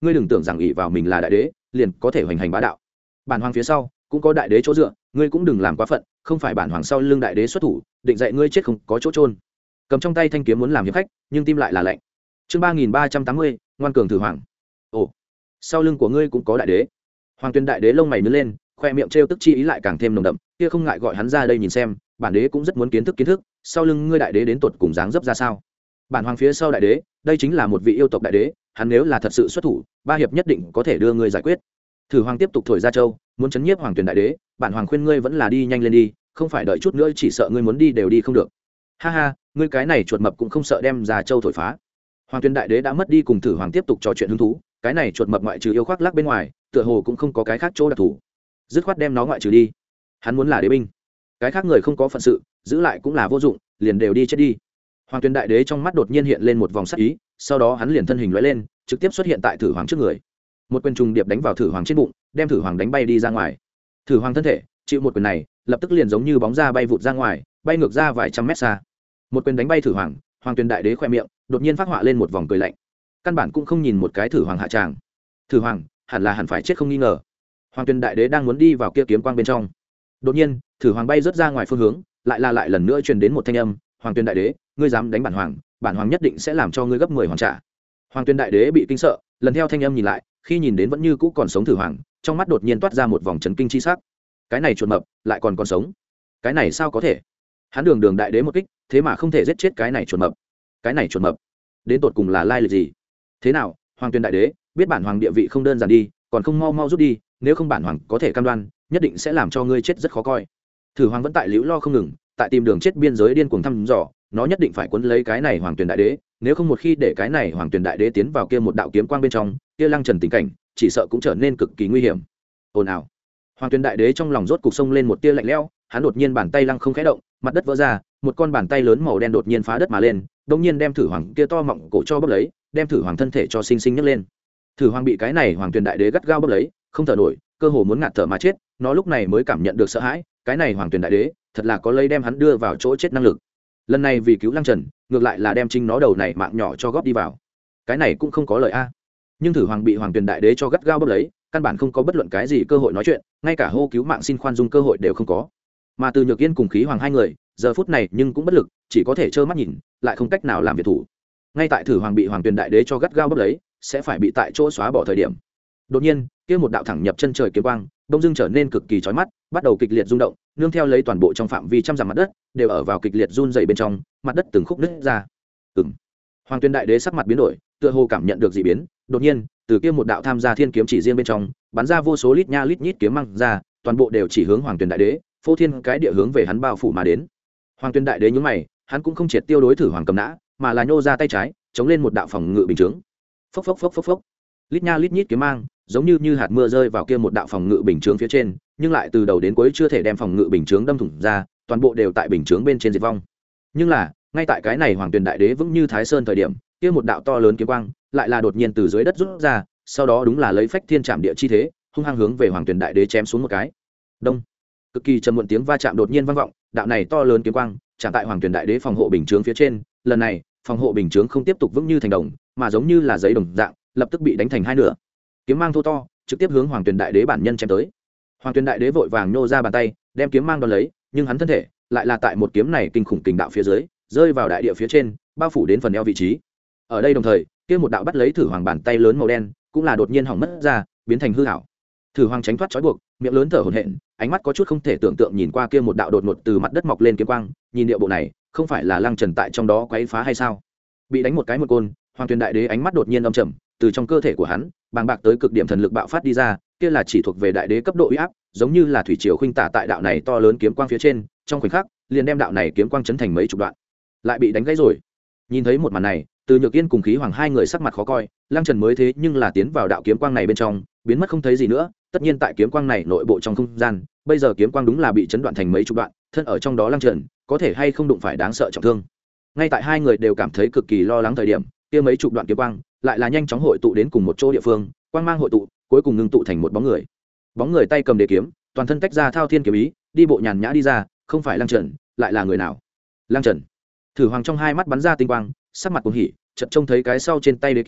ngươi đừng tưởng rằng ỷ vào mình là đại đế liền có thể hoành hành bá đạo. Bản hoàng phía sau cũng có đại đế chỗ dựa, ngươi cũng đừng làm quá phận, không phải bản hoàng sau lưng đại đế xuất thủ định dạy ngươi chết không có chỗ trôn. Cầm trong tay thanh kiếm muốn làm hiệp khách, nhưng tim lại là lạnh. Chương ba nghìn ba trăm tám mươi, ngoan cường thử hoàng. Ồ, sau lưng của ngươi cũng có đại đế. Hoàng Tuyên đại đế lông mày nhướng lên, khoe miệng trêu tức chi ý lại càng thêm nồng đậm, kia không ngại gọi hắn ra đây nhìn xem, bản đế cũng rất muốn kiến thức kiến thức, sau lưng ngươi đại đế đến tột cùng dáng dấp ra sao. Bản hoàng phía sau đại đế, đây chính là một vị yêu tộc đại đế, hắn nếu là thật sự xuất thủ, ba hiệp nhất định có thể đưa ngươi giải quyết. Thử hoàng tiếp tục thổi ra châu, muốn chấn nhiếp Hoàng Tuyên đại đế, bản hoàng khuyên ngươi vẫn là đi nhanh lên đi, không phải đợi chút nữa chỉ sợ ngươi muốn đi đều đi không được. Ha ha, ngươi cái này chuột mập cũng không sợ đem ra châu thổi phá. Hoàng Tuyên đại đế đã mất đi cùng Thử hoàng tiếp tục trò chuyện hứng thú, cái này chuột mập ngoại trừ yêu khoác lác bên ngoài, tựa hồ cũng không có cái khác chỗ đặc thù, dứt khoát đem nó ngoại trừ đi. Hắn muốn là đế binh, cái khác người không có phận sự, giữ lại cũng là vô dụng, liền đều đi chết đi. Hoàng Tuyên đại đế trong mắt đột nhiên hiện lên một vòng sắc ý, sau đó hắn liền thân hình lóe lên, trực tiếp xuất hiện tại Thử hoàng trước người. Một quyền trùng điệp đánh vào Thử hoàng trên bụng, đem Thử hoàng đánh bay đi ra ngoài. Thử hoàng thân thể chịu một quyền này, lập tức liền giống như bóng ra bay vụt ra ngoài, bay ngược ra vài trăm mét xa. Một quyền đánh bay Thử hoàng, Hoàng Tuyên đại đế khoe miệng đột nhiên phát họa lên một vòng cười lạnh, căn bản cũng không nhìn một cái Thử hoàng hạ tràng. Thử hoàng hẳn là hẳn phải chết không nghi ngờ. Hoàng Tuyên đại đế đang muốn đi vào kia kiếm quang bên trong, đột nhiên Thử hoàng bay rớt ra ngoài phương hướng, lại là lại lần nữa truyền đến một thanh âm, Hoàng Tuyên đại đế, ngươi dám đánh bản hoàng, bản hoàng nhất định sẽ làm cho ngươi gấp mười hoàng trả. Hoàng Tuyên đại đế bị kinh sợ, lần theo thanh âm nhìn lại, khi nhìn đến vẫn như cũ còn sống Thử hoàng, trong mắt đột nhiên toát ra một vòng chấn kinh chi sắc. Cái này chuột mập lại còn còn sống, cái này sao có thể? Hắn đường đường đại đế một kích, thế mà không thể giết chết cái này chuột mập. Cái này chuột mập đến tột cùng là lai lịch gì? Thế nào, Hoàng Tuyên đại đế biết bản hoàng địa vị không đơn giản đi, còn không mau mau rút đi, nếu không bản hoàng có thể cam đoan nhất định sẽ làm cho ngươi chết rất khó coi. Thử hoàng vẫn tại liễu lo không ngừng, tại tìm đường chết biên giới điên cuồng thăm dò, nó nhất định phải cuốn lấy cái này Hoàng Tuyên đại đế, nếu không một khi để cái này Hoàng Tuyên đại đế tiến vào kia một đạo kiếm quang bên trong, kia lăng trần tình cảnh chỉ sợ cũng trở nên cực kỳ nguy hiểm. Ồn ào. Hoàng Tuyên đại đế trong lòng rốt cục sông lên một tia lạnh lẽo, hắn đột nhiên bàn tay lăng không khẽ động, mặt đất vỡ ra, một con bàn tay lớn màu đen đột nhiên phá đất mà lên, đột nhiên đem Thử hoàng kia to mọng cổ cho bóp lấy, đem Thử hoàng thân thể cho sinh sinh nhấc lên. Thử hoàng bị cái này Hoàng Tuyên đại đế gắt gao bóp lấy, không thở nổi, cơ hồ muốn ngạt thở mà chết, nó lúc này mới cảm nhận được sợ hãi, cái này Hoàng Tuyên đại đế thật là có lấy đem hắn đưa vào chỗ chết năng lực. Lần này vì cứu lăng trần, ngược lại là đem chính nó đầu này mạng nhỏ cho góp đi vào, cái này cũng không có lợi a. Nhưng Thử hoàng bị Hoàng Tuyên đại đế cho gắt gao bóp lấy, căn bản không có bất luận cái gì cơ hội nói chuyện, ngay cả hô cứu mạng xin khoan dung cơ hội đều không có. Mà Từ Nhược Yên cùng Khí Hoàng hai người giờ phút này nhưng cũng bất lực, chỉ có thể trơ mắt nhìn, lại không cách nào làm việc thủ. Ngay tại Thử hoàng bị Hoàng Tuyên đại đế cho gắt gao bóp lấy, sẽ phải bị tại chỗ xóa bỏ thời điểm, đột nhiên kia một đạo thẳng nhập chân trời kiếm quang đông dưng trở nên cực kỳ chói mắt, bắt đầu kịch liệt rung động, nương theo lấy toàn bộ trong phạm vi trăm dặm mặt đất đều ở vào kịch liệt run dày bên trong, mặt đất từng khúc nứt ra. Ừm. Hoàng Tuyên đại đế sắc mặt biến đổi, tựa hồ cảm nhận được dị biến, đột nhiên từ kia một đạo tham gia thiên kiếm chỉ riêng bên trong bắn ra vô số lít nha lít nhít kiếm mang ra, toàn bộ đều chỉ hướng Hoàng Tuyên đại đế, phô thiên cái địa hướng về hắn bao phủ mà đến. Hoàng Tuyên đại đế nhướng mày, hắn cũng không triệt tiêu đối Thử hoàng cầm nã, mà là nhô ra tay trái chống lên một đạo phòng ngự bình chướng. Phốc phốc phốc phốc phốc, lít nha lít nhít kiếm mang giống như như hạt mưa rơi vào kia một đạo phòng ngự bình chướng phía trên, nhưng lại từ đầu đến cuối chưa thể đem phòng ngự bình chướng đâm thủng ra, toàn bộ đều tại bình chướng bên trên diệt vong. Nhưng là ngay tại cái này Hoàng Tuyên đại đế vững như Thái Sơn thời điểm, kia một đạo to lớn kiếm quang lại là đột nhiên từ dưới đất rút ra, sau đó đúng là lấy phách thiên chạm địa chi thế hung hăng hướng về Hoàng Tuyên đại đế chém xuống một cái. Đông. Cực kỳ trầm muộn tiếng va chạm đột nhiên vang vọng, đạo này to lớn kiếm quang chạm tại Hoàng Tuyên đại đế phòng hộ bình chướng phía trên, lần này phòng hộ bình chướng không tiếp tục vững như thành đồng, mà giống như là giấy đồng dạng, lập tức bị đánh thành hai nửa. Kiếm mang thô to trực tiếp hướng Hoàng Tuyên đại đế bản nhân chém tới. Hoàng Tuyên đại đế vội vàng nhô ra bàn tay đem kiếm mang đón lấy, nhưng hắn thân thể lại là tại một kiếm này kinh khủng kình đạo phía dưới rơi vào đại địa phía trên, bao phủ đến phần eo vị trí. Ở đây đồng thời, kia một đạo bắt lấy Thử hoàng bàn tay lớn màu đen cũng là đột nhiên hỏng mất ra, biến thành hư ảo. Thử hoàng tránh thoát trói buộc, miệng lớn thở hổn hển, ánh mắt có chút không thể tưởng tượng nhìn qua kia một đạo đột ngột từ mặt đất mọc lên kiếm quang, nhìn địa bộ này, không phải là Lăng Trần tại trong đó quấy phá hay sao? Bị đánh một cái một côn, Hoàng Tuyên đại đế ánh mắt đột nhiên âm trầm, từ trong cơ thể của hắn bàng bạc tới cực điểm thần lực bạo phát đi ra, kia là chỉ thuộc về đại đế cấp độ uy áp, giống như là thủy triều khuynh tả tại đạo này to lớn kiếm quang phía trên, trong khoảnh khắc liền đem đạo này kiếm quang chấn thành mấy chục đoạn. Lại bị đánh gãy rồi. Nhìn thấy một màn này, Từ Nhược Yên cùng Khí Hoàng hai người sắc mặt khó coi, Lăng Trần mới thế nhưng là tiến vào đạo kiếm quang này bên trong, biến mất không thấy gì nữa, tất nhiên tại kiếm quang này nội bộ trong không gian, bây giờ kiếm quang đúng là bị chấn đoạn thành mấy chục đoạn, thân ở trong đó Lăng Trần có thể hay không đụng phải đáng sợ trọng thương. Ngay tại hai người đều cảm thấy cực kỳ lo lắng thời điểm, kia mấy chục đoạn kiếm quang lại là nhanh chóng hội tụ đến cùng một chỗ địa phương, quang mang hội tụ, cuối cùng ngưng tụ thành một bóng người. Bóng người tay cầm đế kiếm, toàn thân tách ra thao thiên kiếm ý, đi bộ nhàn nhã đi ra, không phải Lăng Trần, lại là người nào? Lăng Trần. Thử Hoàng trong hai mắt bắn ra tinh quang, sắc mặt cuồng hỉ, chợt trông thấy cái sau trên tay đế kiếm,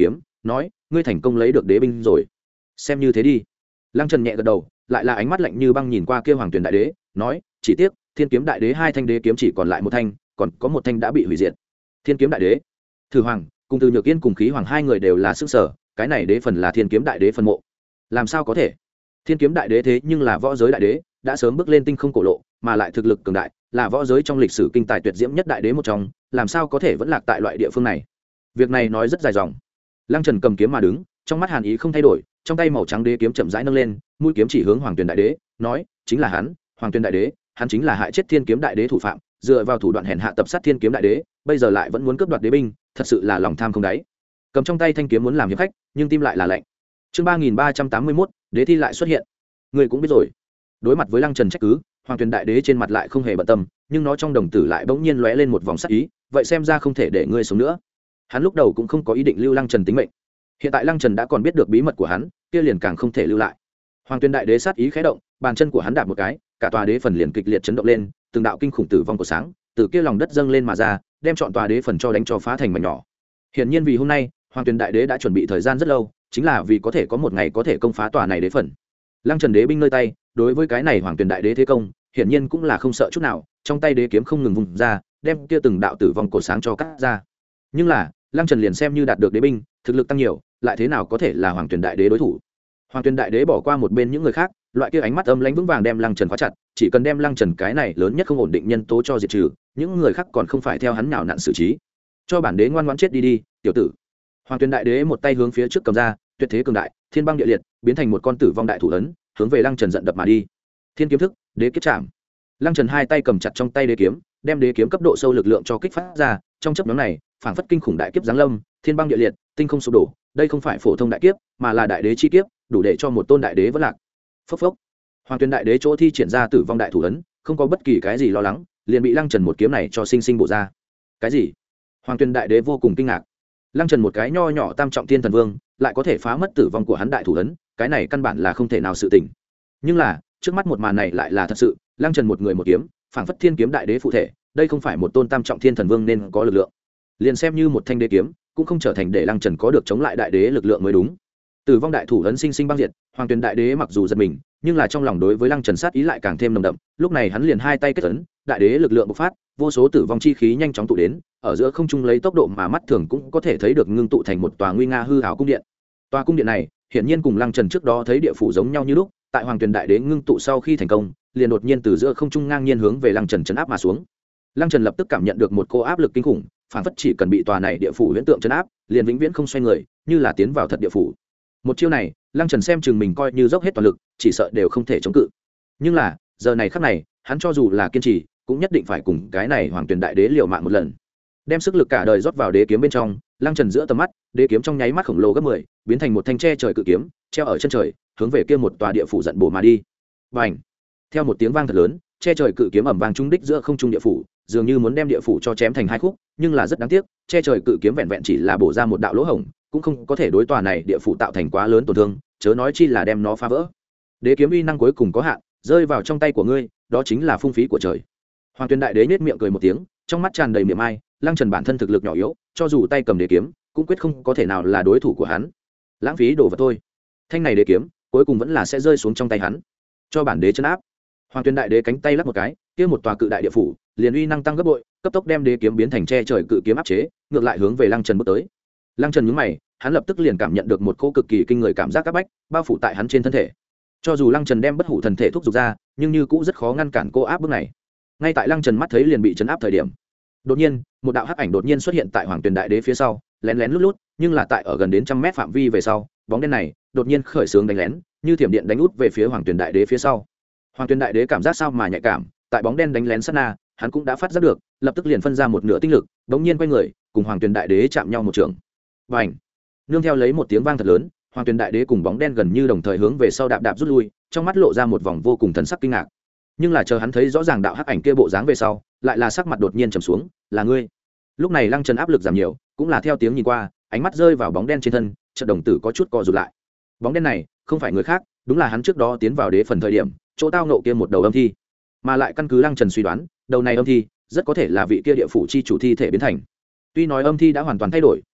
nói ngươi thành công lấy được đế binh rồi. Xem như thế đi. Lăng Trần nhẹ gật đầu, lại là ánh mắt lạnh như băng nhìn qua kia Hoàng Tuyền đại đế, nói chỉ tiếc Thiên kiếm đại đế hai thanh đế kiếm chỉ còn lại một thanh, còn có một thanh đã bị hủy diệt. Thiên kiếm đại đế, Thử Hoàng cùng Từ Nhược Yên cùng Khí Hoàng hai người đều là sức sở, cái này đế phần là Thiên kiếm đại đế phân mộ. Làm sao có thể? Thiên kiếm đại đế thế nhưng là võ giới đại đế, đã sớm bước lên tinh không cổ lộ, mà lại thực lực cường đại, là võ giới trong lịch sử kinh tài tuyệt diễm nhất đại đế một trong, làm sao có thể vẫn lạc tại loại địa phương này? Việc này nói rất dài dòng. Lăng Trần cầm kiếm mà đứng, trong mắt hàn ý không thay đổi, trong tay màu trắng đế kiếm chậm rãi nâng lên, mũi kiếm chỉ hướng Hoàng Tuyền đại đế, nói chính là hắn, Hoàng Tuyền đại đế, hắn chính là hại chết Thiên kiếm đại đế thủ phạm, dựa vào thủ đoạn hèn hạ tập sát Thiên kiếm đại đế, bây giờ lại vẫn muốn cướp đoạt đế binh, thật sự là lòng tham không đáy. Cầm trong tay thanh kiếm muốn làm hiệp khách, nhưng tim lại là lạnh. Chương ba nghìn ba trăm tám mươi mốt, đế thi lại xuất hiện. Người cũng biết rồi. Đối mặt với Lăng Trần trách cứ, Hoàng Tuyền đại đế trên mặt lại không hề bận tâm, nhưng nó trong đồng tử lại bỗng nhiên lóe lên một vòng sắc ý, vậy xem ra không thể để ngươi sống nữa. Hắn lúc đầu cũng không có ý định lưu Lăng Trần tính mệnh, hiện tại Lăng Trần đã còn biết được bí mật của hắn, kia liền càng không thể lưu lại. Hoàng Tuyền đại đế sát ý khẽ động, bàn chân của hắn đạp một cái, cả tòa đế phần liền kịch liệt chấn động lên, từng đạo kinh khủng tử vong của sáng từ kia lòng đất dâng lên mà ra, đem trọn tòa đế phần cho đánh cho phá thành mảnh nhỏ. Hiển nhiên vì hôm nay, Hoàng Tuyền đại đế đã chuẩn bị thời gian rất lâu, chính là vì có thể có một ngày có thể công phá tòa này đế phần. Lăng Trần đế binh nơi tay, đối với cái này Hoàng Tuyền đại đế thế công, hiển nhiên cũng là không sợ chút nào, trong tay đế kiếm không ngừng vùng ra, đem kia từng đạo tử vong cổ sáng cho cắt ra. Nhưng là, Lăng Trần liền xem như đạt được đế binh, thực lực tăng nhiều, lại thế nào có thể là Hoàng Tuyền đại đế đối thủ? Hoàng Tuyền đại đế bỏ qua một bên những người khác, loại kia ánh mắt âm lãnh vững vàng đem Lăng Trần khóa chặt, chỉ cần đem Lăng Trần cái này lớn nhất không ổn định nhân tố cho diệt trừ, những người khác còn không phải theo hắn nào nặn xử trí. Cho bản đế ngoan ngoãn chết đi đi, tiểu tử. Hoàng Tuyền đại đế một tay hướng phía trước cầm ra, tuyệt thế cường đại, thiên băng địa liệt, biến thành một con tử vong đại thủ ấn, hướng về Lăng Trần giận đập mà đi. Thiên kiếm thức, đế kiếp chạm. Lăng Trần hai tay cầm chặt trong tay đế kiếm, đem đế kiếm cấp độ sâu lực lượng cho kích phát ra, trong chớp nhoáng này, phảng phất kinh khủng đại kiếp giáng lâm, thiên băng địa liệt, tinh không sụp đổ, đây không phải phổ thông đại kiếp, mà là đại đế chi kiếp, đủ để cho một tôn đại đế vỡ lạc. Phốc phốc. Hoàng Tuyền đại đế chỗ thi triển ra tử vong đại thủ ấn, không có bất kỳ cái gì lo lắng, liền bị Lăng Trần một kiếm này cho sinh sinh bổ ra. Cái gì? Hoàng Tuyền đại đế vô cùng kinh ngạc. Lăng Trần một cái nho nhỏ tam trọng thiên thần vương, lại có thể phá mất tử vong của hắn đại thủ ấn, cái này căn bản là không thể nào sự tình. Nhưng là, trước mắt một màn này lại là thật sự, Lăng Trần một người một kiếm, phảng phất thiên kiếm đại đế phụ thể, đây không phải một tôn tam trọng thiên thần vương nên có lực lượng. Liền xem như một thanh đế kiếm, cũng không trở thành để Lăng Trần có được chống lại đại đế lực lượng mới đúng. Tử vong đại thủ ấn sinh sinh băng diệt, Hoàng Tuyền đại đế mặc dù giật mình, nhưng là trong lòng đối với Lăng Trần sát ý lại càng thêm nồng đậm, lúc này hắn liền hai tay kết ấn, đại đế lực lượng bộc phát, vô số tử vong chi khí nhanh chóng tụ đến, ở giữa không trung lấy tốc độ mà mắt thường cũng có thể thấy được ngưng tụ thành một tòa nguy nga hư ảo cung điện. Tòa cung điện này, hiển nhiên cùng Lăng Trần trước đó thấy địa phủ giống nhau như lúc, tại Hoàng Tuyền đại đế ngưng tụ sau khi thành công, liền đột nhiên từ giữa không trung ngang nhiên hướng về Lăng Trần chấn áp mà xuống. Lăng Trần lập tức cảm nhận được một cô áp lực kinh khủng, phản phất chỉ cần bị tòa này địa phủ huyễn tượng chấn áp, liền vĩnh viễn không xoay người, như là tiến vào thật địa phủ. Một chiêu này, Lăng Trần xem chừng mình coi như dốc hết toàn lực, chỉ sợ đều không thể chống cự. Nhưng là, giờ này khắc này, hắn cho dù là kiên trì, cũng nhất định phải cùng cái này Hoàng Tuyền đại đế liều mạng một lần. Đem sức lực cả đời rót vào đế kiếm bên trong, Lăng Trần giữa tầm mắt, đế kiếm trong nháy mắt khổng lồ gấp mười, biến thành một thanh tre trời cự kiếm, treo ở chân trời, hướng về kia một tòa địa phủ giận bổ mà đi. Bành! Theo một tiếng vang thật lớn, tre trời cự kiếm ầm vang trúng đích giữa không trung địa phủ, dường như muốn đem địa phủ cho chém thành hai khúc, nhưng là rất đáng tiếc, tre trời cự kiếm vẹn vẹn chỉ là bổ ra một đạo lỗ hổng, cũng không có thể đối tòa này địa phủ tạo thành quá lớn tổn thương, chớ nói chi là đem nó phá vỡ. Đế kiếm uy năng cuối cùng có hạn, rơi vào trong tay của ngươi, đó chính là phung phí của trời. Hoàng Tuyền đại đế nhếch miệng cười một tiếng, trong mắt tràn đầy miệng ai, Lăng Trần bản thân thực lực nhỏ yếu, cho dù tay cầm đế kiếm, cũng quyết không có thể nào là đối thủ của hắn. Lãng phí đồ vật thôi. Thanh này đế kiếm, cuối cùng vẫn là sẽ rơi xuống trong tay hắn. Cho bản đế trấn áp. Hoàng Tuyền đại đế cánh tay lắc một cái, kia một tòa cự đại địa phủ, liền uy năng tăng gấp bội, cấp tốc đem đế kiếm biến thành che trời cự kiếm áp chế, ngược lại hướng về Lăng Trần bước tới. Lăng Trần nhướng mày, hắn lập tức liền cảm nhận được một cỗ cực kỳ kinh người cảm giác áp bách, bao phủ tại hắn trên thân thể. Cho dù Lăng Trần đem bất hủ thần thể thúc giục ra, nhưng như cũng rất khó ngăn cản cô áp bức này. Ngay tại Lăng Trần mắt thấy liền bị chấn áp thời điểm, đột nhiên, một đạo hắc ảnh đột nhiên xuất hiện tại Hoàng Tuyền đại đế phía sau, lén lén lút lút, nhưng là tại ở gần đến trăm mét phạm vi về sau, bóng đen này đột nhiên khởi xướng đánh lén, như thiểm điện đánh út về phía Hoàng Tuyền đại đế phía sau. Hoàng Tuyền đại đế cảm giác sao mà nhạy cảm, tại bóng đen đánh lén sát na, hắn cũng đã phát giác được, lập tức liền phân ra một nửa tinh lực, bỗng nhiên quay người, cùng Hoàng Tuyền đại đế chạm nhau một trường. Bành! Nương theo lấy một tiếng vang thật lớn, Hoàng Tuyền đại đế cùng bóng đen gần như đồng thời hướng về sau đạp đạp rút lui, trong mắt lộ ra một vòng vô cùng thần sắc kinh ngạc. Nhưng là chờ hắn thấy rõ ràng đạo hắc ảnh kia bộ dáng về sau, lại là sắc mặt đột nhiên trầm xuống, là ngươi. Lúc này Lăng Trần áp lực giảm nhiều, cũng là theo tiếng nhìn qua, ánh mắt rơi vào bóng đen trên thân, chợt đồng tử có chút co rụt lại. Bóng đen này không phải người khác, đúng là hắn trước đó tiến vào đế phần thời điểm, chỗ tao nộ kia một đầu âm thi, mà lại căn cứ Lăng Trần suy đoán, đầu này âm thi rất có thể là vị kia địa phủ chi chủ thi thể biến thành. Tuy nói âm thi đã hoàn toàn thay đổi,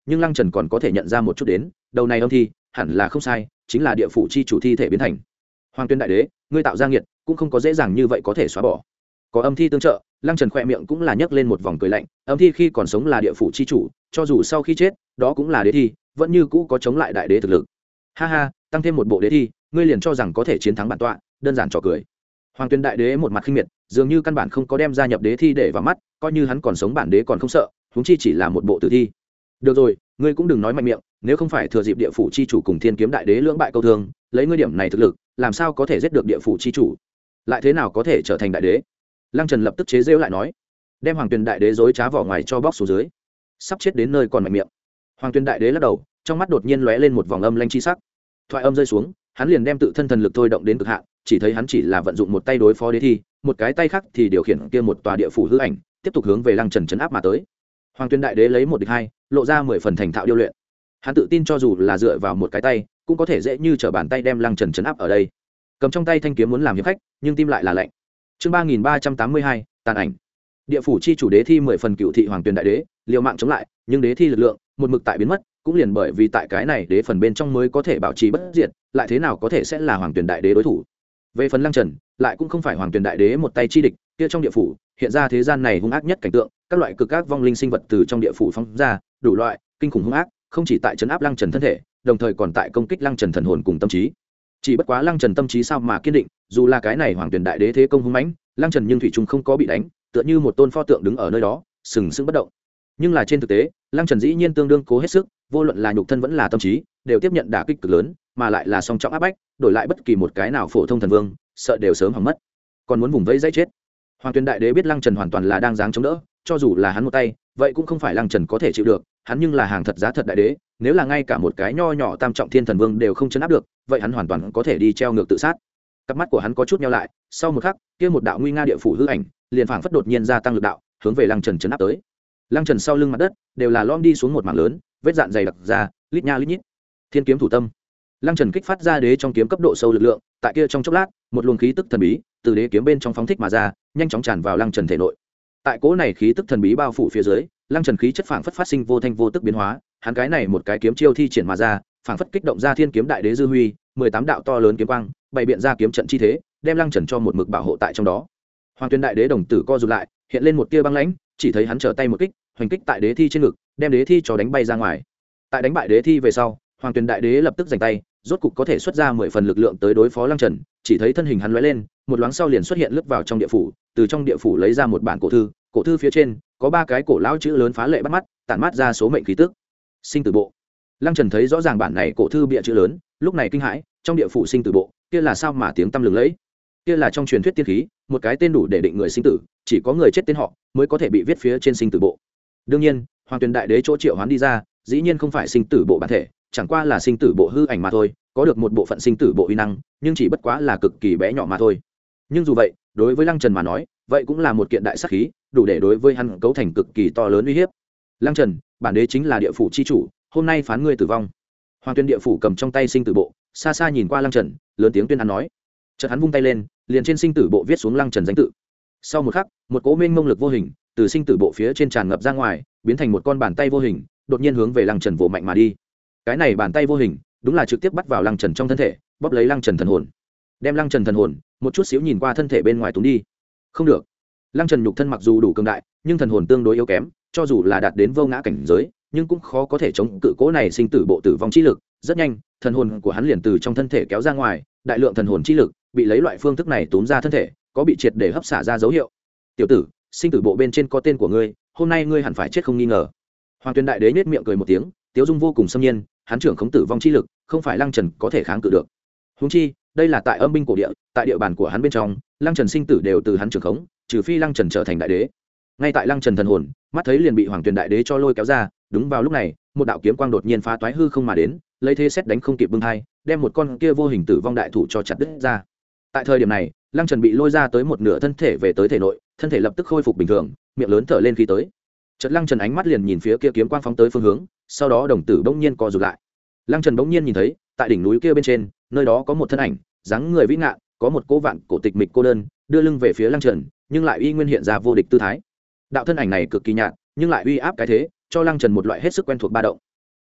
nhưng lăng trần còn có thể nhận ra một chút đến đầu này âm thi hẳn là không sai, chính là địa phủ chi chủ thi thể biến thành. Hoàng Tuyên đại đế, ngươi tạo ra nghiệt cũng không có dễ dàng như vậy có thể xóa bỏ. Có âm thi tương trợ, lăng trần khỏe miệng cũng là nhấc lên một vòng cười lạnh. Âm thi khi còn sống là địa phủ chi chủ, cho dù sau khi chết đó cũng là đế thi, vẫn như cũ có chống lại đại đế thực lực. Ha ha, tăng thêm một bộ đế thi, ngươi liền cho rằng có thể chiến thắng bản tọa, đơn giản trò cười. Hoàng Tuyên đại đế một mặt khinh miệt, dường như căn bản không có đem gia nhập đế thi để vào mắt, coi như hắn còn sống bản đế còn không sợ, huống chi chỉ là một bộ tử thi. Được rồi, ngươi cũng đừng nói mạnh miệng, nếu không phải thừa dịp địa phủ chi chủ cùng thiên kiếm đại đế lưỡng bại câu thương, lấy ngươi điểm này thực lực, làm sao có thể giết được địa phủ chi chủ, lại thế nào có thể trở thành đại đế? Lăng Trần lập tức chế giễu lại nói, đem Hoàng Tuyên đại đế dối trá vỏ ngoài cho bóc xuống dưới, sắp chết đến nơi còn mạnh miệng. Hoàng Tuyên đại đế lắc đầu, trong mắt đột nhiên lóe lên một vòng âm lanh chi sắc. Thoại âm rơi xuống, hắn liền đem tự thân thần lực thôi động đến cực hạn, chỉ thấy hắn chỉ là vận dụng một tay đối phó đế thi, một cái tay khác thì điều khiển kia một tòa địa phủ hư ảnh, tiếp tục hướng về Lăng Trần chấn áp mà tới. Hoàng Tuyên đại đế lấy một địch hai, lộ ra mười phần thành thạo điêu luyện. Hắn tự tin cho dù là dựa vào một cái tay, cũng có thể dễ như trở bàn tay đem Lăng Trần chấn áp ở đây. Cầm trong tay thanh kiếm muốn làm hiệp khách, nhưng tim lại là lạnh. Chương ba nghìn ba trăm tám mươi hai, tàn ảnh. Địa phủ chi chủ đế thi mười phần cựu thị Hoàng Tuyên đại đế, liều mạng chống lại, nhưng đế thi lực lượng một mực tại biến mất, cũng liền bởi vì tại cái này đế phần bên trong mới có thể bảo trì bất diệt, lại thế nào có thể sẽ là Hoàng Tuyên đại đế đối thủ. Về phần Lăng Trần, lại cũng không phải Hoàng Tuyên đại đế một tay chi địch, kia trong địa phủ, hiện ra thế gian này hung ác nhất cảnh tượng, các loại cực ác vong linh sinh vật từ trong địa phủ phóng ra, đủ loại kinh khủng hung ác, không chỉ tại trấn áp Lăng Trần thân thể, đồng thời còn tại công kích Lăng Trần thần hồn cùng tâm trí. Chỉ bất quá Lăng Trần tâm trí sao mà kiên định, dù là cái này Hoàng Tuyên đại đế thế công hung mãnh, Lăng Trần nhưng thủy chung không có bị đánh, tựa như một tôn pho tượng đứng ở nơi đó, sừng sững bất động. Nhưng là trên thực tế, Lăng Trần dĩ nhiên tương đương cố hết sức, vô luận là nhục thân vẫn là tâm trí, đều tiếp nhận đả kích cực lớn, mà lại là song trọng áp bách, đổi lại bất kỳ một cái nào phổ thông thần vương, sợ đều sớm hỏng mất, còn muốn vùng vẫy dãy chết. Hoàng Tuyên đại đế biết Lăng Trần hoàn toàn là đang dáng chống đỡ, cho dù là hắn một tay, vậy cũng không phải Lăng Trần có thể chịu được, hắn nhưng là hàng thật giá thật đại đế, nếu là ngay cả một cái nho nhỏ tam trọng thiên thần vương đều không chấn áp được, vậy hắn hoàn toàn có thể đi treo ngược tự sát. Cặp mắt của hắn có chút nheo lại, sau một khắc, kia một đạo nguy nga địa phủ hư ảnh, liền phảng phất đột nhiên gia tăng lực đạo, hướng về Lăng Trần chấn áp tới. Lăng Trần sau lưng mặt đất, đều là lom đi xuống một mảng lớn, vết dạn dày đặc ra, lít nha lít nhít. Thiên kiếm thủ tâm. Lăng Trần kích phát ra đế trong kiếm cấp độ sâu lực lượng, tại kia trong chốc lát, một luồng khí tức thần bí từ đế kiếm bên trong phóng thích mà ra, nhanh chóng tràn vào Lăng Trần thể nội. Tại cỗ này khí tức thần bí bao phủ phía dưới, Lăng Trần khí chất phảng phất phát sinh vô thanh vô tức biến hóa, hắn cái này một cái kiếm chiêu thi triển mà ra, phảng phất kích động ra thiên kiếm đại đế dư huy, mười tám đạo to lớn kiếm quang, bày biện ra kiếm trận chi thế, đem Lăng Trần cho một mực bảo hộ tại trong đó. Hoàng Tuyên đại đế đồng tử co rụt lại, hiện lên một tia băng lãnh, chỉ thấy hắn trở tay một kích, hoành kích tại đế thi trên ngực, đem đế thi cho đánh bay ra ngoài. Tại đánh bại đế thi về sau, Hoàng Tuyên đại đế lập tức giành tay, rốt cục có thể xuất ra mười phần lực lượng tới đối phó Lăng Trần, chỉ thấy thân hình hắn lóe lên, một loáng sau liền xuất hiện lướt vào trong địa phủ, từ trong địa phủ lấy ra một bản cổ thư, cổ thư phía trên có ba cái cổ lão chữ lớn phá lệ bắt mắt, tản mát ra số mệnh khí tức. Sinh tử bộ. Lăng Trần thấy rõ ràng bản này cổ thư bịa chữ lớn, lúc này kinh hãi, trong địa phủ sinh tử bộ, kia là sao mà tiếng tăm lừng lẫy? Kia là trong truyền thuyết tiên khí, một cái tên đủ để định người sinh tử, chỉ có người chết tên họ mới có thể bị viết phía trên sinh tử bộ. Đương nhiên, Hoàng Tuyên đại đế chỗ triệu hoán đi ra, dĩ nhiên không phải sinh tử bộ bản thể, chẳng qua là sinh tử bộ hư ảnh mà thôi, có được một bộ phận sinh tử bộ uy năng, nhưng chỉ bất quá là cực kỳ bé nhỏ mà thôi. Nhưng dù vậy, đối với Lăng Trần mà nói, vậy cũng là một kiện đại sát khí, đủ để đối với hắn cấu thành cực kỳ to lớn uy hiếp. Lăng Trần, bản đế chính là địa phủ chi chủ, hôm nay phán ngươi tử vong. Hoàng Tuyên địa phủ cầm trong tay sinh tử bộ, xa xa nhìn qua Lăng Trần, lớn tiếng tuyên án nói. Chợt hắn vung tay lên, liền trên sinh tử bộ viết xuống Lăng Trần danh tự. Sau một khắc, một cỗ mênh mông lực vô hình từ sinh tử bộ phía trên tràn ngập ra ngoài, biến thành một con bàn tay vô hình, đột nhiên hướng về Lăng Trần vồ mạnh mà đi. Cái này bàn tay vô hình, đúng là trực tiếp bắt vào Lăng Trần trong thân thể, bóp lấy Lăng Trần thần hồn, đem Lăng Trần thần hồn một chút xíu nhìn qua thân thể bên ngoài túng đi. Không được, Lăng Trần nhục thân mặc dù đủ cường đại, nhưng thần hồn tương đối yếu kém, cho dù là đạt đến vô ngã cảnh giới, nhưng cũng khó có thể chống cự cố này sinh tử bộ tử vong chi lực. Rất nhanh, thần hồn của hắn liền từ trong thân thể kéo ra ngoài, đại lượng thần hồn chi lực bị lấy loại phương thức này túm ra thân thể, có bị triệt để hấp xả ra dấu hiệu. Tiểu tử, sinh tử bộ bên trên có tên của ngươi, hôm nay ngươi hẳn phải chết không nghi ngờ. Hoàng Tuyên đại đế nhếch miệng cười một tiếng, tiếu dung vô cùng xâm nhiên, hắn trưởng khống tử vong chi lực, không phải Lăng Trần có thể kháng cự được. Huống chi, đây là tại âm binh cổ địa, tại địa bàn của hắn bên trong, Lăng Trần sinh tử đều từ hắn trưởng khống, trừ phi Lăng Trần trở thành đại đế. Ngay tại Lăng Trần thần hồn, mắt thấy liền bị Hoàng Tuyên đại đế cho lôi kéo ra, đúng vào lúc này, một đạo kiếm quang đột nhiên phá toái hư không mà đến, lấy thế xét đánh không kịp bưng hai, đem một con kia vô hình tử vong đại thủ cho chặt đứt ra. Tại thời điểm này, Lăng Trần bị lôi ra tới một nửa thân thể về tới thể nội, thân thể lập tức khôi phục bình thường, miệng lớn thở lên khí tới. Chợt Lăng Trần ánh mắt liền nhìn phía kia kiếm quang phóng tới phương hướng, sau đó đồng tử bỗng nhiên co rụt lại. Lăng Trần bỗng nhiên nhìn thấy, tại đỉnh núi kia bên trên, nơi đó có một thân ảnh, dáng người vĩ ngạn, có một cô vạn cổ tịch mịch cô đơn, đưa lưng về phía Lăng Trần, nhưng lại uy nguyên hiện ra vô địch tư thái. Đạo thân ảnh này cực kỳ nhạt, nhưng lại uy áp cái thế, cho Lăng Trần một loại hết sức quen thuộc ba động.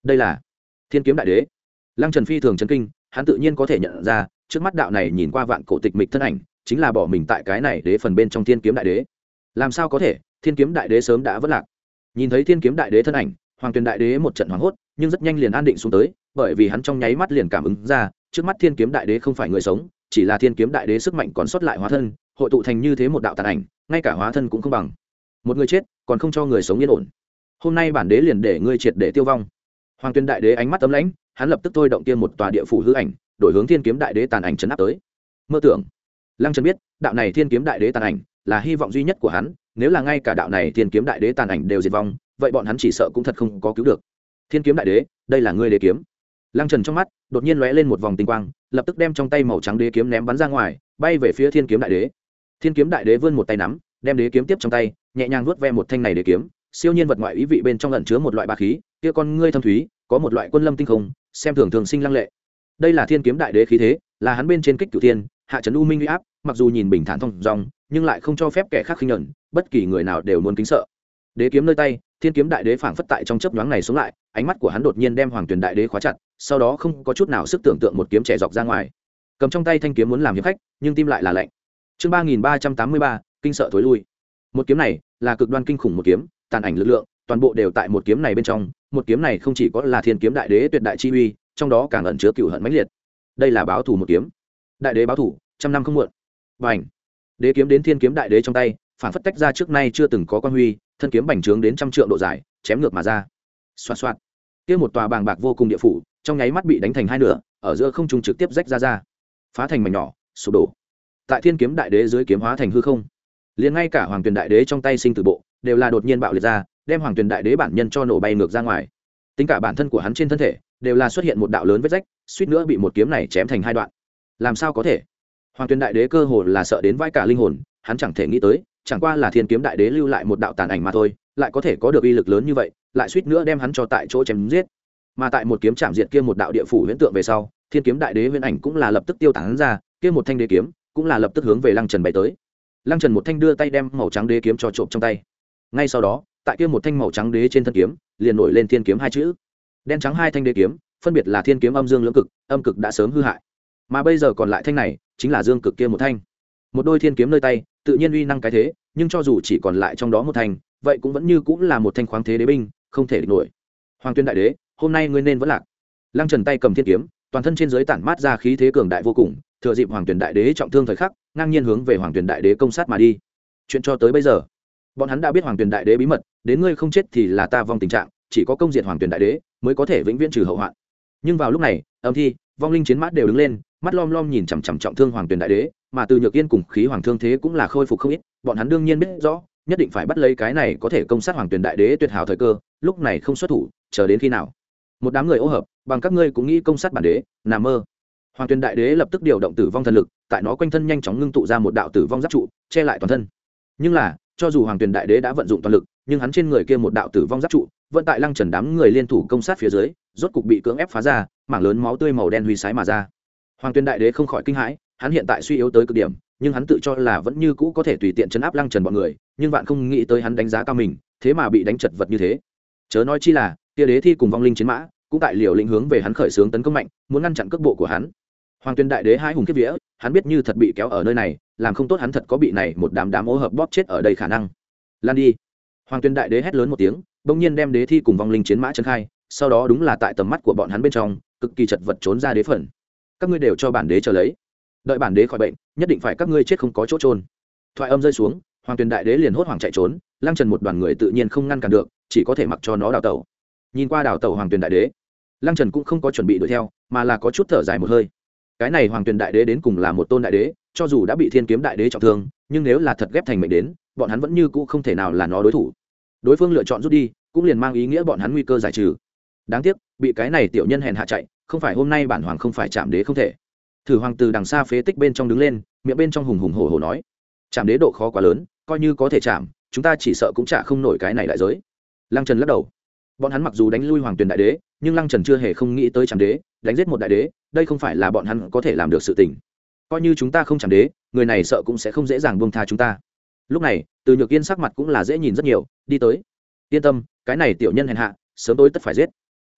đây là thiên kiếm đại đế. Lăng Trần phi thường chấn kinh, hắn tự nhiên có thể nhận ra trước mắt đạo này nhìn qua vạn cổ tịch mịch thân ảnh chính là bỏ mình tại cái này đế phần bên trong thiên kiếm đại đế. Làm sao có thể, thiên kiếm đại đế sớm đã vất lạc. Nhìn thấy thiên kiếm đại đế thân ảnh, Hoàng Tuyền đại đế một trận hoảng hốt, nhưng rất nhanh liền an định xuống tới, bởi vì hắn trong nháy mắt liền cảm ứng ra trước mắt thiên kiếm đại đế không phải người sống, chỉ là thiên kiếm đại đế sức mạnh còn sót lại hóa thân hội tụ thành như thế một đạo tàn ảnh, ngay cả hóa thân cũng không bằng. Một người chết còn không cho người sống yên ổn, hôm nay bản đế liền để ngươi triệt để tiêu vong. Hoàng Tuyền đại đế ánh mắt tấm lãnh, hắn lập tức thôi động tiên một tòa địa phủ hư ảnh, đổi hướng thiên kiếm đại đế tàn ảnh chấn áp tới. Mơ tưởng. Lăng Trần biết đạo này thiên kiếm đại đế tàn ảnh là hy vọng duy nhất của hắn, nếu là ngay cả đạo này thiên kiếm đại đế tàn ảnh đều diệt vong, vậy bọn hắn chỉ sợ cũng thật không có cứu được. Thiên kiếm đại đế, đây là ngươi đế kiếm. Lăng Trần trong mắt đột nhiên lóe lên một vòng tinh quang, lập tức đem trong tay màu trắng đế kiếm ném bắn ra ngoài, bay về phía thiên kiếm đại đế. Thiên kiếm đại đế vươn một tay nắm, đem đế kiếm tiếp trong tay, nhẹ nhàng vuốt ve một thanh này đế kiếm, siêu nhiên vật ngoại ý vị bên trong ẩn chứa một loại bá khí, kia con ngươi thâm thúy, có một loại quân lâm tinh không, xem thường thường sinh lăng lệ. Đây là thiên kiếm đại đế khí thế, là hắn bên trên kích cửu thiên, hạ trấn u minh uy áp, mặc dù nhìn bình thản thông dong, nhưng lại không cho phép kẻ khác khinh nhẫn, bất kỳ người nào đều muốn kính sợ. Đế kiếm nơi tay, thiên kiếm đại đế phảng phất tại trong chớp nhoáng này xuống lại, ánh mắt của hắn đột nhiên đem Hoàng Tuyền đại đế khóa chặt, sau đó không có chút nào sức tưởng tượng một kiếm trẻ dọc ra ngoài. Cầm trong tay thanh kiếm muốn làm hiệp khách, nhưng tim lại là lạnh. Chương ba nghìn ba trăm tám mươi ba, kinh sợ thối lui. Một kiếm này là cực đoan kinh khủng một kiếm, tàn ảnh lực lượng, toàn bộ đều tại một kiếm này bên trong. Một kiếm này không chỉ có là thiên kiếm đại đế tuyệt đại chi uy, trong đó càng ẩn chứa cừu hận mãnh liệt. Đây là báo thù một kiếm. Đại đế báo thù, trăm năm không muộn. Bành! Đế kiếm đến thiên kiếm đại đế trong tay, phản phất tách ra trước nay chưa từng có quan huy, thân kiếm bành trướng đến trăm trượng độ dài, chém ngược mà ra. Xoạt xoạt. Kia một tòa bàng bạc vô cùng địa phủ, trong nháy mắt bị đánh thành hai nửa, ở giữa không trung trực tiếp rách ra ra, phá thành mảnh nhỏ, sụp đổ. Tại thiên kiếm đại đế dưới kiếm hóa thành hư không. Liền ngay cả Hoàng Tuyền đại đế trong tay sinh tử bộ, đều là đột nhiên bạo liệt ra, đem Hoàng Tuyền đại đế bản nhân cho nổ bay ngược ra ngoài. Tính cả bản thân của hắn trên thân thể, đều là xuất hiện một đạo lớn vết rách, suýt nữa bị một kiếm này chém thành hai đoạn. Làm sao có thể? Hoàng Tuyền đại đế cơ hồ là sợ đến vãi cả linh hồn, hắn chẳng thể nghĩ tới, chẳng qua là thiên kiếm đại đế lưu lại một đạo tàn ảnh mà thôi, lại có thể có được uy lực lớn như vậy, lại suýt nữa đem hắn cho tại chỗ chém giết. Mà tại một kiếm chạm diệt kia một đạo địa phủ huyễn tượng về sau, thiên kiếm đại đế huyễn ảnh cũng là lập tức tiêu tán ra, kia một thanh đế kiếm cũng là lập tức hướng về Lăng Trần bay tới. Lăng Trần một thanh đưa tay đem màu trắng đế kiếm cho trộm trong tay. Ngay sau đó, tại kia một thanh màu trắng đế trên thân kiếm, liền nổi lên thiên kiếm hai chữ. Đen trắng hai thanh đế kiếm, phân biệt là thiên kiếm âm dương lưỡng cực, âm cực đã sớm hư hại. Mà bây giờ còn lại thanh này, chính là dương cực kia một thanh. Một đôi thiên kiếm nơi tay, tự nhiên uy năng cái thế, nhưng cho dù chỉ còn lại trong đó một thanh, vậy cũng vẫn như cũng là một thanh khoáng thế đế binh, không thể địch nổi. Hoàng Tuyên đại đế, hôm nay ngươi nên vẫn lạc. Lăng Trần tay cầm thiên kiếm, toàn thân trên dưới tản mát ra khí thế cường đại vô cùng, thừa dịp Hoàng Tuyên đại đế trọng thương thời khắc, ngang nhiên hướng về Hoàng Tuyên đại đế công sát mà đi. Chuyện cho tới bây giờ, bọn hắn đã biết Hoàng Tuyên đại đế bí mật, đến ngươi không chết thì là ta vong tình trạng, chỉ có công diệt Hoàng Tuyên đại đế mới có thể vĩnh viễn trừ hậu hoạn. Nhưng vào lúc này, âm thi, vong linh chiến mã đều đứng lên, mắt lom lom nhìn chằm chằm trọng thương Hoàng Tuyên đại đế, mà Từ Nhược Yên cùng khí hoàng thương thế cũng là khôi phục không ít, bọn hắn đương nhiên biết rõ, nhất định phải bắt lấy cái này có thể công sát Hoàng Tuyên đại đế tuyệt hảo thời cơ, lúc này không xuất thủ, chờ đến khi nào? Một đám người ô hợp, bằng các ngươi cũng nghĩ công sát bản đế, nằm mơ. Hoàng Tuyên đại đế lập tức điều động tử vong thần lực, tại nó quanh thân nhanh chóng ngưng tụ ra một đạo tử vong giáp trụ, che lại toàn thân. Nhưng là, cho dù Hoàng Tuyên đại đế đã vận dụng toàn lực, nhưng hắn trên người kia một đạo tử vong giáp trụ, vẫn tại Lăng Trần đám người liên thủ công sát phía dưới, rốt cục bị cưỡng ép phá ra, mảng lớn máu tươi màu đen huy sái mà ra. Hoàng Tuyên đại đế không khỏi kinh hãi, hắn hiện tại suy yếu tới cực điểm, nhưng hắn tự cho là vẫn như cũ có thể tùy tiện chấn áp Lăng Trần bọn người, nhưng vạn không nghĩ tới hắn đánh giá cao mình, thế mà bị đánh chật vật như thế. Chớ nói chi là, kia đế thi cùng vong linh chiến mã, cũng tại liều lĩnh hướng về hắn khởi xướng tấn công mạnh, muốn ngăn chặn cước bộ của hắn. Hoàng Tuyên đại đế hái hùng kiếp vía, hắn biết như thật bị kéo ở nơi này, làm không tốt hắn thật có bị này một đám đám ô hợp bóp chết ở đây khả năng. Lan đi! Hoàng Tuyên đại đế hét lớn một tiếng, bỗng nhiên đem đế thi cùng vong linh chiến mã chân khai, sau đó đúng là tại tầm mắt của bọn hắn bên trong, cực kỳ chật vật trốn ra đế phần. Các ngươi đều cho bản đế chờ lấy, đợi bản đế khỏi bệnh, nhất định phải các ngươi chết không có chỗ trôn. Thoại âm rơi xuống, Hoàng Tuyên đại đế liền hốt hoảng chạy trốn, Lăng Trần một đoàn người tự nhiên không ngăn cản được, chỉ có thể mặc cho nó đào tẩu. Nhìn qua đào tẩu Hoàng Tuyên đại đế, Lăng Trần cũng không có chuẩn bị đuổi theo, mà là có chút thở dài một hơi. Cái này Hoàng Tuyên đại đế đến cùng là một tôn đại đế, cho dù đã bị Thiên Kiếm đại đế trọng thương, nhưng nếu là thật ghép thành mệnh đến, bọn hắn vẫn như cũ không thể nào là nó đối thủ. Đối phương lựa chọn rút đi, cũng liền mang ý nghĩa bọn hắn nguy cơ giải trừ. Đáng tiếc, bị cái này tiểu nhân hèn hạ chạy, không phải hôm nay bản hoàng không phải chạm đế không thể. Thử Hoàng từ đằng xa phế tích bên trong đứng lên, miệng bên trong hùng hùng hổ hổ nói: "Chạm đế độ khó quá lớn, coi như có thể chạm, chúng ta chỉ sợ cũng trả không nổi cái này đại giới." Lăng Trần lắc đầu. Bọn hắn mặc dù đánh lui Hoàng Tuyên đại đế, nhưng Lăng Trần chưa hề không nghĩ tới chạm đế, đánh giết một đại đế, đây không phải là bọn hắn có thể làm được sự tình. Coi như chúng ta không chạm đế, người này sợ cũng sẽ không dễ dàng buông tha chúng ta. Lúc này, Từ Nhược Yên sắc mặt cũng là dễ nhìn rất nhiều, đi tới. Yên tâm, cái này tiểu nhân hèn hạ, sớm tối tất phải giết.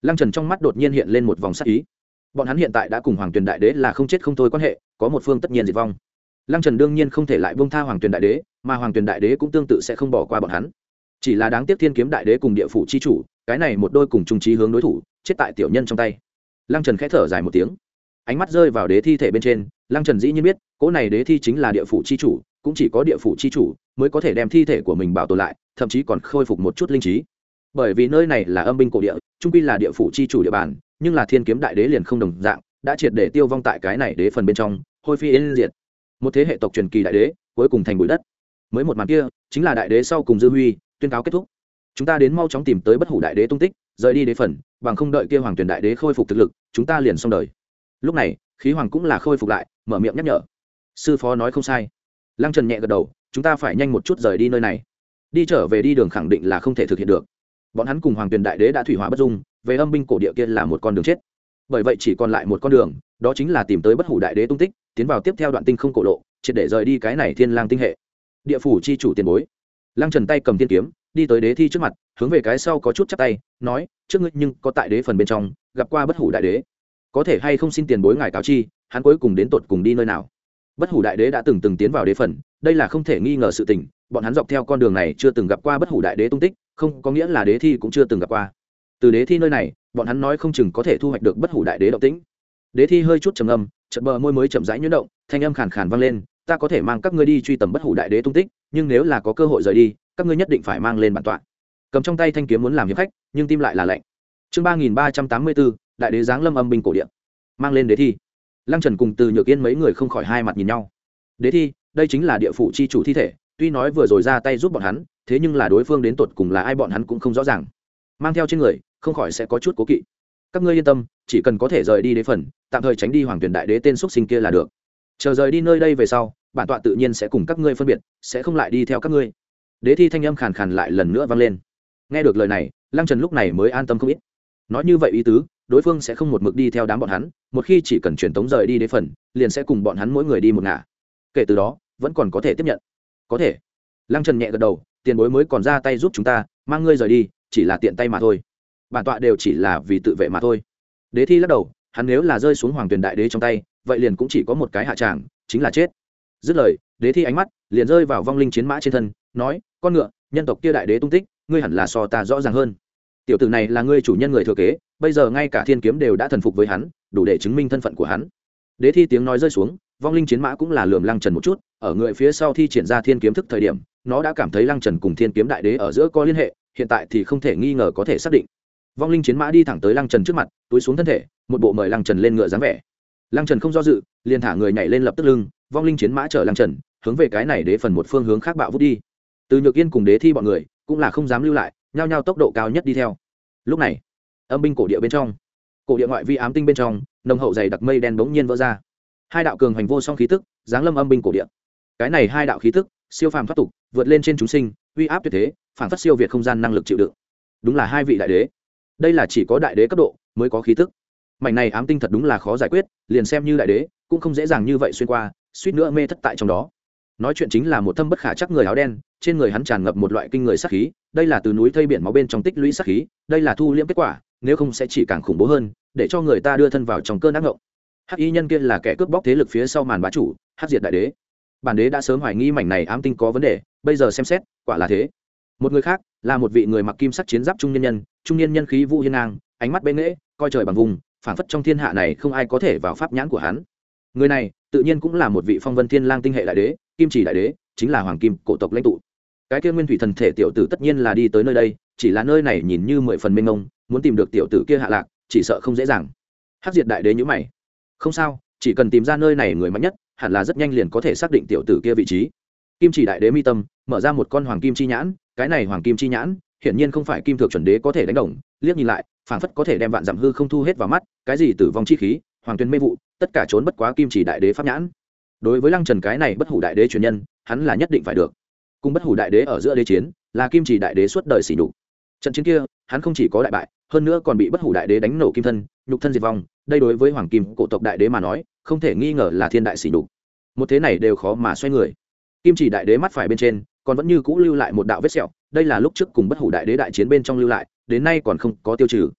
Lăng Trần trong mắt đột nhiên hiện lên một vòng sắc ý. Bọn hắn hiện tại đã cùng Hoàng Tuyền Đại Đế là không chết không thôi quan hệ, có một phương tất nhiên diệt vong. Lăng Trần đương nhiên không thể lại buông tha Hoàng Tuyền Đại Đế, mà Hoàng Tuyền Đại Đế cũng tương tự sẽ không bỏ qua bọn hắn. Chỉ là đáng tiếc Thiên Kiếm Đại Đế cùng Địa Phủ chi chủ, cái này một đôi cùng chung chí hướng đối thủ, chết tại tiểu nhân trong tay. Lăng Trần khẽ thở dài một tiếng, ánh mắt rơi vào đế thi thể bên trên. Lăng Trần dĩ nhiên biết, cỗ này đế thi chính là Địa Phủ chi chủ, cũng chỉ có Địa Phủ chi chủ mới có thể đem thi thể của mình bảo tồn lại, thậm chí còn khôi phục một chút linh trí. Bởi vì nơi này là âm binh cổ địa, trung quy là Địa Phủ chi chủ địa bàn, nhưng là Thiên Kiếm Đại Đế liền không đồng dạng, đã triệt để tiêu vong tại cái này đế phần bên trong, hôi phi yên diệt. Một thế hệ tộc truyền kỳ đại đế cuối cùng thành bụi đất. Mới một màn kia chính là đại đế sau cùng dư huy tuyên cáo kết thúc. Chúng ta đến mau chóng tìm tới bất hủ đại đế tung tích, rời đi đế phần, bằng không đợi kia Hoàng Tuyền Đại Đế khôi phục thực lực, chúng ta liền xong đời. Lúc này khí hoàng cũng là khôi phục lại, mở miệng nhắc nhở. Sư phó nói không sai. Lăng Trần nhẹ gật đầu, chúng ta phải nhanh một chút rời đi nơi này. Đi trở về đi đường khẳng định là không thể thực hiện được. Bọn hắn cùng Hoàng Tuyền Đại Đế đã thủy hỏa bất dung, về âm binh cổ địa kia là một con đường chết. Bởi vậy chỉ còn lại một con đường, đó chính là tìm tới bất hủ đại đế tung tích, tiến vào tiếp theo đoạn tinh không cổ lộ, triệt để rời đi cái này thiên lang tinh hệ. Địa phủ chi chủ tiền bối. Lăng Trần tay cầm tiên kiếm, đi tới đế thi trước mặt, hướng về cái sau có chút chắp tay, nói, trước ngươi nhưng có tại đế phần bên trong gặp qua bất hủ đại đế, có thể hay không xin tiền bối ngài cáo chi, hắn cuối cùng đến tột cùng đi nơi nào? Bất hủ đại đế đã từng từng tiến vào đế phần, đây là không thể nghi ngờ sự tình, bọn hắn dọc theo con đường này chưa từng gặp qua bất hủ đại đế tung tích, không có nghĩa là đế thi cũng chưa từng gặp qua. Từ đế thi nơi này, bọn hắn nói không chừng có thể thu hoạch được bất hủ đại đế động tĩnh. Đế thi hơi chút trầm âm, chợt bờ môi mới chậm rãi nhuyễn động, thanh âm khàn khàn vang lên, ta có thể mang các ngươi đi truy tầm bất hủ đại đế tung tích, nhưng nếu là có cơ hội rời đi, các ngươi nhất định phải mang lên bản tọa. Cầm trong tay thanh kiếm muốn làm hiệp khách, nhưng tim lại là lạnh. Chương ba nghìn ba trăm tám mươi bốn, đại đế giáng lâm âm binh cổ địa. Mang lên đế thi. Lăng Trần cùng Từ Nhược Yên mấy người không khỏi hai mặt nhìn nhau. Đế thi, đây chính là địa phủ chi chủ thi thể, tuy nói vừa rồi ra tay giúp bọn hắn, thế nhưng là đối phương đến tột cùng là ai bọn hắn cũng không rõ ràng. Mang theo trên người, không khỏi sẽ có chút cố kỵ. Các ngươi yên tâm, chỉ cần có thể rời đi đế phần, tạm thời tránh đi Hoàng Tuyền Đại Đế tên xuất sinh kia là được. Chờ rời đi nơi đây về sau, bản tọa tự nhiên sẽ cùng các ngươi phân biệt, sẽ không lại đi theo các ngươi. Đế thi thanh âm khàn khàn lại lần nữa vang lên. Nghe được lời này, Lăng Trần lúc này mới an tâm không ít. Nói như vậy ý tứ, đối phương sẽ không một mực đi theo đám bọn hắn, một khi chỉ cần truyền tống rời đi đế phần, liền sẽ cùng bọn hắn mỗi người đi một ngả. Kể từ đó, vẫn còn có thể tiếp nhận. Có thể. Lăng Trần nhẹ gật đầu, tiền bối mới còn ra tay giúp chúng ta, mang ngươi rời đi, chỉ là tiện tay mà thôi. Bản tọa đều chỉ là vì tự vệ mà thôi. Đế thi lắc đầu, hắn nếu là rơi xuống Hoàng Tuyền Đại Đế trong tay, vậy liền cũng chỉ có một cái hạ tràng, chính là chết. Dứt lời, đế thi ánh mắt liền rơi vào vong linh chiến mã trên thân, nói, con ngựa, nhân tộc kia đại đế tung tích, ngươi hẳn là so ta rõ ràng hơn. Tiểu tử này là ngươi chủ nhân người thừa kế, bây giờ ngay cả thiên kiếm đều đã thần phục với hắn, đủ để chứng minh thân phận của hắn. Đế thi tiếng nói rơi xuống, vong linh chiến mã cũng là lườm Lăng Trần một chút, ở người phía sau thi triển ra thiên kiếm thức thời điểm, nó đã cảm thấy Lăng Trần cùng thiên kiếm đại đế ở giữa có liên hệ, hiện tại thì không thể nghi ngờ có thể xác định. Vong linh chiến mã đi thẳng tới Lăng Trần trước mặt, túi xuống thân thể, một bộ mời Lăng Trần lên ngựa dáng vẻ. Lăng Trần không do dự, liền thả người nhảy lên lập tức lưng, vong linh chiến mã chở Lăng Trần hướng về cái này đế phần một phương hướng khác bạo vút đi. Từ Nhược Yên cùng đế thi bọn người cũng là không dám lưu lại, nhao nhao tốc độ cao nhất đi theo. Lúc này, âm binh cổ địa bên trong, cổ địa ngoại vi ám tinh bên trong, nồng hậu dày đặc mây đen bỗng nhiên vỡ ra. Hai đạo cường hành vô song khí tức giáng lâm âm binh cổ địa. Cái này hai đạo khí tức siêu phàm thoát tục, vượt lên trên chúng sinh, uy áp tuyệt thế, phản phất siêu việt không gian năng lực chịu đựng. Đúng là hai vị đại đế. Đây là chỉ có đại đế cấp độ mới có khí tức. Mảnh này ám tinh thật đúng là khó giải quyết, liền xem như đại đế cũng không dễ dàng như vậy xuyên qua, suýt nữa mê thất tại trong đó. Nói chuyện chính là một thâm bất khả chắc người áo đen, trên người hắn tràn ngập một loại kinh người sát khí, đây là từ núi thây biển máu bên trong tích lũy sát khí, đây là thu liễm kết quả, nếu không sẽ chỉ càng khủng bố hơn, để cho người ta đưa thân vào trong cơn ác ngộng. Hắc y nhân kia là kẻ cướp bóc thế lực phía sau màn bá chủ, Hắc Diệt đại đế. Bản đế đã sớm hoài nghi mảnh này ám tinh có vấn đề, bây giờ xem xét, quả là thế. Một người khác là một vị người mặc kim sắc chiến giáp trung nhân nhân, trung nhân nhân khí vũ hiên ngang, ánh mắt bên nghệ, coi trời bằng vùng, phảng phất trong thiên hạ này không ai có thể vào pháp nhãn của hắn. Người này tự nhiên cũng là một vị phong vân thiên lang tinh hệ đại đế, kim chỉ đại đế, chính là hoàng kim cổ tộc lãnh tụ. Cái kia nguyên thủy thần thể tiểu tử tất nhiên là đi tới nơi đây, chỉ là nơi này nhìn như mười phần mênh mông, muốn tìm được tiểu tử kia hạ lạc, chỉ sợ không dễ dàng. Hắc Diệt đại đế nhíu mày. Không sao, chỉ cần tìm ra nơi này người mạnh nhất, hẳn là rất nhanh liền có thể xác định tiểu tử kia vị trí. Kim chỉ đại đế mi tâm mở ra một con hoàng kim chi nhãn, cái này hoàng kim chi nhãn hiển nhiên không phải kim thượng chuẩn đế có thể đánh đồng, liếc nhìn lại phảng phất có thể đem vạn dặm hư không thu hết vào mắt, cái gì tử vong chi khí, hoàng tuyên mê vụ, tất cả trốn bất quá kim chỉ đại đế pháp nhãn. Đối với Lăng Trần cái này bất hủ đại đế truyền nhân, hắn là nhất định phải được. Cùng bất hủ đại đế ở giữa đế chiến, là kim chỉ đại đế suốt đời sỉ nhục. Trận chiến kia, hắn không chỉ có đại bại, hơn nữa còn bị bất hủ đại đế đánh nổ kim thân, nhục thân diệt vong, đây đối với hoàng kim cổ tộc đại đế mà nói, không thể nghi ngờ là thiên đại sỉ nhục. Một thế này đều khó mà xoay người. Kim chỉ đại đế mắt phải bên trên, còn vẫn như cũ lưu lại một đạo vết sẹo, đây là lúc trước cùng bất hủ đại đế đại chiến bên trong lưu lại, đến nay còn không có tiêu trừ.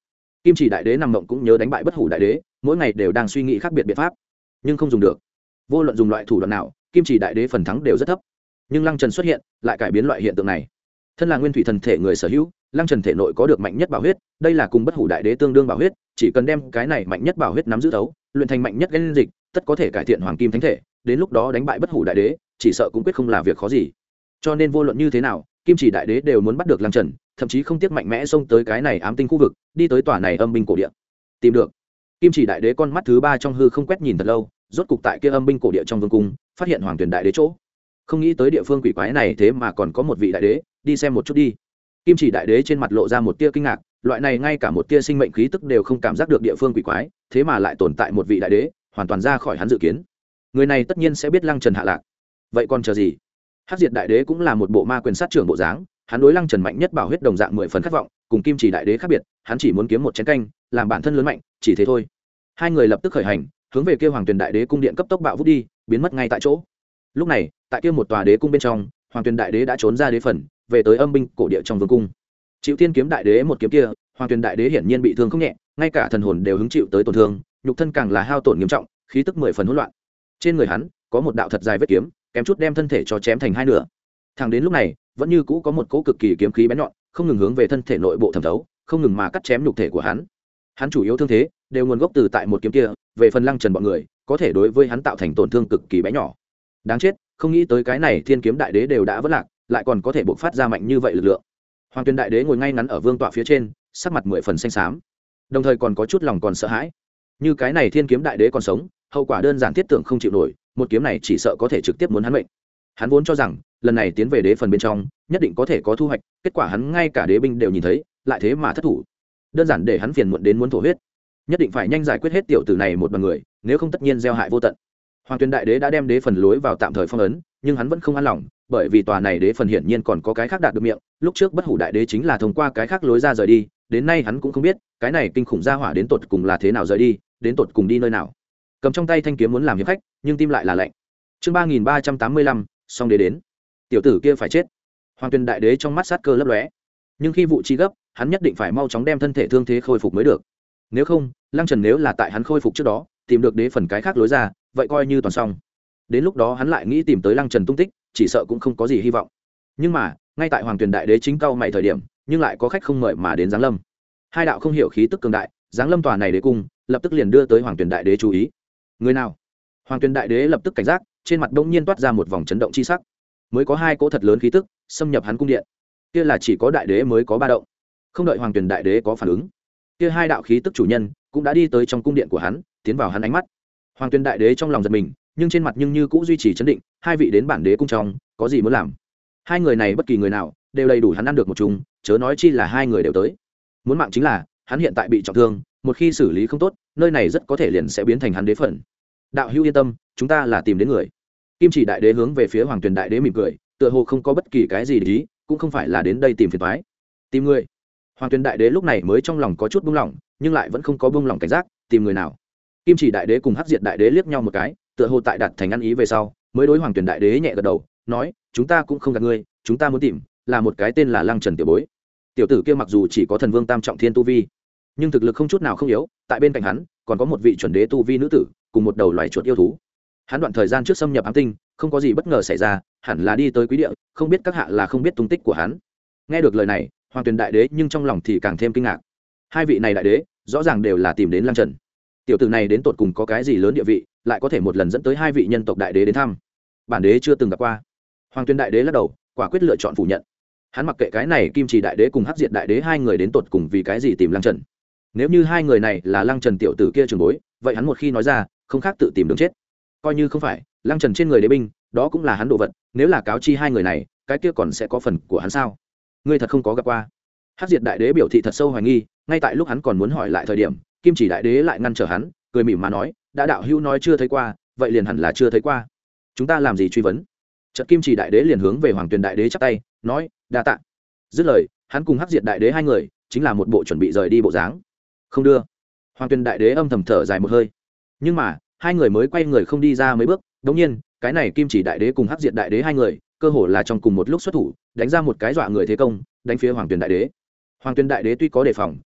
Kim Chỉ đại đế nằm mộng cũng nhớ đánh bại bất hủ đại đế, mỗi ngày đều đang suy nghĩ khác biệt biện pháp, nhưng không dùng được. Vô luận dùng loại thủ đoạn nào, Kim Chỉ đại đế phần thắng đều rất thấp. Nhưng Lăng Trần xuất hiện, lại cải biến loại hiện tượng này. Thân là nguyên thủy thần thể người sở hữu, Lăng Trần thể nội có được mạnh nhất bảo huyết, đây là cùng bất hủ đại đế tương đương bảo huyết, chỉ cần đem cái này mạnh nhất bảo huyết nắm giữ thấu, luyện thành mạnh nhất gen dịch, tất có thể cải thiện hoàng kim thánh thể, đến lúc đó đánh bại bất hủ đại đế, chỉ sợ cũng quyết không là việc khó gì. Cho nên vô luận như thế nào, Kim Chỉ đại đế đều muốn bắt được Lăng Trần, thậm chí không tiếc mạnh mẽ xông tới cái này ám tinh khu vực, đi tới tòa này âm binh cổ địa. Tìm được. Kim Chỉ đại đế con mắt thứ ba trong hư không quét nhìn thật lâu, rốt cục tại kia âm binh cổ địa trong vương cung, phát hiện Hoàng Tuyền đại đế chỗ. Không nghĩ tới địa phương quỷ quái này thế mà còn có một vị đại đế, đi xem một chút đi. Kim Chỉ đại đế trên mặt lộ ra một tia kinh ngạc, loại này ngay cả một tia sinh mệnh khí tức đều không cảm giác được địa phương quỷ quái, thế mà lại tồn tại một vị đại đế, hoàn toàn ra khỏi hắn dự kiến. Người này tất nhiên sẽ biết Lăng Trần hạ lạc. Vậy còn chờ gì? Hắc Diệt đại đế cũng là một bộ ma quyền sát trưởng bộ dáng, hắn đối Lăng Trần mạnh nhất bảo huyết đồng dạng mười phần khát vọng, cùng Kim Chỉ đại đế khác biệt, hắn chỉ muốn kiếm một chén canh, làm bản thân lớn mạnh, chỉ thế thôi. Hai người lập tức khởi hành, hướng về kia Hoàng Tuyền đại đế cung điện cấp tốc bạo vút đi, biến mất ngay tại chỗ. Lúc này, tại kia một tòa đế cung bên trong, Hoàng Tuyền đại đế đã trốn ra đế phần, về tới âm binh cổ địa trong vương cung. Chịu Tiên kiếm đại đế một kiếm kia, Hoàng Tuyền đại đế hiển nhiên bị thương không nhẹ, ngay cả thần hồn đều hứng chịu tới tổn thương, nhục thân càng là hao tổn nghiêm trọng, khí tức mười phần hỗn loạn. Trên người hắn có một đạo thật dài vết kiếm, kém chút đem thân thể cho chém thành hai nửa. Thẳng đến lúc này, vẫn như cũ có một cỗ cực kỳ kiếm khí bén nhọn, không ngừng hướng về thân thể nội bộ thẩm thấu, không ngừng mà cắt chém nhục thể của hắn. Hắn chủ yếu thương thế đều nguồn gốc từ tại một kiếm kia, về phần Lăng Trần bọn người, có thể đối với hắn tạo thành tổn thương cực kỳ bé nhỏ. Đáng chết, không nghĩ tới cái này Thiên kiếm đại đế đều đã vỡ lạc, lại còn có thể bộc phát ra mạnh như vậy lực lượng. Hoàng Tuyền đại đế ngồi ngay ngắn ở vương tọa phía trên, sắc mặt mười phần xanh xám, đồng thời còn có chút lòng còn sợ hãi. Như cái này Thiên kiếm đại đế còn sống, hậu quả đơn giản thiết tưởng không chịu nổi, một kiếm này chỉ sợ có thể trực tiếp muốn hắn mệnh. Hắn vốn cho rằng lần này tiến về đế phần bên trong nhất định có thể có thu hoạch, kết quả hắn ngay cả đế binh đều nhìn thấy, lại thế mà thất thủ, đơn giản để hắn phiền muộn đến muốn thổ huyết. Nhất định phải nhanh giải quyết hết tiểu tử này một đoàn người, nếu không tất nhiên gieo hại vô tận. Hoàng Tuyền đại đế đã đem đế phần lối vào tạm thời phong ấn, nhưng hắn vẫn không an lòng, bởi vì tòa này đế phần hiển nhiên còn có cái khác đạt được miệng, lúc trước bất hủ đại đế chính là thông qua cái khác lối ra rời đi, đến nay hắn cũng không biết cái này kinh khủng gia hỏa đến tột cùng là thế nào rời đi, đến tột cùng đi nơi nào. Cầm trong tay thanh kiếm muốn làm hiệp khách, nhưng tim lại là lạnh. Chương ba nghìn ba trăm tám mươi lăm, song đế đến. Tiểu tử kia phải chết. Hoàng Tuyền đại đế trong mắt sát cơ lấp lóe, nhưng khi vụ chi gấp, hắn nhất định phải mau chóng đem thân thể thương thế khôi phục mới được. Nếu không, Lăng Trần nếu là tại hắn khôi phục trước đó tìm được đế phần cái khác lối ra, vậy coi như toàn xong. Đến lúc đó hắn lại nghĩ tìm tới Lăng Trần tung tích, chỉ sợ cũng không có gì hy vọng. Nhưng mà, ngay tại Hoàng Tuyền đại đế chính cao mày thời điểm, nhưng lại có khách không mời mà đến giáng lâm. Hai đạo không hiểu khí tức cường đại, giáng lâm tòa này đế cung, lập tức liền đưa tới Hoàng Tuyền đại đế chú ý. Người nào? Hoàng Tuyền đại đế lập tức cảnh giác, trên mặt đông nhiên toát ra một vòng chấn động chi sắc. Mới có hai cỗ thật lớn khí tức xâm nhập hắn cung điện, kia là chỉ có đại đế mới có ba động. Không đợi Hoàng Tuyền đại đế có phản ứng, kia hai đạo khí tức chủ nhân cũng đã đi tới trong cung điện của hắn, tiến vào hắn ánh mắt. Hoàng Tuyền đại đế trong lòng giật mình, nhưng trên mặt nhưng như cũ duy trì chấn định. Hai vị đến bản đế cung trong, có gì muốn làm? Hai người này bất kỳ người nào đều đầy đủ hắn ăn được một chung, chớ nói chi là hai người đều tới. Muốn mạng chính là hắn hiện tại bị trọng thương, một khi xử lý không tốt, nơi này rất có thể liền sẽ biến thành hắn đế phận. Đạo hữu yên tâm, chúng ta là tìm đến người. Kim Chỉ đại đế hướng về phía Hoàng Tuyền đại đế mỉm cười, tựa hồ không có bất kỳ cái gì để ý, cũng không phải là đến đây tìm phiền toái. Tìm người? Hoàng Tuyền đại đế lúc này mới trong lòng có chút buông lỏng, nhưng lại vẫn không có buông lỏng cảnh giác. Tìm người nào? Kim Chỉ đại đế cùng Hắc Diệt đại đế liếc nhau một cái, tựa hồ tại đặt thành ăn ý về sau, mới đối Hoàng Tuyền đại đế nhẹ gật đầu, nói: chúng ta cũng không gạt ngươi, chúng ta muốn tìm là một cái tên là Lăng Trần tiểu bối. Tiểu tử kia mặc dù chỉ có thần vương tam trọng thiên tu vi, nhưng thực lực không chút nào không yếu, tại bên cạnh hắn còn có một vị chuẩn đế tu vi nữ tử, cùng một đầu loài chuột yêu thú. Hắn đoạn thời gian trước xâm nhập ám tinh, không có gì bất ngờ xảy ra, hẳn là đi tới quý địa, không biết các hạ là không biết tung tích của hắn. Nghe được lời này, Hoàng Tuyền đại đế nhưng trong lòng thì càng thêm kinh ngạc. Hai vị này đại đế rõ ràng đều là tìm đến Lăng Trần. Tiểu tử này đến tột cùng có cái gì lớn địa vị, lại có thể một lần dẫn tới hai vị nhân tộc đại đế đến thăm. Bản đế chưa từng gặp qua. Hoàng Tuyền đại đế lắc đầu, quả quyết lựa chọn phủ nhận. Hắn mặc kệ cái này Kim Chỉ đại đế cùng Hắc Diệt đại đế hai người đến tột cùng vì cái gì tìm Lăng Trần. Nếu như hai người này là Lăng Trần tiểu tử kia trường bối, vậy hắn một khi nói ra, không khác tự tìm đường chết. Coi như không phải, Lăng Trần trên người đế binh, đó cũng là hắn đồ vật, nếu là cáo chi hai người này, cái kia còn sẽ có phần của hắn sao? Ngươi thật không có gặp qua? Hắc Diệt đại đế biểu thị thật sâu hoài nghi, ngay tại lúc hắn còn muốn hỏi lại thời điểm, Kim Chỉ đại đế lại ngăn trở hắn, cười mỉm mà nói: đã đạo hữu nói chưa thấy qua, vậy liền hẳn là chưa thấy qua. Chúng ta làm gì truy vấn? Chợt Kim Chỉ đại đế liền hướng về Hoàng Tuyền đại đế chắp tay, nói: đa tạ. Dứt lời, hắn cùng Hắc Diệt đại đế hai người chính là một bộ chuẩn bị rời đi bộ dáng. Không đưa. Hoàng Tuyền đại đế âm thầm thở dài một hơi, nhưng mà hai người mới quay người không đi ra mấy bước, đống nhiên cái này Kim Chỉ đại đế cùng Hắc Diệt đại đế hai người cơ hồ là trong cùng một lúc xuất thủ, đánh ra một cái dọa người thế công, đánh phía Hoàng Tuyền đại đế. Hoàng Tuyền đại đế tuy có đề phòng,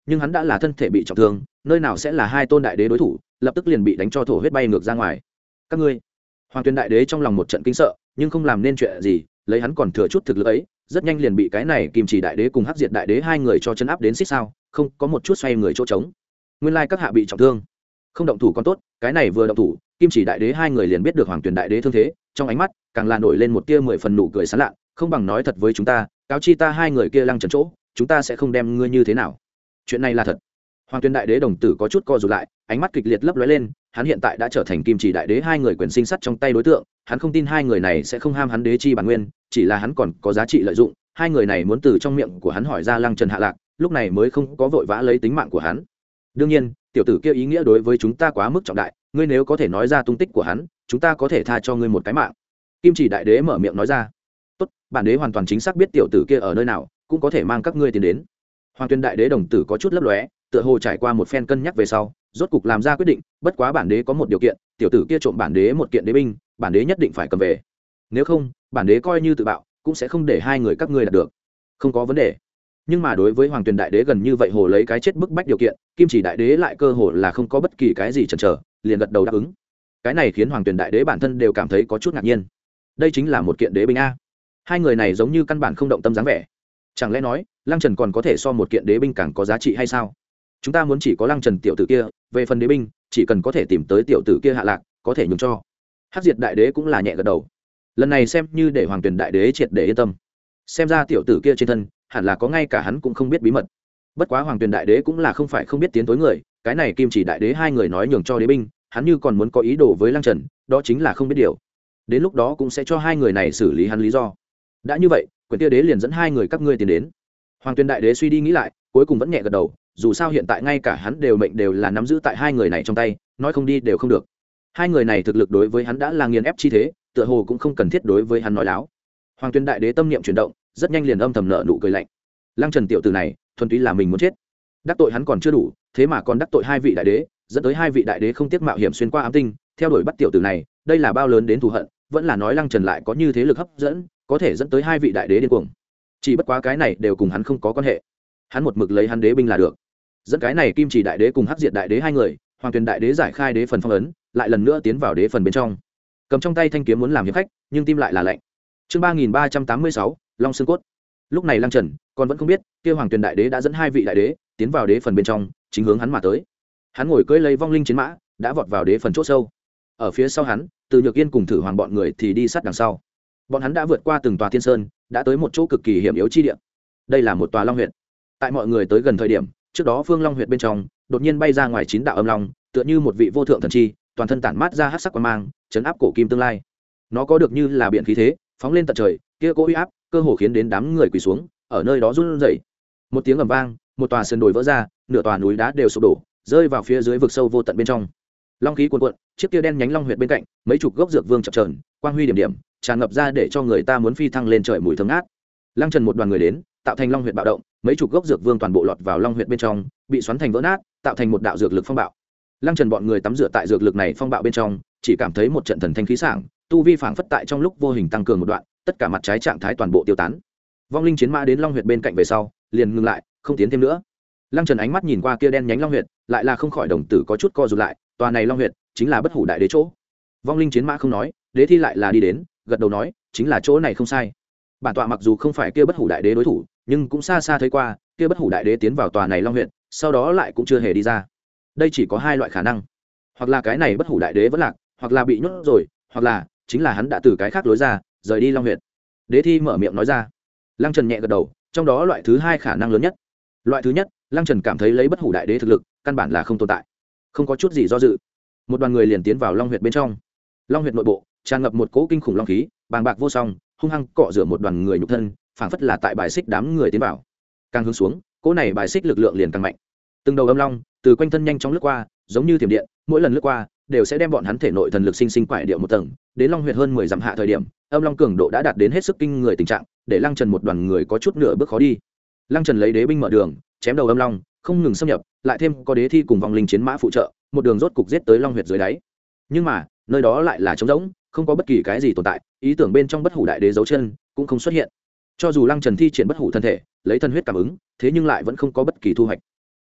nhưng hắn đã là thân thể bị trọng thương, nơi nào sẽ là hai tôn đại đế đối thủ, lập tức liền bị đánh cho thổ huyết bay ngược ra ngoài. Các ngươi, Hoàng Tuyền đại đế trong lòng một trận kinh sợ, nhưng không làm nên chuyện gì, lấy hắn còn thừa chút thực lực ấy, rất nhanh liền bị cái này Kim Chỉ đại đế cùng Hắc Diệt đại đế hai người cho chân áp đến xích sao, không có một chút xoay người chỗ trống. Nguyên lai các hạ bị trọng thương, không động thủ còn tốt, cái này vừa động thủ, Kim Chỉ đại đế hai người liền biết được Hoàng Tuyền đại đế thương thế, trong ánh mắt càng là nổi lên một tia mười phần nụ cười sán lạ, không bằng nói thật với chúng ta, cáo chi ta hai người kia lăng trần chỗ, chúng ta sẽ không đem ngươi như thế nào. Chuyện này là thật. Hoàng Tuyền đại đế đồng tử có chút co rụt lại, ánh mắt kịch liệt lấp lóe lên, hắn hiện tại đã trở thành Kim Chỉ đại đế hai người quyền sinh sắt trong tay đối tượng, hắn không tin hai người này sẽ không ham hắn đế chi bản nguyên, chỉ là hắn còn có giá trị lợi dụng, hai người này muốn từ trong miệng của hắn hỏi ra lăng trần hạ lạc, lúc này mới không có vội vã lấy tính mạng của hắn. Đương nhiên, tiểu tử kia ý nghĩa đối với chúng ta quá mức trọng đại, ngươi nếu có thể nói ra tung tích của hắn, chúng ta có thể tha cho ngươi một cái mạng. Kim Chỉ đại đế mở miệng nói ra. Tốt, bản đế hoàn toàn chính xác biết tiểu tử kia ở nơi nào, cũng có thể mang các ngươi tiến đến. Hoàng Tuyền đại đế đồng tử có chút lấp lóe, tựa hồ trải qua một phen cân nhắc về sau, rốt cục làm ra quyết định, bất quá bản đế có một điều kiện, tiểu tử kia trộm bản đế một kiện đế binh, bản đế nhất định phải cầm về. Nếu không, bản đế coi như tự bạo, cũng sẽ không để hai người các ngươi đạt được. Không có vấn đề. Nhưng mà đối với Hoàng Tuyền đại đế gần như vậy hồ lấy cái chết bức bách điều kiện, Kim Chỉ đại đế lại cơ hồ là không có bất kỳ cái gì chần chờ, liền gật đầu đáp ứng. Cái này khiến Hoàng Tuyền đại đế bản thân đều cảm thấy có chút ngạc nhiên. Đây chính là một kiện đế binh a. Hai người này giống như căn bản không động tâm dáng vẻ. Chẳng lẽ nói, Lăng Trần còn có thể so một kiện đế binh càng có giá trị hay sao? Chúng ta muốn chỉ có Lăng Trần tiểu tử kia, về phần đế binh, chỉ cần có thể tìm tới tiểu tử kia hạ lạc, có thể nhường cho. Hắc Diệt đại đế cũng là nhẹ gật đầu. Lần này xem như để Hoàng Tuyền đại đế triệt để yên tâm. Xem ra tiểu tử kia trên thân, hẳn là có ngay cả hắn cũng không biết bí mật. Bất quá Hoàng Tuyền đại đế cũng là không phải không biết tiến tối người, cái này Kim Chỉ đại đế hai người nói nhường cho đế binh, hắn như còn muốn có ý đồ với Lăng Trần, đó chính là không biết điều. Đến lúc đó cũng sẽ cho hai người này xử lý hắn lý do. Đã như vậy, Quyền Tia đế liền dẫn hai người các ngươi tiến đến. Hoàng Tuyền đại đế suy đi nghĩ lại, cuối cùng vẫn nhẹ gật đầu, dù sao hiện tại ngay cả hắn đều mệnh đều là nắm giữ tại hai người này trong tay, nói không đi đều không được. Hai người này thực lực đối với hắn đã là nghiền ép chi thế, tựa hồ cũng không cần thiết đối với hắn nói láo. Hoàng Tuyền đại đế tâm niệm chuyển động, rất nhanh liền âm thầm nợ nụ cười lạnh. Lăng Trần tiểu tử này, thuần túy là mình muốn chết. Đắc tội hắn còn chưa đủ, thế mà còn đắc tội hai vị đại đế, dẫn tới hai vị đại đế không tiếc mạo hiểm xuyên qua ám tinh, theo đuổi bắt tiểu tử này, đây là bao lớn đến thù hận, vẫn là nói Lăng Trần lại có như thế lực hấp dẫn, có thể dẫn tới hai vị đại đế điên cuồng. Chỉ bất quá cái này đều cùng hắn không có quan hệ. Hắn một mực lấy hắn đế binh là được. Dẫn cái này Kim Chỉ đại đế cùng Hắc Diệt đại đế hai người, Hoàng Tuyền đại đế giải khai đế phần phong ấn, lại lần nữa tiến vào đế phần bên trong. Cầm trong tay thanh kiếm muốn làm hiệp khách, nhưng tim lại là lạnh. Chương ba nghìn ba trăm tám mươi sáu, Long xương cốt. Lúc này Lăng Trần còn vẫn không biết, kia Hoàng Tuyền đại đế đã dẫn hai vị đại đế tiến vào đế phần bên trong, chính hướng hắn mà tới. Hắn ngồi cưỡi lấy vong linh chiến mã, đã vọt vào đế phần chỗ sâu. Ở phía sau hắn, Từ Nhược Yên cùng Thử Hoàng bọn người thì đi sát đằng sau. Bọn hắn đã vượt qua từng tòa thiên sơn, đã tới một chỗ cực kỳ hiểm yếu chi địa. Đây là một tòa long huyệt. Tại mọi người tới gần thời điểm, trước đó Phương Long huyệt bên trong đột nhiên bay ra ngoài chín đạo âm long, tựa như một vị vô thượng thần chi, toàn thân tản mát ra hắc sắc quang mang, chấn áp cổ kim tương lai. Nó có được như là biển khí thế, phóng lên tận trời, kia cỗ uy áp, cơ hồ khiến đến đám người quỳ xuống, ở nơi đó run rẩy. Một tiếng ầm vang, một tòa sơn đồi vỡ ra, nửa tòa núi đá đều sụp đổ, rơi vào phía dưới vực sâu vô tận bên trong. Long khí cuồn cuộn, chiếc kia đen nhánh long huyệt bên cạnh, mấy chục gốc dược vương chập chờn, quang huy điểm điểm, tràn ngập ra để cho người ta muốn phi thăng lên trời mùi thơm ngát. Lăng Trần một đoàn người đến, tạo thành long huyệt bạo động, mấy chục gốc dược vương toàn bộ lọt vào long huyệt bên trong, bị xoắn thành vỡ nát, tạo thành một đạo dược lực phong bạo. Lăng Trần bọn người tắm rửa tại dược lực này phong bạo bên trong, chỉ cảm thấy một trận thần thanh khí sảng, tu vi phảng phất tại trong lúc vô hình tăng cường một đoạn, tất cả mặt trái trạng thái toàn bộ tiêu tán. Vong linh chiến mã đến long huyệt bên cạnh về sau, liền ngừng lại, không tiến thêm nữa. Lăng Trần ánh mắt nhìn qua kia đen nhánh long huyệt, lại là không khỏi đồng tử có chút co rụt lại, tòa này long huyệt chính là bất hủ đại đế chỗ. Vong linh chiến mã không nói, đế thi lại là đi đến, gật đầu nói, chính là chỗ này không sai. Bản tọa mặc dù không phải kia bất hủ đại đế đối thủ, nhưng cũng xa xa thấy qua, kia bất hủ đại đế tiến vào tòa này long huyệt, sau đó lại cũng chưa hề đi ra. Đây chỉ có hai loại khả năng, hoặc là cái này bất hủ đại đế vẫn lạc, hoặc là bị nhốt rồi, hoặc là chính là hắn đã từ cái khác lối ra, rời đi long huyệt. Đế thi mở miệng nói ra. Lăng Trần nhẹ gật đầu, trong đó loại thứ hai khả năng lớn nhất. Loại thứ nhất, Lăng Trần cảm thấy lấy bất hủ đại đế thực lực, căn bản là không tồn tại, không có chút gì do dự. Một đoàn người liền tiến vào long huyệt bên trong. Long huyệt nội bộ tràn ngập một cỗ kinh khủng long khí, bàng bạc vô song, hung hăng cọ rửa một đoàn người nhục thân, phảng phất là tại bài xích đám người tiến vào. Càng hướng xuống, cỗ này bài xích lực lượng liền càng mạnh. Từng đầu âm long từ quanh thân nhanh chóng lướt qua, giống như thiểm điện, mỗi lần lướt qua đều sẽ đem bọn hắn thể nội thần lực sinh sinh quải điệu một tầng. Đến long huyệt hơn mười dặm hạ thời điểm, âm long cường độ đã đạt đến hết sức kinh người tình trạng, để Lăng Trần một đoàn người có chút nửa bước khó đi. Lăng Trần lấy đế binh mở đường, chém đầu âm long, không ngừng xâm nhập, lại thêm có đế thi cùng vong linh chiến mã phụ trợ, một đường rốt cục giết tới long huyệt dưới đáy. Nhưng mà, nơi đó lại là trống rỗng, không có bất kỳ cái gì tồn tại, ý tưởng bên trong bất hủ đại đế dấu chân cũng không xuất hiện. Cho dù Lăng Trần thi triển bất hủ thân thể, lấy thân huyết cảm ứng, thế nhưng lại vẫn không có bất kỳ thu hoạch.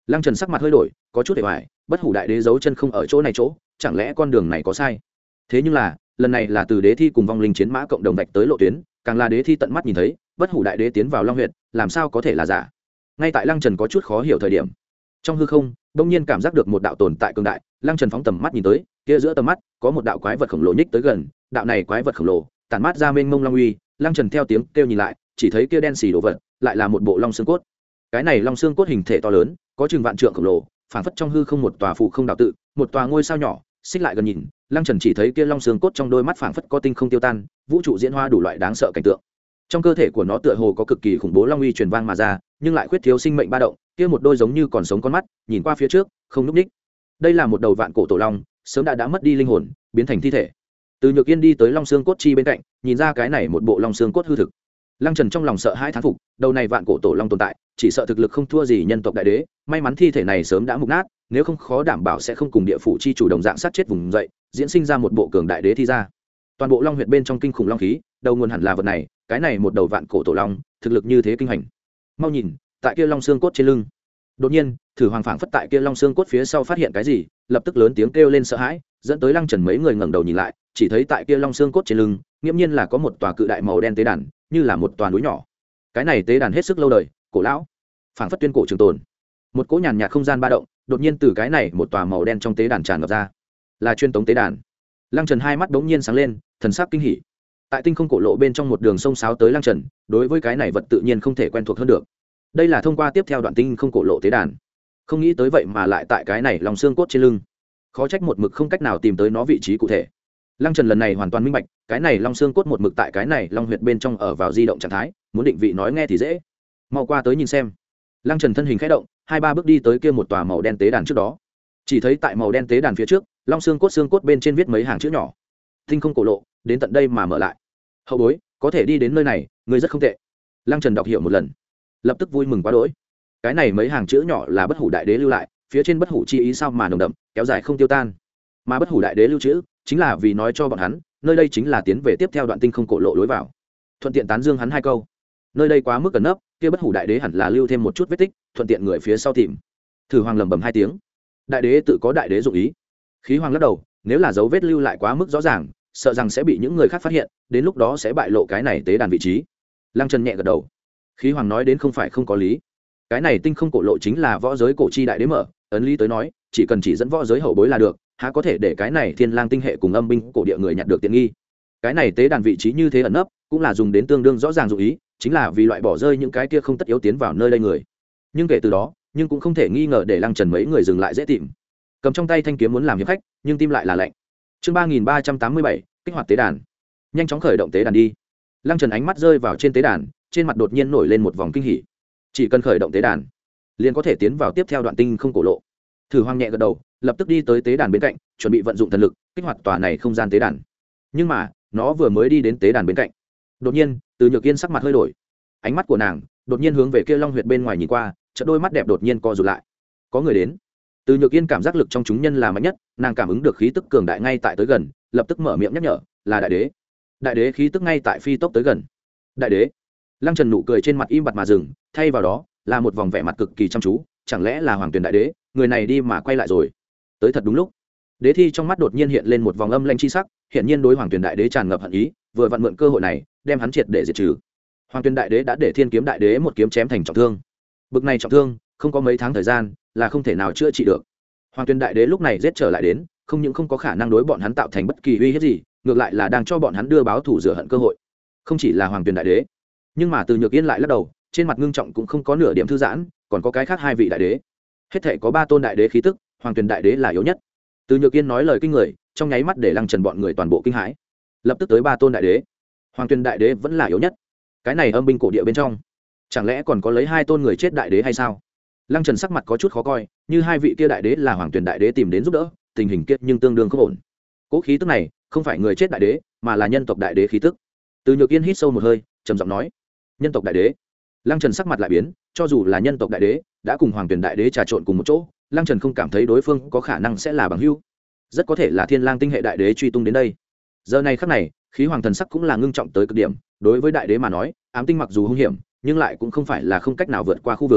Lăng Trần sắc mặt hơi đổi, có chút hề hoài, bất hủ đại đế giấu chân không ở chỗ này chỗ, chẳng lẽ con đường này có sai? Thế nhưng là, lần này là từ đế thi cùng vong linh chiến mã cộng đồng vạch tới lộ tuyến, càng là đế thi tận mắt nhìn thấy, bất hủ đại đế tiến vào Long huyệt, làm sao có thể là giả? Ngay tại Lăng Trần có chút khó hiểu thời điểm, trong hư không, bỗng nhiên cảm giác được một đạo tồn tại cường đại, Lăng Trần phóng tầm mắt nhìn tới, kia giữa tầm mắt có một đạo quái vật khổng lồ nhích tới gần, đạo này quái vật khổng lồ, tản mát ra mênh mông long uy, Lăng Trần theo tiếng kêu nhìn lại, chỉ thấy kia đen xì đồ vật, lại là một bộ long xương cốt. Cái này long xương cốt hình thể to lớn, có chừng vạn trượng khổng lồ, phảng phất trong hư không một tòa phù không đạo tự, một tòa ngôi sao nhỏ, xích lại gần nhìn, Lăng Trần chỉ thấy kia long xương cốt trong đôi mắt phảng phất có tinh không tiêu tan, vũ trụ diễn hóa đủ loại đáng sợ cảnh tượng. Trong cơ thể của nó tựa hồ có cực kỳ khủng bố long uy truyền vang mà ra, nhưng lại khuyết thiếu sinh mệnh ba động, kia một đôi giống như còn sống con mắt, nhìn qua phía trước, không lúc ních. Đây là một đầu vạn cổ tổ long, sớm đã đã mất đi linh hồn, biến thành thi thể. Từ Nhược Yên đi tới long xương cốt chi bên cạnh, nhìn ra cái này một bộ long xương cốt hư thực. Lăng Trần trong lòng sợ hãi thán phục, đầu này vạn cổ tổ long tồn tại, chỉ sợ thực lực không thua gì nhân tộc đại đế, may mắn thi thể này sớm đã mục nát, nếu không khó đảm bảo sẽ không cùng địa phủ chi chủ đồng dạng sát chết vùng dậy, diễn sinh ra một bộ cường đại đế thi ra. Toàn bộ long huyệt bên trong kinh khủng long khí, đầu nguồn hẳn là vật này, cái này một đầu vạn cổ tổ long, thực lực như thế kinh hành. Mau nhìn, tại kia long xương cốt trên lưng. Đột nhiên, Thử Hoàng phảng phất tại kia long xương cốt phía sau phát hiện cái gì, lập tức lớn tiếng kêu lên sợ hãi, dẫn tới Lăng Trần mấy người ngẩng đầu nhìn lại, chỉ thấy tại kia long xương cốt trên lưng, nghiễm nhiên là có một tòa cự đại màu đen tế đàn, như là một tòa núi nhỏ. Cái này tế đàn hết sức lâu đời, cổ lão, phảng phất tuyên cổ trường tồn. Một cỗ nhàn nhạt không gian ba động, đột nhiên từ cái này một tòa màu đen trong tế đàn tràn ngập ra, là truyền tống tế đàn. Lăng Trần hai mắt bỗng nhiên sáng lên, thần sắc kinh hỉ. Tại tinh không cổ lộ bên trong một đường sông sáo tới Lăng Trần, đối với cái này vật tự nhiên không thể quen thuộc hơn được. Đây là thông qua tiếp theo đoạn tinh không cổ lộ tế đàn, không nghĩ tới vậy mà lại tại cái này lòng xương cốt trên lưng, khó trách một mực không cách nào tìm tới nó vị trí cụ thể. Lăng Trần lần này hoàn toàn minh bạch, cái này long xương cốt một mực tại cái này long huyệt bên trong ở vào di động trạng thái, muốn định vị nói nghe thì dễ. Mau qua tới nhìn xem. Lăng Trần thân hình khẽ động, hai ba bước đi tới kia một tòa màu đen tế đàn trước đó. Chỉ thấy tại màu đen tế đàn phía trước, long xương cốt xương cốt bên trên viết mấy hàng chữ nhỏ. Tinh không cổ lộ, đến tận đây mà mở lại. Hậu bối, có thể đi đến nơi này, người rất không tệ. Lăng Trần đọc hiểu một lần, lập tức vui mừng quá đỗi. Cái này mấy hàng chữ nhỏ là bất hủ đại đế lưu lại, phía trên bất hủ chi ý sao mà nồng đậm, kéo dài không tiêu tan. Mà bất hủ đại đế lưu chữ, chính là vì nói cho bọn hắn, nơi đây chính là tiến về tiếp theo đoạn tinh không cổ lộ lối vào. Thuận tiện tán dương hắn hai câu. Nơi đây quá mức cẩn nấp, kia bất hủ đại đế hẳn là lưu thêm một chút vết tích, thuận tiện người phía sau tìm. Thử Hoàng lẩm bẩm hai tiếng. Đại đế tự có đại đế dụng ý. Khí Hoàng lắc đầu, nếu là dấu vết lưu lại quá mức rõ ràng, sợ rằng sẽ bị những người khác phát hiện, đến lúc đó sẽ bại lộ cái này tế đàn vị trí. Lăng Trần nhẹ gật đầu. Khí Hoàng nói đến không phải không có lý. Cái này tinh không cổ lộ chính là võ giới cổ chi đại đế mở, ấn lý tới nói, chỉ cần chỉ dẫn võ giới hậu bối là được, há có thể để cái này Thiên Lang tinh hệ cùng âm binh cổ địa người nhặt được tiện nghi. Cái này tế đàn vị trí như thế ẩn nấp, cũng là dùng đến tương đương rõ ràng dụng ý, chính là vì loại bỏ rơi những cái kia không tất yếu tiến vào nơi đây người. Nhưng kể từ đó, nhưng cũng không thể nghi ngờ để Lăng Trần mấy người dừng lại dễ tìm. Cầm trong tay thanh kiếm muốn làm hiệp khách, nhưng tim lại là lạnh. Chương ba nghìn ba trăm tám mươi bảy, kích hoạt tế đàn. Nhanh chóng khởi động tế đàn đi. Lăng Trần ánh mắt rơi vào trên tế đàn, trên mặt đột nhiên nổi lên một vòng kinh hỉ. Chỉ cần khởi động tế đàn, liền có thể tiến vào tiếp theo đoạn tinh không cổ lộ. Thử Hoàng nhẹ gật đầu, lập tức đi tới tế đàn bên cạnh, chuẩn bị vận dụng thần lực kích hoạt tòa này không gian tế đàn. Nhưng mà, nó vừa mới đi đến tế đàn bên cạnh, đột nhiên, Từ Nhược Yên sắc mặt hơi đổi. Ánh mắt của nàng đột nhiên hướng về kia long huyệt bên ngoài nhìn qua, chợt đôi mắt đẹp đột nhiên co rụt lại. Có người đến. Từ Nhược Yên cảm giác lực trong chúng nhân là mạnh nhất, nàng cảm ứng được khí tức cường đại ngay tại tới gần, lập tức mở miệng nhắc nhở, là đại đế. Đại đế khí tức ngay tại phi tốc tới gần. Đại đế. Lăng Trần nụ cười trên mặt im bặt mà dừng, thay vào đó là một vòng vẻ mặt cực kỳ chăm chú, chẳng lẽ là Hoàng Tuyền đại đế, người này đi mà quay lại rồi. Tới thật đúng lúc. Đế thi trong mắt đột nhiên hiện lên một vòng âm lãnh chi sắc, hiển nhiên đối Hoàng Tuyền đại đế tràn ngập hận ý, vừa vặn mượn cơ hội này, đem hắn triệt để diệt trừ. Hoàng Tuyền đại đế đã để Thiên Kiếm đại đế một kiếm chém thành trọng thương. Bực này trọng thương, không có mấy tháng thời gian, là không thể nào chữa trị được. Hoàng Tuyền đại đế lúc này giết trở lại đến, không những không có khả năng đối bọn hắn tạo thành bất kỳ uy hiếp gì, ngược lại là đang cho bọn hắn đưa báo thù rửa hận cơ hội. Không chỉ là Hoàng Tuyền đại đế, nhưng mà Từ Nhược Yên lại lắc đầu, trên mặt ngưng trọng cũng không có nửa điểm thư giãn, còn có cái khác hai vị đại đế. Hết thảy có ba tôn đại đế khí tức, Hoàng Tuyền đại đế là yếu nhất. Từ Nhược Yên nói lời kinh người, trong nháy mắt để Lăng Trần bọn người toàn bộ kinh hãi. Lập tức tới ba tôn đại đế, Hoàng Tuyền đại đế vẫn là yếu nhất. Cái này âm binh cổ địa bên trong, chẳng lẽ còn có lấy hai tôn người chết đại đế hay sao? Lăng Trần sắc mặt có chút khó coi, như hai vị kia đại đế là Hoàng Tuyền đại đế tìm đến giúp đỡ, tình hình kiết nhưng tương đương không ổn. Cố khí tức này, không phải người chết đại đế, mà là nhân tộc đại đế khí tức. Từ Nhược Yên hít sâu một hơi, trầm giọng nói: "Nhân tộc đại đế." Lăng Trần sắc mặt lại biến, cho dù là nhân tộc đại đế, đã cùng Hoàng Tuyền đại đế trà trộn cùng một chỗ, Lăng Trần không cảm thấy đối phương có khả năng sẽ là bằng hữu, rất có thể là Thiên Lang tinh hệ đại đế truy tung đến đây. Giờ này khắc này, khí hoàng thần sắc cũng là ngưng trọng tới cực điểm, đối với đại đế mà nói, ám tinh mặc dù hung hiểm, nhưng lại cũng không phải là không cách nào vượt qua khu vực.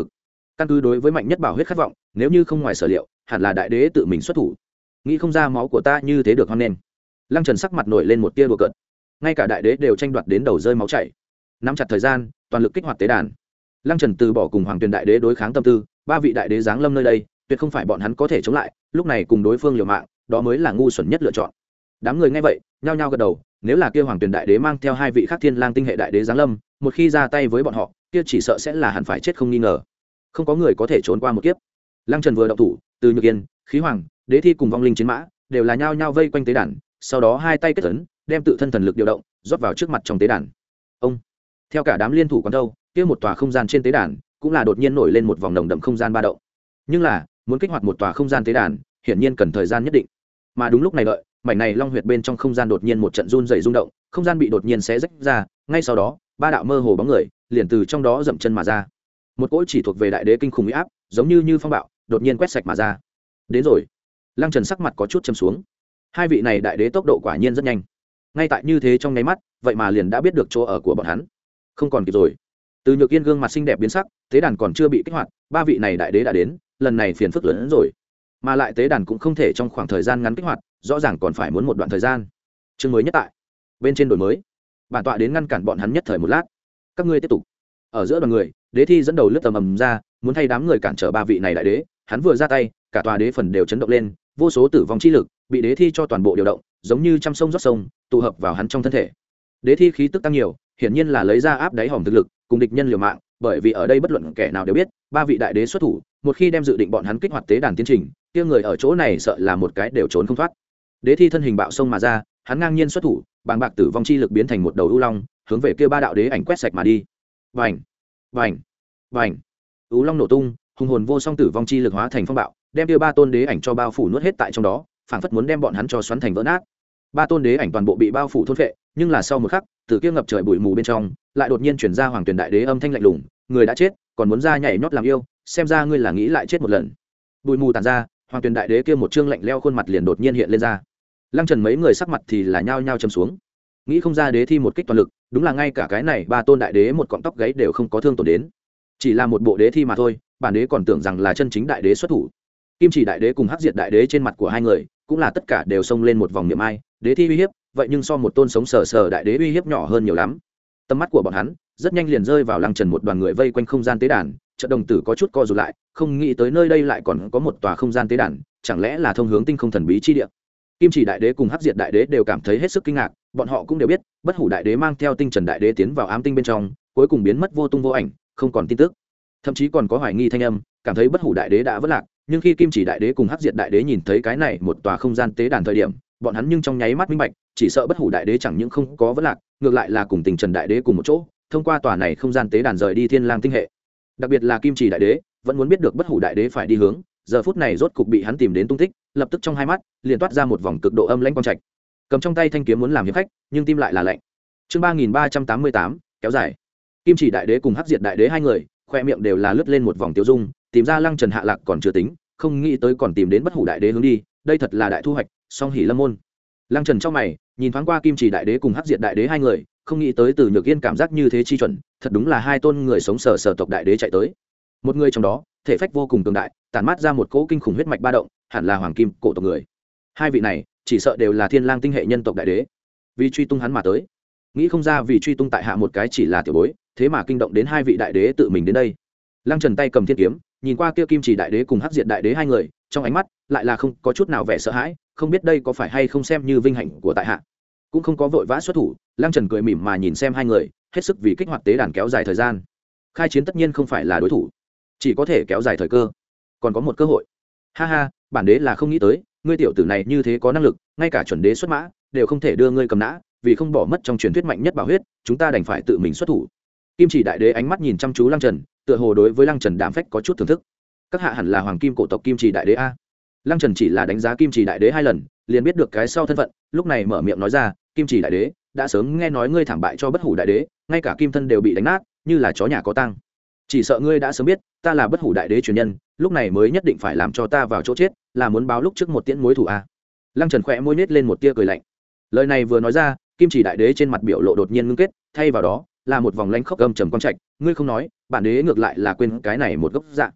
căn cứ đối với mạnh nhất bảo huyết khát vọng, nếu như không ngoài sở liệu hẳn là đại đế tự mình xuất thủ. Nghĩ không ra máu của ta như thế được hoan nghênh. Lăng Trần sắc mặt nổi lên một tia đùa cợt. Ngay cả đại đế đều tranh đoạt đến đầu rơi máu chảy. Nắm chặt thời gian, toàn lực kích hoạt tế đàn. Lăng Trần từ bỏ cùng Hoàng Tuyền đại đế đối kháng tâm tư, ba vị đại đế giáng lâm nơi đây, tuyệt không phải bọn hắn có thể chống lại, lúc này cùng đối phương liều mạng, đó mới là ngu xuẩn nhất lựa chọn. Đám người nghe vậy, nhao nhao gật đầu, nếu là kia Hoàng Tuyền đại đế mang theo hai vị khác Thiên Lang tinh hệ đại đế giáng lâm, một khi ra tay với bọn họ, kia chỉ sợ sẽ là hẳn phải chết không nghi ngờ. Không có người có thể trốn qua một kiếp. Lăng Trần vừa động thủ, từ Nhược Yên, Khí Hoàng, Đế Thi cùng vong linh chiến mã, đều là nhao nhao vây quanh tế đàn, sau đó hai tay kết ấn, đem tự thân thần lực điều động, rót vào trước mặt trong tế đàn. Ông, theo cả đám liên thủ quán đâu, kia một tòa không gian trên tế đàn, cũng là đột nhiên nổi lên một vòng nồng đậm không gian ba động. Nhưng là, muốn kích hoạt một tòa không gian tế đàn, hiển nhiên cần thời gian nhất định. Mà đúng lúc này đợi, mảnh này long huyệt bên trong không gian đột nhiên một trận run rẩy rung động, không gian bị đột nhiên xé rách ra, ngay sau đó, ba đạo mơ hồ bóng người liền từ trong đó dậm chân mà ra. Một cỗ chỉ thuộc về đại đế kinh khủng uy áp, giống như như phong bạo, đột nhiên quét sạch mà ra. Đến rồi. Lăng Trần sắc mặt có chút trầm xuống. Hai vị này đại đế tốc độ quả nhiên rất nhanh. Ngay tại như thế trong nháy mắt, vậy mà liền đã biết được chỗ ở của bọn hắn. Không còn kịp rồi. Từ Nhược Yên gương mặt xinh đẹp biến sắc, tế đàn còn chưa bị kích hoạt, ba vị này đại đế đã đến, lần này phiền phức lớn hơn rồi. Mà lại tế đàn cũng không thể trong khoảng thời gian ngắn kích hoạt, rõ ràng còn phải muốn một đoạn thời gian. Chương mới nhất tại bên trên đổi mới, bản tọa đến ngăn cản bọn hắn nhất thời một lát. Các ngươi tiếp tục. Ở giữa đoàn người, Đế Thi dẫn đầu lướt tầm ầm ra, muốn thay đám người cản trở ba vị này đại đế. Hắn vừa ra tay, cả tòa đế phần đều chấn động lên, vô số tử vong chi lực bị Đế Thi cho toàn bộ điều động, giống như trăm sông rót sông, tụ hợp vào hắn trong thân thể. Đế Thi khí tức tăng nhiều, hiển nhiên là lấy ra áp đáy hòm thực lực, cùng địch nhân liều mạng, bởi vì ở đây bất luận kẻ nào đều biết, ba vị đại đế xuất thủ, một khi đem dự định bọn hắn kích hoạt tế đàn tiến trình, kia người ở chỗ này sợ là một cái đều trốn không thoát. Đế Thi thân hình bạo sông mà ra, hắn ngang nhiên xuất thủ, bàng bạc tử vong chi lực biến thành một đầu u long, hướng về kia ba đạo đế ảnh quét sạch mà đi. Vành, vành, vành. U long nổ tung, hùng hồn vô song tử vong chi lực hóa thành phong bạo, đem kia ba tôn đế ảnh cho bao phủ nuốt hết tại trong đó, phảng phất muốn đem bọn hắn cho xoắn thành vỡ nát. Ba tôn đế ảnh toàn bộ bị bao phủ thôn phệ, nhưng là sau một khắc, từ kia ngập trời bụi mù bên trong, lại đột nhiên truyền ra Hoàng Tuyền đại đế âm thanh lạnh lùng, người đã chết, còn muốn ra nhảy nhót làm yêu, xem ra ngươi là nghĩ lại chết một lần. Bụi mù tàn ra, Hoàng Tuyền đại đế kia một trương lạnh lẽo khuôn mặt liền đột nhiên hiện lên ra. Lăng Trần mấy người sắc mặt thì là nhao nhao trầm xuống. Nghĩ không ra Đế Thi một kích toàn lực, đúng là ngay cả cái này ba tôn đại đế một cọng tóc gáy đều không có thương tổn đến. Chỉ là một bộ đế thi mà thôi, bản đế còn tưởng rằng là chân chính đại đế xuất thủ. Kim Chỉ đại đế cùng Hắc Diệt đại đế trên mặt của hai người, cũng là tất cả đều xông lên một vòng niệm ai, đế thi uy hiếp, vậy nhưng so một tôn sống sờ sờ đại đế uy hiếp nhỏ hơn nhiều lắm. Tầm mắt của bọn hắn rất nhanh liền rơi vào Lăng Trần một đoàn người vây quanh không gian tế đàn, chợt đồng tử có chút co rụt lại, không nghĩ tới nơi đây lại còn có một tòa không gian tế đàn, chẳng lẽ là thông hướng tinh không thần bí chi địa. Kim Chỉ đại đế cùng Hắc Diệt đại đế đều cảm thấy hết sức kinh ngạc, bọn họ cũng đều biết, Bất Hủ đại đế mang theo Tinh Trần đại đế tiến vào ám tinh bên trong, cuối cùng biến mất vô tung vô ảnh, không còn tin tức. Thậm chí còn có hoài nghi thanh âm, cảm thấy Bất Hủ đại đế đã vỡ lạc, nhưng khi Kim Chỉ đại đế cùng Hắc Diệt đại đế nhìn thấy cái này một tòa không gian tế đàn thời điểm, bọn hắn nhưng trong nháy mắt minh bạch, chỉ sợ Bất Hủ đại đế chẳng những không có vỡ lạc, ngược lại là cùng Tinh Trần đại đế cùng một chỗ, thông qua tòa này không gian tế đàn rời đi Thiên Lang tinh hệ. Đặc biệt là Kim Chỉ đại đế, vẫn muốn biết được Bất Hủ đại đế phải đi hướng, giờ phút này rốt cục bị hắn tìm đến tung tích, lập tức trong hai mắt liền toát ra một vòng cực độ âm lãnh quang trạch, cầm trong tay thanh kiếm muốn làm hiệp khách, nhưng tim lại là lạnh. Chương ba nghìn ba trăm tám mươi tám kéo dài. Kim Chỉ đại đế cùng Hắc Diệt đại đế hai người, khoe miệng đều là lướt lên một vòng tiêu dung, tìm ra Lăng Trần hạ lạc còn chưa tính, không nghĩ tới còn tìm đến Bất Hủ đại đế hướng đi, đây thật là đại thu hoạch, song hỉ lâm môn. Lăng Trần trong mày, nhìn thoáng qua Kim Chỉ đại đế cùng Hắc Diệt đại đế hai người, không nghĩ tới Từ Nhược Yên cảm giác như thế chi chuẩn, thật đúng là hai tôn người sống sờ sờ tộc đại đế chạy tới. Một người trong đó, thể phách vô cùng cường đại, tản mát ra một cỗ kinh khủng huyết mạch ba động, hẳn là hoàng kim cổ tộc người. Hai vị này, chỉ sợ đều là Thiên Lang tinh hệ nhân tộc đại đế. Vì truy tung hắn mà tới. Nghĩ không ra vì truy tung tại hạ một cái chỉ là tiểu bối, thế mà kinh động đến hai vị đại đế tự mình đến đây. Lăng Trần tay cầm thiên kiếm, nhìn qua kia Kim Chỉ đại đế cùng Hắc Diệt đại đế hai người, trong ánh mắt lại là không có chút nào vẻ sợ hãi, không biết đây có phải hay không xem như vinh hạnh của tại hạ. Cũng không có vội vã xuất thủ, Lăng Trần cười mỉm mà nhìn xem hai người, hết sức vì kích hoạt tế đàn kéo dài thời gian. Khai chiến tất nhiên không phải là đối thủ, chỉ có thể kéo dài thời cơ, còn có một cơ hội. Ha ha, bản đế là không nghĩ tới, ngươi tiểu tử này như thế có năng lực, ngay cả chuẩn đế xuất mã đều không thể đưa ngươi cầm nã, vì không bỏ mất trong truyền thuyết mạnh nhất bảo huyết, chúng ta đành phải tự mình xuất thủ. Kim Chỉ đại đế ánh mắt nhìn chăm chú Lăng Trần, tựa hồ đối với Lăng Trần đạm phách có chút thưởng thức. Các hạ hẳn là hoàng kim cổ tộc Kim Chỉ đại đế a. Lăng Trần chỉ là đánh giá Kim Chỉ đại đế hai lần, liền biết được cái sau thân phận, lúc này mở miệng nói ra, Kim Chỉ đại đế, đã sớm nghe nói ngươi thảm bại cho Bất Hủ đại đế, ngay cả kim thân đều bị đánh nát, như là chó nhà có tang. Chỉ sợ ngươi đã sớm biết, ta là Bất Hủ đại đế truyền nhân, lúc này mới nhất định phải làm cho ta vào chỗ chết, là muốn báo lúc trước một tiễn mối thủ a. Lăng Trần khẽ môi nhếch lên một tia cười lạnh. Lời này vừa nói ra, Kim Chỉ đại đế trên mặt biểu lộ đột nhiên ngưng kết, thay vào đó là một vòng lãnh khốc gầm trầm quang trạch, ngươi không nói, bản đế ngược lại là quên cái này một gốc dạ.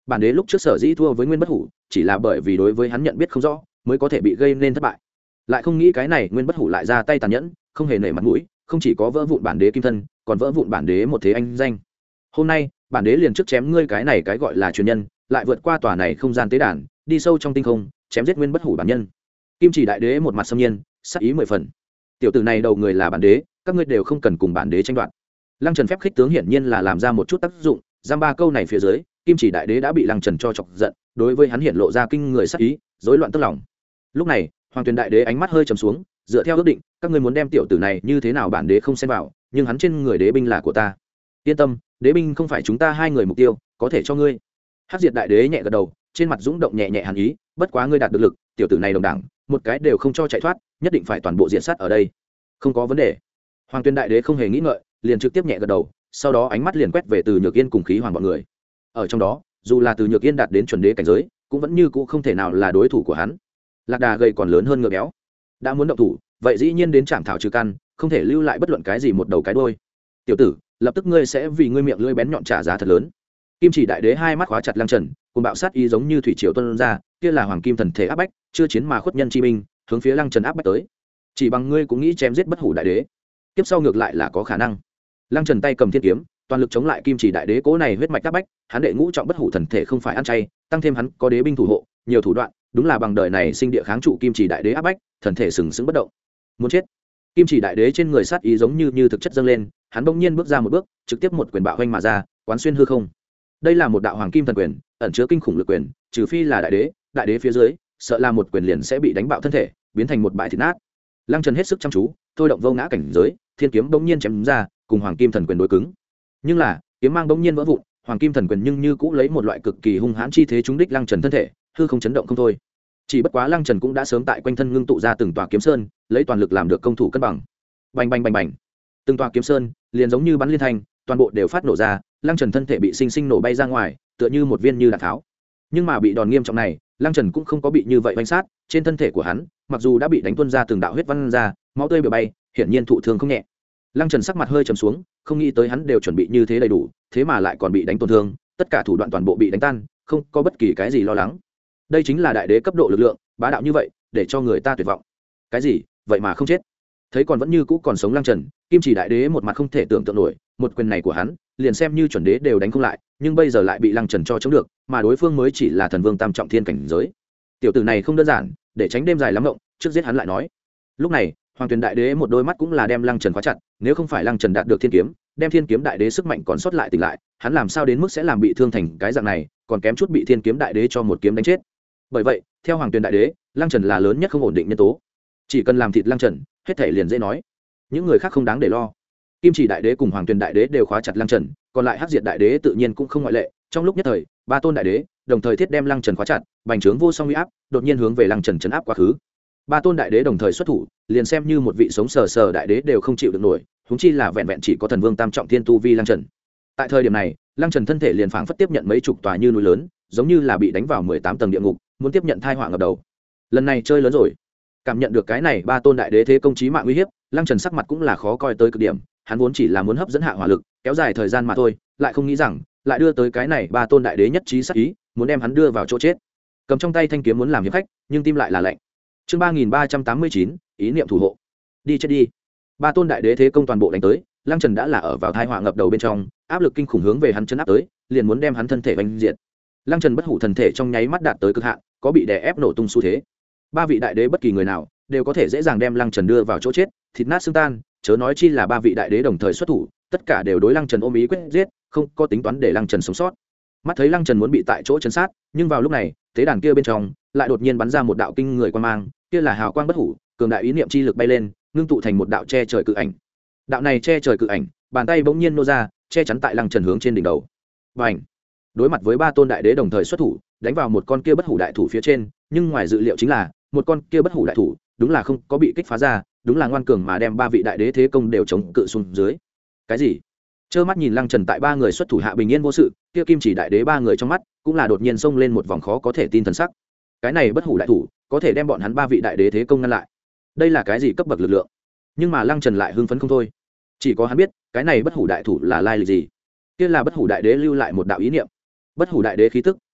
bản đế lúc trước sở dĩ thua với nguyên bất hủ chỉ là bởi vì đối với hắn nhận biết không rõ mới có thể bị gây nên thất bại, lại không nghĩ cái này nguyên bất hủ lại ra tay tàn nhẫn, không hề nể mặt mũi, không chỉ có vỡ vụn bản đế kim thân, còn vỡ vụn bản đế một thế anh danh. Hôm nay bản đế liền trước chém ngươi cái này cái gọi là truyền nhân, lại vượt qua tòa này không gian tế đàn, đi sâu trong tinh không, chém giết nguyên bất hủ bản nhân. Kim chỉ đại đế một mặt xâm nhiên, sắc ý mười phần. Tiểu tử này đầu người là bản đế, các ngươi đều không cần cùng bản đế tranh đoạt. Lăng Trần phép khích tướng hiển nhiên là làm ra một chút tác dụng, giam ba câu này phía dưới, Kim chỉ đại đế đã bị Lăng Trần cho chọc giận, đối với hắn hiện lộ ra kinh người sắc ý, rối loạn tức lòng. Lúc này, Hoàng Tuyền đại đế ánh mắt hơi trầm xuống, dựa theo ước định, các ngươi muốn đem tiểu tử này như thế nào bản đế không xen vào, nhưng hắn trên người đế binh là của ta. Yên tâm, đế binh không phải chúng ta hai người mục tiêu, có thể cho ngươi. Hắc Diệt đại đế nhẹ gật đầu, trên mặt dũng động nhẹ nhẹ hàn ý, bất quá ngươi đạt được lực, tiểu tử này đồng đẳng, một cái đều không cho chạy thoát, nhất định phải toàn bộ diện sát ở đây. Không có vấn đề. Hoàng Tuyền đại đế không hề nghĩ ngợi, liền trực tiếp nhẹ gật đầu, sau đó ánh mắt liền quét về Từ Nhược Yên cùng Khí Hoàng bọn người. Ở trong đó, dù là Từ Nhược Yên đạt đến chuẩn đế cảnh giới, cũng vẫn như cũ không thể nào là đối thủ của hắn. Lạc Đà gầy còn lớn hơn ngựa béo, đã muốn động thủ, vậy dĩ nhiên đến chạm thảo trừ căn, không thể lưu lại bất luận cái gì một đầu cái đuôi. Tiểu tử, lập tức ngươi sẽ vì ngươi miệng lưỡi bén nhọn trả giá thật lớn. Kim chỉ đại đế hai mắt khóa chặt Lăng Trần, cùng bạo sát ý giống như thủy triều tuôn ra, kia là hoàng kim thần thể áp bách, chưa chiến mà khuất nhân chi minh, hướng phía Lăng Trần áp bách tới. Chỉ bằng ngươi cũng nghĩ chém giết bất hủ đại đế, tiếp sau ngược lại là có khả năng. Lăng Trần tay cầm thiên kiếm, toàn lực chống lại Kim chỉ đại đế cố này huyết mạch áp bách, hắn đệ ngũ trọng bất hủ thần thể không phải ăn chay, tăng thêm hắn có đế binh thủ hộ, nhiều thủ đoạn, đúng là bằng đời này sinh địa kháng trụ Kim chỉ đại đế áp bách, thần thể sừng sững bất động. Muốn chết. Kim chỉ đại đế trên người sát ý giống như như thực chất dâng lên, hắn bỗng nhiên bước ra một bước, trực tiếp một quyền bạo hoành mà ra, quán xuyên hư không. Đây là một đạo hoàng kim thần quyền, ẩn chứa kinh khủng lực quyền, trừ phi là đại đế, đại đế phía dưới, sợ là một quyền liền sẽ bị đánh bạo thân thể, biến thành một bãi thịt nát. Lăng Trần hết sức chăm chú, thôi động vô ngã cảnh giới, thiên kiếm bỗng nhiên chém ra, cùng hoàng kim thần quyền đối cứng. Nhưng là, kiếm mang bỗng nhiên vỡ vụn, hoàng kim thần quyền nhưng như cũ lấy một loại cực kỳ hung hãn chi thế trúng đích Lăng Trần thân thể, hư không chấn động không thôi. Chỉ bất quá Lăng Trần cũng đã sớm tại quanh thân ngưng tụ ra từng tòa kiếm sơn, lấy toàn lực làm được công thủ cân bằng. Bành bành bành bành. Từng tòa kiếm sơn liền giống như bắn liên thanh, toàn bộ đều phát nổ ra, Lăng Trần thân thể bị sinh sinh nổ bay ra ngoài, tựa như một viên như đạn tháo. Nhưng mà bị đòn nghiêm trọng này, Lăng Trần cũng không có bị như vậy oanh sát, trên thân thể của hắn, mặc dù đã bị đánh tuôn ra từng đạo huyết văn ra, máu tươi bừa bay, hiển nhiên thụ thương không nhẹ. Lăng Trần sắc mặt hơi trầm xuống, không nghĩ tới hắn đều chuẩn bị như thế đầy đủ, thế mà lại còn bị đánh tổn thương, tất cả thủ đoạn toàn bộ bị đánh tan, không có bất kỳ cái gì lo lắng. Đây chính là đại đế cấp độ lực lượng, bá đạo như vậy, để cho người ta tuyệt vọng. Cái gì? Vậy mà không chết? Thấy còn vẫn như cũ còn sống Lăng Trần, Kim chỉ đại đế một mặt không thể tưởng tượng nổi, một quyền này của hắn, liền xem như chuẩn đế đều đánh không lại, nhưng bây giờ lại bị Lăng Trần cho chống được, mà đối phương mới chỉ là thần vương tam trọng thiên cảnh giới. Tiểu tử này không đơn giản, để tránh đêm dài lắm ngộng, trước giết hắn lại nói. Lúc này, Hoàng Tuyền đại đế một đôi mắt cũng là đem Lăng Trần khóa chặt, nếu không phải Lăng Trần đạt được thiên kiếm, đem thiên kiếm đại đế sức mạnh còn sót lại tỉnh lại, hắn làm sao đến mức sẽ làm bị thương thành cái dạng này, còn kém chút bị thiên kiếm đại đế cho một kiếm đánh chết. Bởi vậy, theo Hoàng Tuyền đại đế, Lăng Trần là lớn nhất không ổn định nhân tố. Chỉ cần làm thịt Lăng Trần, hết thể liền dễ nói. Những người khác không đáng để lo. Kim chỉ đại đế cùng Hoàng Tuyền đại đế đều khóa chặt Lăng Trần, còn lại Hắc Diệt đại đế tự nhiên cũng không ngoại lệ. Trong lúc nhất thời, ba tôn đại đế đồng thời thiết đem Lăng Trần khóa chặt, bành trướng vô song uy áp, đột nhiên hướng về Lăng Trần trấn áp quá khứ. Ba tôn đại đế đồng thời xuất thủ, liền xem như một vị sống sờ sờ đại đế đều không chịu được nổi, huống chi là vẹn vẹn chỉ có thần vương tam trọng thiên tu vi Lăng Trần. Tại thời điểm này, Lăng Trần thân thể liền phảng phất tiếp nhận mấy chục tòa như núi lớn, giống như là bị đánh vào mười tám tầng địa ngục, muốn tiếp nhận tai họa ngập đầu. Lần này chơi lớn rồi. Cảm nhận được cái này ba tôn đại đế thế công chí mạng uy hiếp, Lăng Trần sắc mặt cũng là khó coi tới cực điểm, hắn vốn chỉ là muốn hấp dẫn hạ hỏa lực, kéo dài thời gian mà thôi, lại không nghĩ rằng lại đưa tới cái này ba tôn đại đế nhất trí sát ý, muốn đem hắn đưa vào chỗ chết. Cầm trong tay thanh kiếm muốn làm hiệp khách, nhưng tim lại là lạnh. Chương ba nghìn ba trăm tám mươi chín, ý niệm thủ hộ. Đi chết đi. Ba tôn đại đế thế công toàn bộ đánh tới, Lăng Trần đã là ở vào tai họa ngập đầu bên trong, áp lực kinh khủng hướng về hắn chấn áp tới, liền muốn đem hắn thân thể vành diệt. Lăng Trần bất hủ thần thể trong nháy mắt đạt tới cực hạn, có bị đè ép nổ tung xu thế. Ba vị đại đế bất kỳ người nào đều có thể dễ dàng đem Lăng Trần đưa vào chỗ chết, thịt nát xương tan, chớ nói chi là ba vị đại đế đồng thời xuất thủ, tất cả đều đối Lăng Trần ôm ý quyết giết, không có tính toán để Lăng Trần sống sót. Mắt thấy Lăng Trần muốn bị tại chỗ chấn sát, nhưng vào lúc này, tế đàn kia bên trong lại đột nhiên bắn ra một đạo kinh người quang mang, kia là hào quang bất hủ, cường đại ý niệm chi lực bay lên, ngưng tụ thành một đạo che trời cự ảnh. Đạo này che trời cự ảnh, bàn tay bỗng nhiên nô ra, che chắn tại Lăng Trần hướng trên đỉnh đầu. Bành! Đối mặt với ba tôn đại đế đồng thời xuất thủ, đánh vào một con kia bất hủ đại thủ phía trên, nhưng ngoài dự liệu chính là, một con kia bất hủ đại thủ, đúng là không có bị kích phá ra, đúng là ngoan cường mà đem ba vị đại đế thế công đều chống cự xuống dưới. Cái gì? Trơ mắt nhìn Lăng Trần tại ba người xuất thủ hạ bình yên vô sự, kia Kim chỉ đại đế ba người trong mắt cũng là đột nhiên xông lên một vòng khó có thể tin thần sắc. Cái này bất hủ đại thủ có thể đem bọn hắn ba vị đại đế thế công ngăn lại. Đây là cái gì cấp bậc lực lượng? Nhưng mà Lăng Trần lại hưng phấn không thôi. Chỉ có hắn biết, cái này bất hủ đại thủ là lai lịch gì. Kia là bất hủ đại đế lưu lại một đạo ý niệm. Bất hủ đại đế khí tức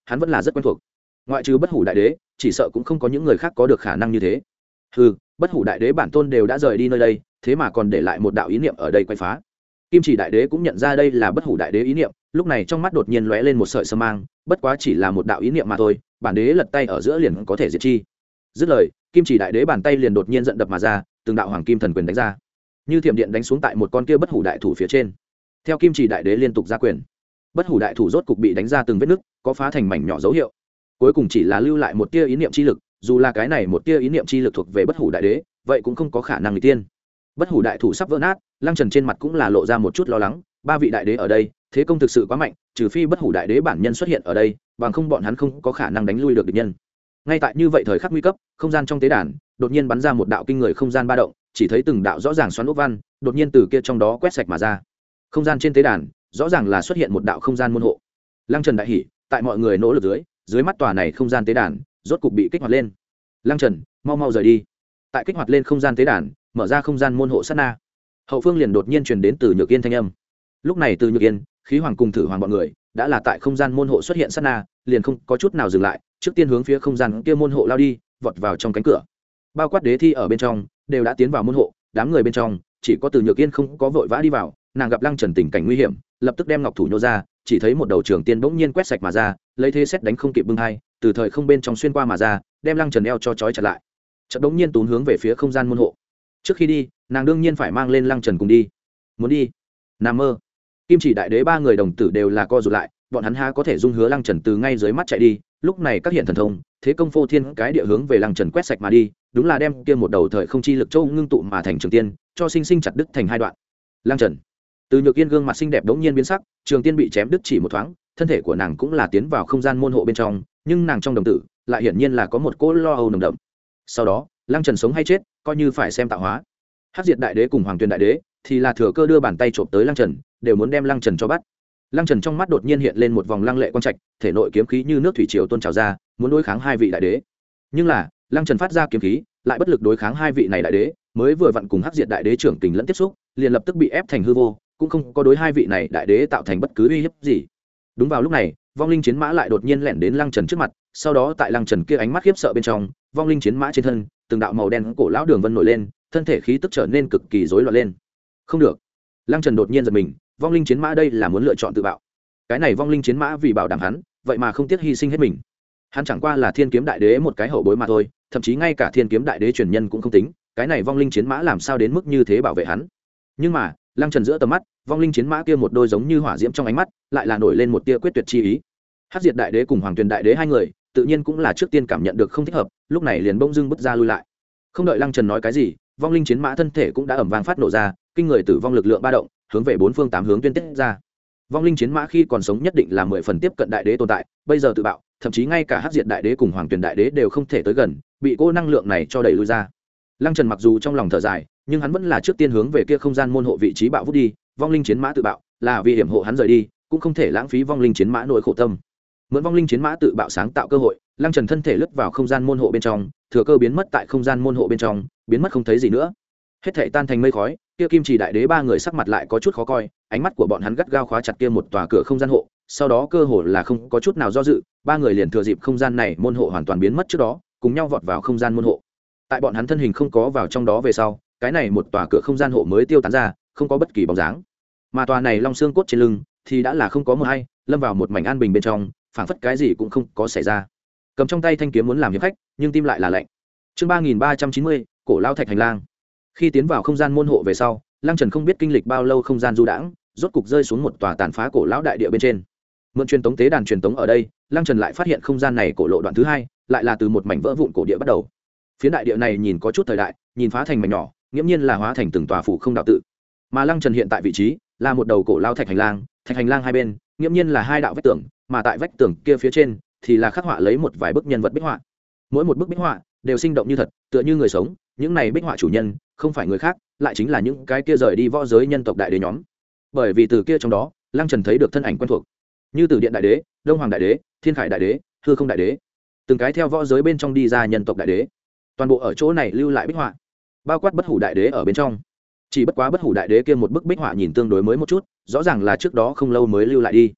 hắn vẫn là rất quen thuộc. Ngoại trừ bất hủ đại đế, chỉ sợ cũng không có những người khác có được khả năng như thế. Ừ, bất hủ đại đế bản tôn đều đã rời đi nơi đây, thế mà còn để lại một đạo ý niệm ở đây quay phá. Kim chỉ đại đế cũng nhận ra đây là bất hủ đại đế ý niệm, lúc này trong mắt đột nhiên lóe lên một sợi sơ mang, bất quá chỉ là một đạo ý niệm mà thôi, bản đế lật tay ở giữa liền có thể diệt chi. Dứt lời, kim chỉ đại đế bàn tay liền đột nhiên giận đập mà ra, từng đạo hoàng kim thần quyền đánh ra, như thiểm điện đánh xuống tại một con kia bất hủ đại thủ phía trên. Theo kim chỉ đại đế liên tục ra quyền, bất hủ đại thủ rốt cục bị đánh ra từng vết nứt, có phá thành mảnh nhỏ dấu hiệu. Cuối cùng chỉ là lưu lại một tia ý niệm chi lực, dù là cái này một tia ý niệm chi lực thuộc về bất hủ đại đế, vậy cũng không có khả năng người tiên. Bất hủ đại thủ sắp vỡ nát, Lăng Trần trên mặt cũng là lộ ra một chút lo lắng, ba vị đại đế ở đây, thế công thực sự quá mạnh, trừ phi bất hủ đại đế bản nhân xuất hiện ở đây, bằng không bọn hắn không có khả năng đánh lui được địch nhân. Ngay tại như vậy thời khắc nguy cấp, không gian trong tế đàn đột nhiên bắn ra một đạo kinh người không gian ba động, chỉ thấy từng đạo rõ ràng xoắn ốc văn đột nhiên từ kia trong đó quét sạch mà ra. Không gian trên tế đàn rõ ràng là xuất hiện một đạo không gian môn hộ. Lăng Trần đại hỉ, tại mọi người nỗ lực dưới, dưới mắt tòa này không gian tế đàn rốt cục bị kích hoạt lên. Lăng Trần, mau mau rời đi. Tại kích hoạt lên không gian tế đàn, mở ra không gian môn hộ sát na, hậu phương liền đột nhiên truyền đến từ Nhược Yên thanh âm. Lúc này từ Nhược Yên, Khí Hoàng cùng Thử Hoàng bọn người đã là tại không gian môn hộ xuất hiện sát na, liền không có chút nào dừng lại, trước tiên hướng phía không gian kia môn hộ lao đi, vọt vào trong cánh cửa. Bao quát đế thi ở bên trong đều đã tiến vào môn hộ, đám người bên trong chỉ có từ Nhược Yên không có vội vã đi vào, nàng gặp Lăng Trần tình cảnh nguy hiểm, lập tức đem ngọc thủ nhô ra, chỉ thấy một đầu trường tiên bỗng nhiên quét sạch mà ra, lấy thế xét đánh không kịp bưng hai, từ thời không bên trong xuyên qua mà ra, đem Lăng Trần eo cho trói chặt lại. Chợt bỗng nhiên tún hướng về phía không gian môn hộ. Trước khi đi, nàng đương nhiên phải mang lên Lăng Trần cùng đi. Muốn đi? Nằm mơ. Kim chỉ đại đế ba người đồng tử đều là co rụt lại, bọn hắn há có thể dung hứa Lăng Trần từ ngay dưới mắt chạy đi. Lúc này các hiện thần thông, thế công phô thiên cái địa hướng về Lăng Trần quét sạch mà đi, đúng là đem kia một đầu thời không chi lực châu ngưng tụ mà thành trường tiên, cho sinh sinh chặt đứt thành hai đoạn. Lăng Trần, từ Nhược Yên gương mặt xinh đẹp đống nhiên biến sắc, trường tiên bị chém đứt chỉ một thoáng, thân thể của nàng cũng là tiến vào không gian môn hộ bên trong, nhưng nàng trong đồng tử lại hiển nhiên là có một cỗ lo âu nồng đậm. Sau đó, Lăng Trần sống hay chết, coi như phải xem tạo hóa. Hắc Diệt đại đế cùng Hoàng Tuyền đại đế thì là thừa cơ đưa bàn tay trộm tới Lăng Trần, đều muốn đem Lăng Trần cho bắt. Lăng Trần trong mắt đột nhiên hiện lên một vòng lăng lệ quang trạch, thể nội kiếm khí như nước thủy triều tuôn trào ra, muốn đối kháng hai vị đại đế. Nhưng là, Lăng Trần phát ra kiếm khí, lại bất lực đối kháng hai vị này đại đế, mới vừa vặn cùng Hắc Diệt đại đế trưởng tình lẫn tiếp xúc, liền lập tức bị ép thành hư vô, cũng không có đối hai vị này đại đế tạo thành bất cứ uy hiếp gì. Đúng vào lúc này, vong linh chiến mã lại đột nhiên lẻn đến Lăng Trần trước mặt, sau đó tại Lăng Trần kia ánh mắt khiếp sợ bên trong, vong linh chiến mã trên thân, từng đạo màu đen cổ lão đường vân nổi lên, thân thể khí tức trở nên cực kỳ rối loạn lên. Không được. Lăng Trần đột nhiên giật mình, vong linh chiến mã đây là muốn lựa chọn tự bạo. Cái này vong linh chiến mã vì bảo đảm hắn, vậy mà không tiếc hy sinh hết mình. Hắn chẳng qua là Thiên Kiếm đại đế một cái hậu bối mà thôi, thậm chí ngay cả Thiên Kiếm đại đế truyền nhân cũng không tính, cái này vong linh chiến mã làm sao đến mức như thế bảo vệ hắn. Nhưng mà, Lăng Trần giữa tầm mắt, vong linh chiến mã kia một đôi giống như hỏa diễm trong ánh mắt, lại là nổi lên một tia quyết tuyệt chi ý. Hắc Diệt đại đế cùng Hoàng Tuyền đại đế hai người, tự nhiên cũng là trước tiên cảm nhận được không thích hợp, lúc này liền bỗng dưng bứt ra lui lại. Không đợi Lăng Trần nói cái gì, vong linh chiến mã thân thể cũng đã ầm vang phát nổ ra, kinh người tử vong lực lượng ba động, hướng về bốn phương tám hướng tuyên tiết ra. Vong linh chiến mã khi còn sống nhất định là mười phần tiếp cận đại đế tồn tại, bây giờ tự bạo, thậm chí ngay cả Hắc Diệt đại đế cùng Hoàng Tuyền đại đế đều không thể tới gần, bị cô năng lượng này cho đẩy lui ra. Lăng Trần mặc dù trong lòng thở dài, nhưng hắn vẫn là trước tiên hướng về kia không gian môn hộ vị trí bạo vút đi. Vong linh chiến mã tự bạo là vì hiểm hộ hắn rời đi, cũng không thể lãng phí vong linh chiến mã nỗi khổ tâm. Mượn vong linh chiến mã tự bạo sáng tạo cơ hội, Lăng Trần thân thể lướt vào không gian môn hộ bên trong, thừa cơ biến mất tại không gian môn hộ bên trong, biến mất không thấy gì nữa. Hết thảy tan thành mây khói, kia Kim Chỉ đại đế ba người sắc mặt lại có chút khó coi, ánh mắt của bọn hắn gắt gao khóa chặt kia một tòa cửa không gian hộ, sau đó cơ hồ là không có chút nào do dự, ba người liền thừa dịp không gian này môn hộ hoàn toàn biến mất trước đó, cùng nhau vọt vào không gian môn hộ. Tại bọn hắn thân hình không có vào trong đó về sau, cái này một tòa cửa không gian hộ mới tiêu tán ra, không có bất kỳ bóng dáng. Mà tòa này long xương cốt trên lưng thì đã là không có một hay, lâm vào một mảnh an bình bên trong, phảng phất cái gì cũng không có xảy ra. Cầm trong tay thanh kiếm muốn làm hiệp khách, nhưng tim lại là lạnh. Chương ba nghìn ba trăm chín mươi, cổ lao thạch hành lang. Khi tiến vào không gian môn hộ về sau, Lăng Trần không biết kinh lịch bao lâu không gian du đãng, rốt cục rơi xuống một tòa tàn phá cổ lão đại địa bên trên. Mượn truyền tống tế đàn truyền tống ở đây, Lăng Trần lại phát hiện không gian này cổ lộ đoạn thứ hai, lại là từ một mảnh vỡ vụn cổ địa bắt đầu. Phiến đại địa này nhìn có chút thời đại, nhìn phá thành mảnh nhỏ, nghiễm nhiên là hóa thành từng tòa phủ không đạo tự. Mà Lăng Trần hiện tại vị trí là một đầu cổ lao thạch hành lang, thạch hành lang hai bên, nghiễm nhiên là hai đạo vách tường, mà tại vách tường kia phía trên thì là khắc họa lấy một vài bức nhân vật bích họa. Mỗi một bức bích họa đều sinh động như thật, tựa như người sống, những này bích họa chủ nhân không phải người khác, lại chính là những cái kia rời đi võ giới nhân tộc đại đế nhóm. Bởi vì từ kia trong đó, Lăng Trần thấy được thân ảnh quen thuộc, như Từ Điện đại đế, Đông Hoàng đại đế, Thiên Khải đại đế, Hư Không đại đế, từng cái theo võ giới bên trong đi ra nhân tộc đại đế, toàn bộ ở chỗ này lưu lại bích họa, bao quát bất hủ đại đế ở bên trong. Chỉ bất quá bất hủ đại đế kia một bức bích họa nhìn tương đối mới một chút, rõ ràng là trước đó không lâu mới lưu lại đi.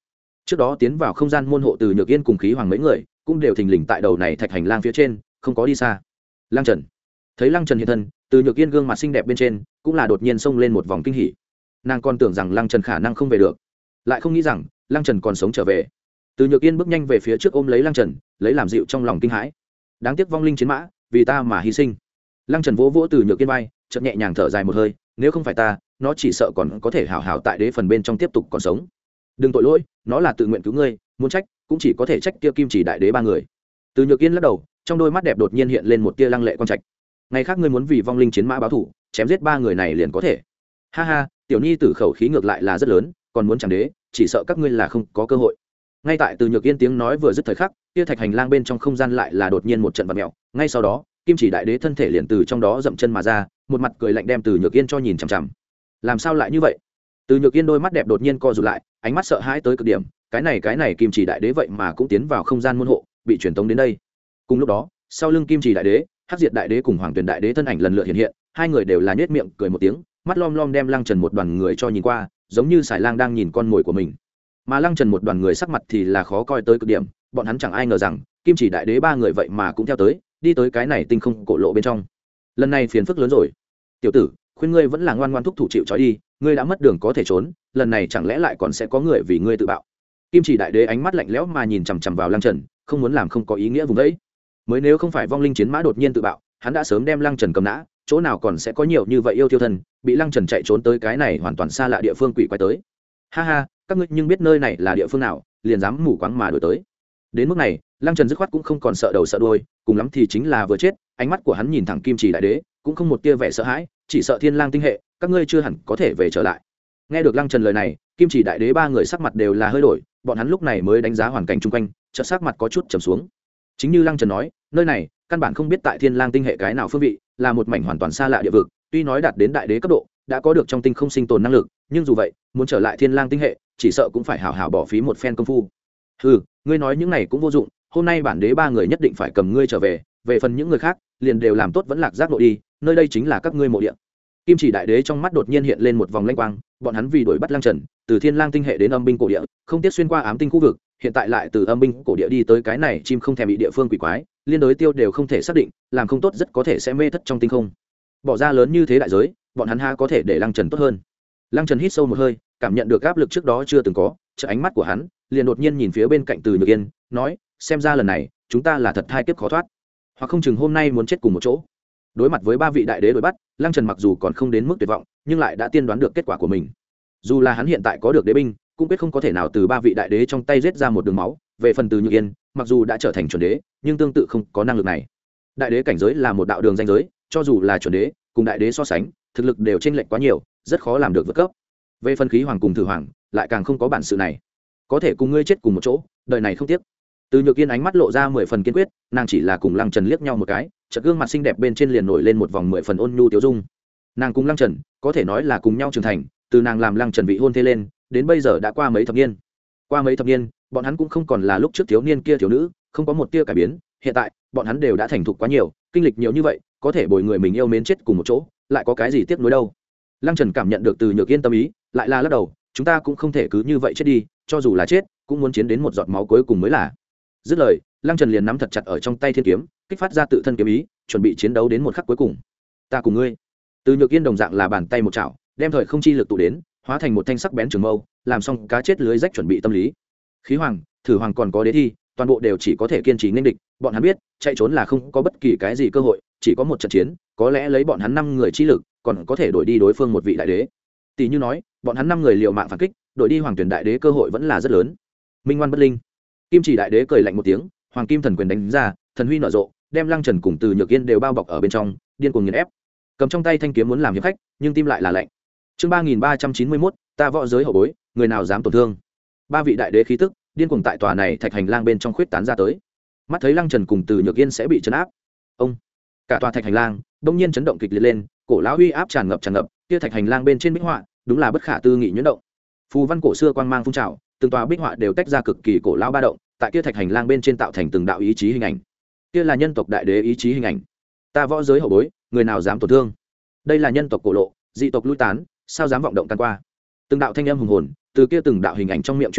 trước đó tiến vào không gian môn hộ từ nhược yên cùng khí hoàng mấy người cũng đều thình lình tại đầu này thạch hành lang phía trên, không có đi xa. Lăng Trần thấy Lăng Trần hiện thân, từ nhược yên gương mặt xinh đẹp bên trên cũng là đột nhiên xông lên một vòng kinh hỉ. Nàng còn tưởng rằng Lăng Trần khả năng không về được, lại không nghĩ rằng Lăng Trần còn sống trở về. Từ nhược yên bước nhanh về phía trước ôm lấy Lăng Trần, lấy làm dịu trong lòng kinh hãi. Đáng tiếc vong linh chiến mã vì ta mà hy sinh. Lăng Trần vỗ vỗ từ nhược yên vai, chợt nhẹ nhàng thở dài một hơi, nếu không phải ta, nó chỉ sợ còn có thể hảo hảo tại đế phần bên trong tiếp tục còn sống. Đừng tội lỗi, nó là tự nguyện cứu ngươi, muốn trách cũng chỉ có thể trách kia kim chỉ đại đế ba người. Từ nhược yên lắc đầu, trong đôi mắt đẹp đột nhiên hiện lên một tia lăng lệ quan trạch. Ngày khác ngươi muốn vì vong linh chiến mã báo thù, chém giết ba người này liền có thể. Ha ha, tiểu nhi tử khẩu khí ngược lại là rất lớn, còn muốn chẳng đế, chỉ sợ các ngươi là không có cơ hội. Ngay tại từ nhược yên tiếng nói vừa dứt thời khắc, kia thạch hành lang bên trong không gian lại là đột nhiên một trận vặn mèo, ngay sau đó kim chỉ đại đế thân thể liền từ trong đó dậm chân mà ra, một mặt cười lạnh đem từ nhược yên cho nhìn chằm chằm. Làm sao lại như vậy? Từ nhược yên đôi mắt đẹp đột nhiên co rụt lại, ánh mắt sợ hãi tới cực điểm, cái này cái này kim chỉ đại đế vậy mà cũng tiến vào không gian môn hộ, bị truyền tống đến đây. Cùng lúc đó, sau lưng kim chỉ đại đế, hắc diệt đại đế cùng hoàng tuyền đại đế thân ảnh lần lượt hiện hiện, hai người đều là nhếch miệng cười một tiếng, mắt lom lom đem Lăng Trần một đoàn người cho nhìn qua, giống như sải lang đang nhìn con mồi của mình. Mà Lăng Trần một đoàn người sắc mặt thì là khó coi tới cực điểm, bọn hắn chẳng ai ngờ rằng kim chỉ đại đế ba người vậy mà cũng theo tới, đi tới cái này tinh không cổ lộ bên trong. Lần này phiền phức lớn rồi. Tiểu tử, khuyên ngươi vẫn là ngoan ngoan thúc thủ chịu trói đi, ngươi đã mất đường có thể trốn, lần này chẳng lẽ lại còn sẽ có người vì ngươi tự bạo. Kim chỉ đại đế ánh mắt lạnh lẽo mà nhìn chằm chằm vào Lăng Trần, không muốn làm không có ý nghĩa vùng đấy. Mới nếu không phải vong linh chiến mã đột nhiên tự bạo, hắn đã sớm đem Lăng Trần cầm nã, chỗ nào còn sẽ có nhiều như vậy yêu thiêu thân, bị Lăng Trần chạy trốn tới cái này hoàn toàn xa lạ địa phương quỷ quái tới. Ha ha, các ngươi nhưng biết nơi này là địa phương nào, liền dám mù quáng mà đuổi tới. Đến mức này, Lăng Trần dứt khoát cũng không còn sợ đầu sợ đuôi, cùng lắm thì chính là vừa chết. Ánh mắt của hắn nhìn thẳng kim chỉ đại đế, cũng không một tia vẻ sợ hãi, chỉ sợ thiên lang tinh hệ các ngươi chưa hẳn có thể về trở lại. Nghe được Lăng Trần lời này, kim chỉ đại đế ba người sắc mặt đều là hơi đổi, bọn hắn lúc này mới đánh giá hoàn cảnh chung quanh, chợt sắc mặt có chút trầm xuống. Chính như Lăng Trần nói, nơi này căn bản không biết tại thiên lang tinh hệ cái nào phương vị, là một mảnh hoàn toàn xa lạ địa vực, tuy nói đạt đến đại đế cấp độ, đã có được trong tinh không sinh tồn năng lực, nhưng dù vậy, muốn trở lại thiên lang tinh hệ, chỉ sợ cũng phải hảo hảo bỏ phí một phen công phu. Hừ, ngươi nói những này cũng vô dụng, hôm nay bản đế ba người nhất định phải cầm ngươi trở về, về phần những người khác, liền đều làm tốt vẫn lạc giác lộ đi, nơi đây chính là các ngươi mộ địa. Kim chỉ đại đế trong mắt đột nhiên hiện lên một vòng lanh quang, bọn hắn vì đuổi bắt Lăng Trần, từ thiên lang tinh hệ đến âm binh cổ địa, không tiếc xuyên qua ám tinh khu vực, hiện tại lại từ âm binh cổ địa đi tới cái này chim không thèm bị địa phương quỷ quái, liên đối tiêu đều không thể xác định, làm không tốt rất có thể sẽ mê thất trong tinh không. Bỏ ra lớn như thế đại giới, bọn hắn ha có thể để Lăng Trần tốt hơn. Lăng Trần hít sâu một hơi, cảm nhận được áp lực trước đó chưa từng có, chợ ánh mắt của hắn liền đột nhiên nhìn phía bên cạnh Từ Nhược Yên, nói, xem ra lần này chúng ta là thật hai kiếp khó thoát, hoặc không chừng hôm nay muốn chết cùng một chỗ. Đối mặt với ba vị đại đế đuổi bắt, Lăng Trần mặc dù còn không đến mức tuyệt vọng, nhưng lại đã tiên đoán được kết quả của mình. Dù là hắn hiện tại có được đế binh, cũng quyết không có thể nào từ ba vị đại đế trong tay giết ra một đường máu. Về phần Từ Nhược Yên, mặc dù đã trở thành chuẩn đế, nhưng tương tự không có năng lực này. Đại đế cảnh giới là một đạo đường ranh giới, cho dù là chuẩn đế, cùng đại đế so sánh, thực lực đều chênh lệch quá nhiều, rất khó làm được vượt cấp. Về phân khí hoàng cùng thử hoàng, lại càng không có bản sự này. Có thể cùng ngươi chết cùng một chỗ, đời này không tiếc. Từ Nhược Yên ánh mắt lộ ra mười phần kiên quyết, nàng chỉ là cùng Lăng Trần liếc nhau một cái, chợt gương mặt xinh đẹp bên trên liền nổi lên một vòng mười phần ôn nhu tiêu dung. Nàng cùng Lăng Trần, có thể nói là cùng nhau trưởng thành, từ nàng làm Lăng Trần vị hôn thê lên, đến bây giờ đã qua mấy thập niên. Qua mấy thập niên, bọn hắn cũng không còn là lúc trước thiếu niên kia thiếu nữ, không có một tia cải biến, hiện tại, bọn hắn đều đã thành thục quá nhiều, kinh lịch nhiều như vậy, có thể bồi người mình yêu mến chết cùng một chỗ, lại có cái gì tiếc nuối đâu. Lăng Trần cảm nhận được Từ Nhược Yên tâm ý, lại là lắc đầu, chúng ta cũng không thể cứ như vậy chết đi, cho dù là chết, cũng muốn chiến đến một giọt máu cuối cùng mới là. Dứt lời, Lăng Trần liền nắm thật chặt ở trong tay thiên kiếm, kích phát ra tự thân kiếm ý, chuẩn bị chiến đấu đến một khắc cuối cùng. Ta cùng ngươi. Từ Nhược Yên đồng dạng là bàn tay một chảo, đem thời không chi lực tụ đến, hóa thành một thanh sắc bén trường mâu, làm xong cá chết lưới rách chuẩn bị tâm lý. Khí hoàng, thử hoàng còn có đế thi, toàn bộ đều chỉ có thể kiên trì nghênh địch, bọn hắn biết, chạy trốn là không có bất kỳ cái gì cơ hội, chỉ có một trận chiến, có lẽ lấy bọn hắn năm người chi lực, còn có thể đổi đi đối phương một vị đại đế. Tỷ như nói, bọn hắn năm người liều mạng phản kích, đổi đi hoàng tuyển đại đế cơ hội vẫn là rất lớn. Minh ngoan bất linh. Kim chỉ đại đế cười lạnh một tiếng, hoàng kim thần quyền đánh ra, thần huy nở rộ, đem Lăng Trần cùng Từ Nhược Yên đều bao bọc ở bên trong, điên cuồng nghiền ép. Cầm trong tay thanh kiếm muốn làm hiệp khách, nhưng tim lại là lạnh. Chương ba nghìn ba trăm chín mươi mốt, ta võ giới hậu bối, người nào dám tổn thương. Ba vị đại đế khí tức, điên cuồng tại tòa này thạch hành lang bên trong khuyết tán ra tới. Mắt thấy Lăng Trần cùng Từ Nhược Yên sẽ bị trấn áp. Ông, cả tòa thạch hành lang đột nhiên chấn động kịch liệt lên, cổ lão uy áp tràn ngập tràn ngập, kia thạch hành lang bên trên bích họa, đúng là bất khả tư nghị nhuyễn động. Phù văn cổ xưa quang mang phun trào, từng tòa bích họa đều tách ra cực kỳ cổ lão ba động, tại kia thạch hành lang bên trên tạo thành từng đạo ý chí hình ảnh. Kia là nhân tộc đại đế ý chí hình ảnh. Ta võ giới hậu bối, người nào dám tổn thương. Đây là nhân tộc cổ lộ, dị tộc lui tán, sao dám vọng động tan qua. Từng đạo thanh âm hùng hồn từ kia từng đạo hình ảnh trong miệng truyền ra,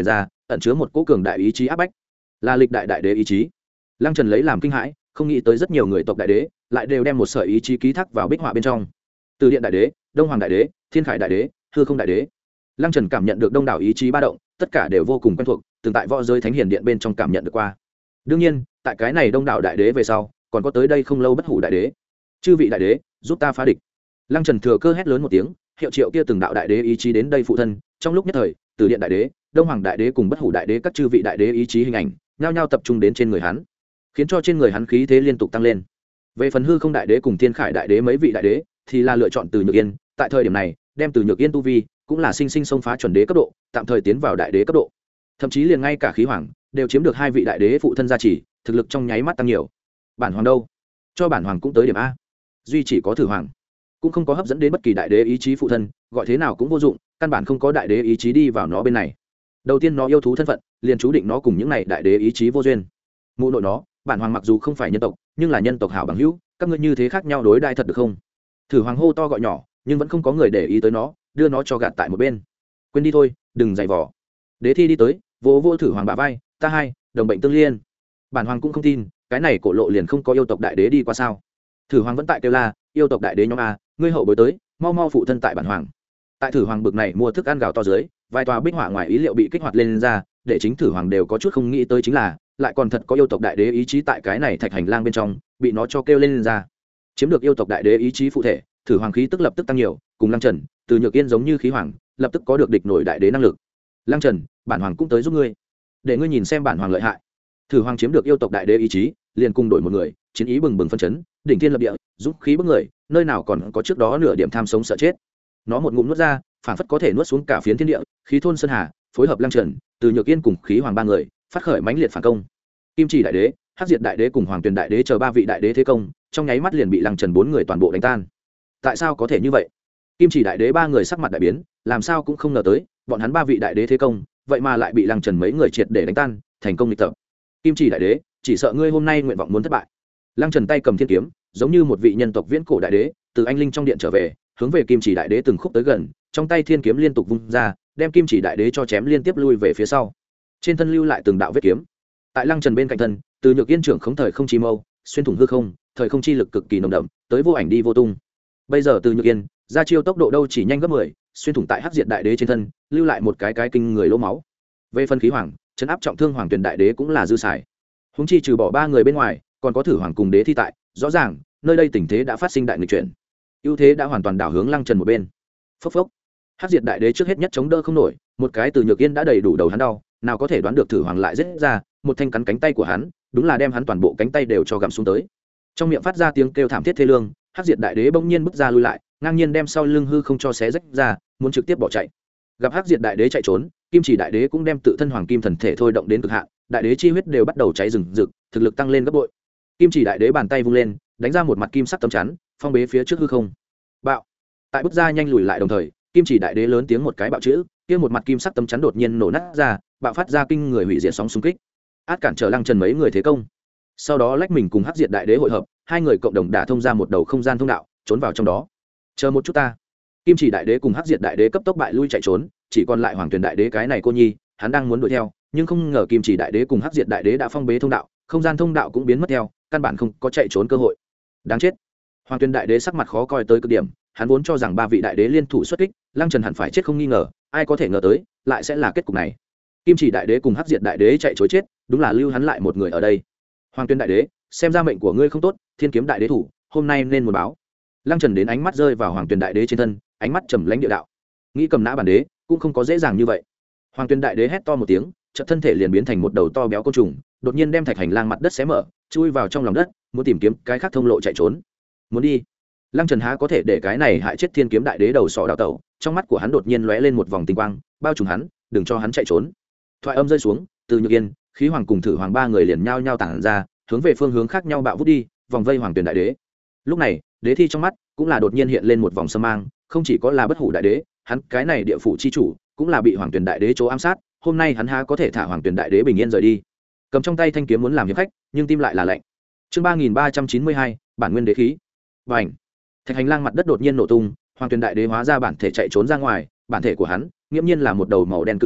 ẩn chứa một cỗ cường đại ý chí áp bách, là lịch đại đại đế ý chí. Lăng Trần lấy làm kinh hãi, không nghĩ tới rất nhiều người tộc đại đế lại đều đem một sợi ý chí ký thác vào bích họa bên trong. Từ điện đại đế, đông hoàng đại đế, thiên khải đại đế, hư không đại đế. Lăng Trần cảm nhận được đông đảo ý chí ba động, tất cả đều vô cùng quen thuộc, từng tại võ giới thánh hiền điện bên trong cảm nhận được qua. Đương nhiên, tại cái này đông đảo đại đế về sau, còn có tới đây không lâu bất hủ đại đế. Chư vị đại đế, giúp ta phá địch. Lăng Trần thừa cơ hét lớn một tiếng, hiệu triệu kia từng đạo đại đế ý chí đến đây phụ thân. Trong lúc nhất thời, Từ điện đại đế, đông hoàng đại đế cùng bất hủ đại đế các chư vị đại đế ý chí hình ảnh nhao nhao tập trung đến trên người hắn, khiến cho trên người hắn khí thế liên tục tăng lên. Về phần hư không đại đế cùng thiên khải đại đế mấy vị đại đế thì là lựa chọn Từ Nhược Yên, tại thời điểm này đem Từ Nhược Yên tu vi cũng là sinh sinh xông phá chuẩn đế cấp độ, tạm thời tiến vào đại đế cấp độ, thậm chí liền ngay cả khí hoàng đều chiếm được hai vị đại đế phụ thân gia trì, thực lực trong nháy mắt tăng nhiều. Bản hoàng đâu? Cho bản hoàng cũng tới điểm a. Duy chỉ có Thử hoàng cũng không có hấp dẫn đến bất kỳ đại đế ý chí phụ thân, gọi thế nào cũng vô dụng, căn bản không có đại đế ý chí đi vào nó bên này. Đầu tiên nó yêu thú thân phận, liền chú định nó cùng những này đại đế ý chí vô duyên. Mụ nội nó, bản hoàng mặc dù không phải nhân tộc, nhưng là nhân tộc hảo bằng hữu, các ngươi như thế khác nhau đối đãi thật được không? Thử hoàng hô to gọi nhỏ, nhưng vẫn không có người để ý tới nó, đưa nó cho gạt tại một bên. Quên đi thôi, đừng giày vò. Đế thi đi tới, vỗ vỗ Thử hoàng bả vai, ta hai, đồng bệnh tương liên. Bản hoàng cũng không tin, cái này cổ lộ liền không có yêu tộc đại đế đi qua sao? Thử hoàng vẫn tại kêu la, yêu tộc đại đế nhóm a, ngươi hậu bối tới, mau mau phụ thân tại bản hoàng. Tại Thử hoàng bực này mua thức ăn gào to dưới, vài tòa bích họa ngoài ý liệu bị kích hoạt lên, lên ra, để chính Thử hoàng đều có chút không nghĩ tới chính là, lại còn thật có yêu tộc đại đế ý chí tại cái này thạch hành lang bên trong, bị nó cho kêu lên, lên ra. Chiếm được yêu tộc đại đế ý chí phụ thể, Thử hoàng khí tức lập tức tăng nhiều, cùng Lăng Trần, Từ Nhược Yên giống như khí hoàng, lập tức có được địch nổi đại đế năng lực. Lăng Trần, bản hoàng cũng tới giúp ngươi, để ngươi nhìn xem bản hoàng lợi hại. Thử hoàng chiếm được yêu tộc đại đế ý chí, liền cùng đổi một người, chiến ý bừng bừng phân chấn, đỉnh thiên lập địa, dũng khí bức người, nơi nào còn có trước đó nửa điểm tham sống sợ chết. Nó một ngụm nuốt ra, phản phất có thể nuốt xuống cả phiến thiên địa, khí thôn sơn hà, phối hợp Lăng Trần, Từ Nhược Yên cùng khí hoàng ba người, phát khởi mãnh liệt phản công. Kim Chỉ đại đế, Hắc Diệt đại đế cùng Hoàng Tuyền đại đế chờ ba vị đại đế thế công, trong nháy mắt liền bị Lăng Trần bốn người toàn bộ đánh tan. Tại sao có thể như vậy? Kim Chỉ đại đế ba người sắc mặt đại biến, làm sao cũng không ngờ tới, bọn hắn ba vị đại đế thế công, vậy mà lại bị Lăng Trần mấy người triệt để đánh tan, thành công nghịch tập. Kim Chỉ đại đế, chỉ sợ ngươi hôm nay nguyện vọng muốn thất bại. Lăng Trần tay cầm thiên kiếm, giống như một vị nhân tộc viễn cổ đại đế, từ anh linh trong điện trở về, hướng về Kim Chỉ đại đế từng khúc tới gần, trong tay thiên kiếm liên tục vung ra, đem Kim Chỉ đại đế cho chém liên tiếp lui về phía sau. Trên thân lưu lại từng đạo vết kiếm. Tại Lăng Trần bên cạnh thân, Từ Nhược Yên trưởng không thời không chi mâu, xuyên thủng hư không, thời không chi lực cực kỳ nồng đậm, tới vô ảnh đi vô tung. Bây giờ Từ Nhược Yên, ra chiêu tốc độ đâu chỉ nhanh gấp mười, xuyên thủng tại Hắc Diệt đại đế trên thân, lưu lại một cái cái kinh người lỗ máu. Về phân khí hoàng, trấn áp trọng thương Hoàng Tuyền đại đế cũng là dư xài. Huống chi trừ bỏ ba người bên ngoài, còn có Thử hoàng cùng đế thi tại, rõ ràng, nơi đây tình thế đã phát sinh đại nghịch chuyển. Ưu thế đã hoàn toàn đảo hướng Lăng Trần một bên. Phốc phốc. Hắc Diệt đại đế trước hết nhất chống đỡ không nổi, một cái Từ Nhược Yên đã đầy đủ đầu hắn đau, nào có thể đoán được Thử hoàng lại giết ra, một thanh cắn cánh tay của hắn, đúng là đem hắn toàn bộ cánh tay đều cho gặm xuống tới. Trong miệng phát ra tiếng kêu thảm thiết thê lương, Hắc Diệt đại đế bỗng nhiên bước ra lui lại, ngang nhiên đem sau lưng hư không cho xé rách ra, muốn trực tiếp bỏ chạy. Gặp Hắc Diệt đại đế chạy trốn, Kim Chỉ đại đế cũng đem tự thân hoàng kim thần thể thôi động đến cực hạn, đại đế chi huyết đều bắt đầu cháy rừng rực, thực lực tăng lên gấp bội. Kim Chỉ đại đế bàn tay vung lên, đánh ra một mặt kim sắc tấm chắn, phong bế phía trước hư không. Bạo. Tại bước ra nhanh lùi lại đồng thời, Kim Chỉ đại đế lớn tiếng một cái bạo chữ, kia một mặt kim sắc tấm chắn đột nhiên nổ nát ra, bạo phát ra kinh người hủy diệt sóng xung kích, át cản trở Lăng Trần mấy người thế công. Sau đó lách mình cùng Hắc Diệt đại đế hội hợp, hai người cộng đồng đả thông ra một đầu không gian thông đạo, trốn vào trong đó. Chờ một chút ta. Kim Chỉ đại đế cùng Hắc Diệt đại đế cấp tốc bại lui chạy trốn, chỉ còn lại Hoàng Tuyền đại đế cái này cô nhi, hắn đang muốn đuổi theo, nhưng không ngờ Kim Chỉ đại đế cùng Hắc Diệt đại đế đã phong bế thông đạo, không gian thông đạo cũng biến mất theo, căn bản không có chạy trốn cơ hội. Đáng chết. Hoàng Tuyền đại đế sắc mặt khó coi tới cực điểm, hắn vốn cho rằng ba vị đại đế liên thủ xuất kích, Lăng Trần hẳn phải chết không nghi ngờ, ai có thể ngờ tới, lại sẽ là kết cục này. Kim Chỉ đại đế cùng Hắc Diệt đại đế chạy trối chết, đúng là lưu hắn lại một người ở đây. Hoàng Tuyền đại đế, xem ra mệnh của ngươi không tốt, Thiên Kiếm đại đế thủ, hôm nay nên muốn báo. Lăng Trần đến ánh mắt rơi vào Hoàng Tuyền đại đế trên thân, ánh mắt trầm lãnh địa đạo, nghĩ cầm nã bản đế, cũng không có dễ dàng như vậy. Hoàng Tuyền đại đế hét to một tiếng, chợt thân thể liền biến thành một đầu to béo côn trùng, đột nhiên đem thạch hành lang mặt đất xé mở, chui vào trong lòng đất, muốn tìm kiếm cái khác thông lộ chạy trốn. Muốn đi. Lăng Trần há có thể để cái này hại chết Thiên Kiếm đại đế đầu sọ đào tẩu, trong mắt của hắn đột nhiên lóe lên một vòng tinh quang, bao trùm hắn, đừng cho hắn chạy trốn. Thoại âm rơi xuống, Từ Nhược Yên, khí hoàng cùng Thử hoàng ba người liền nhao nhao tản ra, hướng về phương hướng khác nhau bạo vút đi, vòng vây Hoàng Tuyền đại đế. Lúc này, đế thi trong mắt cũng là đột nhiên hiện lên một vòng sâm mang, không chỉ có là bất hủ đại đế, hắn cái này địa phủ chi chủ cũng là bị Hoàng Tuyền đại đế chỗ ám sát, hôm nay hắn há có thể thả Hoàng Tuyền đại đế bình yên rời đi. Cầm trong tay thanh kiếm muốn làm hiệp khách, nhưng tim lại là lạnh. Chương ba nghìn ba trăm chín mươi hai, bản nguyên đế khí. Bành. Thạch hành lang mặt đất đột nhiên nổ tung, Hoàng Tuyền đại đế hóa ra bản thể chạy trốn ra ngoài, bản thể của hắn nghiễm nhiên là một đầu màu đen cự trùng,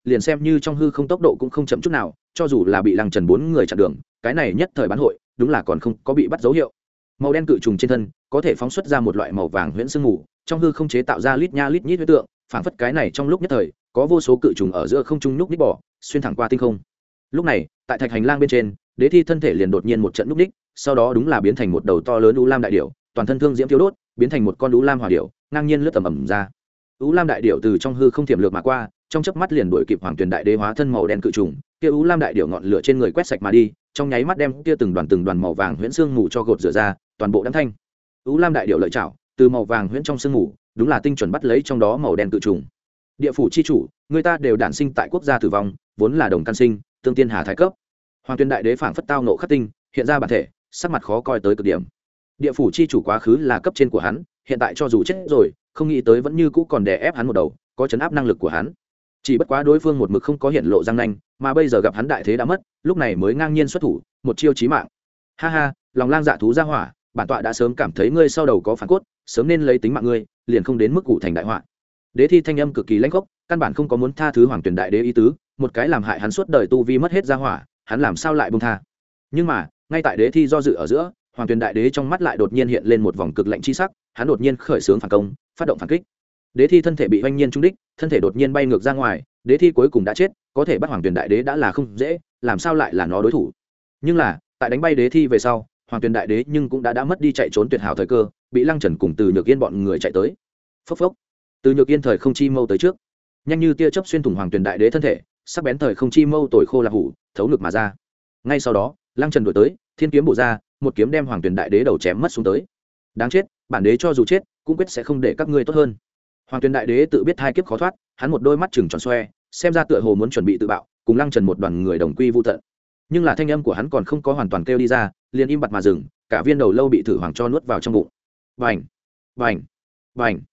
liền xem như trong hư không tốc độ cũng không chậm chút nào, cho dù là bị lăng trần bốn người chặn đường, cái này nhất thời bán hội đúng là còn không có bị bắt dấu hiệu. Màu đen cự trùng trên thân có thể phóng xuất ra một loại màu vàng huyễn sương mù, trong hư không chế tạo ra lít nha lít nhít huyễn tượng, phảng phất cái này trong lúc nhất thời có vô số cự trùng ở giữa không trung nhúc nhích bỏ xuyên thẳng qua tinh không. Lúc này tại thạch hành lang bên trên, đế thi thân thể liền đột nhiên một trận nhúc nhích, sau đó đúng là biến thành một đầu to lớn u lam đại điểu, toàn thân thương diễm thiếu đốt, biến thành một con u lam hỏa điểu ngang nhiên lướt tầm ầm ra. U lam đại điểu từ trong hư không thiểm lược mà qua, trong chớp mắt liền đuổi kịp hoàng tuyền đại đế hóa thân màu đen cự trùng, kia u lam đại điểu ngọn lửa trên người quét sạch mà đi, trong nháy mắt đem kia từng đoàn từng đoàn màu vàng huyễn xương mù cho gột rửa ra, toàn bộ đám thanh. U lam đại điểu lợi chảo từ màu vàng huyễn trong xương mù đúng là tinh chuẩn bắt lấy trong đó màu đen cự trùng. Địa phủ chi chủ, người ta đều đản sinh tại quốc gia tử vong, vốn là đồng căn sinh, tương tiên hà thái cấp. Hoàng tuyền đại đế phảng phất tao nộ khắc tinh, hiện ra bản thể, sắc mặt khó coi tới cực điểm. Địa phủ chi chủ quá khứ là cấp trên của hắn, hiện tại cho dù chết rồi, không nghĩ tới vẫn như cũ còn đè ép hắn một đầu, có chấn áp năng lực của hắn. Chỉ bất quá đối phương một mực không có hiện lộ răng nanh, mà bây giờ gặp hắn đại thế đã mất, lúc này mới ngang nhiên xuất thủ, một chiêu chí mạng. Ha ha, lòng lang dạ thú ra hỏa, bản tọa đã sớm cảm thấy ngươi sau đầu có phản cốt, sớm nên lấy tính mạng ngươi, liền không đến mức cụ thành đại họa. Đế thi thanh âm cực kỳ lãnh khốc, căn bản không có muốn tha thứ hoàng tuyển đại đế ý tứ, một cái làm hại hắn suốt đời tu vi mất hết ra hỏa, hắn làm sao lại buông tha. Nhưng mà ngay tại đế thi do dự ở giữa, hoàng tuyển đại đế trong mắt lại đột nhiên hiện lên một vòng cực lạnh chi sắc, hắn đột nhiên khởi xướng phản công, phát động phản kích. Đế thi thân thể bị oanh nhiên trúng đích, thân thể đột nhiên bay ngược ra ngoài, đế thi cuối cùng đã chết, có thể bắt hoàng tuyển đại đế đã là không dễ, làm sao lại là nó đối thủ. Nhưng là tại đánh bay đế thi về sau, hoàng tuyển đại đế nhưng cũng đã đã mất đi chạy trốn tuyệt hảo thời cơ, bị lăng trần cùng từ nhược yên bọn người chạy tới. Phốc phốc, từ nhược yên thời không chi mâu tới trước, nhanh như tia chớp xuyên thủng hoàng tuyển đại đế thân thể, sắc bén thời không chi mâu tồi khô là hủ, thấu ngực mà ra. Ngay sau đó lăng trần đuổi tới, thiên kiếm bổ ra, một kiếm đem hoàng tuyển đại đế đầu chém mất xuống tới. Đáng chết, bản đế cho dù chết cũng quyết sẽ không để các ngươi tốt hơn. Hoàng tuyển đại đế tự biết hai kiếp khó thoát, hắn một đôi mắt chừng tròn xoe, xem ra tựa hồ muốn chuẩn bị tự bạo, cùng lăng trần một đoàn người đồng quy vu tận. Nhưng là thanh âm của hắn còn không có hoàn toàn kêu đi ra, liền im bặt mà dừng, cả viên đầu lâu bị thử hoàng cho nuốt vào trong bụng. Vành, vành, vành.